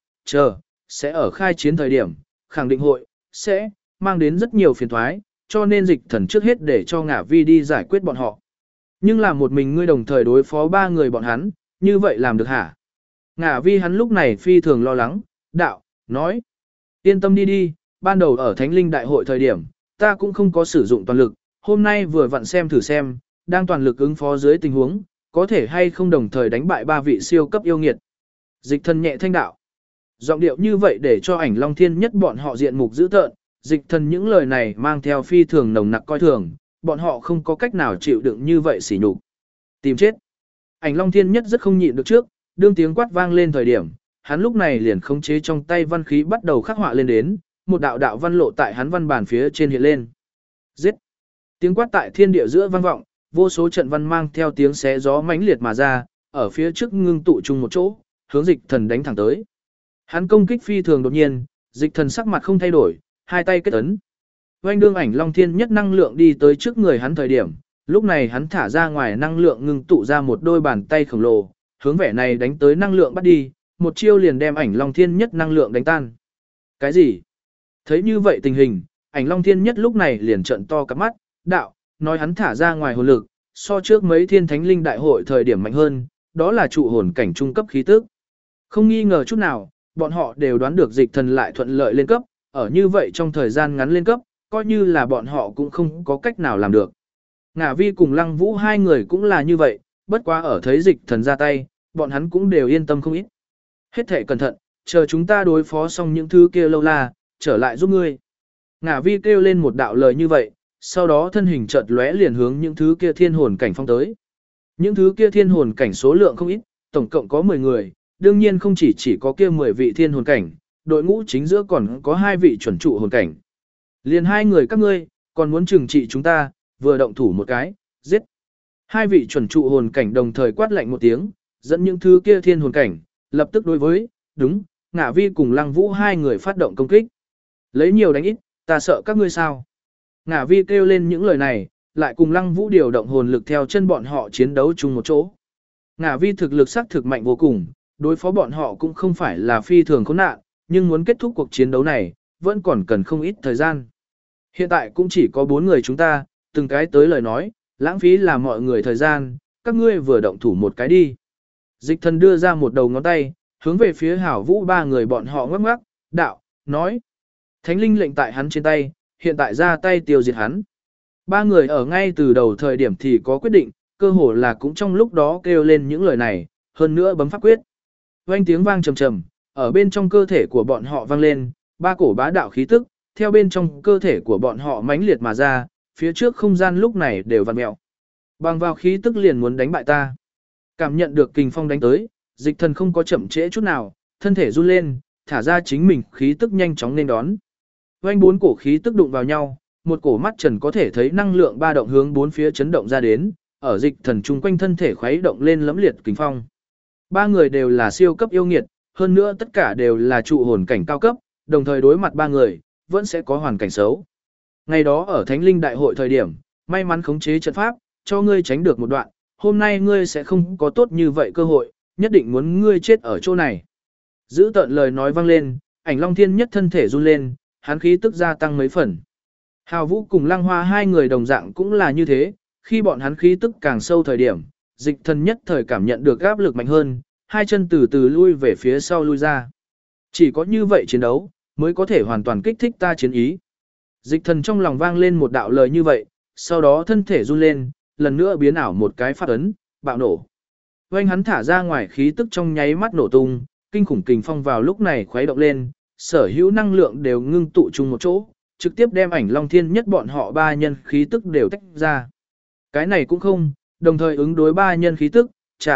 sẽ ở khai chiến thời điểm, khẳng định hội, sẽ mang đến rất nhiều phiền thoái, cho nên Dịch Thần trước hết để cho Ngả Vi đi giải quyết bọn họ. Nhưng là một mình ngươi đồng thời đối phó ba người bọn hắn, như vậy làm được hả? Ngả Vi hắn lúc này phi thường lo lắng, đạo, nói, yên tâm đi đi, ban đầu ở Thánh Linh Đại hội thời điểm, ta cũng không có sử dụng toàn lực, hôm nay vừa vặn xem thử xem, đang toàn lực ứng phó dưới tình huống, có thể hay không đồng thời đánh bại ba vị siêu cấp yêu nghiệt. Dịch Thần nhẹ thanh đạo. Giọng điệu như vậy để cho Ảnh Long Thiên Nhất bọn họ diện mục dữ tợn, Dịch Thần những lời này mang theo phi thường nồng nặc coi thường, bọn họ không có cách nào chịu đựng như vậy sỉ nhục. Tìm chết. Ảnh Long Thiên Nhất rất không nhịn được trước, đương tiếng quát vang lên thời điểm, hắn lúc này liền khống chế trong tay văn khí bắt đầu khắc họa lên đến, một đạo đạo văn lộ tại hắn văn bản phía trên hiện lên. Giết. Tiếng quát tại thiên địa giữa vang vọng, vô số trận văn mang theo tiếng xé gió mãnh liệt mà ra, ở phía trước ngưng tụ chung một chỗ, hướng Dịch Thần đánh thẳng tới. Hắn công kích phi thường đột nhiên, Dịch Thần sắc mặt không thay đổi, hai tay kết ấn. Oanh đương Ảnh Long Thiên Nhất năng lượng đi tới trước người hắn thời điểm, lúc này hắn thả ra ngoài năng lượng ngưng tụ ra một đôi bàn tay khổng lồ, hướng vẻ này đánh tới năng lượng bắt đi, một chiêu liền đem Ảnh Long Thiên Nhất năng lượng đánh tan. Cái gì? Thấy như vậy tình hình, Ảnh Long Thiên Nhất lúc này liền trợn to cặp mắt, đạo, nói hắn thả ra ngoài hồn lực, so trước mấy thiên thánh linh đại hội thời điểm mạnh hơn, đó là trụ hồn cảnh trung cấp khí tức. Không nghi ngờ chút nào, bọn họ đều đoán được Dịch Thần lại thuận lợi lên cấp, ở như vậy trong thời gian ngắn lên cấp, coi như là bọn họ cũng không có cách nào làm được. Ngả Vi cùng Lăng Vũ hai người cũng là như vậy, bất quá ở thấy Dịch Thần ra tay, bọn hắn cũng đều yên tâm không ít. Hết thể cẩn thận, chờ chúng ta đối phó xong những thứ kia lâu la, trở lại giúp ngươi. Ngả Vi kêu lên một đạo lời như vậy, sau đó thân hình chợt lóe liền hướng những thứ kia thiên hồn cảnh phong tới. Những thứ kia thiên hồn cảnh số lượng không ít, tổng cộng có 10 người, đương nhiên không chỉ có kia 10 vị thiên hồn cảnh, đội ngũ chính giữa còn có 2 vị chuẩn trụ hồn cảnh. Liền 2 người các ngươi, còn muốn trừng trị chúng ta, vừa động thủ một cái, giết. 2 vị chuẩn trụ hồn cảnh đồng thời quát lạnh một tiếng, dẫn những thứ kia thiên hồn cảnh, lập tức đối với, đúng, Ngả Vi cùng Lăng Vũ 2 người phát động công kích. Lấy nhiều đánh ít, ta sợ các ngươi sao. Ngả Vi kêu lên những lời này, lại cùng Lăng Vũ điều động hồn lực theo chân bọn họ chiến đấu chung một chỗ. Ngả Vi thực lực sắc thực mạnh vô cùng, đối phó bọn họ cũng không phải là phi thường khốn nạn, nhưng muốn kết thúc cuộc chiến đấu này, vẫn còn cần không ít thời gian. Hiện tại cũng chỉ có 4 người chúng ta, từng cái tới lời nói, lãng phí là mọi người thời gian, các ngươi vừa động thủ một cái đi. Dịch Thần đưa ra một đầu ngón tay, hướng về phía Hảo Vũ 3 người bọn họ ngoắc ngoắc, đạo, nói. Thánh linh lệnh tại hắn trên tay, hiện tại ra tay tiêu diệt hắn. 3 người ở ngay từ đầu thời điểm thì có quyết định, cơ hồ là cũng trong lúc đó kêu lên những lời này, hơn nữa bấm pháp quyết. Vang tiếng vang trầm trầm, ở bên trong cơ thể của bọn họ vang lên, 3 cổ bá đạo khí tức, theo bên trong cơ thể của bọn họ mãnh liệt mà ra, phía trước không gian lúc này đều vặn mèo. Bằng vào khí tức liền muốn đánh bại ta. Cảm nhận được kình phong đánh tới, Dịch Thần không có chậm trễ chút nào, thân thể run lên, thả ra chính mình khí tức nhanh chóng nên đón. Vang 4 cổ khí tức đụng vào nhau, một cổ mắt trần có thể thấy năng lượng ba động hướng 4 phía chấn động ra đến, ở Dịch Thần chung quanh thân thể khuấy động lên lẫm liệt kình phong. 3 người đều là siêu cấp yêu nghiệt, hơn nữa tất cả đều là trụ hồn cảnh cao cấp, đồng thời đối mặt 3 người, vẫn sẽ có hoàn cảnh xấu. Ngày đó ở Thánh Linh Đại hội thời điểm, may mắn khống chế trận pháp, cho ngươi tránh được một đoạn, hôm nay ngươi sẽ không có tốt như vậy cơ hội, nhất định muốn ngươi chết ở chỗ này. Giữ tợn lời nói vang lên, Ảnh Long Thiên Nhất thân thể run lên, hắn khí tức gia tăng mấy phần. Hào Vũ cùng Lăng Hoa 2 người đồng dạng cũng là như thế, khi bọn hắn khí tức càng sâu thời điểm, Dịch Thần nhất thời cảm nhận được áp lực mạnh hơn, hai chân từ từ lui về phía sau lui ra. Chỉ có như vậy chiến đấu, mới có thể hoàn toàn kích thích ta chiến ý. Dịch Thần trong lòng vang lên một đạo lời như vậy, sau đó thân thể run lên, lần nữa biến ảo một cái phát ấn, bạo nổ. Oanh hắn thả ra ngoài khí tức trong nháy mắt nổ tung, kinh khủng kình phong vào lúc này khuấy động lên, sở hữu năng lượng đều ngưng tụ chung một chỗ, trực tiếp đem Ảnh Long Thiên Nhất bọn họ 3 nhân khí tức đều tách ra. Cái này cũng không, đồng thời ứng đối 3 nhân khí tức,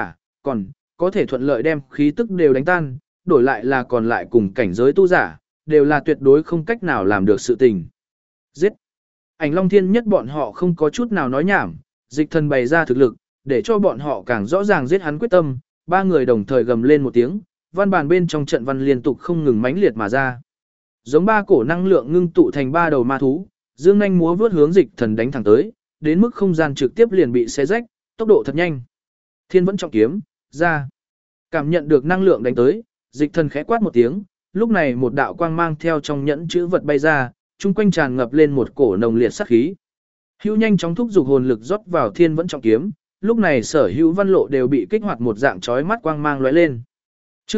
còn có thể thuận lợi đem khí tức đều đánh tan, đổi lại là còn lại cùng cảnh giới tu giả, đều là tuyệt đối không cách nào làm được sự tình. Giết! Ảnh Long Thiên Nhất bọn họ không có chút nào nói nhảm, Dịch Thần bày ra thực lực, để cho bọn họ càng rõ ràng giết hắn quyết tâm, 3 người đồng thời gầm lên một tiếng, văn bàn bên trong trận văn liên tục không ngừng mãnh liệt mà ra. Giống 3 cổ năng lượng ngưng tụ thành 3 đầu ma thú, dương nhanh múa vướt hướng Dịch Thần đánh thẳng tới, đến mức không gian trực tiếp liền bị xé rách, tốc độ thật nhanh. Thiên Vẫn Trọng Kiếm, ra. Cảm nhận được năng lượng đánh tới, Dịch Thần khẽ quát một tiếng, lúc này một đạo quang mang theo trong nhẫn chữ vật bay ra, chung quanh tràn ngập lên một cổ nồng liệt sát khí. Hữu nhanh chóng thúc giục hồn lực rót vào Thiên Vẫn Trọng Kiếm, lúc này sở hữu văn lộ đều bị kích hoạt một dạng chói mắt quang mang lóe lên. Chương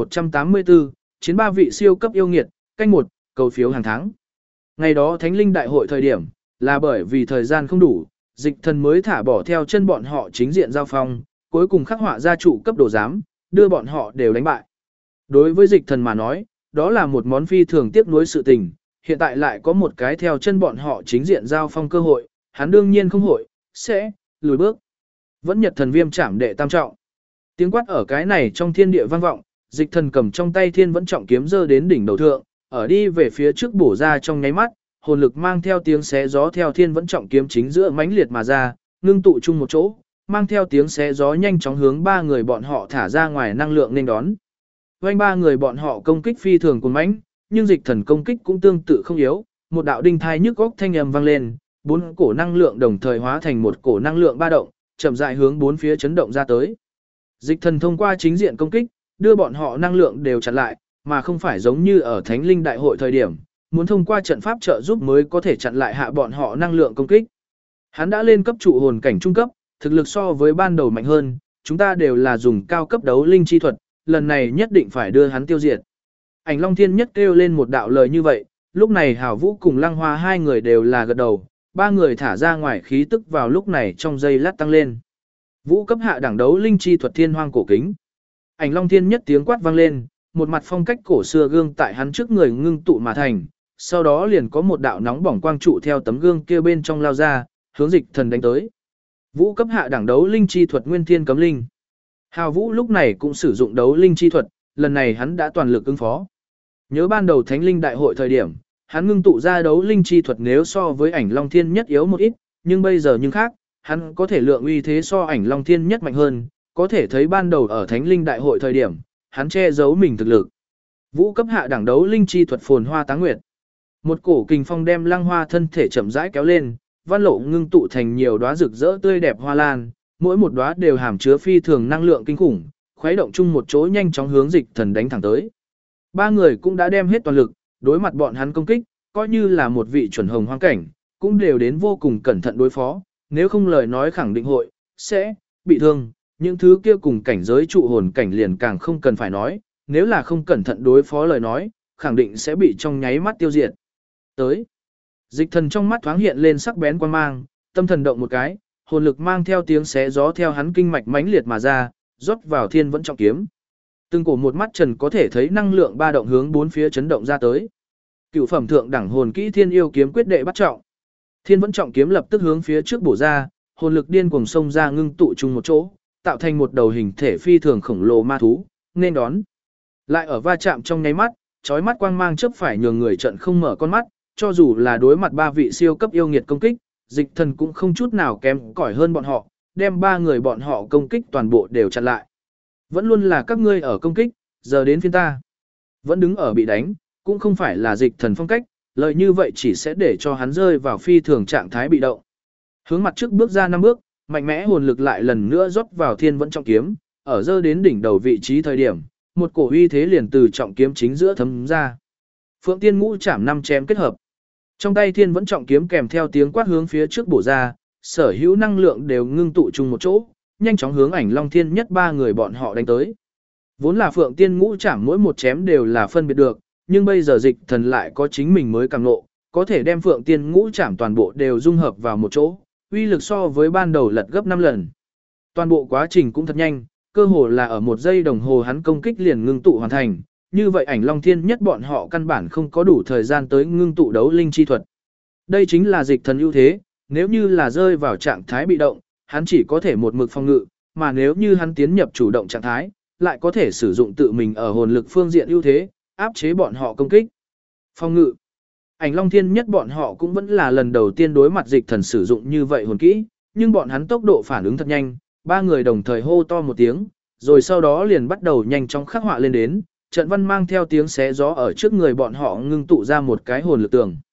1184, chiến ba vị siêu cấp yêu nghiệt, canh 1, cầu phiếu hàng tháng. Ngày đó Thánh Linh Đại hội thời điểm, là bởi vì thời gian không đủ, Dịch Thần mới thả bỏ theo chân bọn họ chính diện giao phong, cuối cùng khắc họa ra trụ cấp đồ giám, đưa bọn họ đều đánh bại. Đối với Dịch Thần mà nói, đó là một món phi thường tiếc nuối sự tình, hiện tại lại có một cái theo chân bọn họ chính diện giao phong cơ hội, hắn đương nhiên không hội, sẽ lùi bước. Vẫn Nhật Thần Viêm chạm đệ tam trọng. Tiếng quát ở cái này trong thiên địa vang vọng, Dịch Thần cầm trong tay Thiên Vẫn Trọng Kiếm giơ đến đỉnh đầu thượng, ở đi về phía trước bổ ra trong nháy mắt, hồn lực mang theo tiếng xé gió theo Thiên Vẫn Trọng Kiếm chính giữa mãnh liệt mà ra, ngưng tụ chung một chỗ, mang theo tiếng xé gió nhanh chóng hướng ba người bọn họ thả ra ngoài năng lượng nên đón. Vành ba người bọn họ công kích phi thường cuồng mãnh, nhưng Dịch Thần công kích cũng tương tự không yếu, một đạo đinh thai nhức góc thanh âm vang lên, bốn cổ năng lượng đồng thời hóa thành một cổ năng lượng ba động, chậm rãi hướng bốn phía chấn động ra tới. Dịch Thần thông qua chính diện công kích, đưa bọn họ năng lượng đều chặn lại, mà không phải giống như ở Thánh Linh Đại hội thời điểm, muốn thông qua trận pháp trợ giúp mới có thể chặn lại hạ bọn họ năng lượng công kích. Hắn đã lên cấp trụ hồn cảnh trung cấp, thực lực so với ban đầu mạnh hơn, chúng ta đều là dùng cao cấp đấu linh chi thuật, lần này nhất định phải đưa hắn tiêu diệt. Ảnh Long Thiên Nhất kêu lên một đạo lời như vậy, lúc này Hảo Vũ cùng Lăng Hoa hai người đều là gật đầu, ba người thả ra ngoài khí tức vào lúc này trong giây lát tăng lên. Vũ cấp hạ đẳng đấu linh chi thuật Thiên Hoang cổ kính. Ảnh Long Thiên Nhất tiếng quát vang lên, một mặt phong cách cổ xưa gương tại hắn trước người ngưng tụ mà thành, sau đó liền có một đạo nóng bỏng quang trụ theo tấm gương kia bên trong lao ra, hướng Dịch Thần đánh tới. Vũ cấp hạ đẳng đấu linh chi thuật Nguyên Thiên Cấm Linh. Hào Vũ lúc này cũng sử dụng đấu linh chi thuật, lần này hắn đã toàn lực ứng phó. Nhớ ban đầu Thánh Linh Đại hội thời điểm, hắn ngưng tụ ra đấu linh chi thuật nếu so với Ảnh Long Thiên Nhất yếu một ít, nhưng bây giờ nhưng khác, hắn có thể lượng uy thế so Ảnh Long Thiên Nhất mạnh hơn, có thể thấy ban đầu ở Thánh Linh Đại hội thời điểm, hắn che giấu mình thực lực. Vũ cấp hạ đẳng đấu linh chi thuật Phồn Hoa Táng Nguyệt. Một cổ kình phong đem Lăng Hoa thân thể chậm rãi kéo lên, văn lộ ngưng tụ thành nhiều đóa rực rỡ tươi đẹp hoa lan, mỗi một đóa đều hàm chứa phi thường năng lượng kinh khủng, khuấy động chung một chỗ nhanh chóng hướng Dịch Thần đánh thẳng tới. Ba người cũng đã đem hết toàn lực, đối mặt bọn hắn công kích, coi như là một vị chuẩn hồng hoang cảnh, cũng đều đến vô cùng cẩn thận đối phó, nếu không lời nói khẳng định hội, sẽ, bị thương, những thứ kia cùng cảnh giới trụ hồn cảnh liền càng không cần phải nói, nếu là không cẩn thận đối phó lời nói, khẳng định sẽ bị trong nháy mắt tiêu diệt. Tới, Dịch Thần trong mắt thoáng hiện lên sắc bén quan mang, tâm thần động một cái, hồn lực mang theo tiếng xé gió theo hắn kinh mạch mãnh liệt mà ra, rót vào Thiên Vẫn Trọng Kiếm. Từng cổ một mắt trần có thể thấy năng lượng ba động hướng bốn phía chấn động ra tới. Cửu phẩm thượng đẳng hồn kỹ Thiên Yêu Kiếm quyết đệ bắt trọng. Thiên Vẫn Trọng Kiếm lập tức hướng phía trước bổ ra, hồn lực điên cuồng xông ra ngưng tụ chung một chỗ, tạo thành một đầu hình thể phi thường khổng lồ ma thú, nên đón. Lại ở va chạm trong nháy mắt, chói mắt quang mang chớp phải nhường người trận không mở con mắt, cho dù là đối mặt ba vị siêu cấp yêu nghiệt công kích, Dịch Thần cũng không chút nào kém cỏi hơn bọn họ, đem ba người bọn họ công kích toàn bộ đều chặn lại. Vẫn luôn là các ngươi ở công kích, giờ đến phiên ta. Vẫn đứng ở bị đánh, cũng không phải là Dịch Thần phong cách, lời như vậy chỉ sẽ để cho hắn rơi vào phi thường trạng thái bị động. Hướng mặt trước bước ra 5 bước, mạnh mẽ hồn lực lại lần nữa rót vào Thiên Vẫn Trọng Kiếm, ở dơ đến đỉnh đầu vị trí thời điểm, một cổ uy thế liền từ trọng kiếm chính giữa thấm ra. Phượng Tiên Ngũ chảm 5 chém kết hợp. Trong tay Thiên Vẫn Trọng Kiếm kèm theo tiếng quát hướng phía trước bổ ra, sở hữu năng lượng đều ngưng tụ chung một chỗ, nhanh chóng hướng Ảnh Long Thiên Nhất ba người bọn họ đánh tới. Vốn là Phượng Tiên Ngũ chảm mỗi một chém đều là phân biệt được, nhưng bây giờ Dịch Thần lại có chính mình mới càng ngộ, có thể đem Phượng Tiên Ngũ chảm toàn bộ đều dung hợp vào một chỗ, uy lực so với ban đầu lật gấp 5 lần. Toàn bộ quá trình cũng thật nhanh, cơ hồ là ở 1 giây đồng hồ hắn công kích liền ngưng tụ hoàn thành, như vậy Ảnh Long Thiên Nhất bọn họ căn bản không có đủ thời gian tới ngưng tụ đấu linh chi thuật. Đây chính là Dịch Thần ưu thế, nếu như là rơi vào trạng thái bị động, hắn chỉ có thể một mực phòng ngự, mà nếu như hắn tiến nhập chủ động trạng thái, lại có thể sử dụng tự mình ở hồn lực phương diện ưu thế, áp chế bọn họ công kích. Phòng ngự. Ảnh Long Thiên Nhất bọn họ cũng vẫn là lần đầu tiên đối mặt Dịch Thần sử dụng như vậy hồn kỹ, nhưng bọn hắn tốc độ phản ứng thật nhanh, ba người đồng thời hô to một tiếng, rồi sau đó liền bắt đầu nhanh chóng khắc họa lên đến, trận văn mang theo tiếng xé gió ở trước người bọn họ ngưng tụ ra một cái hồn lực tường.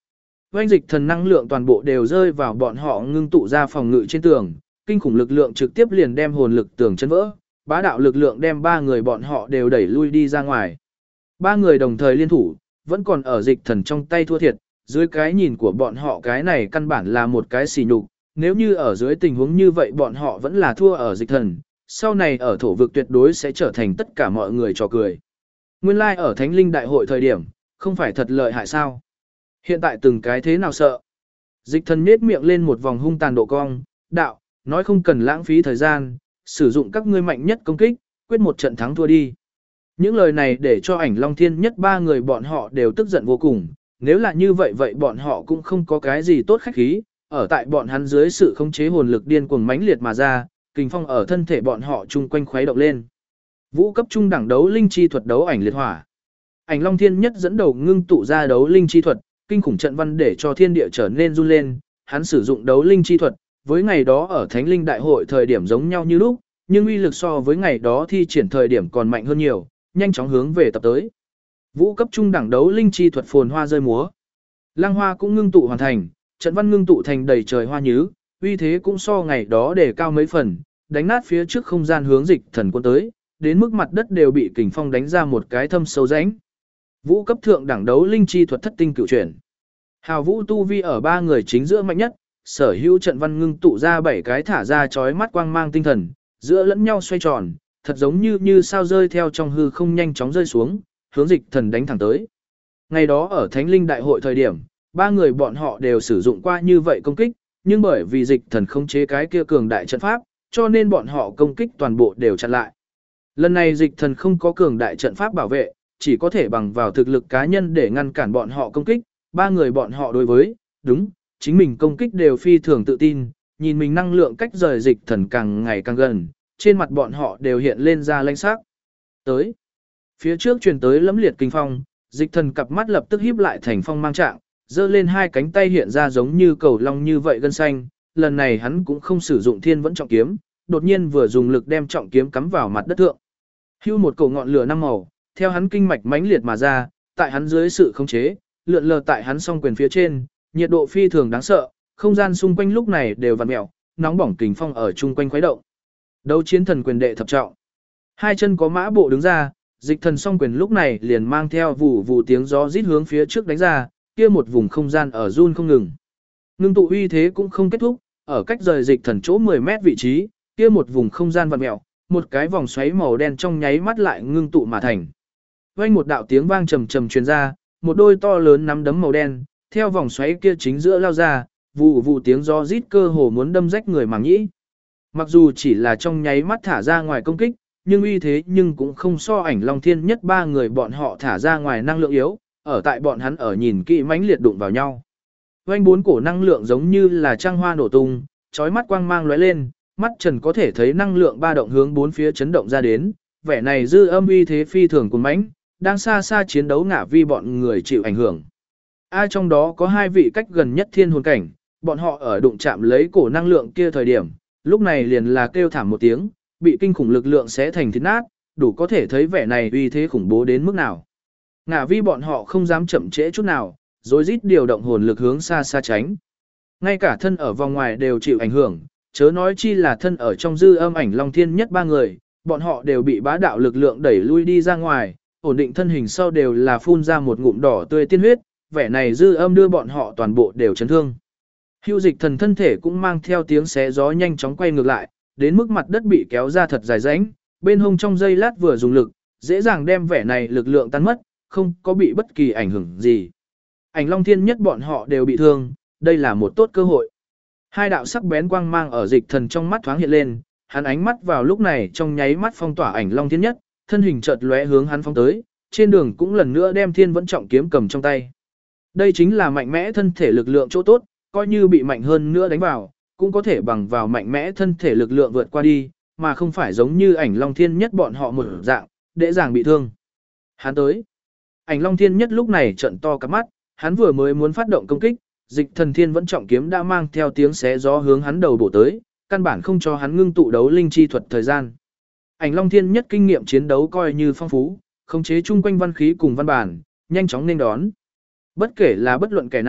Oanh dịch thần năng lượng toàn bộ đều rơi vào bọn họ ngưng tụ ra phòng ngự trên tường, kinh khủng lực lượng trực tiếp liền đem hồn lực tường chân vỡ, bá đạo lực lượng đem ba người bọn họ đều đẩy lui đi ra ngoài. Ba người đồng thời liên thủ, vẫn còn ở dịch thần trong tay thua thiệt, dưới cái nhìn của bọn họ cái này căn bản là một cái xỉ nhục, nếu như ở dưới tình huống như vậy bọn họ vẫn là thua ở dịch thần, sau này ở thổ vực tuyệt đối sẽ trở thành tất cả mọi người trò cười. Nguyên lai like ở Thánh Linh Đại hội thời điểm, không phải thật lợi hại sao? Hiện tại từng cái thế nào sợ? Dịch thần nết miệng lên một vòng hung tàn độ cong, đạo, nói không cần lãng phí thời gian, sử dụng các ngươi mạnh nhất công kích, quyết một trận thắng thua đi. Những lời này để cho Ảnh Long Thiên Nhất ba người bọn họ đều tức giận vô cùng, nếu là như vậy vậy bọn họ cũng không có cái gì tốt khách khí, ở tại bọn hắn dưới sự khống chế hồn lực điên cuồng mãnh liệt mà ra, kình phong ở thân thể bọn họ chung quanh khuấy động lên. Vũ cấp trung đẳng đấu linh chi thuật đấu ảnh liệt hỏa. Ảnh Long Thiên Nhất dẫn đầu ngưng tụ ra đấu linh chi thuật, kinh khủng trận văn để cho thiên địa trở nên run lên, hắn sử dụng đấu linh chi thuật, với ngày đó ở Thánh Linh Đại hội thời điểm giống nhau như lúc, nhưng uy lực so với ngày đó thi triển thời điểm còn mạnh hơn nhiều, nhanh chóng hướng về tập tới. Vũ cấp trung đẳng đấu linh chi thuật phồn hoa rơi múa. Lăng hoa cũng ngưng tụ hoàn thành, trận văn ngưng tụ thành đầy trời hoa nhứ, uy thế cũng so ngày đó để cao mấy phần, đánh nát phía trước không gian hướng dịch thần quân tới, đến mức mặt đất đều bị kình phong đánh ra một cái thâm sâu rãnh. Vũ cấp thượng đẳng đấu linh chi thuật thất tinh cửu chuyển. Hào Vũ tu vi ở ba người chính giữa mạnh nhất, sở hữu trận văn ngưng tụ ra 7 cái thả ra chói mắt quang mang tinh thần, giữa lẫn nhau xoay tròn, thật giống như sao rơi theo trong hư không nhanh chóng rơi xuống, hướng dịch thần đánh thẳng tới. Ngày đó ở Thánh Linh Đại hội thời điểm, ba người bọn họ đều sử dụng qua như vậy công kích, nhưng bởi vì dịch thần không chế cái kia cường đại trận pháp, cho nên bọn họ công kích toàn bộ đều chặn lại. Lần này dịch thần không có cường đại trận pháp bảo vệ, chỉ có thể bằng vào thực lực cá nhân để ngăn cản bọn họ công kích, ba người bọn họ đối với, đúng, chính mình công kích đều phi thường tự tin, nhìn mình năng lượng cách rời dịch thần càng ngày càng gần, trên mặt bọn họ đều hiện lên ra lãnh sắc. Tới, phía trước truyền tới lẫm liệt kinh phong, dịch thần cặp mắt lập tức híp lại thành phong mang trạng, giơ lên hai cánh tay hiện ra giống như cầu long như vậy gân xanh, lần này hắn cũng không sử dụng thiên vẫn trọng kiếm, đột nhiên vừa dùng lực đem trọng kiếm cắm vào mặt đất thượng. Hưu một cổ ngọn lửa năm màu, theo hắn kinh mạch mãnh liệt mà ra, tại hắn dưới sự khống chế, lượn lờ tại hắn song quyền phía trên, nhiệt độ phi thường đáng sợ, không gian xung quanh lúc này đều vặn mèo, nóng bỏng kình phong ở chung quanh khuấy động. Đấu chiến thần quyền đệ thập trọng. Hai chân có mã bộ đứng ra, dịch thần song quyền lúc này liền mang theo vụ vụ tiếng gió rít hướng phía trước đánh ra, kia một vùng không gian ở run không ngừng. Ngưng tụ uy thế cũng không kết thúc, ở cách rời dịch thần chỗ 10 mét vị trí, kia một vùng không gian vặn mèo, một cái vòng xoáy màu đen trong nháy mắt lại ngưng tụ mà thành. Vang một đạo tiếng vang trầm trầm truyền ra, một đôi to lớn nắm đấm màu đen, theo vòng xoáy kia chính giữa lao ra, vụ vụ tiếng gió rít cơ hồ muốn đâm rách người màng nhĩ. Mặc dù chỉ là trong nháy mắt thả ra ngoài công kích, nhưng uy thế nhưng cũng không so Ảnh Long Thiên Nhất ba người bọn họ thả ra ngoài năng lượng yếu, ở tại bọn hắn ở nhìn kỹ mãnh liệt đụng vào nhau. Vang bốn cổ năng lượng giống như là trăng hoa nổ tung, chói mắt quang mang lóe lên, mắt trần có thể thấy năng lượng ba động hướng bốn phía chấn động ra đến, vẻ này dư âm uy thế phi thường cuồng mãnh, đang xa xa chiến đấu ngã vi bọn người chịu ảnh hưởng. Ai trong đó có hai vị cách gần nhất thiên hồn cảnh, bọn họ ở đụng chạm lấy cổ năng lượng kia thời điểm, lúc này liền là kêu thảm một tiếng, bị kinh khủng lực lượng xé thành thịt nát, đủ có thể thấy vẻ này uy thế khủng bố đến mức nào. Ngã vi bọn họ không dám chậm trễ chút nào, rối rít điều động hồn lực hướng xa xa tránh. Ngay cả thân ở vòng ngoài đều chịu ảnh hưởng, chớ nói chi là thân ở trong dư âm Ảnh Long Thiên Nhất ba người, bọn họ đều bị bá đạo lực lượng đẩy lui đi ra ngoài, ổn định thân hình sau đều là phun ra một ngụm đỏ tươi tiên huyết, vẻ này dư âm đưa bọn họ toàn bộ đều chấn thương. Hưu dịch thần thân thể cũng mang theo tiếng xé gió nhanh chóng quay ngược lại, đến mức mặt đất bị kéo ra thật dài rãnh, bên hông trong giây lát vừa dùng lực, dễ dàng đem vẻ này lực lượng tan mất, không có bị bất kỳ ảnh hưởng gì. Ảnh Long Thiên Nhất bọn họ đều bị thương, đây là một tốt cơ hội. Hai đạo sắc bén quang mang ở dịch thần trong mắt thoáng hiện lên, hắn ánh mắt vào lúc này trong nháy mắt phong tỏa Ảnh Long Thiên Nhất, thân hình chợt lóe hướng hắn phóng tới, trên đường cũng lần nữa đem thiên vẫn trọng kiếm cầm trong tay. Đây chính là mạnh mẽ thân thể lực lượng chỗ tốt, coi như bị mạnh hơn nữa đánh vào, cũng có thể bằng vào mạnh mẽ thân thể lực lượng vượt qua đi, mà không phải giống như Ảnh Long Thiên Nhất bọn họ một dạng, dễ dàng bị thương. Hắn tới. Ảnh Long Thiên Nhất lúc này trợn to cả mắt, hắn vừa mới muốn phát động công kích, dịch thần thiên vẫn trọng kiếm đã mang theo tiếng xé gió hướng hắn đầu bổ tới, căn bản không cho hắn ngưng tụ đấu linh chi thuật thời gian. Ảnh Long Thiên Nhất kinh nghiệm chiến đấu coi như phong phú, khống chế chung quanh văn khí cùng văn bản, nhanh chóng nên đón. Bất kể là bất luận kẻ nào,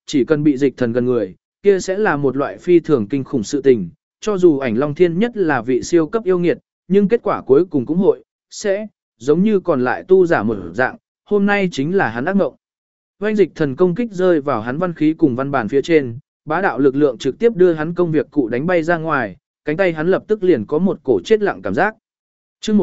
chỉ cần bị dịch thần gần người, kia sẽ là một loại phi thường kinh khủng sự tình, cho dù ảnh Long Thiên Nhất là vị siêu cấp yêu nghiệt, nhưng kết quả cuối cùng cũng sẽ giống như còn lại tu giả một dạng, hôm nay chính là hắn ác mộng. Oanh dịch thần công kích rơi vào hắn văn khí cùng văn bản phía trên, bá đạo lực lượng trực tiếp đưa hắn công việc cụ đánh bay ra ngoài, cánh tay hắn lập tức liền có một cổ chết lặng cảm giác. Chương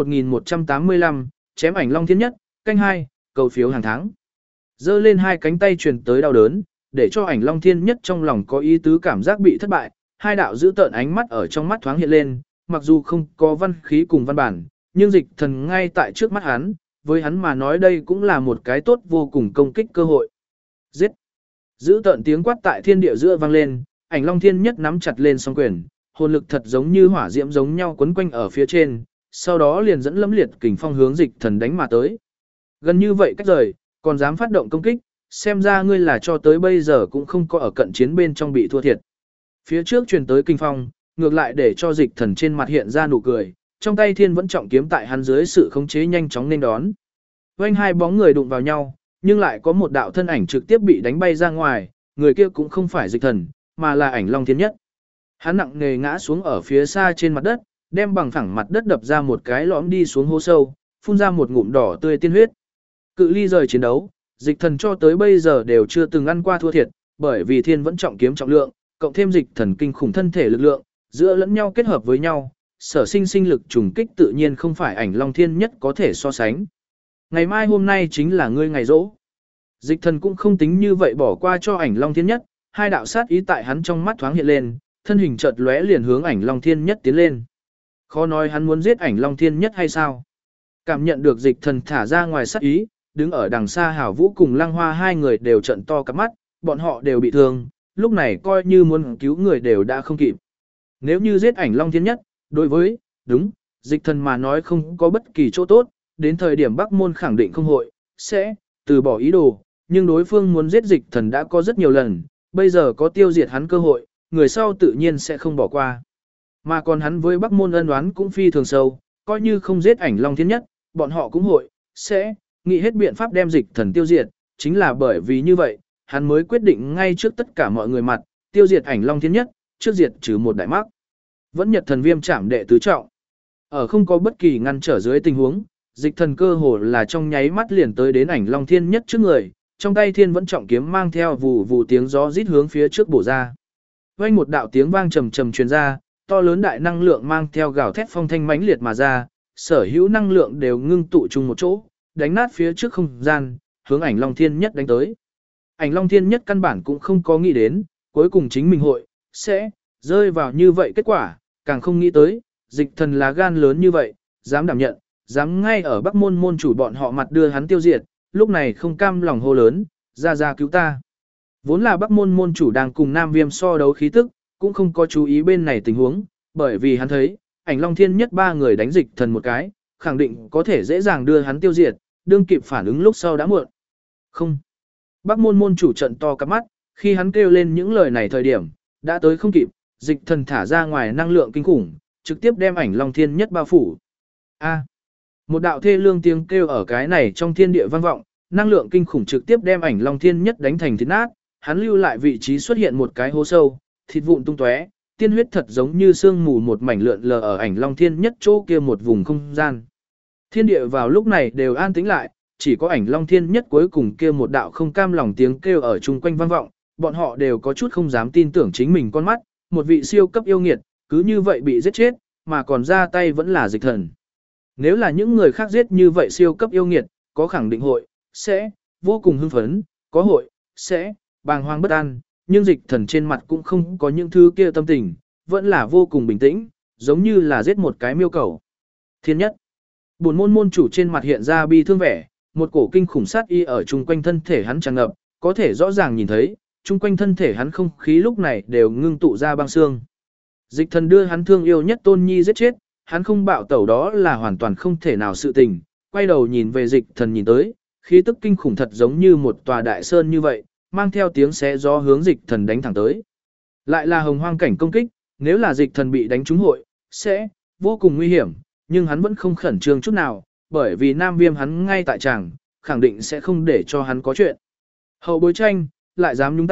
1185, chém ảnh Long Thiên Nhất, canh 2, cầu phiếu hàng tháng. Giơ lên hai cánh tay truyền tới đau đớn, để cho ảnh Long Thiên Nhất trong lòng có ý tứ cảm giác bị thất bại, hai đạo giữ tợn ánh mắt ở trong mắt thoáng hiện lên, mặc dù không có văn khí cùng văn bản, nhưng dịch thần ngay tại trước mắt hắn, với hắn mà nói đây cũng là một cái tốt vô cùng công kích cơ hội. Giết! Giữ tợn tiếng quát tại thiên địa giữa vang lên, ảnh Long Thiên Nhất nắm chặt lên song quyền, hồn lực thật giống như hỏa diễm giống nhau quấn quanh ở phía trên, sau đó liền dẫn lẫm liệt kình phong hướng dịch thần đánh mà tới. Gần như vậy cách rời, còn dám phát động công kích, xem ra ngươi là cho tới bây giờ cũng không có ở cận chiến bên trong bị thua thiệt. Phía trước truyền tới kinh phong, ngược lại để cho dịch thần trên mặt hiện ra nụ cười, trong tay thiên vẫn trọng kiếm tại hắn dưới sự khống chế nhanh chóng nên đón. Vành hai bóng người đụng vào nhau, nhưng lại có một đạo thân ảnh trực tiếp bị đánh bay ra ngoài, người kia cũng không phải dịch thần, mà là ảnh Long Thiên Nhất. Hắn nặng nề ngã xuống ở phía xa trên mặt đất, đem bằng phẳng mặt đất đập ra một cái lõm đi xuống hố sâu, phun ra một ngụm đỏ tươi tiên huyết. Cự ly rời chiến đấu, dịch thần cho tới bây giờ đều chưa từng ăn qua thua thiệt, bởi vì thiên vẫn trọng kiếm trọng lượng, cộng thêm dịch thần kinh khủng thân thể lực lượng, giữa lẫn nhau kết hợp với nhau, sở sinh sinh lực trùng kích tự nhiên không phải ảnh Long Thiên Nhất có thể so sánh. Ngày mai hôm nay chính là ngươi ngày rỗ. Dịch thần cũng không tính như vậy bỏ qua cho ảnh Long Thiên Nhất, hai đạo sát ý tại hắn trong mắt thoáng hiện lên, thân hình chợt lóe liền hướng ảnh Long Thiên Nhất tiến lên. Khó nói hắn muốn giết ảnh Long Thiên Nhất hay sao? Cảm nhận được dịch thần thả ra ngoài sát ý, đứng ở đằng xa Hảo Vũ cùng Lăng Hoa hai người đều trợn to cặp mắt, bọn họ đều bị thương, lúc này coi như muốn cứu người đều đã không kịp. Nếu như giết ảnh Long Thiên Nhất, đối với, dịch thần mà nói không có bất kỳ chỗ tốt, đến thời điểm Bắc Môn khẳng định không sẽ từ bỏ ý đồ, nhưng đối phương muốn giết dịch thần đã có rất nhiều lần, bây giờ có tiêu diệt hắn cơ hội, người sau tự nhiên sẽ không bỏ qua. Mà còn hắn với Bắc Môn ân oán cũng phi thường sâu, coi như không giết ảnh Long Thiên Nhất, bọn họ cũng sẽ nghĩ hết biện pháp đem dịch thần tiêu diệt, chính là bởi vì như vậy, hắn mới quyết định ngay trước tất cả mọi người mặt, tiêu diệt ảnh Long Thiên Nhất, trước diệt trừ một đại mắc. Vẫn Nhật Thần Viêm Trảm đệ tứ trọng. Ở không có bất kỳ ngăn trở dưới tình huống, dịch thần cơ hồ là trong nháy mắt liền tới đến ảnh Long Thiên Nhất trước người, trong tay thiên vẫn trọng kiếm mang theo vù vù tiếng gió rít hướng phía trước bổ ra. Vang một đạo tiếng vang trầm trầm truyền ra, to lớn đại năng lượng mang theo gào thét phong thanh mãnh liệt mà ra, sở hữu năng lượng đều ngưng tụ chung một chỗ, đánh nát phía trước không gian, hướng ảnh Long Thiên Nhất đánh tới. Ảnh Long Thiên Nhất căn bản cũng không có nghĩ đến, cuối cùng chính mình sẽ rơi vào như vậy kết quả, càng không nghĩ tới, dịch thần là gan lớn như vậy, dám đảm nhận, dám ngay ở Bắc Môn môn chủ bọn họ mặt đưa hắn tiêu diệt, lúc này không cam lòng hô lớn, ra cứu ta. Vốn là Bắc Môn môn chủ đang cùng Nam Viêm so đấu khí tức, cũng không có chú ý bên này tình huống, bởi vì hắn thấy, ảnh Long Thiên Nhất ba người đánh dịch thần một cái, khẳng định có thể dễ dàng đưa hắn tiêu diệt, đương kịp phản ứng lúc sau đã muộn. Không. Bắc Môn môn chủ trận to cặp mắt, khi hắn kêu lên những lời này thời điểm, đã tới không kịp, dịch thần thả ra ngoài năng lượng kinh khủng, trực tiếp đem ảnh Long Thiên Nhất bao phủ. A. Một đạo thê lương tiếng kêu ở cái này trong thiên địa vang vọng, năng lượng kinh khủng trực tiếp đem ảnh Long Thiên Nhất đánh thành thịt nát, hắn lưu lại vị trí xuất hiện một cái hố sâu, thịt vụn tung tóe, tiên huyết thật giống như sương mù một mảnh lượn lờ ở ảnh Long Thiên Nhất chỗ kia một vùng không gian. Thiên địa vào lúc này đều an tĩnh lại, chỉ có ảnh Long Thiên Nhất cuối cùng kia một đạo không cam lòng tiếng kêu ở chung quanh vang vọng, bọn họ đều có chút không dám tin tưởng chính mình con mắt, một vị siêu cấp yêu nghiệt, cứ như vậy bị giết chết, mà còn ra tay vẫn là dịch thần. Nếu là những người khác giết như vậy siêu cấp yêu nghiệt, có khẳng định sẽ vô cùng hưng phấn, có sẽ bàng hoàng bất an, nhưng dịch thần trên mặt cũng không có những thứ kia tâm tình, vẫn là vô cùng bình tĩnh, giống như là giết một cái miêu cầu. Thiên Nhất. Bổn môn môn chủ trên mặt hiện ra bi thương vẻ, một cổ kinh khủng sát y ở chung quanh thân thể hắn tràn ngập, có thể rõ ràng nhìn thấy, chung quanh thân thể hắn không khí lúc này đều ngưng tụ ra băng xương. Dịch thần đưa hắn thương yêu nhất Tôn Nhi giết chết, hắn không bạo tẩu đó là hoàn toàn không thể nào sự tình, quay đầu nhìn về dịch thần nhìn tới, khí tức kinh khủng thật giống như một tòa đại sơn như vậy, mang theo tiếng xé gió hướng dịch thần đánh thẳng tới. Lại là hồng hoang cảnh công kích, nếu là dịch thần bị đánh trúng sẽ vô cùng nguy hiểm, nhưng hắn vẫn không khẩn trương chút nào, bởi vì Nam Viêm hắn ngay tại tràng, khẳng định sẽ không để cho hắn có chuyện. Hậu bối tranh, lại dám nhúng tay,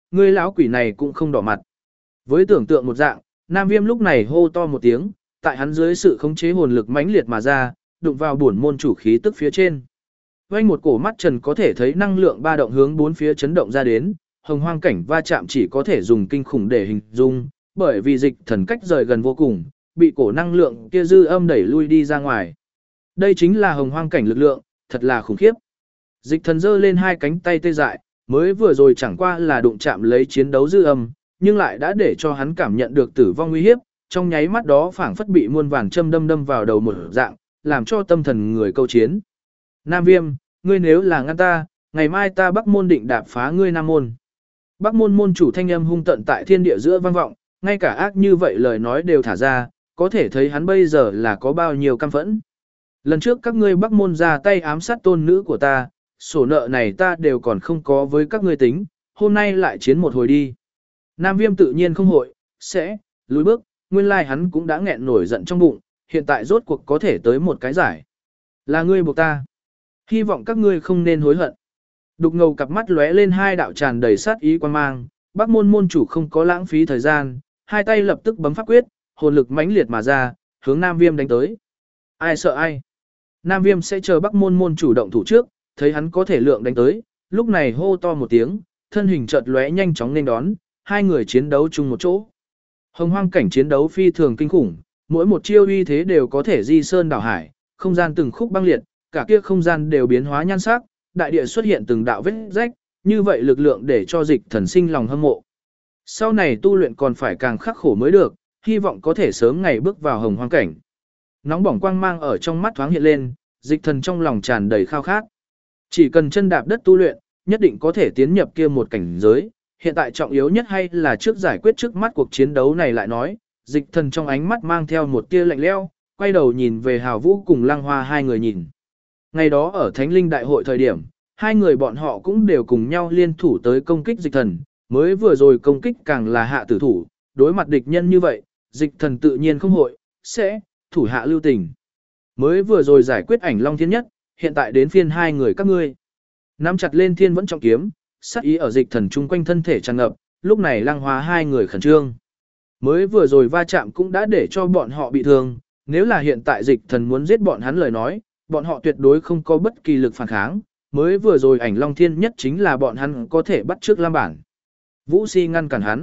ngươi lão quỷ này cũng không đỏ mặt. Với tưởng tượng một dạng, Nam Viêm lúc này hô to một tiếng, tại hắn dưới sự khống chế hồn lực mãnh liệt mà ra, đụng vào bổn môn chủ khí tức phía trên. Vành một cổ mắt trần có thể thấy năng lượng ba động hướng bốn phía chấn động ra đến, hồng hoang cảnh va chạm chỉ có thể dùng kinh khủng để hình dung, bởi vì dịch thần cách rời gần vô cùng, bị cổ năng lượng kia dư âm đẩy lui đi ra ngoài. Đây chính là hồng hoang cảnh lực lượng, thật là khủng khiếp. Dịch thần giơ lên hai cánh tay tê dại, mới vừa rồi chẳng qua là đụng chạm lấy chiến đấu dư âm, nhưng lại đã để cho hắn cảm nhận được tử vong nguy hiếp, trong nháy mắt đó phảng phất bị muôn vàn châm đâm vào đầu một dạng, làm cho tâm thần người câu chiến. Nam Viêm, ngươi nếu là ngăn ta, ngày mai ta Bắc môn định đạp phá ngươi Nam môn. Bắc môn môn chủ thanh âm hung tận tại thiên địa giữa vang vọng, ngay cả ác như vậy lời nói đều thả ra, có thể thấy hắn bây giờ là có bao nhiêu căm phẫn. Lần trước các ngươi Bắc môn ra tay ám sát tôn nữ của ta, sổ nợ này ta đều còn không có với các ngươi tính, hôm nay lại chiến một hồi đi. Nam Viêm tự nhiên không hội, sẽ, lùi bước, nguyên lai hắn cũng đã nghẹn nổi giận trong bụng, hiện tại rốt cuộc có thể tới một cái giải. Là ngươi buộc ta. Hy vọng các ngươi không nên hối hận. Đục ngầu cặp mắt lóe lên hai đạo tràn đầy sát ý quan mang, Bắc môn môn chủ không có lãng phí thời gian, hai tay lập tức bấm pháp quyết, hồn lực mãnh liệt mà ra, hướng Nam Viêm đánh tới. Ai sợ ai? Nam Viêm sẽ chờ Bắc môn môn chủ động thủ trước, thấy hắn có thể lượng đánh tới, lúc này hô to một tiếng, thân hình chợt lóe nhanh chóng nên đón, hai người chiến đấu chung một chỗ. Hồng hoang cảnh chiến đấu phi thường kinh khủng, mỗi một chiêu uy thế đều có thể di sơn đảo hải, không gian từng khúc băng liệt, cả kia không gian đều biến hóa nhan sắc, đại địa xuất hiện từng đạo vết rách, như vậy lực lượng để cho dịch thần sinh lòng hâm mộ. Sau này tu luyện còn phải càng khắc khổ mới được, hy vọng có thể sớm ngày bước vào hồng hoang cảnh. Nóng bỏng quang mang ở trong mắt thoáng hiện lên, dịch thần trong lòng tràn đầy khao khát. Chỉ cần chân đạp đất tu luyện, nhất định có thể tiến nhập kia một cảnh giới. Hiện tại trọng yếu nhất hay là trước giải quyết trước mắt cuộc chiến đấu này lại nói, dịch thần trong ánh mắt mang theo một tia lạnh lẽo, quay đầu nhìn về Hào Vũ cùng Lăng Hoa hai người nhìn. Ngày đó ở Thánh Linh Đại hội thời điểm, hai người bọn họ cũng đều cùng nhau liên thủ tới công kích dịch thần, mới vừa rồi công kích càng là hạ tử thủ, đối mặt địch nhân như vậy, dịch thần tự nhiên không hội, sẽ, thủ hạ lưu tình. Mới vừa rồi giải quyết Ảnh Long Thiên Nhất, hiện tại đến phiên hai người các ngươi. Nắm chặt lên thiên vẫn trọng kiếm, sát ý ở dịch thần chung quanh thân thể tràn ngập, lúc này Lăng Hoa hai người khẩn trương. Mới vừa rồi va chạm cũng đã để cho bọn họ bị thương, nếu là hiện tại dịch thần muốn giết bọn hắn lời nói, bọn họ tuyệt đối không có bất kỳ lực phản kháng, mới vừa rồi Ảnh Long Thiên Nhất chính là bọn hắn có thể bắt trước Lam Bản. Vũ Si ngăn cản hắn.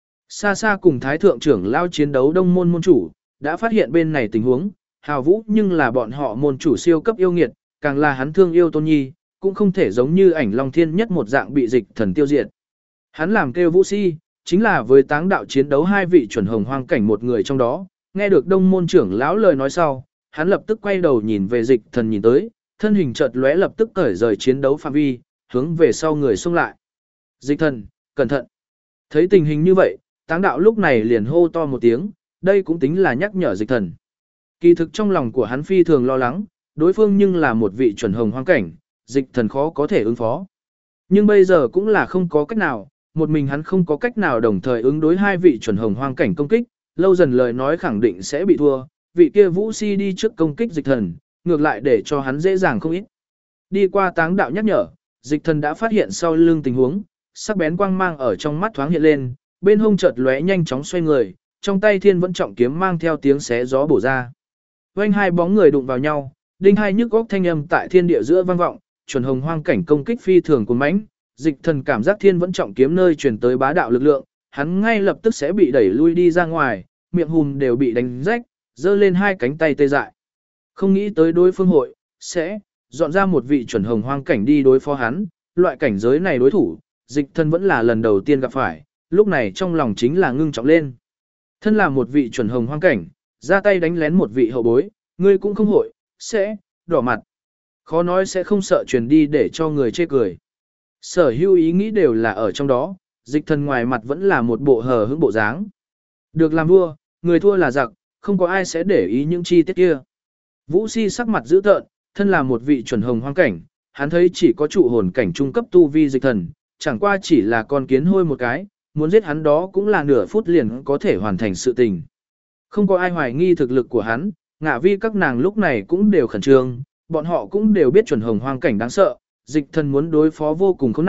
Xa xa cùng Thái Thượng trưởng lao chiến đấu đông môn môn chủ, đã phát hiện bên này tình huống, Hào Vũ nhưng là bọn họ môn chủ siêu cấp yêu nghiệt, càng là hắn thương yêu Tôn Nhi, cũng không thể giống như Ảnh Long Thiên Nhất một dạng bị dịch thần tiêu diệt. Hắn làm kêu Vũ Si, chính là với táng đạo chiến đấu hai vị chuẩn hồng hoang cảnh một người trong đó, nghe được đông môn trưởng lão lời nói sau, hắn lập tức quay đầu nhìn về dịch thần nhìn tới, thân hình chợt lóe lập tức cởi rời chiến đấu phạm vi, hướng về sau người xông lại. Dịch thần, cẩn thận. Thấy tình hình như vậy, táng đạo lúc này liền hô to một tiếng, đây cũng tính là nhắc nhở dịch thần. Kỳ thực trong lòng của hắn phi thường lo lắng, đối phương nhưng là một vị chuẩn hồng hoang cảnh, dịch thần khó có thể ứng phó. Nhưng bây giờ cũng là không có cách nào, một mình hắn không có cách nào đồng thời ứng đối hai vị chuẩn hồng hoang cảnh công kích, lâu dần lời nói khẳng định sẽ bị thua, vị kia Vũ Si đi trước công kích dịch thần, ngược lại để cho hắn dễ dàng không ít. Đi qua táng đạo nhắc nhở, dịch thần đã phát hiện sau lưng tình huống, sắc bén quang mang ở trong mắt thoáng hiện lên, bên hông chợt lóe nhanh chóng xoay người, trong tay thiên vẫn trọng kiếm mang theo tiếng xé gió bổ ra. Vành hai bóng người đụng vào nhau, đinh hai nhức góc thanh âm tại thiên địa giữa vang vọng, chuẩn hồng hoang cảnh công kích phi thường của mãnh, dịch thần cảm giác thiên vẫn trọng kiếm nơi truyền tới bá đạo lực lượng, hắn ngay lập tức sẽ bị đẩy lui đi ra ngoài, miệng hùm đều bị đánh rách, giơ lên hai cánh tay tê dại. Không nghĩ tới đối phương hội sẽ dọn ra một vị chuẩn hồng hoang cảnh đi đối phó hắn, loại cảnh giới này đối thủ, dịch thần vẫn là lần đầu tiên gặp phải, lúc này trong lòng chính là ngưng trọng lên. Thân là một vị chuẩn hồng hoang cảnh, ra tay đánh lén một vị hậu bối, ngươi cũng không hội sẽ đỏ mặt. Khó nói sẽ không sợ truyền đi để cho người chê cười. Sở hữu ý nghĩ đều là ở trong đó, dịch thần ngoài mặt vẫn là một bộ hờ hững bộ dáng. Được làm vua, người thua là giặc, không có ai sẽ để ý những chi tiết kia. Vũ Si sắc mặt dữ tợn, thân là một vị chuẩn hồng hoang cảnh, hắn thấy chỉ có trụ hồn cảnh trung cấp tu vi dịch thần, chẳng qua chỉ là con kiến hôi một cái, muốn giết hắn đó cũng là nửa phút liền có thể hoàn thành sự tình. Không có ai hoài nghi thực lực của hắn, ngạ vi các nàng lúc này cũng đều khẩn trương, bọn họ cũng đều biết chuẩn hồng hoang cảnh đáng sợ, dịch thần muốn đối phó vô cùng khốn nạn,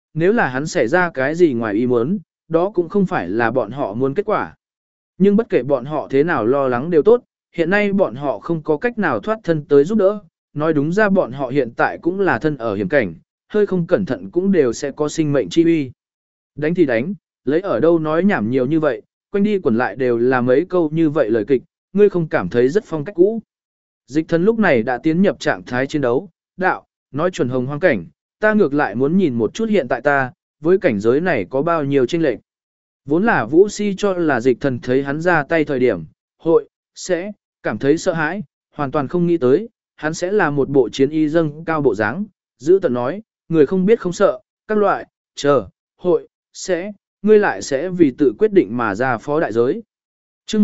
nếu là hắn xảy ra cái gì ngoài ý muốn, đó cũng không phải là bọn họ muốn kết quả. Nhưng bất kể bọn họ thế nào lo lắng đều tốt, hiện nay bọn họ không có cách nào thoát thân tới giúp đỡ, nói đúng ra bọn họ hiện tại cũng là thân ở hiểm cảnh, hơi không cẩn thận cũng đều sẽ có sinh mệnh chi uy. Đánh thì đánh, lấy ở đâu nói nhảm nhiều như vậy, quanh đi quẩn lại đều là mấy câu như vậy lời kịch, ngươi không cảm thấy rất phong cách cũ. Dịch thần lúc này đã tiến nhập trạng thái chiến đấu, đạo, nói chuẩn hồng hoang cảnh, ta ngược lại muốn nhìn một chút hiện tại ta, với cảnh giới này có bao nhiêu chênh lệch. Vốn là Vũ Si cho là dịch thần thấy hắn ra tay thời điểm, sẽ cảm thấy sợ hãi, hoàn toàn không nghĩ tới, hắn sẽ là một bộ chiến y dâng cao bộ dáng, giữ tận nói, người không biết không sợ, các loại, ngươi lại sẽ vì tự quyết định mà ra phó đại giới. Chương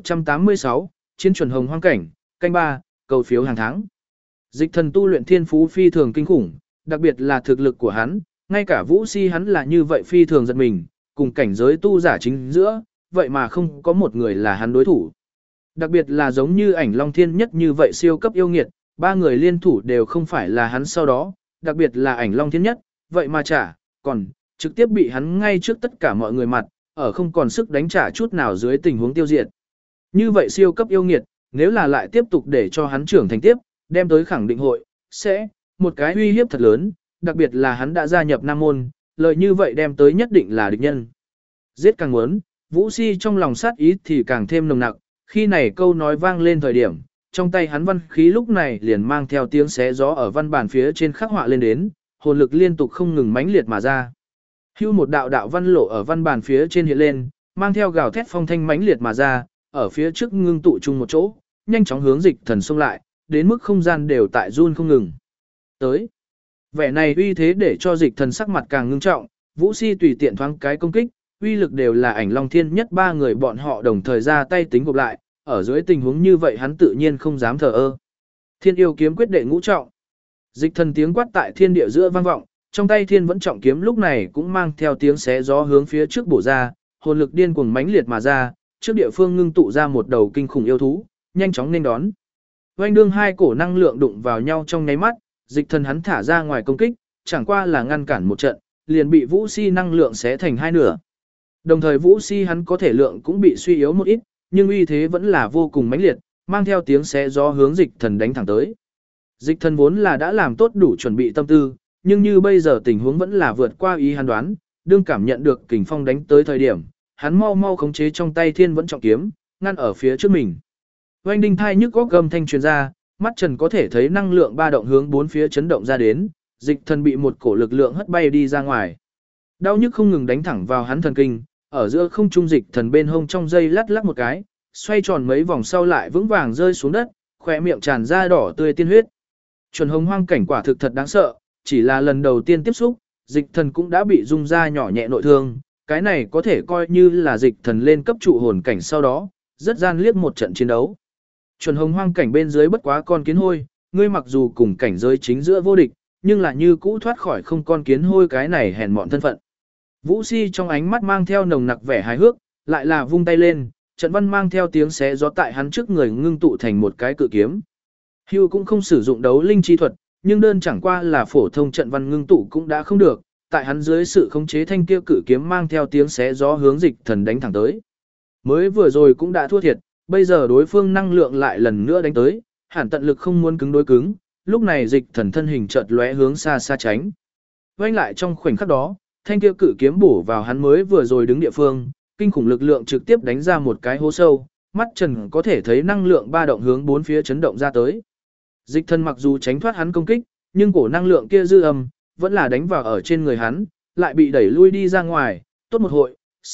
1186, chiến chuẩn hồng hoang cảnh, canh 3, cầu phiếu hàng tháng. Dịch thần tu luyện thiên phú phi thường kinh khủng, đặc biệt là thực lực của hắn, ngay cả Vũ Si hắn là như vậy phi thường giật mình, cùng cảnh giới tu giả chính giữa, vậy mà không có một người là hắn đối thủ. Đặc biệt là giống như ảnh Long Thiên Nhất như vậy siêu cấp yêu nghiệt, ba người liên thủ đều không phải là hắn sau đó, đặc biệt là ảnh Long Thiên Nhất, vậy mà còn trực tiếp bị hắn ngay trước tất cả mọi người mặt, ở không còn sức đánh trả chút nào dưới tình huống tiêu diệt. Như vậy siêu cấp yêu nghiệt, nếu là lại tiếp tục để cho hắn trưởng thành tiếp, đem tới khẳng định sẽ một cái uy hiếp thật lớn, đặc biệt là hắn đã gia nhập Nam môn, lời như vậy đem tới nhất định là địch nhân. Giết càng muốn, Vũ Si trong lòng sát ý thì càng thêm nồng nặc, khi này câu nói vang lên thời điểm, trong tay hắn văn khí lúc này liền mang theo tiếng xé gió ở văn bản phía trên khắc họa lên đến, hồn lực liên tục không ngừng mãnh liệt mà ra. Hưu một đạo đạo văn lộ ở văn bản phía trên hiện lên, mang theo gào thét phong thanh mãnh liệt mà ra, ở phía trước ngưng tụ chung một chỗ, nhanh chóng hướng dịch thần xông lại, đến mức không gian đều tại run không ngừng. Tới, vẻ này uy thế để cho dịch thần sắc mặt càng ngưng trọng, Vũ Si tùy tiện thoáng cái công kích, uy lực đều là ảnh Long Thiên Nhất ba người bọn họ đồng thời ra tay tính gộp lại, ở dưới tình huống như vậy hắn tự nhiên không dám thờ ơ. Thiên yêu kiếm quyết đệ ngũ trọng. Dịch thần tiếng quát tại thiên địa giữa vang vọng, trong tay thiên vẫn trọng kiếm lúc này cũng mang theo tiếng xé gió hướng phía trước bổ ra, hồn lực điên cuồng mãnh liệt mà ra, trước địa phương ngưng tụ ra một đầu kinh khủng yêu thú, nhanh chóng nên đón. Oanh đương hai cổ năng lượng đụng vào nhau trong nháy mắt, dịch thần hắn thả ra ngoài công kích, chẳng qua là ngăn cản một trận, liền bị Vũ Si năng lượng xé thành hai nửa. Đồng thời Vũ Si hắn có thể lượng cũng bị suy yếu một ít, nhưng uy thế vẫn là vô cùng mãnh liệt, mang theo tiếng xé gió hướng dịch thần đánh thẳng tới. Dịch thần vốn là đã làm tốt đủ chuẩn bị tâm tư, nhưng như bây giờ tình huống vẫn là vượt qua ý hắn đoán, đương cảm nhận được kình phong đánh tới thời điểm, hắn mau mau khống chế trong tay thiên vẫn trọng kiếm, ngăn ở phía trước mình. Oanh đinh thai nhức góc gầm thanh truyền ra, mắt Trần có thể thấy năng lượng ba động hướng bốn phía chấn động ra đến, dịch thần bị một cổ lực lượng hất bay đi ra ngoài. Đau nhức không ngừng đánh thẳng vào hắn thần kinh, ở giữa không trung dịch thần bên hông trong dây lắc lắc một cái, xoay tròn mấy vòng sau lại vững vàng rơi xuống đất, khỏe miệng tràn ra đỏ tươi tiên huyết. Chuẩn hồng hoang cảnh quả thực thật đáng sợ, chỉ là lần đầu tiên tiếp xúc, dịch thần cũng đã bị rung ra nhỏ nhẹ nội thương, cái này có thể coi như là dịch thần lên cấp trụ hồn cảnh sau đó, rất gian liếc một trận chiến đấu. Chuẩn hồng hoang cảnh bên dưới bất quá con kiến hôi, ngươi mặc dù cùng cảnh giới chính giữa vô địch, nhưng là như cũ thoát khỏi không con kiến hôi cái này hèn mọn thân phận. Vũ Si trong ánh mắt mang theo nồng nặc vẻ hài hước, lại là vung tay lên, trận văn mang theo tiếng xé gió tại hắn trước người ngưng tụ thành một cái cự kiếm. Hưu cũng không sử dụng đấu linh chi thuật, nhưng đơn chẳng qua là phổ thông trận văn ngưng tụ cũng đã không được, tại hắn dưới sự khống chế thanh kia cự kiếm mang theo tiếng xé gió hướng dịch thần đánh thẳng tới. Mới vừa rồi cũng đã thua thiệt, bây giờ đối phương năng lượng lại lần nữa đánh tới, hẳn tận lực không muốn cứng đối cứng, lúc này dịch thần thân hình chợt lóe hướng xa xa tránh. Quay lại trong khoảnh khắc đó, thanh kia cự kiếm bổ vào hắn mới vừa rồi đứng địa phương, kinh khủng lực lượng trực tiếp đánh ra một cái hố sâu, mắt Trần có thể thấy năng lượng ba động hướng bốn phía chấn động ra tới. Dịch thần mặc dù tránh thoát hắn công kích, nhưng cổ năng lượng kia dư âm vẫn là đánh vào ở trên người hắn, lại bị đẩy lui đi ra ngoài, tốt một hội,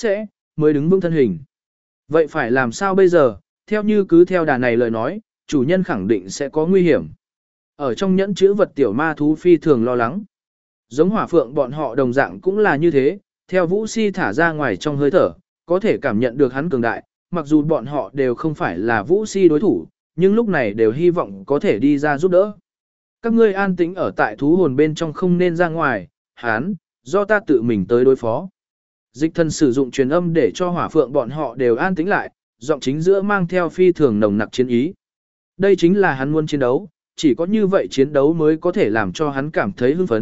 mới đứng vững thân hình. Vậy phải làm sao bây giờ, theo như cứ theo đà này lời nói, chủ nhân khẳng định sẽ có nguy hiểm. Ở trong nhẫn chữ vật tiểu ma thú phi thường lo lắng. Giống hỏa phượng bọn họ đồng dạng cũng là như thế, theo Vũ Si thả ra ngoài trong hơi thở, có thể cảm nhận được hắn cường đại, mặc dù bọn họ đều không phải là Vũ Si đối thủ, nhưng lúc này đều hy vọng có thể đi ra giúp đỡ. Các ngươi an tĩnh ở tại thú hồn bên trong không nên ra ngoài, do ta tự mình tới đối phó. Dịch thần sử dụng truyền âm để cho hỏa phượng bọn họ đều an tĩnh lại, giọng chính giữa mang theo phi thường nồng nặc chiến ý. Đây chính là hắn muốn chiến đấu, chỉ có như vậy chiến đấu mới có thể làm cho hắn cảm thấy hưng phấn,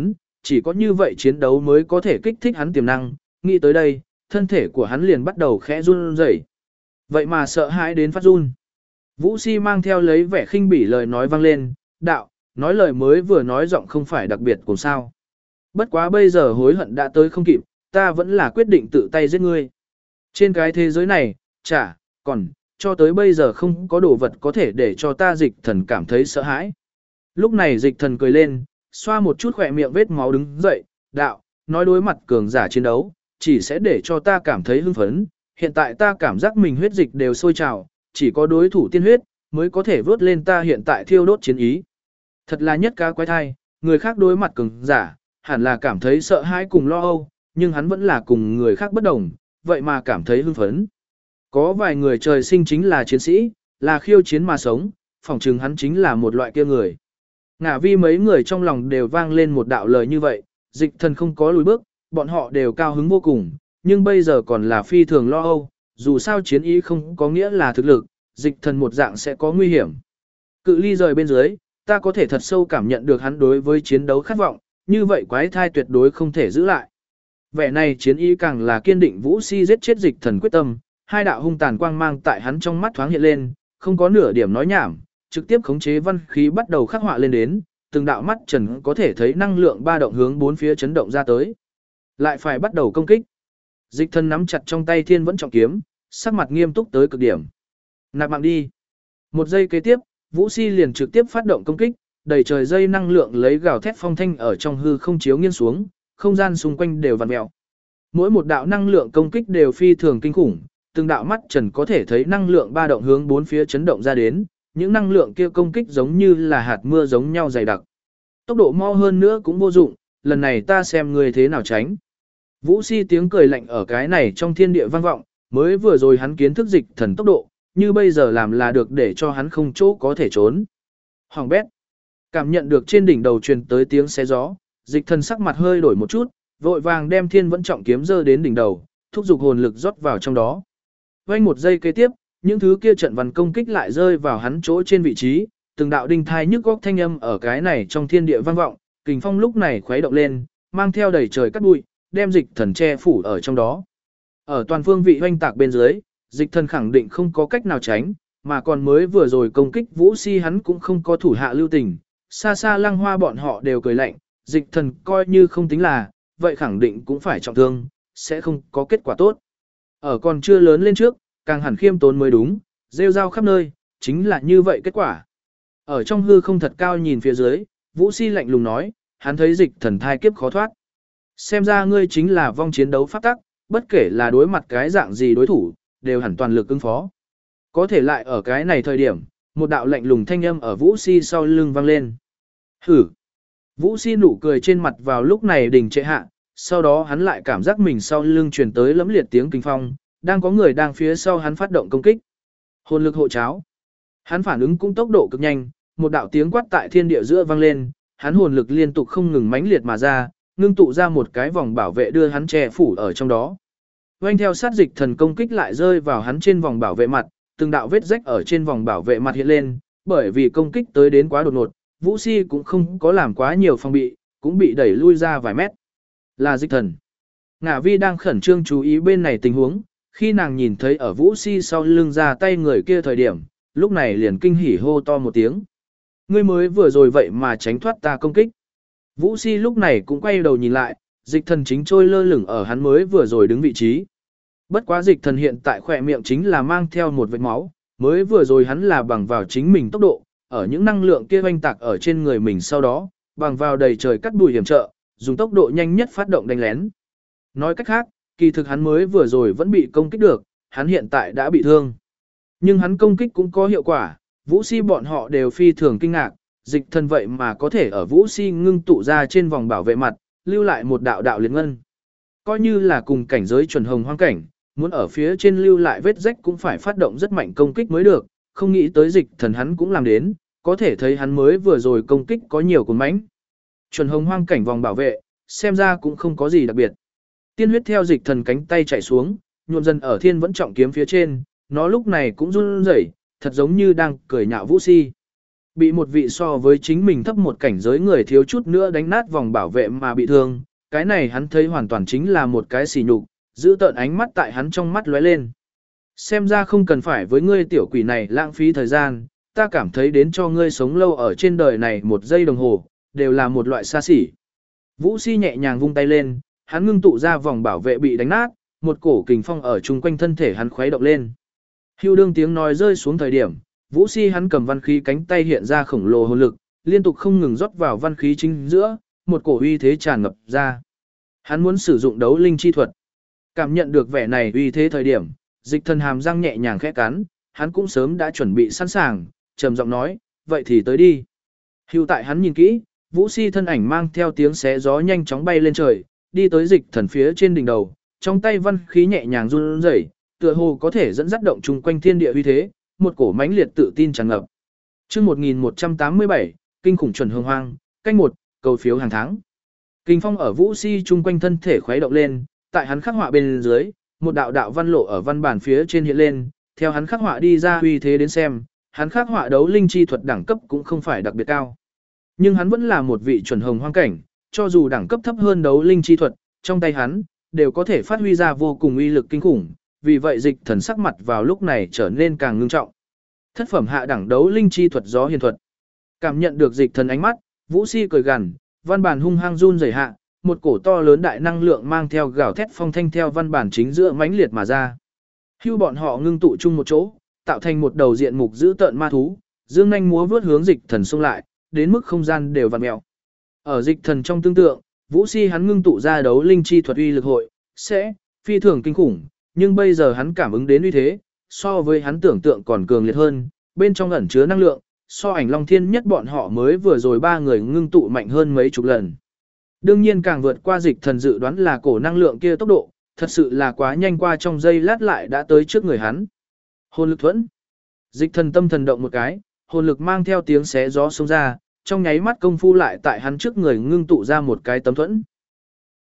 chỉ có như vậy chiến đấu mới có thể kích thích hắn tiềm năng, nghĩ tới đây, thân thể của hắn liền bắt đầu khẽ run rẩy. Vậy mà sợ hãi đến phát run. Vũ Si mang theo lấy vẻ khinh bỉ lời nói vang lên, đạo, nói lời mới vừa nói giọng không phải đặc biệt cùng sao. Bất quá bây giờ hối hận đã tới không kịp, ta vẫn là quyết định tự tay giết ngươi. Trên cái thế giới này, còn, cho tới bây giờ không có đồ vật có thể để cho ta Dịch Thần cảm thấy sợ hãi. Lúc này Dịch Thần cười lên, xoa một chút khỏe miệng vết máu đứng dậy, đạo, nói đối mặt cường giả chiến đấu, chỉ sẽ để cho ta cảm thấy hưng phấn. Hiện tại ta cảm giác mình huyết dịch đều sôi trào, chỉ có đối thủ tiên huyết mới có thể vớt lên ta hiện tại thiêu đốt chiến ý. Thật là nhất cá quái thai, người khác đối mặt cường giả, hẳn là cảm thấy sợ hãi cùng lo âu, nhưng hắn vẫn là cùng người khác bất đồng, vậy mà cảm thấy hưng phấn. Có vài người trời sinh chính là chiến sĩ, là khiêu chiến mà sống, phỏng chừng hắn chính là một loại kia người. Ngả vi mấy người trong lòng đều vang lên một đạo lời như vậy, Dịch Thần không có lùi bước, bọn họ đều cao hứng vô cùng, nhưng bây giờ còn là phi thường lo âu, dù sao chiến ý không có nghĩa là thực lực, Dịch Thần một dạng sẽ có nguy hiểm. Cự ly rời bên dưới, ta có thể thật sâu cảm nhận được hắn đối với chiến đấu khát vọng, như vậy quái thai tuyệt đối không thể giữ lại. Vẻ này chiến ý càng là kiên định Vũ Si giết chết Dịch Thần quyết tâm, hai đạo hung tàn quang mang tại hắn trong mắt thoáng hiện lên, không có nửa điểm nói nhảm, trực tiếp khống chế văn khí bắt đầu khắc họa lên đến, từng đạo mắt trần có thể thấy năng lượng ba động hướng bốn phía chấn động ra tới. Lại phải bắt đầu công kích. Dịch Thần nắm chặt trong tay Thiên Vẫn Trọng Kiếm, sắc mặt nghiêm túc tới cực điểm. Nạp mạng đi. Một giây kế tiếp, Vũ Si liền trực tiếp phát động công kích, đầy trời dây năng lượng lấy gào thét phong thanh ở trong hư không chiếu nghiêng xuống, không gian xung quanh đều vặn mèo. Mỗi một đạo năng lượng công kích đều phi thường kinh khủng, từng đạo mắt trần có thể thấy năng lượng ba động hướng bốn phía chấn động ra đến, những năng lượng kia công kích giống như là hạt mưa giống nhau dày đặc. Tốc độ mau hơn nữa cũng vô dụng, lần này ta xem người thế nào tránh. Vũ Si tiếng cười lạnh ở cái này trong thiên địa vang vọng, mới vừa rồi hắn kiến thức Dịch Thần tốc độ, như bây giờ làm là được để cho hắn không chỗ có thể trốn. Hoàng bét. Cảm nhận được trên đỉnh đầu truyền tới tiếng xé gió, Dịch Thần sắc mặt hơi đổi một chút, vội vàng đem Thiên Vẫn Trọng Kiếm giơ đến đỉnh đầu, thúc giục hồn lực rót vào trong đó. Vang một giây kế tiếp, những thứ kia trận văn công kích lại rơi vào hắn chỗ trên vị trí, từng đạo đinh thai nhức góc thanh âm ở cái này trong thiên địa vang vọng, kình phong lúc này khuấy động lên, mang theo đầy trời cát bụi, đem Dịch Thần che phủ ở trong đó. Ở toàn phương vị hoanh tạc bên dưới, Dịch Thần khẳng định không có cách nào tránh, mà còn mới vừa rồi công kích Vũ Si hắn cũng không có thủ hạ lưu tình, xa xa Lăng Hoa bọn họ đều cười lạnh, Dịch Thần coi như không tính là, vậy khẳng định cũng phải trọng thương, sẽ không có kết quả tốt. Ở còn chưa lớn lên trước, càng hẳn khiêm tốn mới đúng, rêu rao khắp nơi, chính là như vậy kết quả. Ở trong hư không thật cao nhìn phía dưới, Vũ Si lạnh lùng nói, hắn thấy Dịch Thần thai kiếp khó thoát. Xem ra ngươi chính là vong chiến đấu pháp tắc, bất kể là đối mặt cái dạng gì đối thủ, đều hẳn toàn lực ứng phó. Có thể lại ở cái này thời điểm, một đạo lạnh lùng thanh âm ở Vũ Si sau lưng vang lên. Hử! Vũ Si nụ cười trên mặt vào lúc này đình trệ hạ, sau đó hắn lại cảm giác mình sau lưng truyền tới lẫm liệt tiếng kinh phong, đang có người đang phía sau hắn phát động công kích. Hồn lực hộ cháo. Hắn phản ứng cũng tốc độ cực nhanh, một đạo tiếng quát tại thiên địa giữa vang lên, hắn hồn lực liên tục không ngừng mãnh liệt mà ra, ngưng tụ ra một cái vòng bảo vệ đưa hắn che phủ ở trong đó. Vành theo sát Dịch Thần công kích lại rơi vào hắn trên vòng bảo vệ mặt, từng đạo vết rách ở trên vòng bảo vệ mặt hiện lên, bởi vì công kích tới đến quá đột ngột, Vũ Si cũng không có làm quá nhiều phòng bị, cũng bị đẩy lui ra vài mét. Là Dịch Thần. Ngả Vi đang khẩn trương chú ý bên này tình huống, khi nàng nhìn thấy ở Vũ Si sau lưng ra tay người kia thời điểm, lúc này liền kinh hỉ hô to một tiếng. Ngươi mới vừa rồi vậy mà tránh thoát ta công kích. Vũ Si lúc này cũng quay đầu nhìn lại, Dịch Thần chính trôi lơ lửng ở hắn mới vừa rồi đứng vị trí. Bất quá Dịch Thần hiện tại khỏe miệng chính là mang theo một vệt máu, mới vừa rồi hắn là bằng vào chính mình tốc độ, ở những năng lượng kia oanh tạc ở trên người mình sau đó, bằng vào đầy trời cắt bụi hiểm trợ, dùng tốc độ nhanh nhất phát động đánh lén. Nói cách khác, kỳ thực hắn mới vừa rồi vẫn bị công kích được, hắn hiện tại đã bị thương. Nhưng hắn công kích cũng có hiệu quả, Vũ Si bọn họ đều phi thường kinh ngạc, Dịch Thần vậy mà có thể ở Vũ Si ngưng tụ ra trên vòng bảo vệ mặt, lưu lại một đạo đạo liệt ngân. Coi như là cùng cảnh giới chuẩn hồng hoang cảnh, muốn ở phía trên lưu lại vết rách cũng phải phát động rất mạnh công kích mới được, không nghĩ tới Dịch Thần hắn cũng làm đến, có thể thấy hắn mới vừa rồi công kích có nhiều cuốn mãnh. Chuẩn hồng hoang cảnh vòng bảo vệ, xem ra cũng không có gì đặc biệt. Tiên huyết theo Dịch Thần cánh tay chạy xuống, nhuộm dần ở Thiên Vẫn Trọng Kiếm phía trên, nó lúc này cũng run rẩy, thật giống như đang cười nhạo Vũ Si. bị một vị so với chính mình thấp một cảnh giới người thiếu chút nữa đánh nát vòng bảo vệ mà bị thương, cái này hắn thấy hoàn toàn chính là một cái sỉ nhục, giữ tợn ánh mắt tại hắn trong mắt lóe lên. Xem ra không cần phải với ngươi tiểu quỷ này lãng phí thời gian, ta cảm thấy đến cho ngươi sống lâu ở trên đời này 1 giây đồng hồ, đều là một loại xa xỉ. Vũ Si nhẹ nhàng vung tay lên, hắn ngưng tụ ra vòng bảo vệ bị đánh nát, một cổ kình phong ở chung quanh thân thể hắn khuấy động lên. Hưu đương tiếng nói rơi xuống thời điểm, Vũ Si hắn cầm văn khí cánh tay hiện ra khổng lồ hồn lực, liên tục không ngừng rót vào văn khí chính giữa, một cổ uy thế tràn ngập ra. Hắn muốn sử dụng đấu linh chi thuật. Cảm nhận được vẻ này uy thế thời điểm, Dịch Thần hàm răng nhẹ nhàng khẽ cắn, hắn cũng sớm đã chuẩn bị sẵn sàng, trầm giọng nói, vậy thì tới đi. Hưu tại hắn nhìn kỹ, Vũ Si thân ảnh mang theo tiếng xé gió nhanh chóng bay lên trời, đi tới Dịch Thần phía trên đỉnh đầu, trong tay văn khí nhẹ nhàng run rẩy, tựa hồ có thể dẫn dắt động chung quanh thiên địa uy thế, một cổ mãnh liệt tự tin tràn ngập. Chương 1187, kinh khủng chuẩn hương hoang, canh 1, cầu phiếu hàng tháng. Kinh phong ở Vũ Si chung quanh thân thể khuấy động lên, tại hắn khắc họa bên dưới, một đạo đạo văn lộ ở văn bản phía trên hiện lên, theo hắn khắc họa đi ra uy thế đến xem, hắn khắc họa đấu linh chi thuật đẳng cấp cũng không phải đặc biệt cao. Nhưng hắn vẫn là một vị chuẩn hồng hoang cảnh, cho dù đẳng cấp thấp hơn đấu linh chi thuật, trong tay hắn đều có thể phát huy ra vô cùng uy lực kinh khủng, vì vậy Dịch Thần sắc mặt vào lúc này trở nên càng ngưng trọng. Thất phẩm hạ đẳng đấu linh chi thuật gió hiền thuật. Cảm nhận được Dịch Thần ánh mắt, Vũ Si cười gằn, văn bản hung hăng run rẩy hạ, một cổ to lớn đại năng lượng mang theo gào thét phong thanh theo văn bản chính giữa mãnh liệt mà ra. Hưu bọn họ ngưng tụ chung một chỗ, tạo thành một đầu diện mục dữ tợn ma thú, dương nhanh múa vướt hướng Dịch Thần xông lại, đến mức không gian đều vặn mèo. Ở Dịch Thần trong tương tượng, Vũ Si hắn ngưng tụ ra đấu linh chi thuật uy lực hội, sẽ phi thường kinh khủng, nhưng bây giờ hắn cảm ứng đến uy thế, so với hắn tưởng tượng còn cường liệt hơn, bên trong ẩn chứa năng lượng, so ảnh Long Thiên nhất bọn họ mới vừa rồi 3 người ngưng tụ mạnh hơn mấy chục lần. Đương nhiên càng vượt qua Dịch Thần dự đoán là cổ năng lượng kia tốc độ, thật sự là quá nhanh, qua trong giây lát lại đã tới trước người hắn. Hồn lực thuẫn. Dịch Thần tâm thần động một cái, hồn lực mang theo tiếng xé gió xông ra, trong nháy mắt công phu lại tại hắn trước người ngưng tụ ra một cái tấm thuẫn.